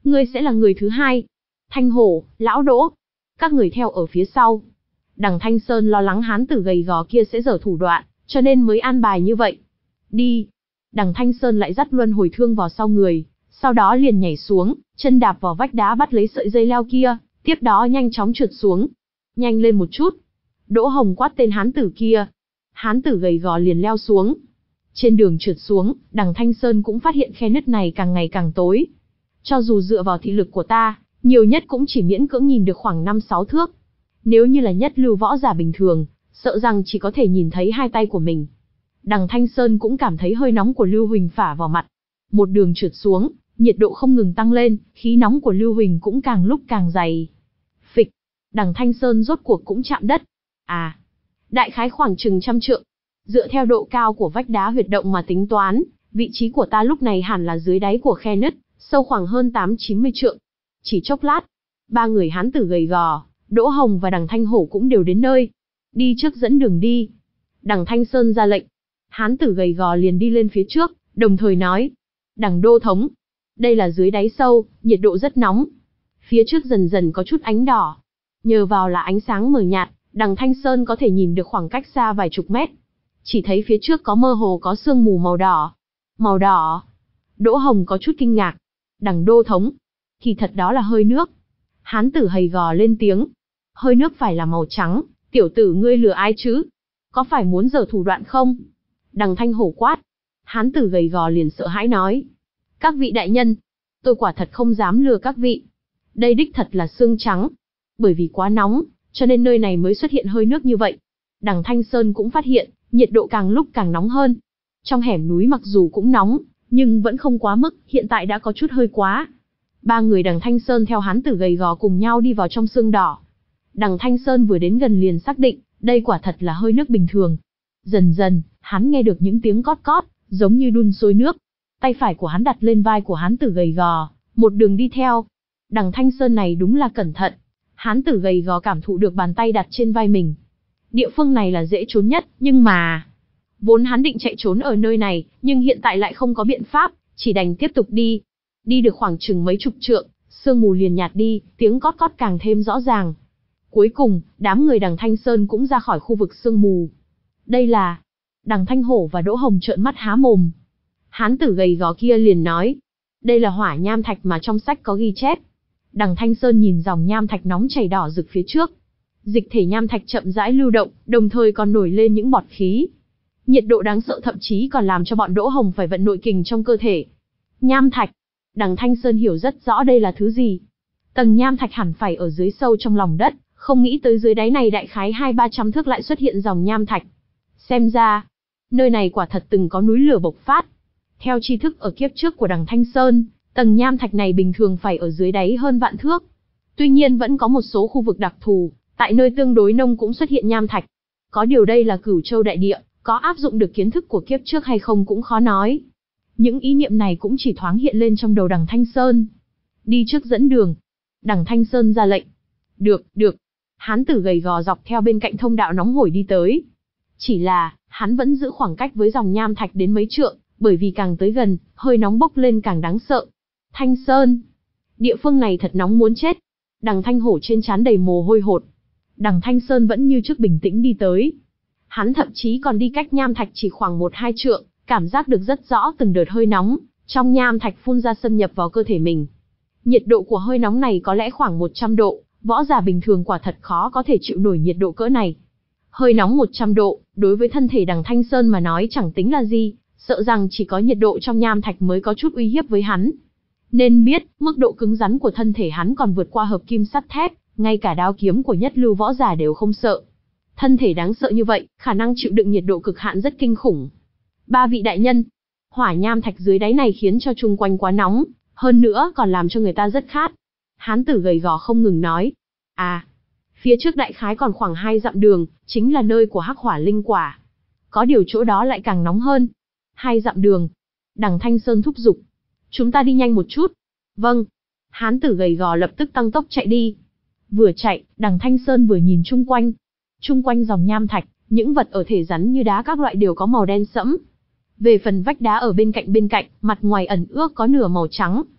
Ngươi sẽ là người thứ hai. Thanh Hổ, Lão Đỗ, các người theo ở phía sau. Đằng Thanh Sơn lo lắng hán tử gầy gò kia sẽ giở thủ đoạn, cho nên mới an bài như vậy. Đi. Đằng Thanh Sơn lại dắt luân hồi thương vào sau người, sau đó liền nhảy xuống, chân đạp vào vách đá bắt lấy sợi dây leo kia, tiếp đó nhanh chóng trượt xuống. Nhanh lên một chút. Đỗ Hồng quát tên hán tử kia. Hán tử gầy gò liền leo xuống. Trên đường trượt xuống, đằng Thanh Sơn cũng phát hiện khe nứt này càng ngày càng tối. Cho dù dựa vào thị lực của ta, nhiều nhất cũng chỉ miễn cưỡng nhìn được khoảng năm sáu thước. Nếu như là nhất lưu võ giả bình thường, sợ rằng chỉ có thể nhìn thấy hai tay của mình. Đằng Thanh Sơn cũng cảm thấy hơi nóng của Lưu Huỳnh phả vào mặt. Một đường trượt xuống, nhiệt độ không ngừng tăng lên, khí nóng của Lưu Huỳnh cũng càng lúc càng dày. Phịch, đằng Thanh Sơn rốt cuộc cũng chạm đất. À, đại khái khoảng chừng trăm trượng. Dựa theo độ cao của vách đá huyệt động mà tính toán, vị trí của ta lúc này hẳn là dưới đáy của khe nứt, sâu khoảng hơn tám chín mươi trượng. Chỉ chốc lát, ba người hán tử gầy gò, Đỗ Hồng và đằng Thanh Hổ cũng đều đến nơi. Đi trước dẫn đường đi. Đằng Thanh Sơn ra lệnh. Hán tử gầy gò liền đi lên phía trước, đồng thời nói. Đằng đô thống. Đây là dưới đáy sâu, nhiệt độ rất nóng. Phía trước dần dần có chút ánh đỏ. Nhờ vào là ánh sáng mờ nhạt, đằng Thanh Sơn có thể nhìn được khoảng cách xa vài chục mét. Chỉ thấy phía trước có mơ hồ có sương mù màu đỏ. Màu đỏ. Đỗ Hồng có chút kinh ngạc. Đằng đô thống. Kỳ thật đó là hơi nước. Hán tử gầy gò lên tiếng. Hơi nước phải là màu trắng, tiểu tử ngươi lừa ai chứ? Có phải muốn giở thủ đoạn không? Đằng Thanh Hổ quát. Hán tử gầy gò liền sợ hãi nói. Các vị đại nhân, tôi quả thật không dám lừa các vị. Đây đích thật là sương trắng. Bởi vì quá nóng, cho nên nơi này mới xuất hiện hơi nước như vậy. Đằng Thanh Sơn cũng phát hiện, nhiệt độ càng lúc càng nóng hơn. Trong hẻm núi mặc dù cũng nóng, nhưng vẫn không quá mức, hiện tại đã có chút hơi quá. Ba người đằng Thanh Sơn theo hán tử gầy gò cùng nhau đi vào trong sương đỏ. Đằng Thanh Sơn vừa đến gần liền xác định, đây quả thật là hơi nước bình thường. Dần dần, hắn nghe được những tiếng cót cót, giống như đun sôi nước. Tay phải của hắn đặt lên vai của hán tử gầy gò, một đường đi theo. Đằng Thanh Sơn này đúng là cẩn thận. Hán tử gầy gò cảm thụ được bàn tay đặt trên vai mình. Địa phương này là dễ trốn nhất, nhưng mà... Vốn hắn định chạy trốn ở nơi này, nhưng hiện tại lại không có biện pháp, chỉ đành tiếp tục đi. Đi được khoảng chừng mấy chục trượng, sương mù liền nhạt đi, tiếng cót cót càng thêm rõ ràng. Cuối cùng, đám người đằng Thanh Sơn cũng ra khỏi khu vực sương mù. Đây là... Đằng Thanh Hổ và Đỗ Hồng trợn mắt há mồm. Hán tử gầy gò kia liền nói. Đây là hỏa nham thạch mà trong sách có ghi chép. Đằng Thanh Sơn nhìn dòng nham thạch nóng chảy đỏ rực phía trước. Dịch thể nham thạch chậm rãi lưu động, đồng thời còn nổi lên những bọt khí. Nhiệt độ đáng sợ thậm chí còn làm cho bọn Đỗ Hồng phải vận nội kình trong cơ thể. Nham thạch. Đằng Thanh Sơn hiểu rất rõ đây là thứ gì. Tầng nham thạch hẳn phải ở dưới sâu trong lòng đất, không nghĩ tới dưới đáy này đại khái hai ba trăm thước lại xuất hiện dòng nham thạch. Xem ra, nơi này quả thật từng có núi lửa bộc phát. Theo tri thức ở kiếp trước của đằng Thanh Sơn, tầng nham thạch này bình thường phải ở dưới đáy hơn vạn thước. Tuy nhiên vẫn có một số khu vực đặc thù, tại nơi tương đối nông cũng xuất hiện nham thạch. Có điều đây là Cửu Châu đại địa, có áp dụng được kiến thức của kiếp trước hay không cũng khó nói. Những ý niệm này cũng chỉ thoáng hiện lên trong đầu đằng Thanh Sơn. Đi trước dẫn đường. Đằng Thanh Sơn ra lệnh. Được, được. Hán tử gầy gò dọc theo bên cạnh thông đạo nóng hổi đi tới. Chỉ là, hắn vẫn giữ khoảng cách với dòng nham thạch đến mấy trượng, bởi vì càng tới gần, hơi nóng bốc lên càng đáng sợ. Thanh Sơn. Địa phương này thật nóng muốn chết. Đằng Thanh Hổ trên trán đầy mồ hôi hột. Đằng Thanh Sơn vẫn như trước bình tĩnh đi tới. Hắn thậm chí còn đi cách nham thạch chỉ khoảng một hai trượng, cảm giác được rất rõ từng đợt hơi nóng, trong nham thạch phun ra xâm nhập vào cơ thể mình. Nhiệt độ của hơi nóng này có lẽ khoảng một trăm độ, võ giả bình thường quả thật khó có thể chịu nổi nhiệt độ cỡ này. Hơi nóng một trăm độ, đối với thân thể đằng Thanh Sơn mà nói chẳng tính là gì, sợ rằng chỉ có nhiệt độ trong nham thạch mới có chút uy hiếp với hắn. Nên biết, mức độ cứng rắn của thân thể hắn còn vượt qua hợp kim sắt thép, ngay cả đao kiếm của nhất lưu võ giả đều không sợ. Thân thể đáng sợ như vậy, khả năng chịu đựng nhiệt độ cực hạn rất kinh khủng. Ba vị đại nhân, hỏa nham thạch dưới đáy này khiến cho chung quanh quá nóng, hơn nữa còn làm cho người ta rất khát. Hán tử gầy gò không ngừng nói. À, phía trước đại khái còn khoảng hai dặm đường, chính là nơi của hắc hỏa linh quả. Có điều chỗ đó lại càng nóng hơn. Hai dặm đường. Đằng Thanh Sơn thúc giục. Chúng ta đi nhanh một chút. Vâng. Hán tử gầy gò lập tức tăng tốc chạy đi. Vừa chạy, đằng Thanh Sơn vừa nhìn chung quanh. Chung quanh dòng nham thạch, những vật ở thể rắn như đá các loại đều có màu đen sẫm. Về phần vách đá ở bên cạnh bên cạnh, mặt ngoài ẩn ước có nửa màu trắng.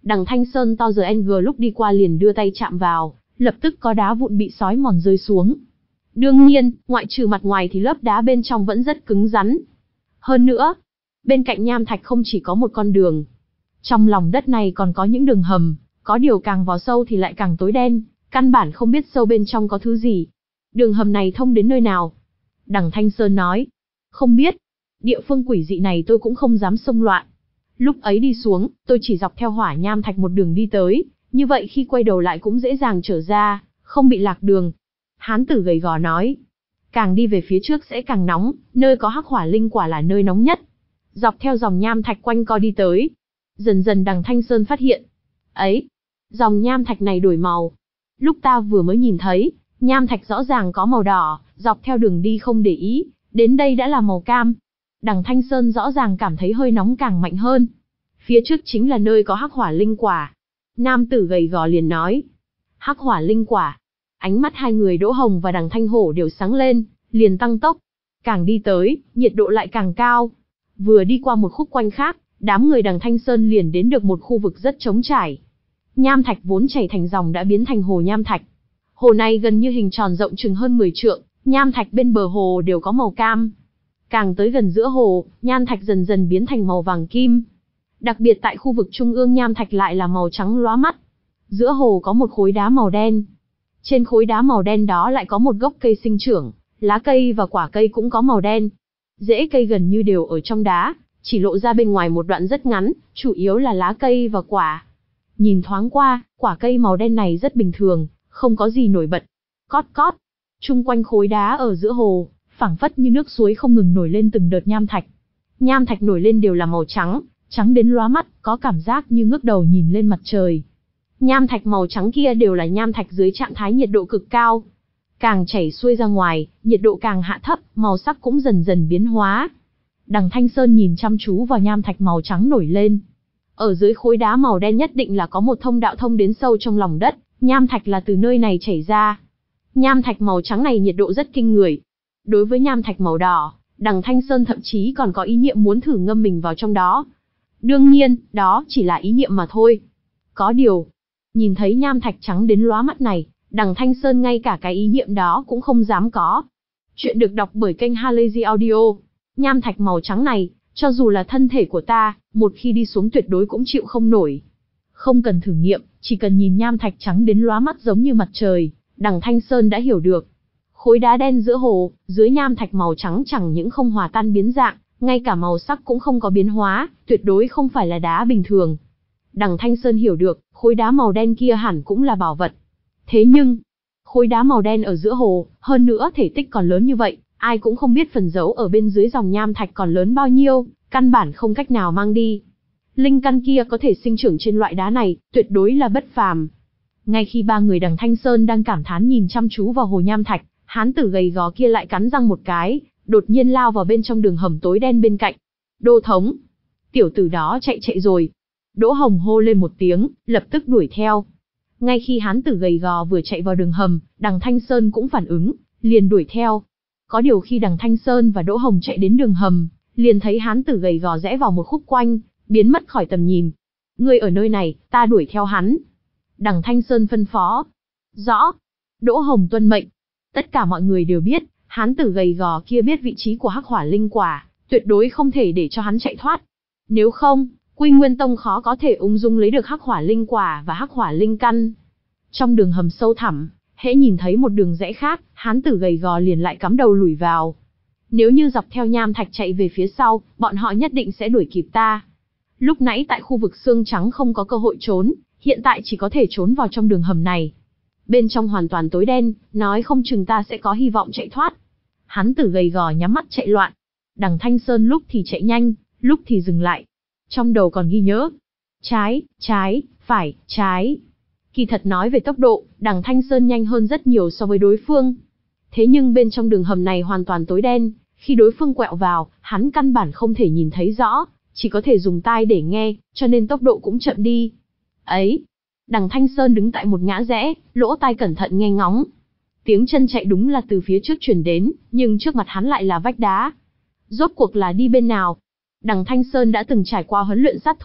Đằng Thanh Sơn to giờ en giê lúc đi qua liền đưa tay chạm vào, lập tức có đá vụn bị xói mòn rơi xuống. Đương nhiên, ngoại trừ mặt ngoài thì lớp đá bên trong vẫn rất cứng rắn. Hơn nữa, bên cạnh nham thạch không chỉ có một con đường. Trong lòng đất này còn có những đường hầm, có điều càng vào sâu thì lại càng tối đen, căn bản không biết sâu bên trong có thứ gì. Đường hầm này thông đến nơi nào? Đằng Thanh Sơn nói. Không biết. Địa phương quỷ dị này tôi cũng không dám xông loạn. Lúc ấy đi xuống, tôi chỉ dọc theo hỏa nham thạch một đường đi tới, như vậy khi quay đầu lại cũng dễ dàng trở ra, không bị lạc đường. Hán tử gầy gò nói. Càng đi về phía trước sẽ càng nóng, nơi có hắc hỏa linh quả là nơi nóng nhất. Dọc theo dòng nham thạch quanh co đi tới. Dần dần đằng Thanh Sơn phát hiện. Ấy, dòng nham thạch này đổi màu. Lúc ta vừa mới nhìn thấy, nham thạch rõ ràng có màu đỏ, dọc theo đường đi không để ý, đến đây đã là màu cam. Đằng Thanh Sơn rõ ràng cảm thấy hơi nóng càng mạnh hơn. Phía trước chính là nơi có hắc hỏa linh quả. Nam tử gầy gò liền nói. Hắc hỏa linh quả. Ánh mắt hai người Đỗ Hồng và đằng Thanh Hổ đều sáng lên, liền tăng tốc. Càng đi tới, nhiệt độ lại càng cao. Vừa đi qua một khúc quanh khác, đám người đằng Thanh Sơn liền đến được một khu vực rất trống trải. Nham thạch vốn chảy thành dòng đã biến thành hồ nham thạch. Hồ này gần như hình tròn rộng chừng hơn mười trượng, nham thạch bên bờ hồ đều có màu cam. Càng tới gần giữa hồ, nham thạch dần dần biến thành màu vàng kim. Đặc biệt tại khu vực trung ương nham thạch lại là màu trắng lóa mắt. Giữa hồ có một khối đá màu đen. Trên khối đá màu đen đó lại có một gốc cây sinh trưởng, lá cây và quả cây cũng có màu đen. Rễ cây gần như đều ở trong đá, chỉ lộ ra bên ngoài một đoạn rất ngắn, chủ yếu là lá cây và quả. Nhìn thoáng qua, quả cây màu đen này rất bình thường, không có gì nổi bật. Cót cót, chung quanh khối đá ở giữa hồ, phảng phất như nước suối không ngừng nổi lên từng đợt nham thạch. Nham thạch nổi lên đều là màu trắng, trắng đến lóa mắt, có cảm giác như ngước đầu nhìn lên mặt trời. Nham thạch màu trắng kia đều là nham thạch dưới trạng thái nhiệt độ cực cao. Càng chảy xuôi ra ngoài, nhiệt độ càng hạ thấp, màu sắc cũng dần dần biến hóa. Đằng Thanh Sơn nhìn chăm chú vào nham thạch màu trắng nổi lên. Ở dưới khối đá màu đen nhất định là có một thông đạo thông đến sâu trong lòng đất, nham thạch là từ nơi này chảy ra. Nham thạch màu trắng này nhiệt độ rất kinh người. Đối với nham thạch màu đỏ, đằng Thanh Sơn thậm chí còn có ý niệm muốn thử ngâm mình vào trong đó. Đương nhiên, đó chỉ là ý niệm mà thôi. Có điều, nhìn thấy nham thạch trắng đến lóa mắt này, đằng Thanh Sơn ngay cả cái ý niệm đó cũng không dám có. Chuyện được đọc bởi kênh Halazy Audio. Nham thạch màu trắng này, cho dù là thân thể của ta, một khi đi xuống tuyệt đối cũng chịu không nổi. Không cần thử nghiệm, chỉ cần nhìn nham thạch trắng đến lóa mắt giống như mặt trời, đằng Thanh Sơn đã hiểu được. Khối đá đen giữa hồ, dưới nham thạch màu trắng chẳng những không hòa tan biến dạng, ngay cả màu sắc cũng không có biến hóa, tuyệt đối không phải là đá bình thường. Đằng Thanh Sơn hiểu được, khối đá màu đen kia hẳn cũng là bảo vật. Thế nhưng, khối đá màu đen ở giữa hồ, hơn nữa thể tích còn lớn như vậy, ai cũng không biết phần dấu ở bên dưới dòng nham thạch còn lớn bao nhiêu, căn bản không cách nào mang đi. Linh căn kia có thể sinh trưởng trên loại đá này, tuyệt đối là bất phàm. Ngay khi ba người đằng Thanh Sơn đang cảm thán nhìn chăm chú vào hồ nham thạch, hán tử gầy gò kia lại cắn răng một cái, đột nhiên lao vào bên trong đường hầm tối đen bên cạnh. Đô thống, tiểu tử đó chạy chạy rồi. Đỗ Hồng hô lên một tiếng, lập tức đuổi theo. Ngay khi hán tử gầy gò vừa chạy vào đường hầm, đằng Thanh Sơn cũng phản ứng, liền đuổi theo. Có điều khi đằng Thanh Sơn và Đỗ Hồng chạy đến đường hầm, liền thấy hán tử gầy gò rẽ vào một khúc quanh, biến mất khỏi tầm nhìn. Ngươi ở nơi này, ta đuổi theo hắn. Đằng Thanh Sơn phân phó. Rõ. Đỗ Hồng tuân mệnh. Tất cả mọi người đều biết, hán tử gầy gò kia biết vị trí của hắc hỏa linh quả, tuyệt đối không thể để cho hắn chạy thoát. Nếu không, Quy Nguyên Tông khó có thể ung dung lấy được hắc hỏa linh quả và hắc hỏa linh căn. Trong đường hầm sâu thẳm, hễ nhìn thấy một đường rẽ khác, hán tử gầy gò liền lại cắm đầu lùi vào. Nếu như dọc theo nham thạch chạy về phía sau, bọn họ nhất định sẽ đuổi kịp ta. Lúc nãy tại khu vực xương trắng không có cơ hội trốn, hiện tại chỉ có thể trốn vào trong đường hầm này. Bên trong hoàn toàn tối đen, nói không chừng ta sẽ có hy vọng chạy thoát. Hán tử gầy gò nhắm mắt chạy loạn. Đằng Thanh Sơn lúc thì chạy nhanh, lúc thì dừng lại. Trong đầu còn ghi nhớ. Trái, trái, phải, trái. Kỳ thật nói về tốc độ, đằng Thanh Sơn nhanh hơn rất nhiều so với đối phương. Thế nhưng bên trong đường hầm này hoàn toàn tối đen, khi đối phương quẹo vào, hắn căn bản không thể nhìn thấy rõ, chỉ có thể dùng tai để nghe, cho nên tốc độ cũng chậm đi. Ấy, đằng Thanh Sơn đứng tại một ngã rẽ, lỗ tai cẩn thận nghe ngóng. Tiếng chân chạy đúng là từ phía trước truyền đến, nhưng trước mặt hắn lại là vách đá. Rốt cuộc là đi bên nào? Đằng Thanh Sơn đã từng trải qua huấn luyện sát thủ,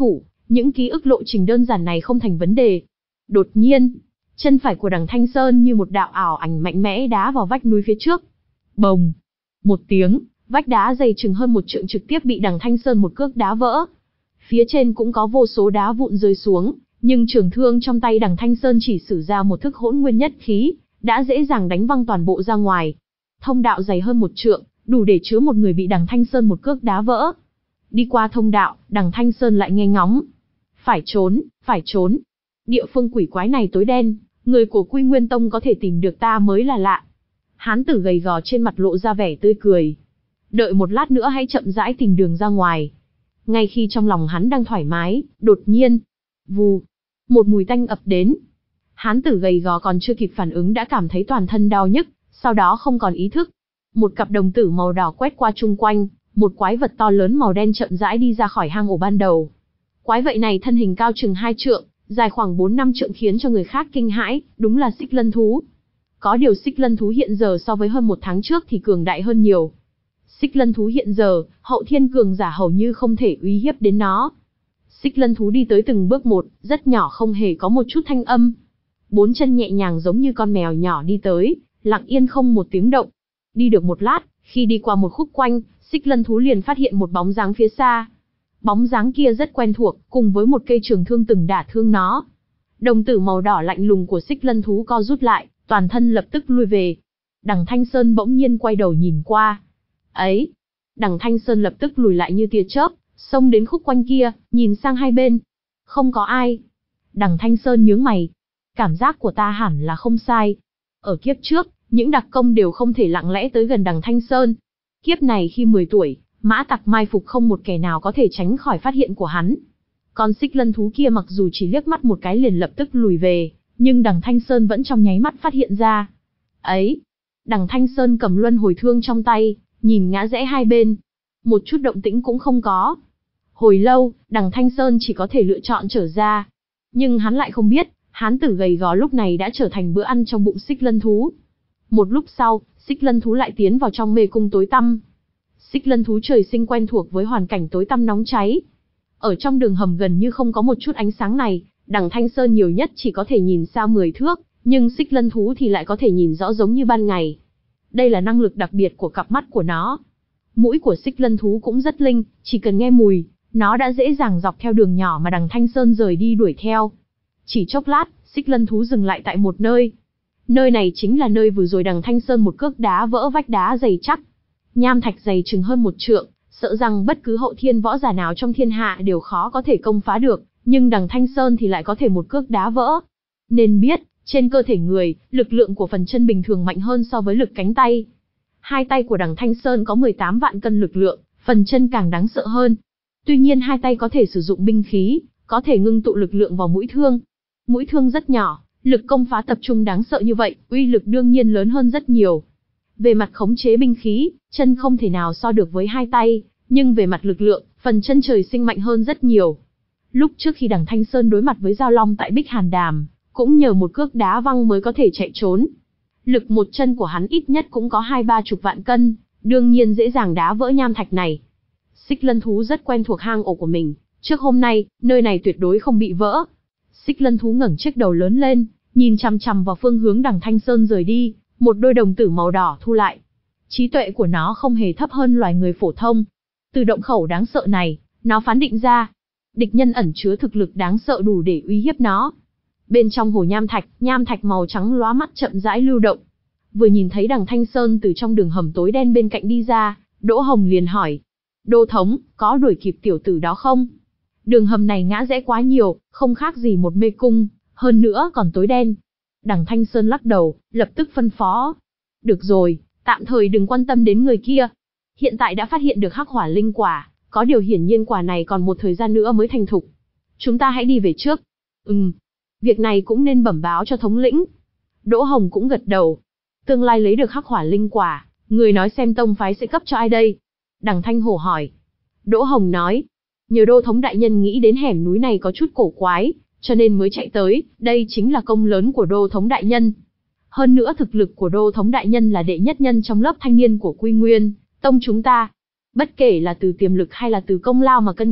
những ký ức lộ trình đơn giản này không thành vấn đề. Đột nhiên, chân phải của Đằng Thanh Sơn như một đạo ảo ảnh mạnh mẽ đá vào vách núi phía trước. Bồng! Một tiếng, vách đá dày chừng hơn một trượng trực tiếp bị Đằng Thanh Sơn một cước đá vỡ. Phía trên cũng có vô số đá vụn rơi xuống, nhưng trường thương trong tay Đằng Thanh Sơn chỉ sử ra một thức hỗn nguyên nhất khí, đã dễ dàng đánh văng toàn bộ ra ngoài. Thông đạo dày hơn một trượng, đủ để chứa một người bị Đằng Thanh Sơn một cước đá vỡ. Đi qua thông đạo, Đằng Thanh Sơn lại nghe ngóng. Phải trốn, phải trốn. Địa phương quỷ quái này tối đen, người của Quy Nguyên Tông có thể tìm được ta mới là lạ. Hán tử gầy gò trên mặt lộ ra vẻ tươi cười. Đợi một lát nữa hãy chậm rãi tìm đường ra ngoài. Ngay khi trong lòng hắn đang thoải mái, đột nhiên, vù, một mùi tanh ập đến. Hán tử gầy gò còn chưa kịp phản ứng đã cảm thấy toàn thân đau nhức, sau đó không còn ý thức. Một cặp đồng tử màu đỏ quét qua chung quanh, một quái vật to lớn màu đen chậm rãi đi ra khỏi hang ổ ban đầu. Quái vậy này thân hình cao chừng hai trượng, dài khoảng bốn năm trượng khiến cho người khác kinh hãi, đúng là Xích Lân thú. Có điều Xích Lân thú hiện giờ so với hơn một tháng trước thì cường đại hơn nhiều. Xích Lân thú hiện giờ, hậu thiên cường giả hầu như không thể uy hiếp đến nó. Xích Lân thú đi tới từng bước một, rất nhỏ không hề có một chút thanh âm. Bốn chân nhẹ nhàng giống như con mèo nhỏ đi tới, lặng yên không một tiếng động. Đi được một lát, khi đi qua một khúc quanh, Xích Lân thú liền phát hiện một bóng dáng phía xa. Bóng dáng kia rất quen thuộc, cùng với một cây trường thương từng đả thương nó. Đồng tử màu đỏ lạnh lùng của Xích Lân thú co rút lại, toàn thân lập tức lui về. Đằng Thanh Sơn bỗng nhiên quay đầu nhìn qua. Ấy! Đằng Thanh Sơn lập tức lùi lại như tia chớp, xông đến khúc quanh kia, nhìn sang hai bên. Không có ai. Đằng Thanh Sơn nhướng mày. Cảm giác của ta hẳn là không sai. Ở kiếp trước, những đặc công đều không thể lặng lẽ tới gần Đằng Thanh Sơn. Kiếp này khi mười tuổi, Mã Tặc mai phục không một kẻ nào có thể tránh khỏi phát hiện của hắn. Con Xích Lân thú kia mặc dù chỉ liếc mắt một cái liền lập tức lùi về, nhưng Đằng Thanh Sơn vẫn trong nháy mắt phát hiện ra. Ấy! Đằng Thanh Sơn cầm luân hồi thương trong tay, nhìn ngã rẽ hai bên. Một chút động tĩnh cũng không có. Hồi lâu, Đằng Thanh Sơn chỉ có thể lựa chọn trở ra. Nhưng hắn lại không biết, hán tử gầy gò lúc này đã trở thành bữa ăn trong bụng Xích Lân thú. Một lúc sau, Xích Lân thú lại tiến vào trong mê cung tối tăm. Xích Lân thú trời sinh quen thuộc với hoàn cảnh tối tăm nóng cháy. Ở trong đường hầm gần như không có một chút ánh sáng này, Đằng Thanh Sơn nhiều nhất chỉ có thể nhìn xa mười thước, nhưng Xích Lân thú thì lại có thể nhìn rõ giống như ban ngày. Đây là năng lực đặc biệt của cặp mắt của nó. Mũi của Xích Lân thú cũng rất linh, chỉ cần nghe mùi, nó đã dễ dàng dọc theo đường nhỏ mà Đằng Thanh Sơn rời đi đuổi theo. Chỉ chốc lát, Xích Lân thú dừng lại tại một nơi. Nơi này chính là nơi vừa rồi Đằng Thanh Sơn một cước đá vỡ vách đá dày chắc. Nham thạch dày chừng hơn một trượng, sợ rằng bất cứ hậu thiên võ giả nào trong thiên hạ đều khó có thể công phá được, nhưng Đằng Thanh Sơn thì lại có thể một cước đá vỡ. Nên biết, trên cơ thể người, lực lượng của phần chân bình thường mạnh hơn so với lực cánh tay. Hai tay của Đằng Thanh Sơn có mười tám vạn cân lực lượng, phần chân càng đáng sợ hơn. Tuy nhiên hai tay có thể sử dụng binh khí, có thể ngưng tụ lực lượng vào mũi thương. Mũi thương rất nhỏ, lực công phá tập trung đáng sợ như vậy, uy lực đương nhiên lớn hơn rất nhiều. Về mặt khống chế binh khí, chân không thể nào so được với hai tay, nhưng về mặt lực lượng, phần chân trời sinh mạnh hơn rất nhiều. Lúc trước khi Đằng Thanh Sơn đối mặt với Giao Long tại Bích Hàn Đàm, cũng nhờ một cước đá văng mới có thể chạy trốn. Lực một chân của hắn ít nhất cũng có hai ba chục vạn cân, đương nhiên dễ dàng đá vỡ nham thạch này. Xích Lân thú rất quen thuộc hang ổ của mình, trước hôm nay, nơi này tuyệt đối không bị vỡ. Xích Lân thú ngẩng chiếc đầu lớn lên, nhìn chằm chằm vào phương hướng Đằng Thanh Sơn rời đi, một đôi đồng tử màu đỏ thu lại. Trí tuệ của nó không hề thấp hơn loài người phổ thông. Từ động khẩu đáng sợ này, nó phán định ra, địch nhân ẩn chứa thực lực đáng sợ đủ để uy hiếp nó. Bên trong hồ nham thạch, nham thạch màu trắng lóa mắt chậm rãi lưu động. Vừa nhìn thấy Đằng Thanh Sơn từ trong đường hầm tối đen bên cạnh đi ra, Đỗ Hồng liền hỏi: Đô thống, có đuổi kịp tiểu tử đó không? Đường hầm này ngã rẽ quá nhiều, không khác gì một mê cung, hơn nữa còn tối đen. Đằng Thanh Sơn lắc đầu, lập tức phân phó: Được rồi, tạm thời đừng quan tâm đến người kia. Hiện tại đã phát hiện được hắc hỏa linh quả, có điều hiển nhiên quả này còn một thời gian nữa mới thành thục. Chúng ta hãy đi về trước. Ừm, việc này cũng nên bẩm báo cho thống lĩnh. Đỗ Hồng cũng gật đầu. Tương lai lấy được hắc hỏa linh quả, người nói xem tông phái sẽ cấp cho ai đây? Đằng Thanh Hổ hỏi. Đỗ Hồng nói, nhờ đô thống đại nhân nghĩ đến hẻm núi này có chút cổ quái, cho nên mới chạy tới, đây chính là công lớn của đô thống đại nhân. Hơn nữa thực lực của đô thống đại nhân là đệ nhất nhân trong lớp thanh niên của Quy Nguyên Tông chúng ta. Bất kể là từ tiềm lực hay là từ công lao mà cân nhắc,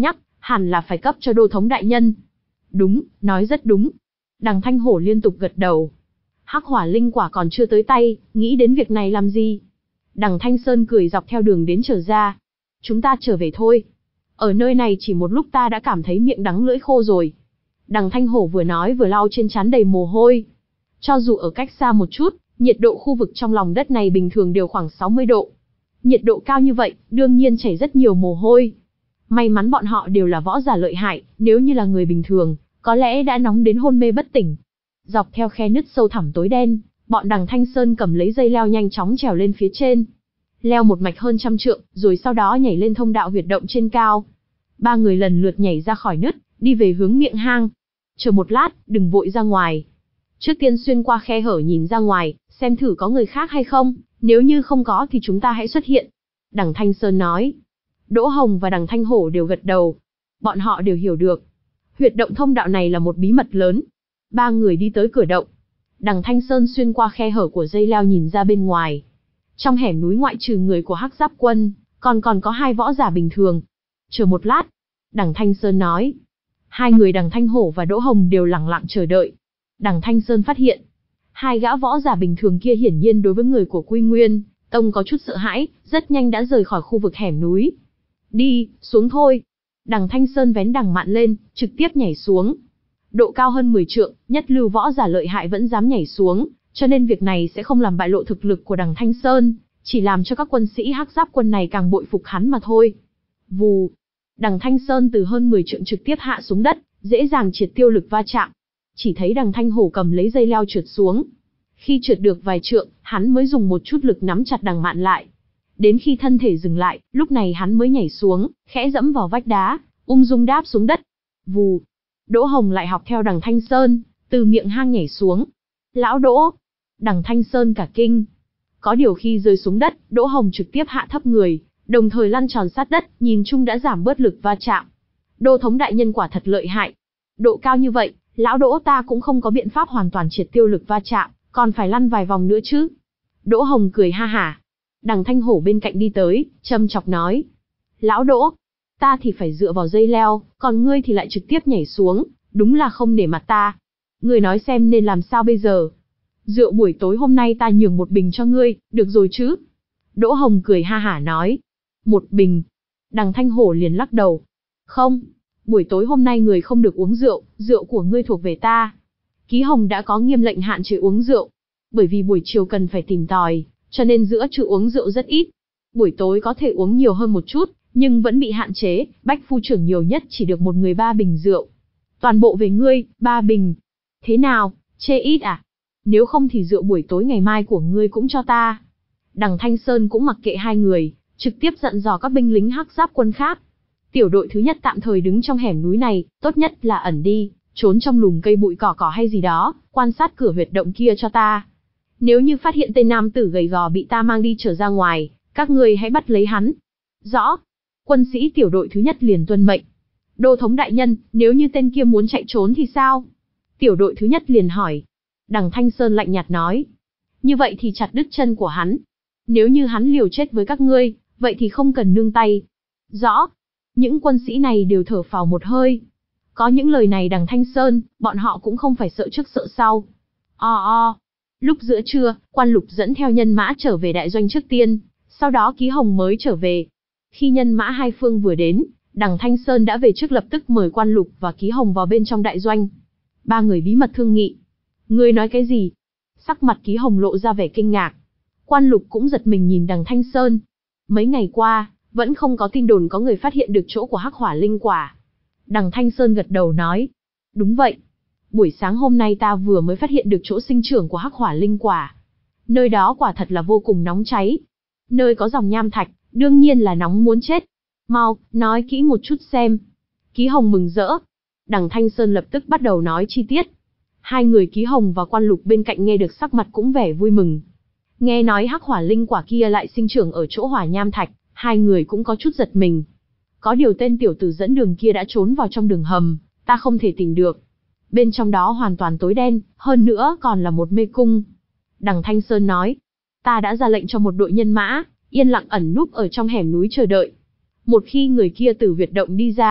hẳn là phải cấp cho đô thống đại nhân. Đúng, nói rất đúng. Đằng Thanh Hổ liên tục gật đầu. Hắc hỏa linh quả còn chưa tới tay, nghĩ đến việc này làm gì? Đằng Thanh Sơn cười dọc theo đường đến trở ra. Chúng ta trở về thôi. Ở nơi này chỉ một lúc ta đã cảm thấy miệng đắng lưỡi khô rồi. Đằng Thanh Hổ vừa nói vừa lau trên trán đầy mồ hôi. Cho dù ở cách xa một chút, nhiệt độ khu vực trong lòng đất này bình thường đều khoảng sáu mươi độ. Nhiệt độ cao như vậy, đương nhiên chảy rất nhiều mồ hôi. May mắn bọn họ đều là võ giả lợi hại, nếu như là người bình thường, có lẽ đã nóng đến hôn mê bất tỉnh. Dọc theo khe nứt sâu thẳm tối đen, bọn Đằng Thanh Sơn cầm lấy dây leo nhanh chóng trèo lên phía trên. Leo một mạch hơn trăm trượng, rồi sau đó nhảy lên thông đạo huyệt động trên cao. Ba người lần lượt nhảy ra khỏi nứt, đi về hướng miệng hang. Chờ một lát, đừng vội ra ngoài. Trước tiên xuyên qua khe hở nhìn ra ngoài, xem thử có người khác hay không, nếu như không có thì chúng ta hãy xuất hiện. Đằng Thanh Sơn nói. Đỗ Hồng và Đằng Thanh Hổ đều gật đầu. Bọn họ đều hiểu được. Huyệt động thông đạo này là một bí mật lớn. Ba người đi tới cửa động. Đằng Thanh Sơn xuyên qua khe hở của dây leo nhìn ra bên ngoài. Trong hẻm núi ngoại trừ người của Hắc Giáp Quân, còn còn có hai võ giả bình thường. Chờ một lát. Đằng Thanh Sơn nói. Hai người Đằng Thanh Hổ và Đỗ Hồng đều lặng lặng chờ đợi. Đằng Thanh Sơn phát hiện. Hai gã võ giả bình thường kia hiển nhiên đối với người của Quy Nguyên Tông có chút sợ hãi, rất nhanh đã rời khỏi khu vực hẻm núi. Đi, xuống thôi. Đằng Thanh Sơn vén đằng mạn lên, trực tiếp nhảy xuống. Độ cao hơn mười trượng, nhất lưu võ giả lợi hại vẫn dám nhảy xuống, cho nên việc này sẽ không làm bại lộ thực lực của Đằng Thanh Sơn, chỉ làm cho các quân sĩ Hắc Giáp Quân này càng bội phục hắn mà thôi. Vù. Đằng Thanh Sơn từ hơn mười trượng trực tiếp hạ xuống đất, dễ dàng triệt tiêu lực va chạm. Chỉ thấy Đằng Thanh Hổ cầm lấy dây leo trượt xuống. Khi trượt được vài trượng, hắn mới dùng một chút lực nắm chặt đằng mạn lại. Đến khi thân thể dừng lại, lúc này hắn mới nhảy xuống, khẽ dẫm vào vách đá, ung dung đáp xuống đất. Vù. Đỗ Hồng lại học theo Đằng Thanh Sơn, từ miệng hang nhảy xuống. Lão Đỗ. Đằng Thanh Sơn cả kinh. Có điều khi rơi xuống đất, Đỗ Hồng trực tiếp hạ thấp người, đồng thời lăn tròn sát đất, nhìn chung đã giảm bớt lực va chạm. Đô thống đại nhân quả thật lợi hại. Độ cao như vậy, lão Đỗ ta cũng không có biện pháp hoàn toàn triệt tiêu lực va chạm, còn phải lăn vài vòng nữa chứ. Đỗ Hồng cười ha hả. Đằng Thanh Hổ bên cạnh đi tới, châm chọc nói. Lão Đỗ, ta thì phải dựa vào dây leo, còn ngươi thì lại trực tiếp nhảy xuống, đúng là không nể mặt ta. Ngươi nói xem nên làm sao bây giờ. Rượu buổi tối hôm nay ta nhường một bình cho ngươi, được rồi chứ? Đỗ Hồng cười ha hả nói. Một bình. Đằng Thanh Hổ liền lắc đầu. Không, buổi tối hôm nay người không được uống rượu, rượu của ngươi thuộc về ta. Ký Hồng đã có nghiêm lệnh hạn chế uống rượu, bởi vì buổi chiều cần phải tìm tòi, cho nên giữa trưa uống rượu rất ít. Buổi tối có thể uống nhiều hơn một chút, nhưng vẫn bị hạn chế, Bách phu trưởng nhiều nhất chỉ được một người ba bình rượu. Toàn bộ về ngươi, ba bình. Thế nào, chê ít à? Nếu không thì rượu buổi tối ngày mai của ngươi cũng cho ta. Đằng Thanh Sơn cũng mặc kệ hai người, trực tiếp dặn dò các binh lính Hắc Giáp Quân khác. Tiểu đội thứ nhất tạm thời đứng trong hẻm núi này, tốt nhất là ẩn đi, trốn trong lùm cây bụi cỏ cỏ hay gì đó, quan sát cửa huyệt động kia cho ta. Nếu như phát hiện tên nam tử gầy gò bị ta mang đi trở ra ngoài, các ngươi hãy bắt lấy hắn. Rõ. Quân sĩ tiểu đội thứ nhất liền tuân mệnh. Đô thống đại nhân, nếu như tên kia muốn chạy trốn thì sao? Tiểu đội thứ nhất liền hỏi. Đằng Thanh Sơn lạnh nhạt nói. Như vậy thì chặt đứt chân của hắn. Nếu như hắn liều chết với các ngươi, vậy thì không cần nương tay. Rõ. Những quân sĩ này đều thở phào một hơi. Có những lời này Đằng Thanh Sơn, bọn họ cũng không phải sợ trước sợ sau. O o. Lúc giữa trưa, Quan Lục dẫn theo nhân mã trở về đại doanh trước tiên, sau đó Ký Hồng mới trở về. Khi nhân mã hai phương vừa đến, Đằng Thanh Sơn đã về trước lập tức mời Quan Lục và Ký Hồng vào bên trong đại doanh. Ba người bí mật thương nghị. Ngươi nói cái gì? Sắc mặt Ký Hồng lộ ra vẻ kinh ngạc. Quan Lục cũng giật mình nhìn Đằng Thanh Sơn. Mấy ngày qua, vẫn không có tin đồn có người phát hiện được chỗ của Hắc Hỏa Linh Quả. Đằng Thanh Sơn gật đầu nói. Đúng vậy. Buổi sáng hôm nay ta vừa mới phát hiện được chỗ sinh trưởng của Hắc Hỏa Linh Quả. Nơi đó quả thật là vô cùng nóng cháy. Nơi có dòng nham thạch, đương nhiên là nóng muốn chết. Mau, nói kỹ một chút xem. Ký Hồng mừng rỡ. Đằng Thanh Sơn lập tức bắt đầu nói chi tiết. Hai người Ký Hồng và Quan Lục bên cạnh nghe được sắc mặt cũng vẻ vui mừng. Nghe nói Hắc Hỏa Linh Quả kia lại sinh trưởng ở chỗ hỏa nham thạch, hai người cũng có chút giật mình. Có điều tên tiểu tử dẫn đường kia đã trốn vào trong đường hầm, ta không thể tìm được. Bên trong đó hoàn toàn tối đen, hơn nữa còn là một mê cung. Đằng Thanh Sơn nói, ta đã ra lệnh cho một đội nhân mã, yên lặng ẩn núp ở trong hẻm núi chờ đợi. Một khi người kia từ huyệt động đi ra,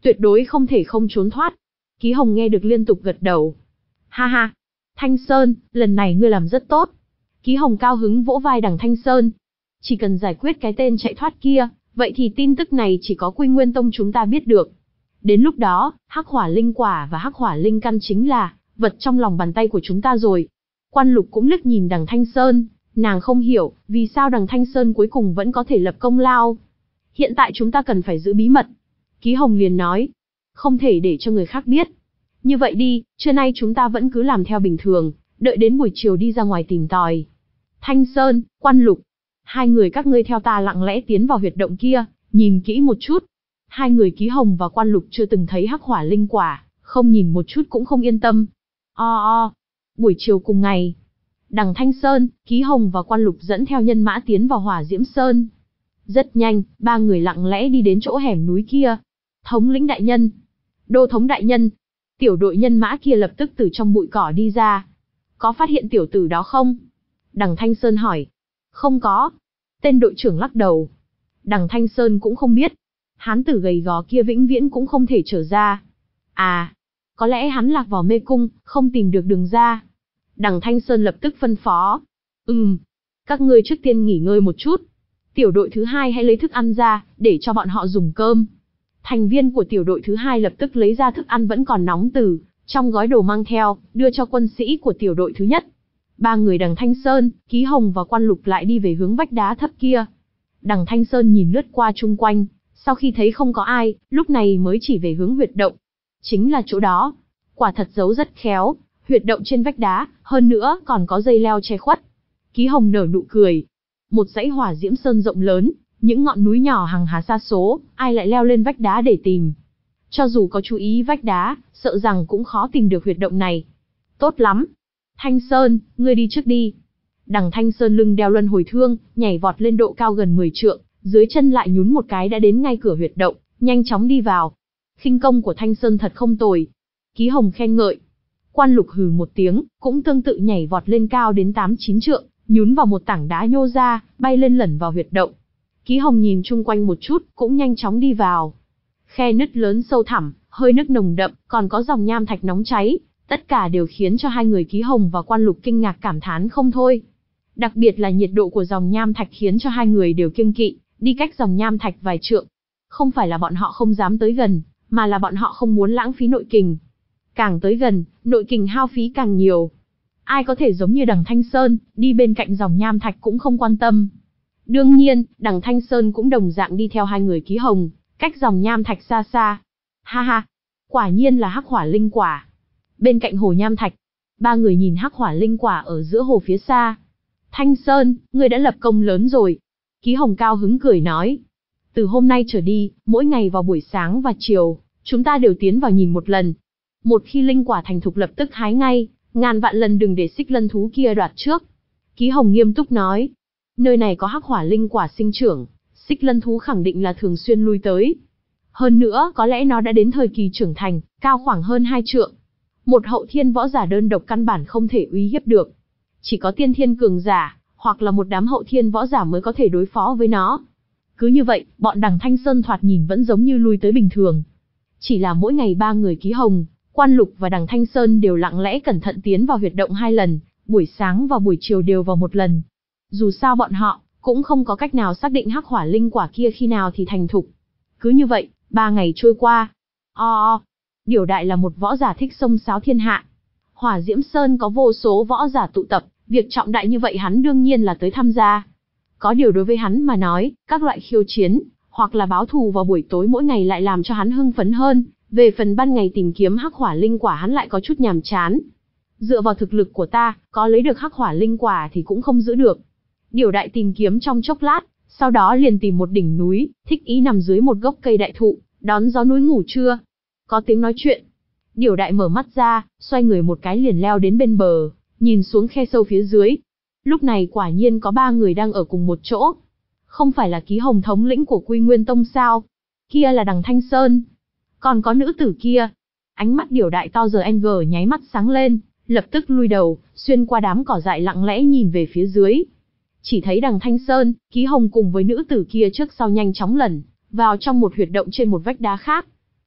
tuyệt đối không thể không trốn thoát. Ký Hồng nghe được liên tục gật đầu. Ha ha, Thanh Sơn, lần này ngươi làm rất tốt. Ký Hồng cao hứng vỗ vai Đằng Thanh Sơn. Chỉ cần giải quyết cái tên chạy thoát kia, vậy thì tin tức này chỉ có Quy Nguyên Tông chúng ta biết được. Đến lúc đó, Hắc Hỏa Linh Quả và Hắc Hỏa Linh Căn chính là vật trong lòng bàn tay của chúng ta rồi. Quan Lục cũng liếc nhìn Đằng Thanh Sơn, nàng không hiểu vì sao Đằng Thanh Sơn cuối cùng vẫn có thể lập công lao. Hiện tại chúng ta cần phải giữ bí mật. Ký Hồng liền nói, không thể để cho người khác biết. Như vậy đi, trưa nay chúng ta vẫn cứ làm theo bình thường, đợi đến buổi chiều đi ra ngoài tìm tòi. Thanh Sơn, Quan Lục, hai người các ngươi theo ta lặng lẽ tiến vào huyệt động kia, nhìn kỹ một chút. Hai người Ký Hồng và Quan Lục chưa từng thấy Hắc Hỏa Linh Quả, không nhìn một chút cũng không yên tâm. O o, buổi chiều cùng ngày, Đằng Thanh Sơn, Ký Hồng và Quan Lục dẫn theo nhân mã tiến vào Hỏa Diễm Sơn. Rất nhanh, ba người lặng lẽ đi đến chỗ hẻm núi kia. Thống lĩnh đại nhân, đô thống đại nhân, tiểu đội nhân mã kia lập tức từ trong bụi cỏ đi ra. Có phát hiện tiểu tử đó không? Đằng Thanh Sơn hỏi. Không có. Tên đội trưởng lắc đầu. Đằng Thanh Sơn cũng không biết. Hán tử gầy gò kia vĩnh viễn cũng không thể trở ra. À, có lẽ hắn lạc vào mê cung, không tìm được đường ra. Đằng Thanh Sơn lập tức phân phó. Ừm, các ngươi trước tiên nghỉ ngơi một chút. Tiểu đội thứ hai hãy lấy thức ăn ra, để cho bọn họ dùng cơm. Thành viên của tiểu đội thứ hai lập tức lấy ra thức ăn vẫn còn nóng từ trong gói đồ mang theo, đưa cho quân sĩ của tiểu đội thứ nhất. Ba người Đằng Thanh Sơn, Ký Hồng và Quan Lục lại đi về hướng vách đá thấp kia. Đằng Thanh Sơn nhìn lướt qua chung quanh, sau khi thấy không có ai, lúc này mới chỉ về hướng huyệt động. Chính là chỗ đó. Quả thật giấu rất khéo, huyệt động trên vách đá, hơn nữa còn có dây leo che khuất. Ký Hồng nở nụ cười. Một dãy Hỏa Diễm Sơn rộng lớn, những ngọn núi nhỏ hằng hà sa số, ai lại leo lên vách đá để tìm. Cho dù có chú ý vách đá, sợ rằng cũng khó tìm được huyệt động này. Tốt lắm. Thanh Sơn, ngươi đi trước đi. Đằng Thanh Sơn lưng đeo luân hồi thương, nhảy vọt lên độ cao gần mười trượng, dưới chân lại nhún một cái đã đến ngay cửa huyệt động, nhanh chóng đi vào. Khinh công của Thanh Sơn thật không tồi. Ký Hồng khen ngợi. Quan Lục hừ một tiếng, cũng tương tự nhảy vọt lên cao đến tám chín trượng, nhún vào một tảng đá nhô ra, bay lên lẩn vào huyệt động. Ký Hồng nhìn chung quanh một chút, cũng nhanh chóng đi vào. Khe nứt lớn sâu thẳm, hơi nước nồng đậm, còn có dòng nham thạch nóng cháy, tất cả đều khiến cho hai người Ký Hồng và Quan Lục kinh ngạc cảm thán không thôi. Đặc biệt là nhiệt độ của dòng nham thạch khiến cho hai người đều kiêng kỵ, đi cách dòng nham thạch vài trượng. Không phải là bọn họ không dám tới gần, mà là bọn họ không muốn lãng phí nội kình. Càng tới gần, nội kình hao phí càng nhiều. Ai có thể giống như Đằng Thanh Sơn, đi bên cạnh dòng nham thạch cũng không quan tâm. Đương nhiên, Đằng Thanh Sơn cũng đồng dạng đi theo hai người Ký Hồng, cách dòng nham thạch xa xa. Ha ha, quả nhiên là Hắc Hỏa Linh Quả. Bên cạnh hồ nham thạch, ba người nhìn Hắc Hỏa Linh Quả ở giữa hồ phía xa. Thanh Sơn, ngươi đã lập công lớn rồi. Ký Hồng cao hứng cười nói. Từ hôm nay trở đi, mỗi ngày vào buổi sáng và chiều, chúng ta đều tiến vào nhìn một lần. Một khi linh quả thành thục lập tức hái ngay, ngàn vạn lần đừng để Xích Lân thú kia đoạt trước. Ký Hồng nghiêm túc nói. Nơi này có Hắc Hỏa Linh Quả sinh trưởng, Xích Lân thú khẳng định là thường xuyên lui tới. Hơn nữa, có lẽ nó đã đến thời kỳ trưởng thành, cao khoảng hơn hai trượng. Một hậu thiên võ giả đơn độc căn bản không thể uy hiếp được. Chỉ có tiên thiên cường giả, hoặc là một đám hậu thiên võ giả mới có thể đối phó với nó. Cứ như vậy, bọn Đằng Thanh Sơn thoạt nhìn vẫn giống như lui tới bình thường. Chỉ là mỗi ngày ba người Ký Hồng, Quan Lục và Đằng Thanh Sơn đều lặng lẽ cẩn thận tiến vào huyệt động hai lần, buổi sáng và buổi chiều đều vào một lần. Dù sao bọn họ cũng không có cách nào xác định Hắc Hỏa Linh Quả kia khi nào thì thành thục. Cứ như vậy, ba ngày trôi qua. O o, Điểu Đại là một võ giả thích xông xáo thiên hạ. Hỏa Diễm Sơn có vô số võ giả tụ tập, việc trọng đại như vậy hắn đương nhiên là tới tham gia. Có điều đối với hắn mà nói, các loại khiêu chiến, hoặc là báo thù vào buổi tối mỗi ngày lại làm cho hắn hưng phấn hơn. Về phần ban ngày tìm kiếm Hắc Hỏa Linh Quả hắn lại có chút nhàm chán. Dựa vào thực lực của ta, có lấy được Hắc Hỏa Linh Quả thì cũng không giữ được. Điểu Đại tìm kiếm trong chốc lát, sau đó liền tìm một đỉnh núi, thích ý nằm dưới một gốc cây đại thụ, đón gió núi ngủ trưa. Có tiếng nói chuyện. Điểu Đại mở mắt ra, xoay người một cái liền leo đến bên bờ, nhìn xuống khe sâu phía dưới. Lúc này quả nhiên có ba người đang ở cùng một chỗ. Không phải là Ký Hồng thống lĩnh của Quy Nguyên Tông sao? Kia là Đằng Thanh Sơn. Còn có nữ tử kia. Ánh mắt Điểu Đại to giờ anh gờ nháy mắt sáng lên, lập tức lui đầu, xuyên qua đám cỏ dại lặng lẽ nhìn về phía dưới. Chỉ thấy Đằng Thanh Sơn, Ký Hồng cùng với nữ tử kia trước sau nhanh chóng lẩn vào trong một huyệt động trên một vách đá khác.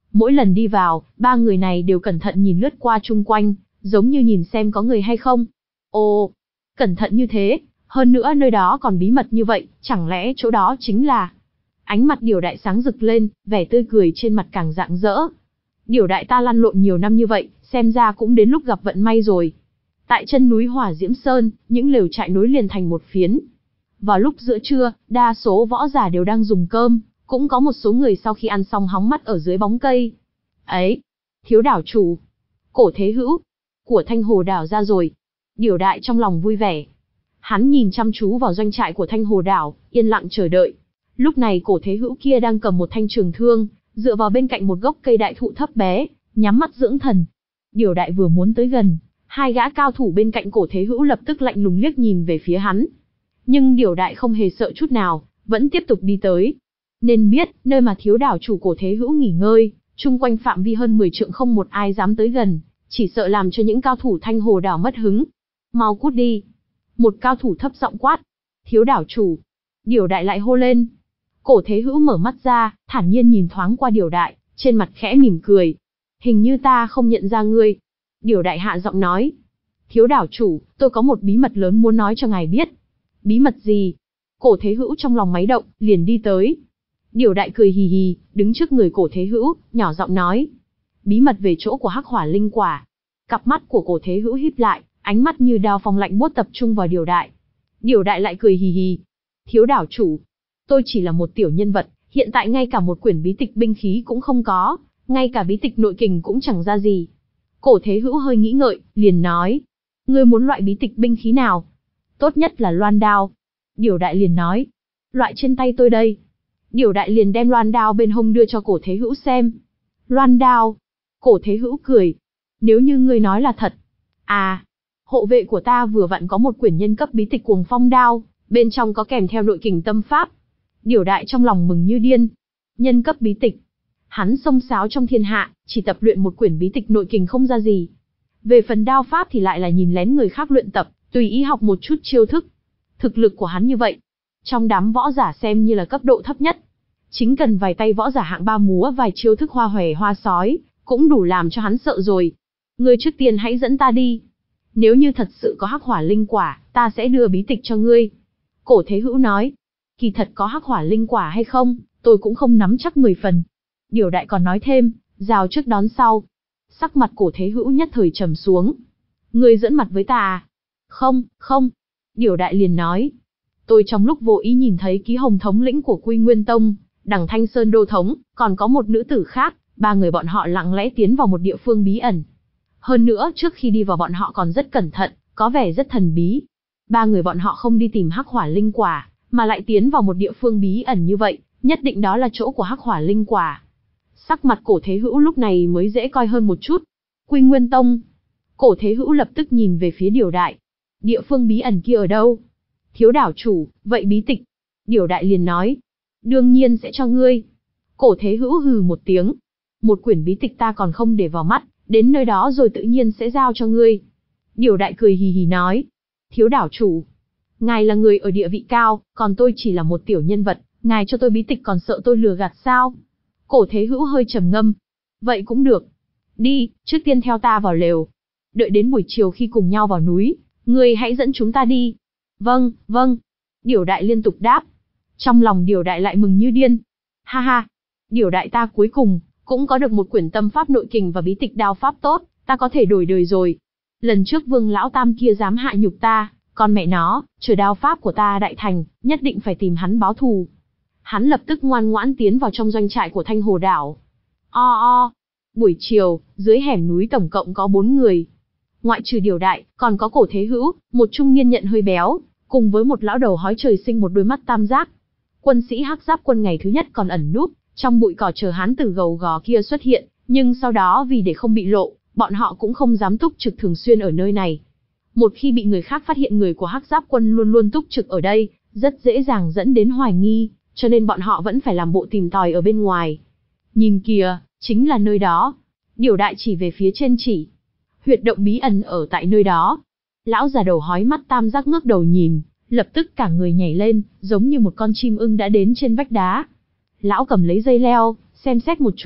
Mỗi lần đi vào, ba người này đều cẩn thận nhìn lướt qua chung quanh, giống như nhìn xem có người hay không. Ồ, cẩn thận như thế, hơn nữa nơi đó còn bí mật như vậy, chẳng lẽ chỗ đó chính là... Ánh mặt Điểu Đại sáng rực lên, vẻ tươi cười trên mặt càng rạng rỡ. Điểu Đại ta lăn lộn nhiều năm như vậy, xem ra cũng đến lúc gặp vận may rồi. Tại chân núi Hỏa Diễm Sơn, những lều trại nối liền thành một phiến. Vào lúc giữa trưa, đa số võ giả đều đang dùng cơm, cũng có một số người sau khi ăn xong hóng mắt ở dưới bóng cây. Ấy, thiếu đảo chủ, Cổ Thế Hữu của Thanh Hồ đảo ra rồi. Điểu Đại trong lòng vui vẻ. Hắn nhìn chăm chú vào doanh trại của Thanh Hồ đảo, yên lặng chờ đợi. Lúc này Cổ Thế Hữu kia đang cầm một thanh trường thương, dựa vào bên cạnh một gốc cây đại thụ thấp bé, nhắm mắt dưỡng thần. Điểu Đại vừa muốn tới gần, hai gã cao thủ bên cạnh Cổ Thế Hữu lập tức lạnh lùng liếc nhìn về phía hắn. Nhưng Điểu Đại không hề sợ chút nào, vẫn tiếp tục đi tới. Nên biết, nơi mà thiếu đảo chủ Cổ Thế Hữu nghỉ ngơi, chung quanh phạm vi hơn mười trượng không một ai dám tới gần, chỉ sợ làm cho những cao thủ Thanh Hồ đảo mất hứng. Mau cút đi. Một cao thủ thấp giọng quát. Thiếu đảo chủ. Điểu Đại lại hô lên. Cổ Thế Hữu mở mắt ra, thản nhiên nhìn thoáng qua Điểu Đại, trên mặt khẽ mỉm cười. Hình như ta không nhận ra ngươi. Điểu Đại hạ giọng nói. Thiếu đảo chủ, tôi có một bí mật lớn muốn nói cho ngài biết. Bí mật gì? Cổ Thế Hữu trong lòng máy động, liền đi tới. Điểu Đại cười hì hì, đứng trước người Cổ Thế Hữu, nhỏ giọng nói. Bí mật về chỗ của Hắc Hỏa Linh Quả. Cặp mắt của Cổ Thế Hữu híp lại, ánh mắt như đao phong lạnh buốt tập trung vào Điểu Đại. Điểu Đại lại cười hì hì. Thiếu đảo chủ, tôi chỉ là một tiểu nhân vật, hiện tại ngay cả một quyển bí tịch binh khí cũng không có, ngay cả bí tịch nội kình cũng chẳng ra gì. Cổ Thế Hữu hơi nghĩ ngợi, liền nói. Ngươi muốn loại bí tịch binh khí nào? Tốt nhất là loan đao. Điểu Đại liền nói. Loại trên tay tôi đây. Điểu Đại liền đem loan đao bên hông đưa cho Cổ Thế Hữu xem. Loan đao. Cổ Thế Hữu cười. Nếu như ngươi nói là thật. À, hộ vệ của ta vừa vặn có một quyển nhân cấp bí tịch Cuồng Phong đao, bên trong có kèm theo nội kình tâm pháp. Điểu Đại trong lòng mừng như điên. Nhân cấp bí tịch. Hắn xông xáo trong thiên hạ, chỉ tập luyện một quyển bí tịch nội kình không ra gì. Về phần đao pháp thì lại là nhìn lén người khác luyện tập, tùy ý học một chút chiêu thức. Thực lực của hắn như vậy, trong đám võ giả xem như là cấp độ thấp nhất. Chính cần vài tay võ giả hạng ba múa vài chiêu thức hoa hòe hoa sói, cũng đủ làm cho hắn sợ rồi. Ngươi trước tiên hãy dẫn ta đi. Nếu như thật sự có Hắc Hỏa Linh Quả, ta sẽ đưa bí tịch cho ngươi. Cổ Thế Hữu nói. Kỳ thật có Hắc Hỏa Linh Quả hay không, tôi cũng không nắm chắc mười phần. Điểu Đại còn nói thêm, rào trước đón sau. Sắc mặt Cổ Thế Hữu nhất thời trầm xuống. Ngươi dẫn mặt với ta à? Không, không. Điểu Đại liền nói. Tôi trong lúc vô ý nhìn thấy ký hồng thống lĩnh của Quy Nguyên Tông, Đằng Thanh Sơn đô thống, còn có một nữ tử khác, ba người bọn họ lặng lẽ tiến vào một địa phương bí ẩn. Hơn nữa trước khi đi vào bọn họ còn rất cẩn thận, có vẻ rất thần bí. Ba người bọn họ không đi tìm Hắc Hỏa Linh Quả, mà lại tiến vào một địa phương bí ẩn như vậy, nhất định đó là chỗ của Hắc Hỏa Linh Quả. Sắc mặt Cổ Thế Hữu lúc này mới dễ coi hơn một chút. Quy Nguyên Tông. Cổ Thế Hữu lập tức nhìn về phía Điểu Đại. Địa phương bí ẩn kia ở đâu? Thiếu đảo chủ, vậy bí tịch? Điểu Đại liền nói. Đương nhiên sẽ cho ngươi. Cổ Thế Hữu hừ một tiếng. Một quyển bí tịch ta còn không để vào mắt, đến nơi đó rồi tự nhiên sẽ giao cho ngươi. Điểu Đại cười hì hì nói. Thiếu đảo chủ, ngài là người ở địa vị cao, còn tôi chỉ là một tiểu nhân vật, ngài cho tôi bí tịch còn sợ tôi lừa gạt sao? Cổ Thế Hữu hơi trầm ngâm. Vậy cũng được. Đi, trước tiên theo ta vào lều. Đợi đến buổi chiều khi cùng nhau vào núi, ngươi hãy dẫn chúng ta đi. Vâng, vâng. Điểu Đại liên tục đáp. Trong lòng Điểu Đại lại mừng như điên. Ha ha, Điểu Đại ta cuối cùng cũng có được một quyển tâm pháp nội kình và bí tịch đao pháp tốt, ta có thể đổi đời rồi. Lần trước Vương lão tam kia dám hạ nhục ta, còn mẹ nó, chờ đao pháp của ta đại thành, nhất định phải tìm hắn báo thù. Hắn lập tức ngoan ngoãn tiến vào trong doanh trại của Thanh Hồ đảo. O o. Buổi chiều, dưới hẻm núi tổng cộng có bốn người. Ngoại trừ Điểu Đại, còn có Cổ Thế Hữu, một trung niên nhận hơi béo, cùng với một lão đầu hói trời sinh một đôi mắt tam giác. Quân sĩ Hắc Giáp quân ngày thứ nhất còn ẩn núp trong bụi cỏ chờ hán tử gầu gò kia xuất hiện, nhưng sau đó vì để không bị lộ, bọn họ cũng không dám túc trực thường xuyên ở nơi này. Một khi bị người khác phát hiện người của Hắc Giáp quân luôn luôn túc trực ở đây, rất dễ dàng dẫn đến hoài nghi, cho nên bọn họ vẫn phải làm bộ tìm tòi ở bên ngoài. Nhìn kìa, chính là nơi đó. Điểu Đại chỉ về phía trên chỉ. Huyệt động bí ẩn ở tại nơi đó. Lão già đầu hói mắt tam giác ngước đầu nhìn, lập tức cả người nhảy lên, giống như một con chim ưng đã đến trên vách đá. Lão cầm lấy dây leo, xem xét một chút,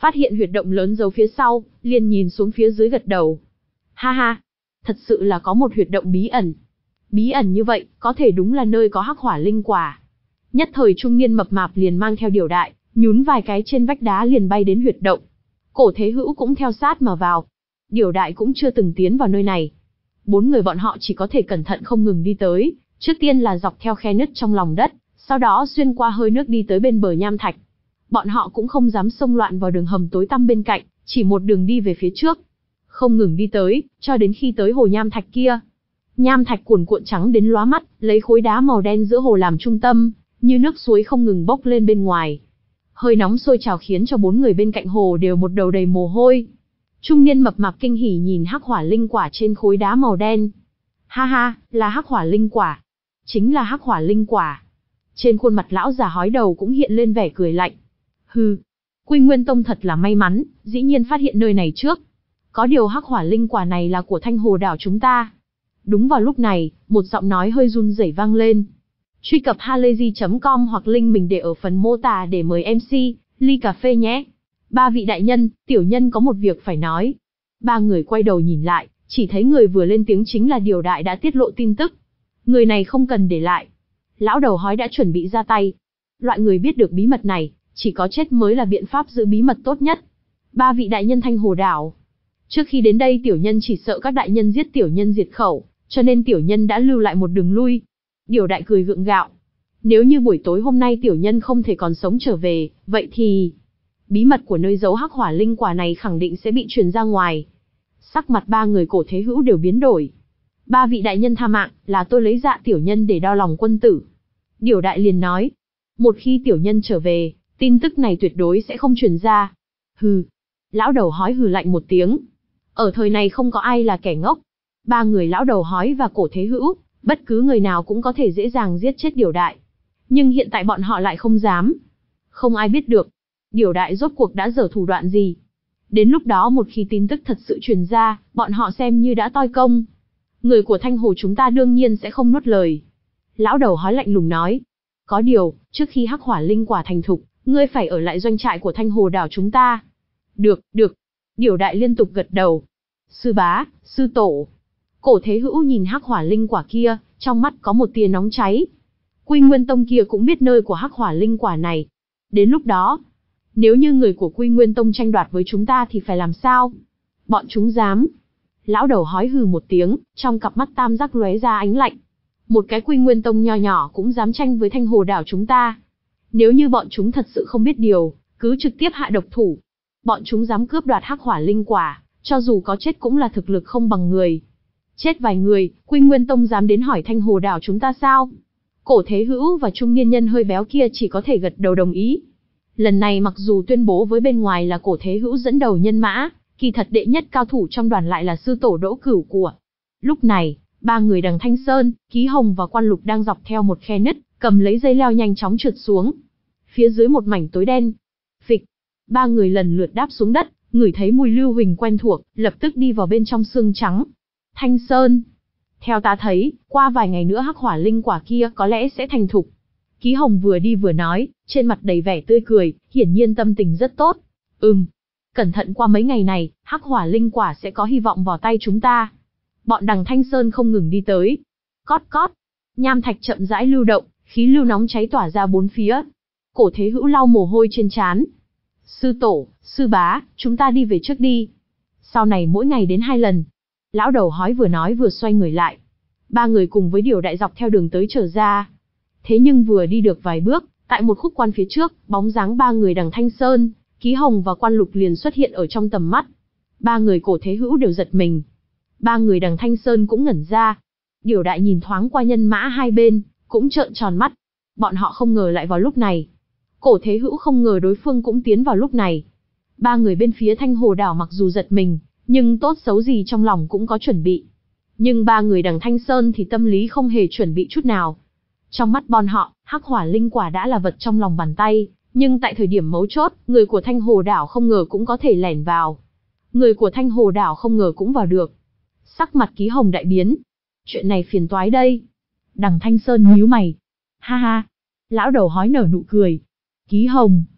Phát hiện huyệt động lớn giấu phía sau, liền nhìn xuống phía dưới gật đầu. Ha ha, thật sự là có một huyệt động bí ẩn. Bí ẩn như vậy, có thể đúng là nơi có hắc hỏa linh quả. Nhất thời trung niên mập mạp liền mang theo Điểu Đại, nhún vài cái trên vách đá liền bay đến huyệt động. Cổ Thế Hữu cũng theo sát mà vào. Điểu Đại cũng chưa từng tiến vào nơi này. Bốn người bọn họ chỉ có thể cẩn thận không ngừng đi tới, trước tiên là dọc theo khe nứt trong lòng đất, sau đó xuyên qua hơi nước đi tới bên bờ nham thạch. Bọn họ cũng không dám xông loạn vào đường hầm tối tăm bên cạnh, chỉ một đường đi về phía trước. Không ngừng đi tới, cho đến khi tới hồ nham thạch kia. Nham thạch cuồn cuộn trắng đến lóa mắt, lấy khối đá màu đen giữa hồ làm trung tâm, như nước suối không ngừng bốc lên bên ngoài. Hơi nóng sôi trào khiến cho bốn người bên cạnh hồ đều một đầu đầy mồ hôi. Trung niên mập mạp kinh hỉ nhìn hắc hỏa linh quả trên khối đá màu đen. Ha ha, là hắc hỏa linh quả. Chính là hắc hỏa linh quả. Trên khuôn mặt lão già hói đầu cũng hiện lên vẻ cười lạnh. Hừ, Quy Nguyên Tông thật là may mắn, dĩ nhiên phát hiện nơi này trước. Có điều hắc hỏa linh quả này là của Thanh Hồ đảo chúng ta. Đúng vào lúc này, một giọng nói hơi run rẩy vang lên. Truy cập halayzi chấm com hoặc link mình để ở phần mô tả để mời em xê, ly cà phê nhé. Ba vị đại nhân, tiểu nhân có một việc phải nói. Ba người quay đầu nhìn lại, chỉ thấy người vừa lên tiếng chính là Điểu Đại đã tiết lộ tin tức. Người này không cần để lại. Lão đầu hói đã chuẩn bị ra tay. Loại người biết được bí mật này, chỉ có chết mới là biện pháp giữ bí mật tốt nhất. Ba vị đại nhân Thanh Hồ đảo. Trước khi đến đây tiểu nhân chỉ sợ các đại nhân giết tiểu nhân diệt khẩu, cho nên tiểu nhân đã lưu lại một đường lui. Điểu Đại cười gượng gạo. Nếu như buổi tối hôm nay tiểu nhân không thể còn sống trở về, vậy thì... bí mật của nơi giấu hắc hỏa linh quả này khẳng định sẽ bị truyền ra ngoài. Sắc mặt ba người Cổ Thế Hữu đều biến đổi. Ba vị đại nhân tha mạng, là tôi lấy dạ tiểu nhân để đao lòng quân tử. Điểu Đại liền nói. Một khi tiểu nhân trở về, tin tức này tuyệt đối sẽ không truyền ra. Hừ. Lão đầu hói hừ lạnh một tiếng. Ở thời này không có ai là kẻ ngốc. Ba người lão đầu hói và Cổ Thế Hữu, bất cứ người nào cũng có thể dễ dàng giết chết Điểu Đại. Nhưng hiện tại bọn họ lại không dám. Không ai biết được Điểu Đại rốt cuộc đã giở thủ đoạn gì. Đến lúc đó một khi tin tức thật sự truyền ra, bọn họ xem như đã toi công. Người của Thanh Hồ chúng ta đương nhiên sẽ không nuốt lời. Lão đầu hói lạnh lùng nói. Có điều, trước khi hắc hỏa linh quả thành thục, ngươi phải ở lại doanh trại của Thanh Hồ đảo chúng ta. Được, được. Điểu Đại liên tục gật đầu. Sư bá, sư tổ. Cổ Thế Hữu nhìn hắc hỏa linh quả kia, trong mắt có một tia nóng cháy. Quy Nguyên Tông kia cũng biết nơi của hắc hỏa linh quả này. Đến lúc đó, nếu như người của Quy Nguyên Tông tranh đoạt với chúng ta thì phải làm sao? Bọn chúng dám. Lão đầu hói hừ một tiếng, trong cặp mắt tam giác lóe ra ánh lạnh. Một cái Quy Nguyên Tông nho nhỏ cũng dám tranh với Thanh Hồ đảo chúng ta. Nếu như bọn chúng thật sự không biết điều, cứ trực tiếp hạ độc thủ. Bọn chúng dám cướp đoạt hắc hỏa linh quả, cho dù có chết cũng là thực lực không bằng người. Chết vài người, Quy Nguyên Tông dám đến hỏi Thanh Hồ đảo chúng ta sao? Cổ Thế Hữu và trung niên nhân hơi béo kia chỉ có thể gật đầu đồng ý. Lần này mặc dù tuyên bố với bên ngoài là Cổ Thế Hữu dẫn đầu nhân mã, kỳ thật đệ nhất cao thủ trong đoàn lại là sư tổ Đỗ Cửu của. Lúc này, ba người Đằng Thanh Sơn, Ký Hồng và Quan Lục đang dọc theo một khe nứt, cầm lấy dây leo nhanh chóng trượt xuống. Phía dưới một mảnh tối đen. Phịch, ba người lần lượt đáp xuống đất, ngửi thấy mùi lưu huỳnh quen thuộc, lập tức đi vào bên trong xương trắng. Thanh Sơn, theo ta thấy, qua vài ngày nữa hắc hỏa linh quả kia có lẽ sẽ thành thục. Ký Hồng vừa đi vừa nói, trên mặt đầy vẻ tươi cười, hiển nhiên tâm tình rất tốt. Ừm, cẩn thận qua mấy ngày này, hắc hỏa linh quả sẽ có hy vọng vào tay chúng ta. Bọn Đằng Thanh Sơn không ngừng đi tới. Cót cót, nham thạch chậm rãi lưu động, khí lưu nóng cháy tỏa ra bốn phía. Cổ Thế Hữu lau mồ hôi trên trán. Sư tổ, sư bá, chúng ta đi về trước đi. Sau này mỗi ngày đến hai lần. Lão đầu hói vừa nói vừa xoay người lại. Ba người cùng với Điểu Đại dọc theo đường tới trở ra. Thế nhưng vừa đi được vài bước, tại một khúc quan phía trước, bóng dáng ba người Đằng Thanh Sơn, Ký Hồng và Quan Lục liền xuất hiện ở trong tầm mắt. Ba người Cổ Thế Hữu đều giật mình. Ba người Đằng Thanh Sơn cũng ngẩn ra. Điểu Đại nhìn thoáng qua nhân mã hai bên, cũng trợn tròn mắt. Bọn họ không ngờ lại vào lúc này. Cổ Thế Hữu không ngờ đối phương cũng tiến vào lúc này. Ba người bên phía Thanh Hồ đảo mặc dù giật mình, nhưng tốt xấu gì trong lòng cũng có chuẩn bị. Nhưng ba người Đằng Thanh Sơn thì tâm lý không hề chuẩn bị chút nào. Trong mắt bọn họ, hắc hỏa linh quả đã là vật trong lòng bàn tay, nhưng tại thời điểm mấu chốt, người của Thanh Hồ đảo không ngờ cũng có thể lẻn vào. Người của Thanh Hồ đảo không ngờ cũng vào được. Sắc mặt Ký Hồng đại biến. Chuyện này phiền toái đây. Đằng Thanh Sơn nhíu mày. Ha ha. Lão đầu hói nở nụ cười. Ký Hồng.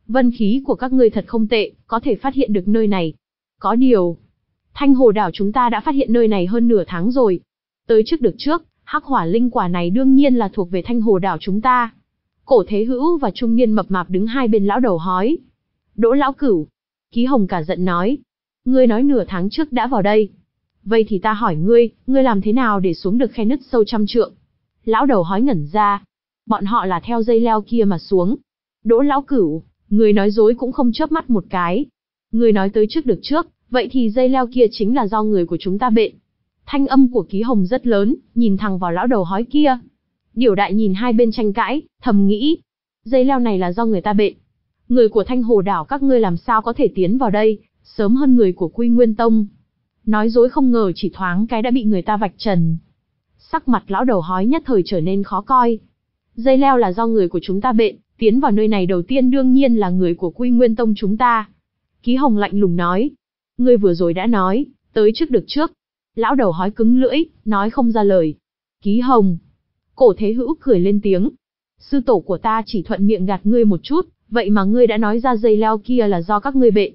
Vân khí của các ngươi thật không tệ, có thể phát hiện được nơi này. Có điều, Thanh Hồ đảo chúng ta đã phát hiện nơi này hơn nửa tháng rồi. Tới trước được trước, hắc hỏa linh quả này đương nhiên là thuộc về Thanh Hồ đảo chúng ta. Cổ Thế Hữu và trung niên mập mạp đứng hai bên lão đầu hói. Đỗ lão cửu. Ký Hồng cả giận nói. Ngươi nói nửa tháng trước đã vào đây. Vậy thì ta hỏi ngươi, ngươi làm thế nào để xuống được khe nứt sâu trăm trượng? Lão đầu hói ngẩn ra. Bọn họ là theo dây leo kia mà xuống. Đỗ lão cửu, ngươi nói dối cũng không chớp mắt một cái. Ngươi nói tới trước được trước, vậy thì dây leo kia chính là do người của chúng ta bện. Thanh âm của Ký Hồng rất lớn, nhìn thẳng vào lão đầu hói kia. Điểu đại nhìn hai bên tranh cãi, thầm nghĩ. Dây leo này là do người ta bện. Người của Thanh Hồ đảo các ngươi làm sao có thể tiến vào đây, sớm hơn người của Quy Nguyên Tông. Nói dối không ngờ chỉ thoáng cái đã bị người ta vạch trần. Sắc mặt lão đầu hói nhất thời trở nên khó coi. Dây leo là do người của chúng ta bện, tiến vào nơi này đầu tiên đương nhiên là người của Quy Nguyên Tông chúng ta. Ký Hồng lạnh lùng nói. Ngươi vừa rồi đã nói, tới trước được trước. Lão đầu hói cứng lưỡi, nói không ra lời. Ký Hồng. Cổ Thế Hữu cười lên tiếng. Sư tổ của ta chỉ thuận miệng gạt ngươi một chút, vậy mà ngươi đã nói ra dây leo kia là do các ngươi bện.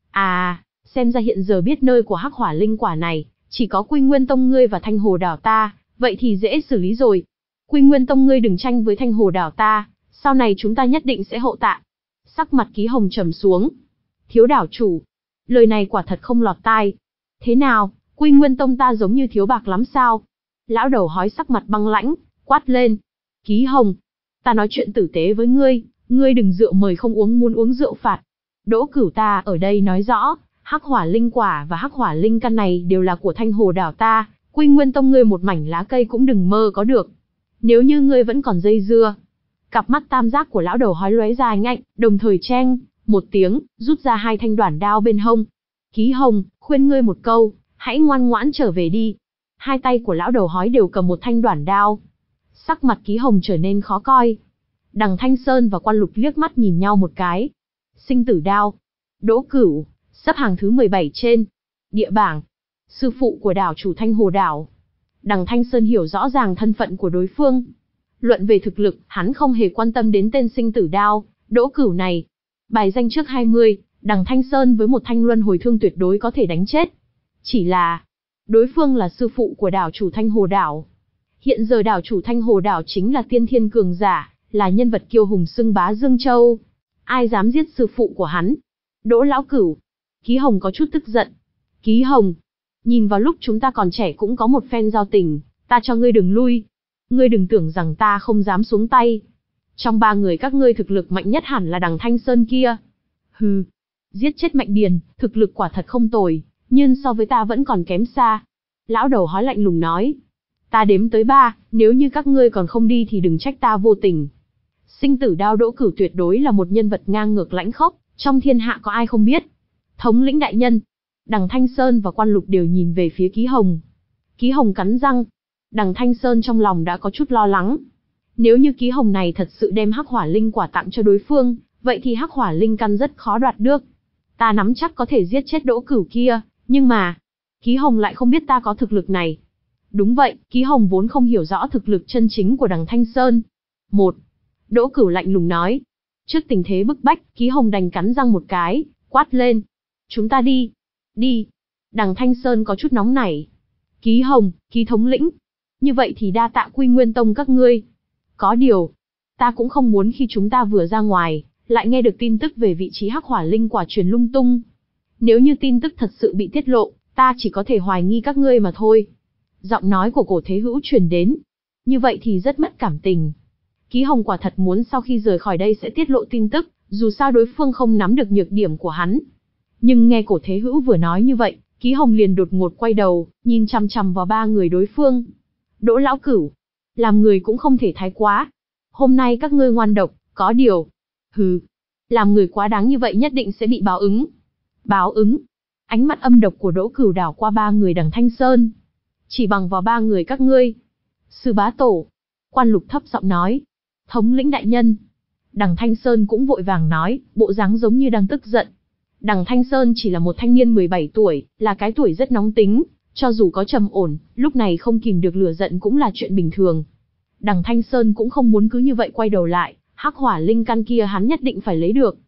À, xem ra hiện giờ biết nơi của hắc hỏa linh quả này, chỉ có Quy Nguyên Tông ngươi và Thanh Hồ đảo ta, vậy thì dễ xử lý rồi. Quy Nguyên Tông ngươi đừng tranh với Thanh Hồ đảo ta, sau này chúng ta nhất định sẽ hậu tạ. Sắc mặt Ký Hồng trầm xuống. Thiếu đảo chủ, lời này quả thật không lọt tai. Thế nào, Quy Nguyên Tông ta giống như thiếu bạc lắm sao? Lão đầu hói sắc mặt băng lãnh, quát lên. Ký Hồng, ta nói chuyện tử tế với ngươi, ngươi đừng rượu mời không uống muốn uống rượu phạt. Đỗ Cửu ta ở đây nói rõ, hắc hỏa linh quả và hắc hỏa linh căn này đều là của Thanh Hồ đảo ta, Quy Nguyên Tông ngươi một mảnh lá cây cũng đừng mơ có được. Nếu như ngươi vẫn còn dây dưa. Cặp mắt tam giác của lão đầu hói lóe ra ánh ánh, đồng thời chen một tiếng, rút ra hai thanh đoản đao bên hông. Ký Hồng, khuyên ngươi một câu, hãy ngoan ngoãn trở về đi. Hai tay của lão đầu hói đều cầm một thanh đoản đao. Sắc mặt Ký Hồng trở nên khó coi. Đằng Thanh Sơn và Quan Lục liếc mắt nhìn nhau một cái. Sinh tử đao. Đỗ Cửu, xếp hàng thứ mười bảy trên địa bảng. Sư phụ của đảo chủ Thanh Hồ đảo. Đằng Thanh Sơn hiểu rõ ràng thân phận của đối phương. Luận về thực lực, hắn không hề quan tâm đến tên sinh tử đao, Đỗ Cửu này. Bài danh trước hai mươi, đằng Thanh Sơn với một thanh luân hồi thương tuyệt đối có thể đánh chết. Chỉ là, đối phương là sư phụ của đảo chủ Thanh Hồ đảo. Hiện giờ đảo chủ Thanh Hồ đảo chính là tiên thiên cường giả, là nhân vật kiêu hùng xưng bá Dương Châu. Ai dám giết sư phụ của hắn? Đỗ lão cửu. Ký Hồng có chút tức giận. Ký Hồng, nhìn vào lúc chúng ta còn trẻ cũng có một phen giao tình, ta cho ngươi đừng lui. Ngươi đừng tưởng rằng ta không dám xuống tay. Trong ba người các ngươi thực lực mạnh nhất hẳn là đằng Thanh Sơn kia. Hừ, giết chết Mạnh Điền, thực lực quả thật không tồi, nhưng so với ta vẫn còn kém xa. Lão đầu hói lạnh lùng nói. Ta đếm tới ba, nếu như các ngươi còn không đi thì đừng trách ta vô tình. Sinh tử đao Đỗ Cửu tuyệt đối là một nhân vật ngang ngược lãnh khốc, trong thiên hạ có ai không biết. Thống lĩnh đại nhân. Đằng Thanh Sơn và Quan Lục đều nhìn về phía Ký Hồng. Ký Hồng cắn răng. Đằng Thanh Sơn trong lòng đã có chút lo lắng. Nếu như Ký Hồng này thật sự đem hắc hỏa linh quả tặng cho đối phương, vậy thì hắc hỏa linh căn rất khó đoạt được. Ta nắm chắc có thể giết chết Đỗ Cửu kia, nhưng mà, Ký Hồng lại không biết ta có thực lực này. Đúng vậy, Ký Hồng vốn không hiểu rõ thực lực chân chính của đằng Thanh Sơn. Một, Đỗ Cửu lạnh lùng nói. Trước tình thế bức bách, Ký Hồng đành cắn răng một cái, quát lên. Chúng ta đi. Đi. Đằng Thanh Sơn có chút nóng nảy. Ký Hồng, Ký thống lĩnh. Như vậy thì đa tạ Quy Nguyên Tông các ngươi. Có điều, ta cũng không muốn khi chúng ta vừa ra ngoài, lại nghe được tin tức về vị trí hắc hỏa linh quả truyền lung tung. Nếu như tin tức thật sự bị tiết lộ, ta chỉ có thể hoài nghi các ngươi mà thôi. Giọng nói của Cổ Thế Hữu truyền đến. Như vậy thì rất mất cảm tình. Ký Hồng quả thật muốn sau khi rời khỏi đây sẽ tiết lộ tin tức, dù sao đối phương không nắm được nhược điểm của hắn. Nhưng nghe Cổ Thế Hữu vừa nói như vậy, Ký Hồng liền đột ngột quay đầu, nhìn chằm chằm vào ba người đối phương. Đỗ lão cửu, làm người cũng không thể thái quá. Hôm nay các ngươi ngoan độc, có điều. Hừ, làm người quá đáng như vậy nhất định sẽ bị báo ứng. Báo ứng. Ánh mắt âm độc của Đỗ Cửu đảo qua ba người đằng Thanh Sơn. Chỉ bằng vào ba người các ngươi. Sư bá tổ. Quan Lục thấp giọng nói. Thống lĩnh đại nhân. Đằng Thanh Sơn cũng vội vàng nói, bộ dáng giống như đang tức giận. Đằng Thanh Sơn chỉ là một thanh niên mười bảy tuổi, là cái tuổi rất nóng tính, cho dù có trầm ổn, lúc này không kìm được lửa giận cũng là chuyện bình thường. Đằng Thanh Sơn cũng không muốn cứ như vậy quay đầu lại, hắc hỏa linh căn kia hắn nhất định phải lấy được.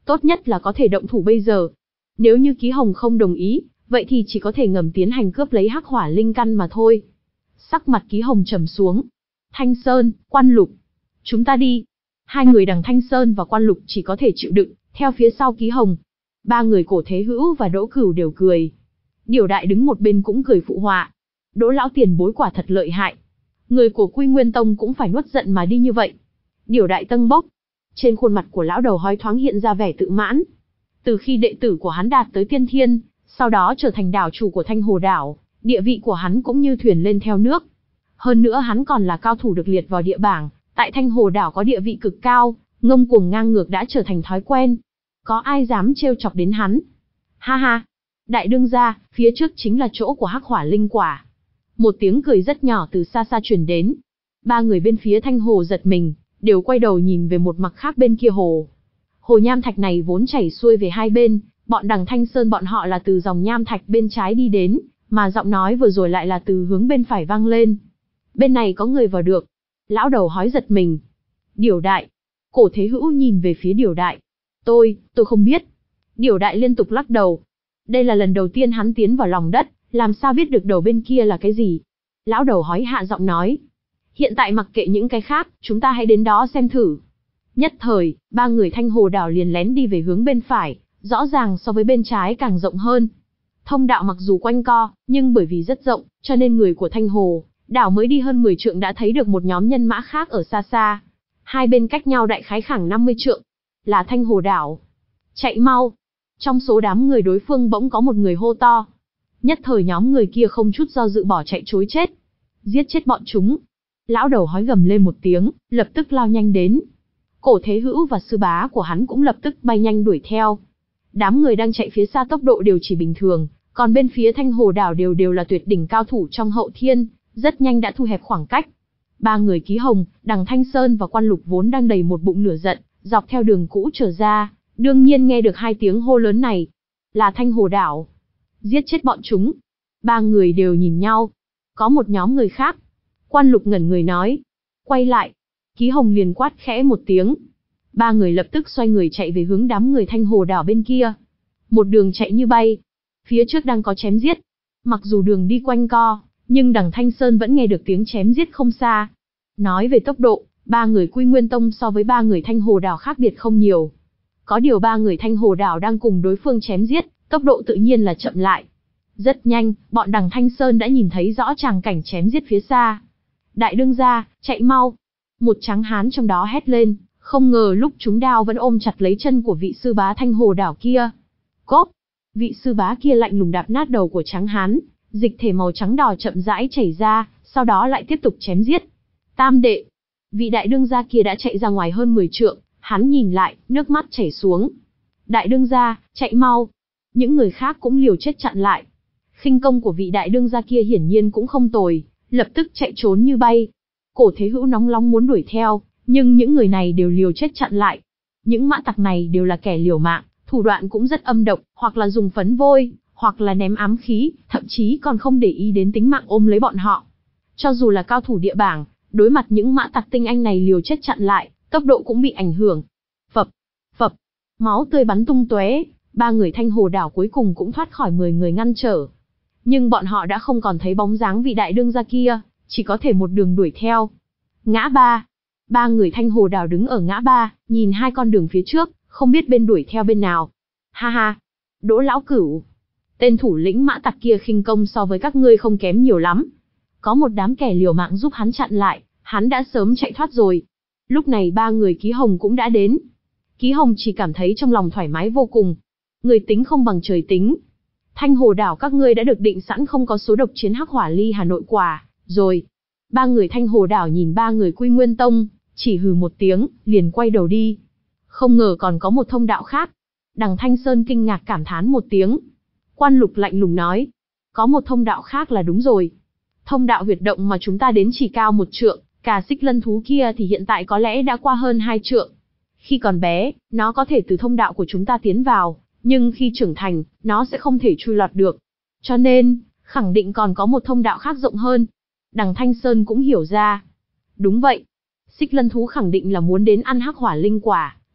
Tốt nhất là có thể động thủ bây giờ. Nếu như Ký Hồng không đồng ý, vậy thì chỉ có thể ngầm tiến hành cướp lấy hắc hỏa linh căn mà thôi. Sắc mặt Ký Hồng trầm xuống. Thanh Sơn, Quan Lục, chúng ta đi. Hai người đằng Thanh Sơn và Quan Lục chỉ có thể chịu đựng, theo phía sau Ký Hồng. Ba người Cổ Thế Hữu và Đỗ Cửu đều cười. Điểu Đại đứng một bên cũng cười phụ họa. Đỗ lão tiền bối quả thật lợi hại. Người của Quy Nguyên Tông cũng phải nuốt giận mà đi như vậy. Điểu Đại tâng bốc. Trên khuôn mặt của lão đầu hói thoáng hiện ra vẻ tự mãn. Từ khi đệ tử của hắn đạt tới tiên thiên, sau đó trở thành đảo chủ của Thanh Hồ đảo, địa vị của hắn cũng như thuyền lên theo nước. Hơn nữa hắn còn là cao thủ được liệt vào địa bảng, tại Thanh Hồ đảo có địa vị cực cao, ngông cuồng ngang ngược đã trở thành thói quen. Có ai dám trêu chọc đến hắn? Ha ha! Đại đương gia, phía trước chính là chỗ của hắc hỏa linh quả. Một tiếng cười rất nhỏ từ xa xa truyền đến. Ba người bên phía Thanh Hồ giật mình, đều quay đầu nhìn về một mặt khác bên kia hồ. Hồ nham thạch này vốn chảy xuôi về hai bên, bọn đằng Thanh Sơn bọn họ là từ dòng nham thạch bên trái đi đến, mà giọng nói vừa rồi lại là từ hướng bên phải vang lên. Bên này có người vào được. Lão đầu hói giật mình. Điểu Đại. Cổ Thế Hữu nhìn về phía Điểu Đại. Tôi, tôi không biết. Điểu Đại liên tục lắc đầu. Đây là lần đầu tiên hắn tiến vào lòng đất, làm sao biết được đầu bên kia là cái gì. Lão đầu hói hạ giọng nói. Hiện tại mặc kệ những cái khác, chúng ta hãy đến đó xem thử. Nhất thời, ba người Thanh Hồ đảo liền lén đi về hướng bên phải, rõ ràng so với bên trái càng rộng hơn. Thông đạo mặc dù quanh co, nhưng bởi vì rất rộng, cho nên người của Thanh Hồ đảo mới đi hơn mười trượng đã thấy được một nhóm nhân mã khác ở xa xa. Hai bên cách nhau đại khái khoảng năm mươi trượng. Là Thanh Hồ đảo. Chạy mau! Trong số đám người đối phương bỗng có một người hô to. Nhất thời nhóm người kia không chút do dự bỏ chạy trối chết. Giết chết bọn chúng! Lão đầu hói gầm lên một tiếng, lập tức lao nhanh đến. Cổ Thế Hữu và sư bá của hắn cũng lập tức bay nhanh đuổi theo. Đám người đang chạy phía xa tốc độ đều chỉ bình thường, còn bên phía Thanh Hồ đảo đều đều là tuyệt đỉnh cao thủ trong hậu thiên, rất nhanh đã thu hẹp khoảng cách. Ba người Ký Hồng, đằng Thanh Sơn và Quan Lục vốn đang đầy một bụng lửa giận, dọc theo đường cũ trở ra, đương nhiên nghe được hai tiếng hô lớn này. Là Thanh Hồ đảo. Giết chết bọn chúng. Ba người đều nhìn nhau. Có một nhóm người khác. Quan Lục ngẩn người nói. Quay lại. Ký Hồng liền quát khẽ một tiếng. Ba người lập tức xoay người chạy về hướng đám người Thanh Hồ đảo bên kia. Một đường chạy như bay. Phía trước đang có chém giết. Mặc dù đường đi quanh co, nhưng đằng Thanh Sơn vẫn nghe được tiếng chém giết không xa. Nói về tốc độ, ba người Quy Nguyên Tông so với ba người Thanh Hồ đảo khác biệt không nhiều. Có điều ba người Thanh Hồ đảo đang cùng đối phương chém giết, tốc độ tự nhiên là chậm lại. Rất nhanh, bọn đằng Thanh Sơn đã nhìn thấy rõ tràng cảnh chém giết phía xa. Đại đương gia, chạy mau! Một tráng hán trong đó hét lên, không ngờ lúc chúng đao vẫn ôm chặt lấy chân của vị sư bá Thanh Hồ đảo kia. Cốp! Vị sư bá kia lạnh lùng đạp nát đầu của tráng hán, dịch thể màu trắng đỏ chậm rãi chảy ra, sau đó lại tiếp tục chém giết. Tam đệ! Vị đại đương gia kia đã chạy ra ngoài hơn mười trượng, hắn nhìn lại, nước mắt chảy xuống. Đại đương gia, chạy mau! Những người khác cũng liều chết chặn lại. Khinh công của vị đại đương gia kia hiển nhiên cũng không tồi, lập tức chạy trốn như bay. Cổ Thế Hữu nóng nóng muốn đuổi theo, nhưng những người này đều liều chết chặn lại. Những mã tặc này đều là kẻ liều mạng, thủ đoạn cũng rất âm độc, hoặc là dùng phấn vôi, hoặc là ném ám khí, thậm chí còn không để ý đến tính mạng ôm lấy bọn họ. Cho dù là cao thủ địa bảng, đối mặt những mã tặc tinh anh này liều chết chặn lại, tốc độ cũng bị ảnh hưởng. Phập, phập, máu tươi bắn tung tóe, ba người Thanh Hồ đảo cuối cùng cũng thoát khỏi mười người ngăn trở. Nhưng bọn họ đã không còn thấy bóng dáng vị đại đương gia kia, chỉ có thể một đường đuổi theo. Ngã ba. Ba người Thanh Hồ đảo đứng ở ngã ba, nhìn hai con đường phía trước, không biết bên đuổi theo bên nào. Ha ha. Đỗ lão cửu. Tên thủ lĩnh mã tặc kia khinh công so với các ngươi không kém nhiều lắm. Có một đám kẻ liều mạng giúp hắn chặn lại, hắn đã sớm chạy thoát rồi. Lúc này ba người Ký Hồng cũng đã đến. Ký Hồng chỉ cảm thấy trong lòng thoải mái vô cùng. Người tính không bằng trời tính. Thanh Hồ đảo các ngươi đã được định sẵn không có số độc chiến hắc hỏa ly Hà Nội quả, rồi. Ba người Thanh Hồ đảo nhìn ba người Quy Nguyên Tông, chỉ hừ một tiếng, liền quay đầu đi. Không ngờ còn có một thông đạo khác. Đằng Thanh Sơn kinh ngạc cảm thán một tiếng. Quan Lục lạnh lùng nói. Có một thông đạo khác là đúng rồi. Thông đạo huyệt động mà chúng ta đến chỉ cao một trượng, cả xích lân thú kia thì hiện tại có lẽ đã qua hơn hai trượng. Khi còn bé, nó có thể từ thông đạo của chúng ta tiến vào, nhưng khi trưởng thành, nó sẽ không thể chui lọt được. Cho nên, khẳng định còn có một thông đạo khác rộng hơn. Đằng Thanh Sơn cũng hiểu ra. Đúng vậy. Xích lân thú khẳng định là muốn đến ăn hắc hỏa linh quả,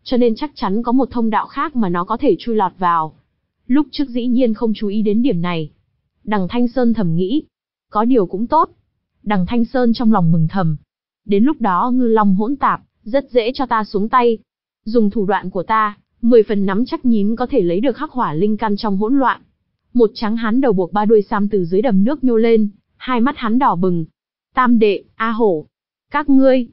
cho nên chắc chắn có một thông đạo khác mà nó có thể chui lọt vào. Lúc trước dĩ nhiên không chú ý đến điểm này. Đằng Thanh Sơn thầm nghĩ, có điều cũng tốt. Đằng Thanh Sơn trong lòng mừng thầm. Đến lúc đó ngư long hỗn tạp, rất dễ cho ta xuống tay. Dùng thủ đoạn của ta, mười phần nắm chắc nhín có thể lấy được hắc hỏa linh căn trong hỗn loạn. Một trắng hán đầu buộc ba đuôi sam từ dưới đầm nước nhô lên, hai mắt hắn đỏ bừng. Tam đệ, A Hổ, các ngươi,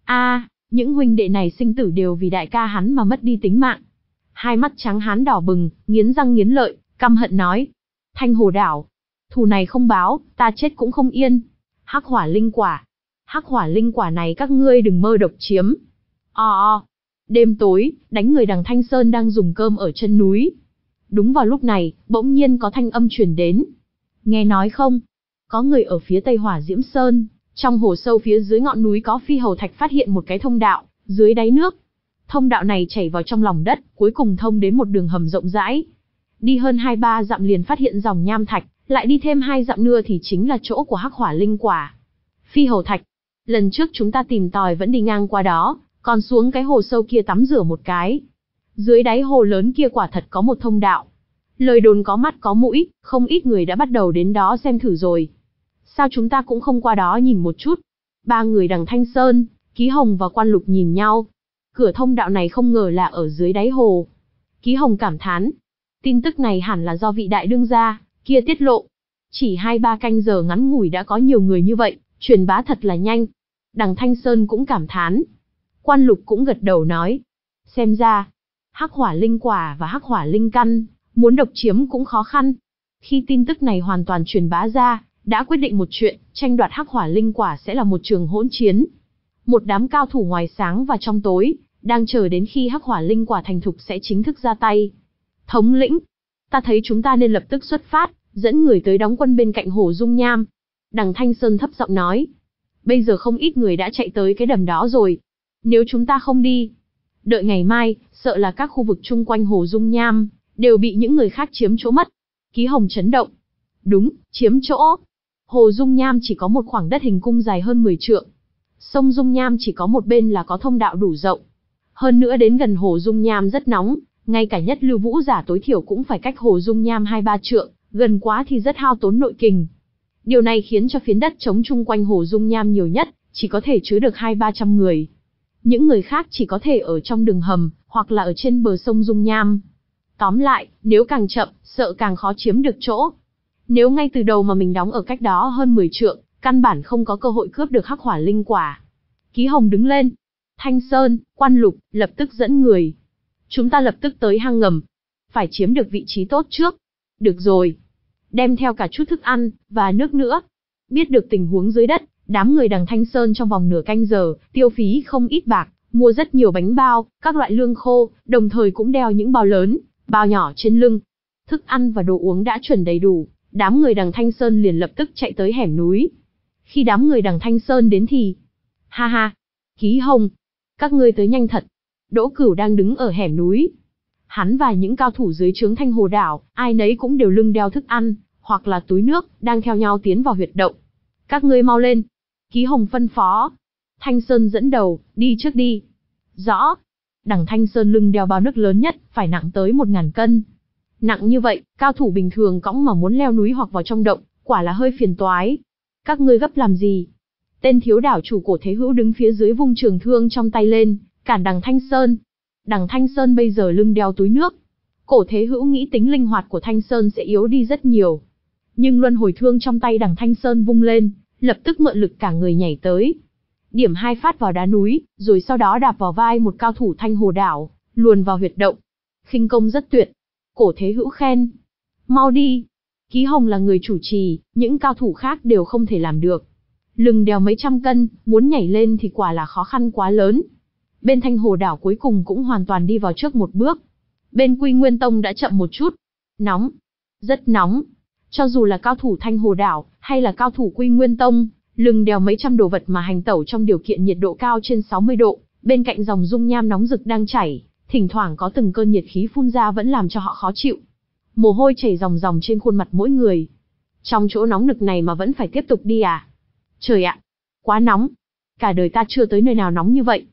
a, những huynh đệ này sinh tử đều vì đại ca hắn mà mất đi tính mạng. Hai mắt trắng hán đỏ bừng, nghiến răng nghiến lợi, căm hận nói: Thanh Hồ đảo, thù này không báo, ta chết cũng không yên. Hắc hỏa linh quả, hắc hỏa linh quả này các ngươi đừng mơ độc chiếm. O o. Đêm tối, đánh người đằng Thanh Sơn đang dùng cơm ở chân núi. Đúng vào lúc này, bỗng nhiên có thanh âm truyền đến. Nghe nói không? Có người ở phía tây Hỏa Diễm Sơn, trong hồ sâu phía dưới ngọn núi có phi hầu thạch phát hiện một cái thông đạo, dưới đáy nước. Thông đạo này chảy vào trong lòng đất, cuối cùng thông đến một đường hầm rộng rãi. Đi hơn hai ba dặm liền phát hiện dòng nham thạch, lại đi thêm hai dặm nữa thì chính là chỗ của hắc hỏa linh quả. Phi hầu thạch, lần trước chúng ta tìm tòi vẫn đi ngang qua đó, còn xuống cái hồ sâu kia tắm rửa một cái. Dưới đáy hồ lớn kia quả thật có một thông đạo. Lời đồn có mắt có mũi, không ít người đã bắt đầu đến đó xem thử rồi. Sao chúng ta cũng không qua đó nhìn một chút? Ba người đằng Thanh Sơn, Ký Hồng và Quan Lục nhìn nhau. Cửa thông đạo này không ngờ là ở dưới đáy hồ. Ký Hồng cảm thán. Tin tức này hẳn là do vị đại đương gia kia tiết lộ. Chỉ hai ba canh giờ ngắn ngủi đã có nhiều người như vậy, truyền bá thật là nhanh. Đằng Thanh Sơn cũng cảm thán. Quan Lục cũng gật đầu nói. Xem ra, hắc hỏa linh quả và hắc hỏa linh căn, muốn độc chiếm cũng khó khăn. Khi tin tức này hoàn toàn truyền bá ra, đã quyết định một chuyện, tranh đoạt hắc hỏa linh quả sẽ là một trường hỗn chiến. Một đám cao thủ ngoài sáng và trong tối, đang chờ đến khi hắc hỏa linh quả thành thục sẽ chính thức ra tay. Thống lĩnh, ta thấy chúng ta nên lập tức xuất phát, dẫn người tới đóng quân bên cạnh hồ Dung Nham. Đằng Thanh Sơn thấp giọng nói. Bây giờ không ít người đã chạy tới cái đầm đó rồi. Nếu chúng ta không đi, đợi ngày mai, sợ là các khu vực chung quanh hồ Dung Nham đều bị những người khác chiếm chỗ mất. Ký Hồng chấn động. Đúng, chiếm chỗ. Hồ Dung Nham chỉ có một khoảng đất hình cung dài hơn mười trượng. Sông Dung Nham chỉ có một bên là có thông đạo đủ rộng. Hơn nữa đến gần hồ Dung Nham rất nóng, ngay cả nhất lưu vũ giả tối thiểu cũng phải cách hồ Dung Nham hai ba trượng, gần quá thì rất hao tốn nội kình. Điều này khiến cho phiến đất trống chung quanh hồ Dung Nham nhiều nhất, chỉ có thể chứa được hai ba trăm người. Những người khác chỉ có thể ở trong đường hầm, hoặc là ở trên bờ sông Dung Nham. Tóm lại, nếu càng chậm, sợ càng khó chiếm được chỗ. Nếu ngay từ đầu mà mình đóng ở cách đó hơn mười trượng, căn bản không có cơ hội cướp được hắc hỏa linh quả. Ký Hồng đứng lên. Thanh Sơn, Quan Lục, lập tức dẫn người. Chúng ta lập tức tới hang ngầm. Phải chiếm được vị trí tốt trước. Được rồi. Đem theo cả chút thức ăn, và nước nữa. Biết được tình huống dưới đất, đám người đằng Thanh Sơn trong vòng nửa canh giờ, tiêu phí không ít bạc, mua rất nhiều bánh bao, các loại lương khô, đồng thời cũng đeo những bao lớn, bao nhỏ trên lưng. Thức ăn và đồ uống đã chuẩn đầy đủ, đám người đằng Thanh Sơn liền lập tức chạy tới hẻm núi. Khi đám người đằng Thanh Sơn đến thì... Ha ha! Ký Hồng! Các ngươi tới nhanh thật! Đỗ Cửu đang đứng ở hẻm núi. Hắn và những cao thủ dưới trướng Thanh Hồ đảo, ai nấy cũng đều lưng đeo thức ăn, hoặc là túi nước, đang theo nhau tiến vào huyệt động. Các ngươi mau lên! Ký Hồng phân phó. Thanh Sơn dẫn đầu, đi trước đi. Rõ. Đằng Thanh Sơn lưng đeo bao nước lớn nhất, phải nặng tới một ngàn cân. Nặng như vậy, cao thủ bình thường cõng mà muốn leo núi hoặc vào trong động, quả là hơi phiền toái. Các ngươi gấp làm gì? Tên thiếu đảo chủ Cổ Thế Hữu đứng phía dưới vung trường thương trong tay lên, cản đằng Thanh Sơn. Đằng Thanh Sơn bây giờ lưng đeo túi nước. Cổ Thế Hữu nghĩ tính linh hoạt của Thanh Sơn sẽ yếu đi rất nhiều. Nhưng luân hồi thương trong tay đằng Thanh Sơn vung lên, lập tức mượn lực cả người nhảy tới. Điểm hai phát vào đá núi, rồi sau đó đạp vào vai một cao thủ Thanh Hồ đảo, luồn vào huyệt động. Khinh công rất tuyệt. Cổ Thế Hữu khen. Mau đi. Ký Hồng là người chủ trì, những cao thủ khác đều không thể làm được. Lưng đeo mấy trăm cân, muốn nhảy lên thì quả là khó khăn quá lớn. Bên Thanh Hồ đảo cuối cùng cũng hoàn toàn đi vào trước một bước. Bên Quy Nguyên Tông đã chậm một chút. Nóng. Rất nóng. Cho dù là cao thủ Thanh Hồ đảo, hay là cao thủ Quy Nguyên Tông, lưng đeo mấy trăm đồ vật mà hành tẩu trong điều kiện nhiệt độ cao trên sáu mươi độ, bên cạnh dòng dung nham nóng rực đang chảy, thỉnh thoảng có từng cơn nhiệt khí phun ra vẫn làm cho họ khó chịu. Mồ hôi chảy ròng ròng trên khuôn mặt mỗi người. Trong chỗ nóng nực này mà vẫn phải tiếp tục đi à? Trời ạ, quá nóng. Cả đời ta chưa tới nơi nào nóng như vậy.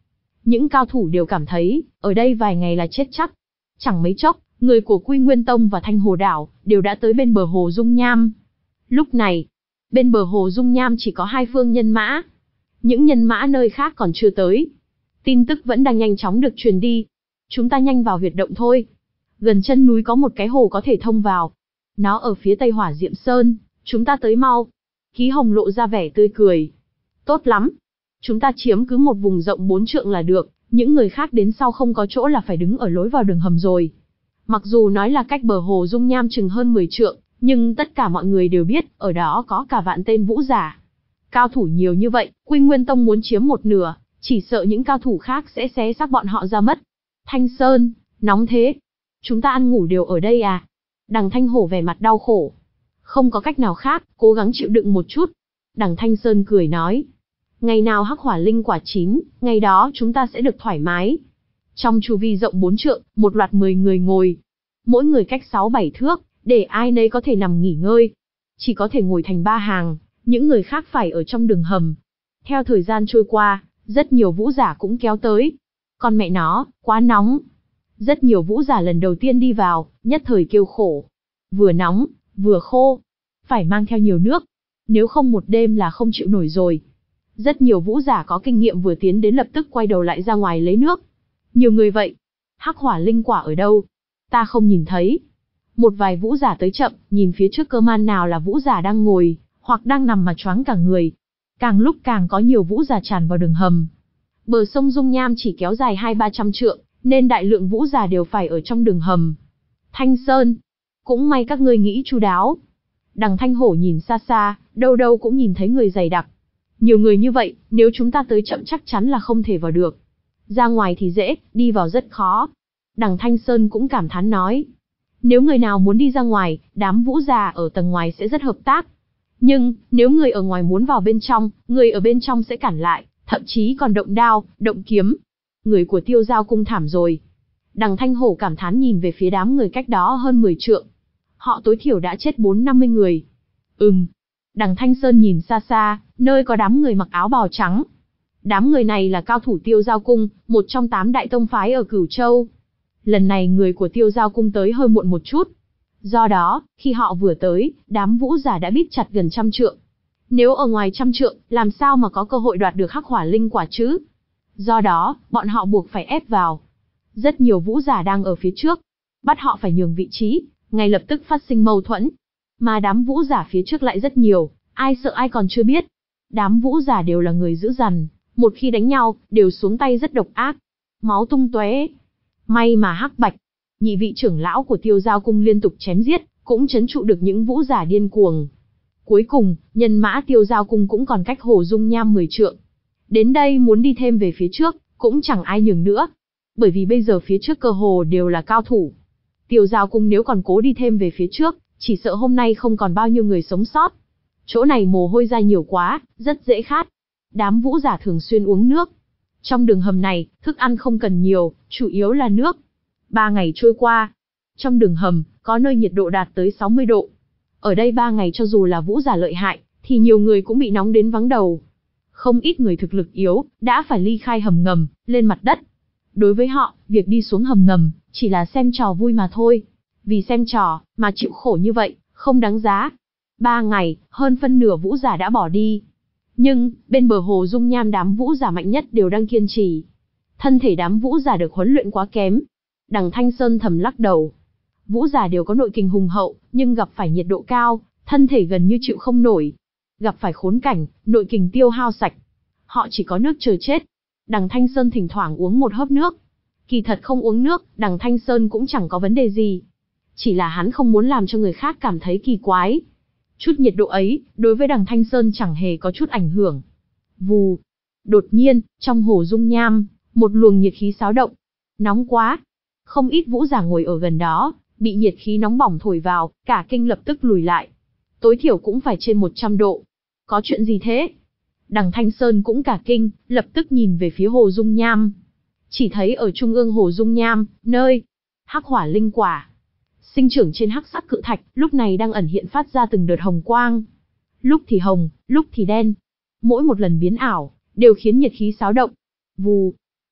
Những cao thủ đều cảm thấy, ở đây vài ngày là chết chắc. Chẳng mấy chốc, người của Quy Nguyên Tông và Thanh Hồ Đảo đều đã tới bên bờ hồ Dung Nham. Lúc này, bên bờ hồ Dung Nham chỉ có hai phương nhân mã. Những nhân mã nơi khác còn chưa tới. Tin tức vẫn đang nhanh chóng được truyền đi. Chúng ta nhanh vào huyệt động thôi. Gần chân núi có một cái hồ có thể thông vào. Nó ở phía tây Hỏa Diệm Sơn, chúng ta tới mau. Ký Hồng lộ ra vẻ tươi cười. Tốt lắm. Chúng ta chiếm cứ một vùng rộng bốn trượng là được, những người khác đến sau không có chỗ là phải đứng ở lối vào đường hầm rồi. Mặc dù nói là cách bờ hồ Dung Nham chừng hơn mười trượng, nhưng tất cả mọi người đều biết, ở đó có cả vạn tên vũ giả. Cao thủ nhiều như vậy, Quy Nguyên Tông muốn chiếm một nửa, chỉ sợ những cao thủ khác sẽ xé xác bọn họ ra mất. Thanh Sơn, nóng thế. Chúng ta ăn ngủ đều ở đây à? Đằng Thanh Hổ vẻ mặt đau khổ. Không có cách nào khác, cố gắng chịu đựng một chút. Đằng Thanh Sơn cười nói. Ngày nào hắc hỏa linh quả chín, ngày đó chúng ta sẽ được thoải mái. Trong chu vi rộng bốn trượng, một loạt mười người ngồi. Mỗi người cách sáu bảy thước, để ai nấy có thể nằm nghỉ ngơi. Chỉ có thể ngồi thành ba hàng, những người khác phải ở trong đường hầm. Theo thời gian trôi qua, rất nhiều vũ giả cũng kéo tới. Con mẹ nó, quá nóng. Rất nhiều vũ giả lần đầu tiên đi vào, nhất thời kêu khổ. Vừa nóng, vừa khô. Phải mang theo nhiều nước. Nếu không một đêm là không chịu nổi rồi. Rất nhiều vũ giả có kinh nghiệm vừa tiến đến lập tức quay đầu lại ra ngoài lấy nước. Nhiều người vậy. Hắc hỏa linh quả ở đâu? Ta không nhìn thấy. Một vài vũ giả tới chậm, nhìn phía trước cơ man nào là vũ giả đang ngồi, hoặc đang nằm mà choáng cả người. Càng lúc càng có nhiều vũ giả tràn vào đường hầm. Bờ sông Dung Nham chỉ kéo dài hai ba trăm trượng, nên đại lượng vũ giả đều phải ở trong đường hầm. Thanh Sơn, cũng may các ngươi nghĩ chu đáo. Đằng Thanh Hổ nhìn xa xa, đâu đâu cũng nhìn thấy người dày đặc. Nhiều người như vậy, nếu chúng ta tới chậm chắc chắn là không thể vào được. Ra ngoài thì dễ, đi vào rất khó. Đằng Thanh Sơn cũng cảm thán nói. Nếu người nào muốn đi ra ngoài, đám vũ già ở tầng ngoài sẽ rất hợp tác. Nhưng, nếu người ở ngoài muốn vào bên trong, người ở bên trong sẽ cản lại, thậm chí còn động đao, động kiếm. Người của Tiêu Giao cung thảm rồi. Đằng Thanh Hổ cảm thán nhìn về phía đám người cách đó hơn mười trượng. Họ tối thiểu đã chết bốn năm mươi người. Ừm. Đằng Thanh Sơn nhìn xa xa, nơi có đám người mặc áo bào trắng. Đám người này là cao thủ Tiêu Giao cung, một trong tám đại tông phái ở Cửu Châu. Lần này người của Tiêu Giao cung tới hơi muộn một chút. Do đó, khi họ vừa tới, đám vũ giả đã bít chặt gần trăm trượng. Nếu ở ngoài trăm trượng, làm sao mà có cơ hội đoạt được hắc hỏa linh quả chứ? Do đó, bọn họ buộc phải ép vào. Rất nhiều vũ giả đang ở phía trước. Bắt họ phải nhường vị trí, ngay lập tức phát sinh mâu thuẫn. Mà đám vũ giả phía trước lại rất nhiều, ai sợ ai còn chưa biết. Đám vũ giả đều là người dữ dằn, một khi đánh nhau, đều xuống tay rất độc ác. Máu tung tóe. May mà Hắc Bạch, nhị vị trưởng lão của Tiêu Giao cung liên tục chém giết, cũng trấn trụ được những vũ giả điên cuồng. Cuối cùng, nhân mã Tiêu Giao cung cũng còn cách hồ Dung Nham mười trượng. Đến đây muốn đi thêm về phía trước, cũng chẳng ai nhường nữa. Bởi vì bây giờ phía trước cơ hồ đều là cao thủ. Tiêu Giao cung nếu còn cố đi thêm về phía trước, chỉ sợ hôm nay không còn bao nhiêu người sống sót. Chỗ này mồ hôi ra nhiều quá, rất dễ khát. Đám vũ giả thường xuyên uống nước. Trong đường hầm này, thức ăn không cần nhiều, chủ yếu là nước. Ba ngày trôi qua. Trong đường hầm, có nơi nhiệt độ đạt tới sáu mươi độ. Ở đây ba ngày cho dù là vũ giả lợi hại, thì nhiều người cũng bị nóng đến vắng đầu. Không ít người thực lực yếu, đã phải ly khai hầm ngầm, lên mặt đất. Đối với họ, việc đi xuống hầm ngầm, chỉ là xem trò vui mà thôi. Vì xem trò, mà chịu khổ như vậy, không đáng giá. Ba ngày, hơn phân nửa vũ giả đã bỏ đi. Nhưng, bên bờ hồ Dung Nham đám vũ giả mạnh nhất đều đang kiên trì. Thân thể đám vũ giả được huấn luyện quá kém. Đằng Thanh Sơn thầm lắc đầu. Vũ giả đều có nội kình hùng hậu, nhưng gặp phải nhiệt độ cao, thân thể gần như chịu không nổi. Gặp phải khốn cảnh, nội kình tiêu hao sạch. Họ chỉ có nước chờ chết. Đằng Thanh Sơn thỉnh thoảng uống một hớp nước. Kỳ thật không uống nước, đằng Thanh Sơn cũng chẳng có vấn đề gì. Chỉ là hắn không muốn làm cho người khác cảm thấy kỳ quái. Chút nhiệt độ ấy, đối với đằng Thanh Sơn chẳng hề có chút ảnh hưởng. Vù. Đột nhiên, trong hồ Dung Nham, một luồng nhiệt khí xáo động. Nóng quá. Không ít vũ giả ngồi ở gần đó, bị nhiệt khí nóng bỏng thổi vào, cả kinh lập tức lùi lại. Tối thiểu cũng phải trên một trăm độ. Có chuyện gì thế? Đằng Thanh Sơn cũng cả kinh, lập tức nhìn về phía hồ Dung Nham. Chỉ thấy ở trung ương hồ Dung Nham, nơi hắc hỏa linh quả sinh trưởng trên hắc sắc cự thạch, lúc này đang ẩn hiện phát ra từng đợt hồng quang. Lúc thì hồng, lúc thì đen. Mỗi một lần biến ảo, đều khiến nhiệt khí xáo động. Vù.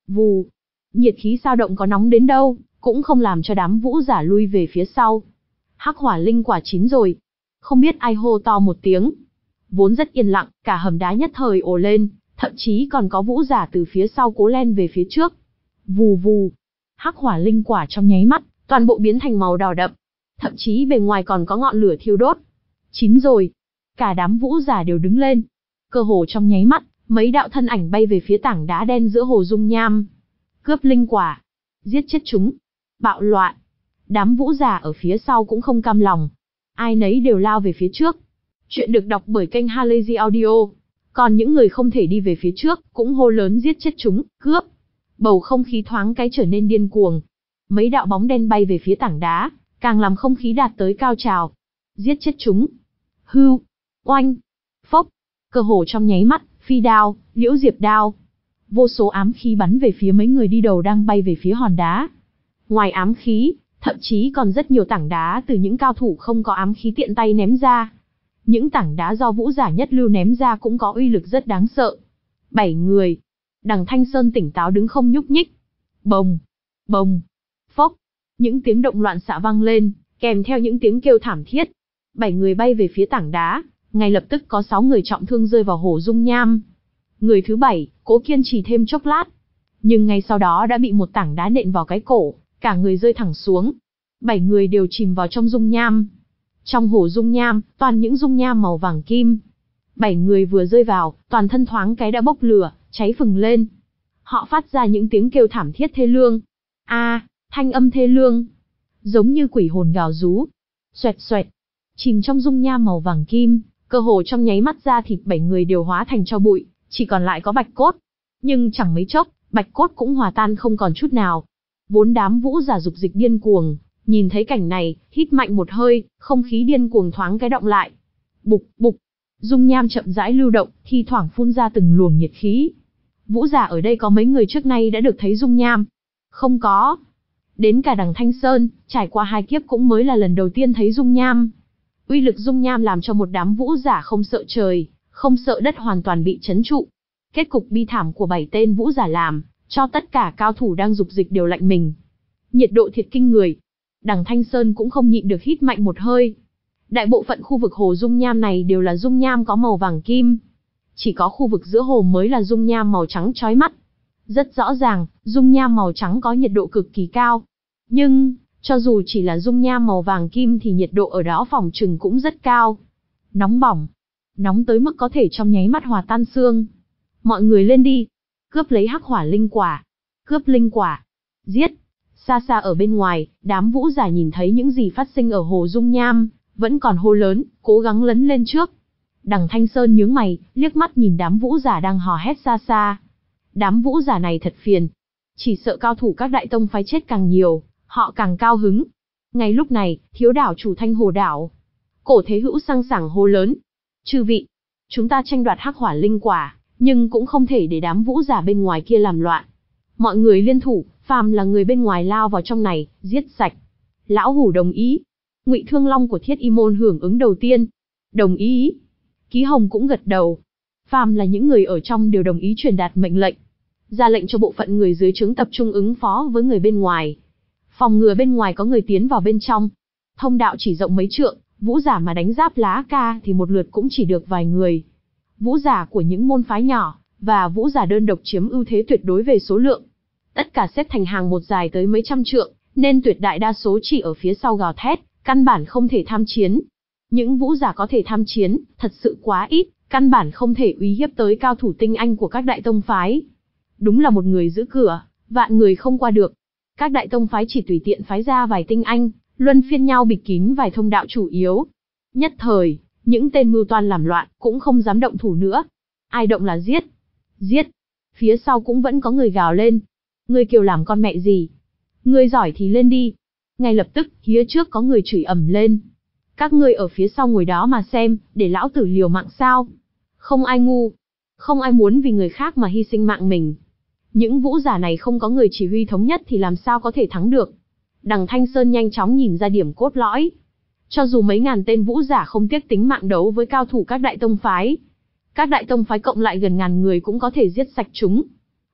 Vù. Nhiệt khí dao động có nóng đến đâu, cũng không làm cho đám vũ giả lui về phía sau. Hắc hỏa linh quả chín rồi. Không biết ai hô to một tiếng. Vốn rất yên lặng, cả hầm đá nhất thời ồ lên, thậm chí còn có vũ giả từ phía sau cố len về phía trước. Vù vù. Hắc hỏa linh quả trong nháy mắt, toàn bộ biến thành màu đỏ đậm. Thậm chí bề ngoài còn có ngọn lửa thiêu đốt. Chín rồi. Cả đám vũ giả đều đứng lên. Cơ hồ trong nháy mắt, mấy đạo thân ảnh bay về phía tảng đá đen giữa hồ dung nham. Cướp linh quả. Giết chết chúng. Bạo loạn. Đám vũ giả ở phía sau cũng không cam lòng. Ai nấy đều lao về phía trước. Chuyện được đọc bởi kênh Halazy Audio. Còn những người không thể đi về phía trước, cũng hô lớn giết chết chúng, cướp. Bầu không khí thoáng cái trở nên điên cuồng. Mấy đạo bóng đen bay về phía tảng đá, càng làm không khí đạt tới cao trào. Giết chết chúng. Hưu. Oanh. Phốc. Cơ hồ trong nháy mắt, phi đao, liễu diệp đao. Vô số ám khí bắn về phía mấy người đi đầu đang bay về phía hòn đá. Ngoài ám khí, thậm chí còn rất nhiều tảng đá từ những cao thủ không có ám khí tiện tay ném ra. Những tảng đá do vũ giả nhất lưu ném ra cũng có uy lực rất đáng sợ. Bảy người. Đằng Thanh Sơn tỉnh táo đứng không nhúc nhích. Bồng. Bồng. Phốc. Những tiếng động loạn xạ vang lên, kèm theo những tiếng kêu thảm thiết. Bảy người bay về phía tảng đá, ngay lập tức có sáu người trọng thương rơi vào hồ dung nham. Người thứ bảy, cố kiên trì thêm chốc lát. Nhưng ngay sau đó đã bị một tảng đá nện vào cái cổ, cả người rơi thẳng xuống. Bảy người đều chìm vào trong dung nham. Trong hồ dung nham, toàn những dung nham màu vàng kim. Bảy người vừa rơi vào, toàn thân thoáng cái đã bốc lửa, cháy phừng lên. Họ phát ra những tiếng kêu thảm thiết thê lương. A, thanh âm thê lương. Giống như quỷ hồn gào rú. Xoẹt xoẹt. Chìm trong dung nham màu vàng kim, cơ hồ trong nháy mắt da thịt bảy người đều hóa thành tro bụi, chỉ còn lại có bạch cốt. Nhưng chẳng mấy chốc, bạch cốt cũng hòa tan không còn chút nào. Vốn đám vũ giả dục dịch điên cuồng, nhìn thấy cảnh này, hít mạnh một hơi, không khí điên cuồng thoáng cái động lại. Bục, bục, dung nham chậm rãi lưu động, thi thoảng phun ra từng luồng nhiệt khí. Vũ giả ở đây có mấy người trước nay đã được thấy dung nham? Không có. Đến cả đằng Thanh Sơn, trải qua hai kiếp cũng mới là lần đầu tiên thấy dung nham. Uy lực dung nham làm cho một đám vũ giả không sợ trời, không sợ đất hoàn toàn bị trấn trụ. Kết cục bi thảm của bảy tên vũ giả làm cho tất cả cao thủ đang dục dịch đều lạnh mình. Nhiệt độ thiệt kinh người. Đằng Thanh Sơn cũng không nhịn được hít mạnh một hơi. Đại bộ phận khu vực hồ dung nham này đều là dung nham có màu vàng kim. Chỉ có khu vực giữa hồ mới là dung nham màu trắng chói mắt. Rất rõ ràng, dung nham màu trắng có nhiệt độ cực kỳ cao. Nhưng, cho dù chỉ là dung nham màu vàng kim thì nhiệt độ ở đó phòng trừng cũng rất cao. Nóng bỏng. Nóng tới mức có thể trong nháy mắt hòa tan xương. Mọi người lên đi. Cướp lấy hắc hỏa linh quả. Cướp linh quả. Giết. Xa xa ở bên ngoài, đám vũ giả nhìn thấy những gì phát sinh ở hồ dung nham, vẫn còn hô lớn, cố gắng lấn lên trước. Đằng Thanh Sơn nhướng mày, liếc mắt nhìn đám vũ giả đang hò hét xa xa. Đám vũ giả này thật phiền. Chỉ sợ cao thủ các đại tông phái chết càng nhiều, họ càng cao hứng. Ngay lúc này, thiếu đảo chủ Thanh Hồ đảo. Cổ Thế Hữu sang sảng hô lớn. Chư vị, chúng ta tranh đoạt hắc hỏa linh quả, nhưng cũng không thể để đám vũ giả bên ngoài kia làm loạn. Mọi người liên thủ, phàm là người bên ngoài lao vào trong này, giết sạch. Lão Hủ đồng ý. Ngụy Thương Long của Thiết Y môn hưởng ứng đầu tiên. Đồng ý. Ký Hồng cũng gật đầu. Phàm là những người ở trong đều đồng ý truyền đạt mệnh lệnh. Ra lệnh cho bộ phận người dưới trướng tập trung ứng phó với người bên ngoài. Phòng ngừa bên ngoài có người tiến vào bên trong. Thông đạo chỉ rộng mấy trượng, vũ giả mà đánh giáp lá ca thì một lượt cũng chỉ được vài người. Vũ giả của những môn phái nhỏ, và vũ giả đơn độc chiếm ưu thế tuyệt đối về số lượng. Tất cả xếp thành hàng một dài tới mấy trăm trượng, nên tuyệt đại đa số chỉ ở phía sau gào thét, căn bản không thể tham chiến. Những vũ giả có thể tham chiến, thật sự quá ít, căn bản không thể uy hiếp tới cao thủ tinh anh của các đại tông phái. Đúng là một người giữ cửa, vạn người không qua được. Các đại tông phái chỉ tùy tiện phái ra vài tinh anh, luân phiên nhau bịt kín vài thông đạo chủ yếu. Nhất thời, những tên mưu toan làm loạn cũng không dám động thủ nữa. Ai động là giết. Giết. Phía sau cũng vẫn có người gào lên. Ngươi kêu làm con mẹ gì? Ngươi giỏi thì lên đi. Ngay lập tức, phía trước có người chửi ầm lên. Các ngươi ở phía sau ngồi đó mà xem, để lão tử liều mạng sao? Không ai ngu. Không ai muốn vì người khác mà hy sinh mạng mình. Những vũ giả này không có người chỉ huy thống nhất thì làm sao có thể thắng được. Đằng Thanh Sơn nhanh chóng nhìn ra điểm cốt lõi. Cho dù mấy ngàn tên vũ giả không tiếc tính mạng đấu với cao thủ các đại tông phái, các đại tông phái cộng lại gần ngàn người cũng có thể giết sạch chúng.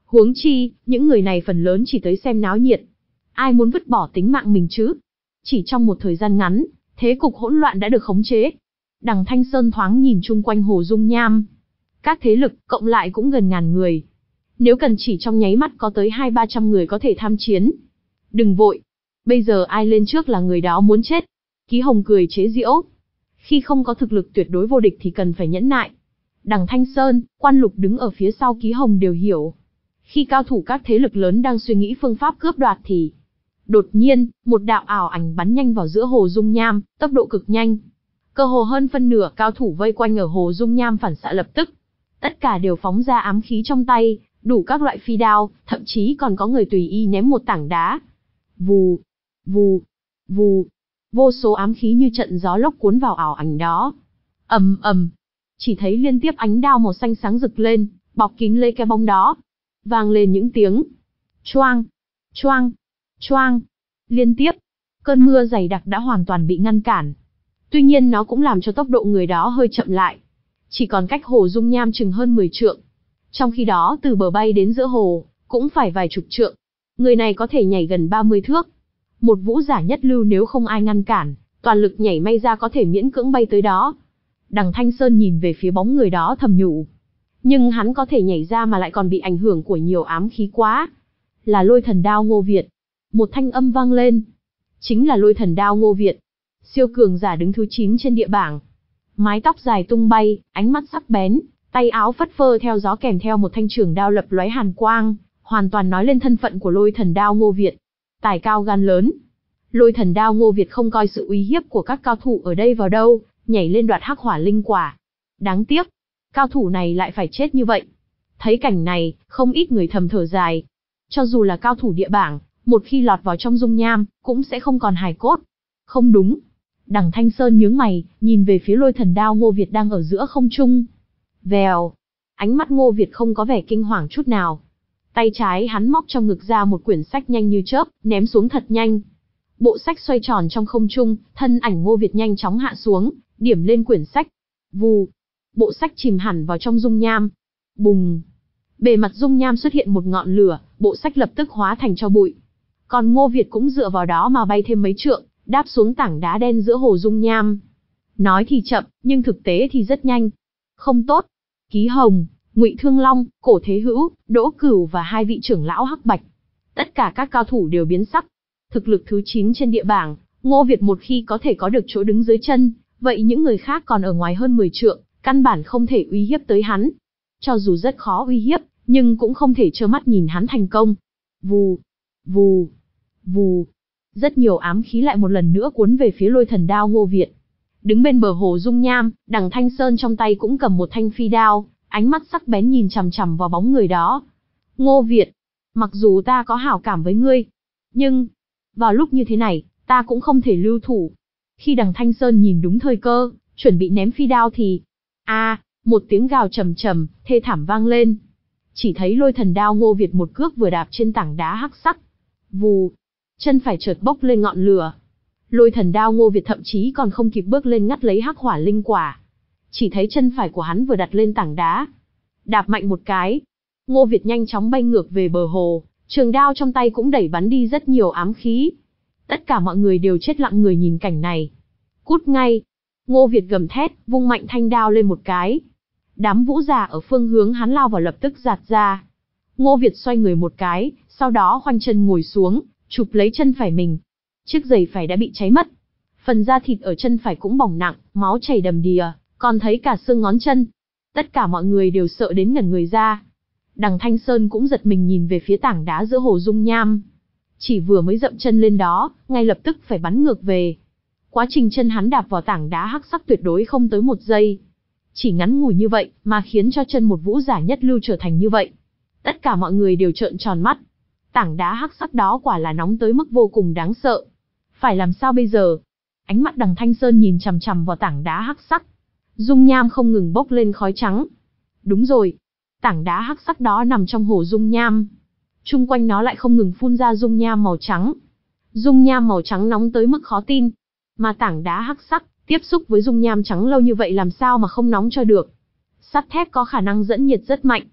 Huống chi, những người này phần lớn chỉ tới xem náo nhiệt. Ai muốn vứt bỏ tính mạng mình chứ? Chỉ trong một thời gian ngắn, thế cục hỗn loạn đã được khống chế. Đằng Thanh Sơn thoáng nhìn chung quanh hồ dung nham. Các thế lực, cộng lại cũng gần ngàn người. Nếu cần chỉ trong nháy mắt có tới hai ba trăm người có thể tham chiến. Đừng vội. Bây giờ ai lên trước là người đó muốn chết. Ký Hồng cười chế giễu. Khi không có thực lực tuyệt đối vô địch thì cần phải nhẫn nại. Đằng Thanh Sơn, Quan Lục đứng ở phía sau Ký Hồng đều hiểu. Khi cao thủ các thế lực lớn đang suy nghĩ phương pháp cướp đoạt thì... Đột nhiên, một đạo ảo ảnh bắn nhanh vào giữa hồ dung nham, tốc độ cực nhanh. Cơ hồ hơn phân nửa cao thủ vây quanh ở hồ dung nham phản xạ lập tức. Tất cả đều phóng ra ám khí trong tay, đủ các loại phi đao, thậm chí còn có người tùy ý ném một tảng đá. Vù, vù, vù, vô số ám khí như trận gió lốc cuốn vào ảo ảnh đó. Ầm ầm, chỉ thấy liên tiếp ánh đao màu xanh sáng rực lên, bọc kín lấy cái bóng đó. Vang lên những tiếng choang, choang, choang, liên tiếp. Cơn mưa dày đặc đã hoàn toàn bị ngăn cản. Tuy nhiên nó cũng làm cho tốc độ người đó hơi chậm lại. Chỉ còn cách hồ dung nham chừng hơn mười trượng. Trong khi đó từ bờ bay đến giữa hồ, cũng phải vài chục trượng. Người này có thể nhảy gần ba mươi thước. Một vũ giả nhất lưu nếu không ai ngăn cản, toàn lực nhảy may ra có thể miễn cưỡng bay tới đó. Đằng Thanh Sơn nhìn về phía bóng người đó thầm nhủ. Nhưng hắn có thể nhảy ra mà lại còn bị ảnh hưởng của nhiều ám khí quá. Là Lôi Thần Đao Ngô Việt. Một thanh âm vang lên. Chính là Lôi Thần Đao Ngô Việt. Siêu cường giả đứng thứ chín trên địa bảng. Mái tóc dài tung bay, ánh mắt sắc bén, tay áo phất phơ theo gió kèm theo một thanh trường đao lập lóe hàn quang, hoàn toàn nói lên thân phận của Lôi Thần Đao Ngô Việt. Tài cao gan lớn. Lôi Thần Đao Ngô Việt không coi sự uy hiếp của các cao thủ ở đây vào đâu, nhảy lên đoạt hắc hỏa linh quả. Đáng tiếc, cao thủ này lại phải chết như vậy. Thấy cảnh này, không ít người thầm thở dài. Cho dù là cao thủ địa bảng, một khi lọt vào trong dung nham, cũng sẽ không còn hài cốt. Không đúng. Đằng Thanh Sơn nhướng mày, nhìn về phía Lôi Thần Đao Ngô Việt đang ở giữa không trung. Vèo. Ánh mắt Ngô Việt không có vẻ kinh hoàng chút nào. Tay trái hắn móc trong ngực ra một quyển sách nhanh như chớp, ném xuống thật nhanh. Bộ sách xoay tròn trong không trung, thân ảnh Ngô Việt nhanh chóng hạ xuống, điểm lên quyển sách. Vù. Bộ sách chìm hẳn vào trong dung nham. Bùng. Bề mặt dung nham xuất hiện một ngọn lửa, bộ sách lập tức hóa thành tro bụi. Còn Ngô Việt cũng dựa vào đó mà bay thêm mấy trượng, đáp xuống tảng đá đen giữa hồ dung nham. Nói thì chậm, nhưng thực tế thì rất nhanh. Không tốt. Ký Hồng, Ngụy Thương Long, Cổ Thế Hữu, Đỗ Cửu và hai vị trưởng lão Hắc Bạch. Tất cả các cao thủ đều biến sắc. Thực lực thứ chín trên địa bảng, Ngô Việt một khi có thể có được chỗ đứng dưới chân, vậy những người khác còn ở ngoài hơn mười trượng, căn bản không thể uy hiếp tới hắn. Cho dù rất khó uy hiếp, nhưng cũng không thể trơ mắt nhìn hắn thành công. Vù, vù, vù. Rất nhiều ám khí lại một lần nữa cuốn về phía Lôi Thần Đao Ngô Việt. Đứng bên bờ hồ dung nham, Đằng Thanh Sơn trong tay cũng cầm một thanh phi đao, ánh mắt sắc bén nhìn chằm chằm vào bóng người đó. Ngô Việt, mặc dù ta có hảo cảm với ngươi, nhưng, vào lúc như thế này, ta cũng không thể lưu thủ. Khi Đằng Thanh Sơn nhìn đúng thời cơ, chuẩn bị ném phi đao thì, a, à, một tiếng gào trầm trầm, thê thảm vang lên. Chỉ thấy Lôi Thần Đao Ngô Việt một cước vừa đạp trên tảng đá hắc sắc. Vù, chân phải chợt bốc lên ngọn lửa. Lôi Thần Đao Ngô Việt thậm chí còn không kịp bước lên ngắt lấy hắc hỏa linh quả. Chỉ thấy chân phải của hắn vừa đặt lên tảng đá, đạp mạnh một cái, Ngô Việt nhanh chóng bay ngược về bờ hồ, trường đao trong tay cũng đẩy bắn đi rất nhiều ám khí. Tất cả mọi người đều chết lặng người nhìn cảnh này. Cút ngay! Ngô Việt gầm thét, vung mạnh thanh đao lên một cái. Đám vũ giả ở phương hướng hắn lao vào lập tức giạt ra. Ngô Việt xoay người một cái, sau đó khoanh chân ngồi xuống, chụp lấy chân phải mình. Chiếc giày phải đã bị cháy mất. Phần da thịt ở chân phải cũng bỏng nặng, máu chảy đầm đìa, còn thấy cả xương ngón chân. Tất cả mọi người đều sợ đến ngẩn người ra. Đằng Thanh Sơn cũng giật mình nhìn về phía tảng đá giữa hồ dung nham. Chỉ vừa mới dậm chân lên đó, ngay lập tức phải bắn ngược về. Quá trình chân hắn đạp vào tảng đá hắc sắc tuyệt đối không tới một giây. Chỉ ngắn ngủi như vậy, mà khiến cho chân một vũ giả nhất lưu trở thành như vậy. Tất cả mọi người đều trợn tròn mắt. Tảng đá hắc sắc đó quả là nóng tới mức vô cùng đáng sợ. Phải làm sao bây giờ? Ánh mắt Đằng Thanh Sơn nhìn chằm chằm vào tảng đá hắc sắc. Dung nham không ngừng bốc lên khói trắng. Đúng rồi, tảng đá hắc sắc đó nằm trong hồ dung nham. Chung quanh nó lại không ngừng phun ra dung nham màu trắng. Dung nham màu trắng nóng tới mức khó tin. Mà tảng đá hắc sắc, tiếp xúc với dung nham trắng lâu như vậy làm sao mà không nóng cho được. Sắt thép có khả năng dẫn nhiệt rất mạnh.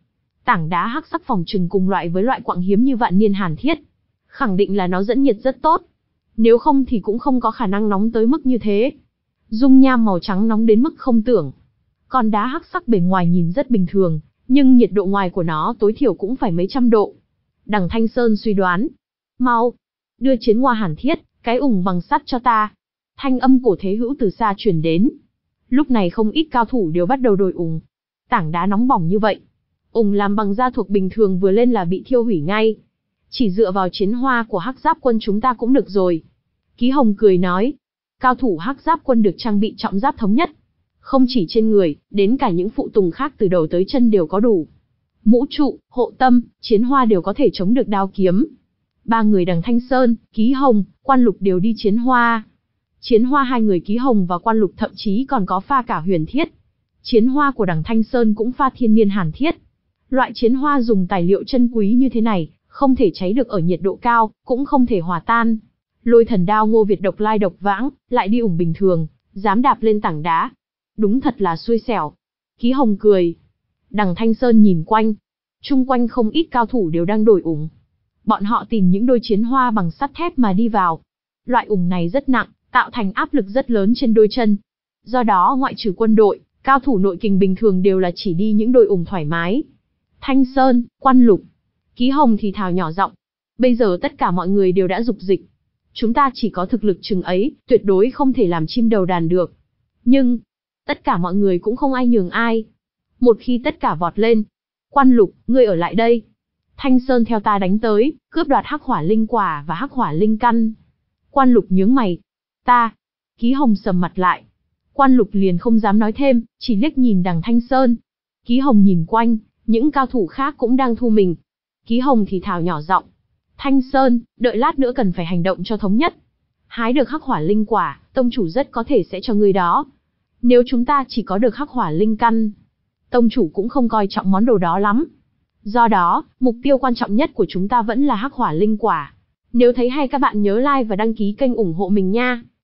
Tảng đá hắc sắc phòng trừng cùng loại với loại quặng hiếm như vạn niên hàn thiết. Khẳng định là nó dẫn nhiệt rất tốt. Nếu không thì cũng không có khả năng nóng tới mức như thế. Dung nham màu trắng nóng đến mức không tưởng. Còn đá hắc sắc bề ngoài nhìn rất bình thường, nhưng nhiệt độ ngoài của nó tối thiểu cũng phải mấy trăm độ. Đằng Thanh Sơn suy đoán. Mau, đưa chiến hoa hàn thiết, cái ủng bằng sắt cho ta. Thanh âm của Thế Hữu từ xa truyền đến. Lúc này không ít cao thủ đều bắt đầu đổi ủng. Tảng đá nóng bỏng như vậy. Ủng làm bằng da thuộc bình thường vừa lên là bị thiêu hủy ngay. Chỉ dựa vào chiến hoa của Hắc Giáp quân chúng ta cũng được rồi. Ký Hồng cười nói. Cao thủ Hắc Giáp quân được trang bị trọng giáp thống nhất. Không chỉ trên người, đến cả những phụ tùng khác từ đầu tới chân đều có đủ. Mũ trụ, hộ tâm, chiến hoa đều có thể chống được đao kiếm. Ba người đằng Thanh Sơn, Ký Hồng, Quan Lục đều đi chiến hoa. Chiến hoa hai người Ký Hồng và Quan Lục thậm chí còn có pha cả huyền thiết. Chiến hoa của đằng Thanh Sơn cũng pha thiên niên hàn thiết. Loại chiến hoa dùng tài liệu chân quý như thế này, không thể cháy được ở nhiệt độ cao, cũng không thể hòa tan. Lôi thần đao Ngô Việt độc lai độc vãng, lại đi ủng bình thường, dám đạp lên tảng đá. Đúng thật là xui xẻo. Ký Hồng cười. Đằng Thanh Sơn nhìn quanh. Chung quanh không ít cao thủ đều đang đổi ủng. Bọn họ tìm những đôi chiến hoa bằng sắt thép mà đi vào. Loại ủng này rất nặng, tạo thành áp lực rất lớn trên đôi chân. Do đó ngoại trừ quân đội, cao thủ nội kình bình thường đều là chỉ đi những đôi ủng thoải mái. Thanh Sơn, Quan Lục, Ký Hồng thì thào nhỏ giọng. Bây giờ tất cả mọi người đều đã dục dịch. Chúng ta chỉ có thực lực chừng ấy, tuyệt đối không thể làm chim đầu đàn được. Nhưng, tất cả mọi người cũng không ai nhường ai. Một khi tất cả vọt lên. Quan Lục, ngươi ở lại đây. Thanh Sơn theo ta đánh tới, cướp đoạt hắc hỏa linh quả và hắc hỏa linh căn. Quan Lục nhướng mày. Ta. Ký Hồng sầm mặt lại. Quan Lục liền không dám nói thêm, chỉ liếc nhìn đằng Thanh Sơn. Ký Hồng nhìn quanh, những cao thủ khác cũng đang thu mình. Ký Hồng thì thào nhỏ giọng. Thanh Sơn, đợi lát nữa cần phải hành động cho thống nhất. Hái được hắc hỏa linh quả, tông chủ rất có thể sẽ cho ngươi đó. Nếu chúng ta chỉ có được hắc hỏa linh căn, tông chủ cũng không coi trọng món đồ đó lắm. Do đó, mục tiêu quan trọng nhất của chúng ta vẫn là hắc hỏa linh quả. Nếu thấy hay các bạn nhớ like và đăng ký kênh ủng hộ mình nha.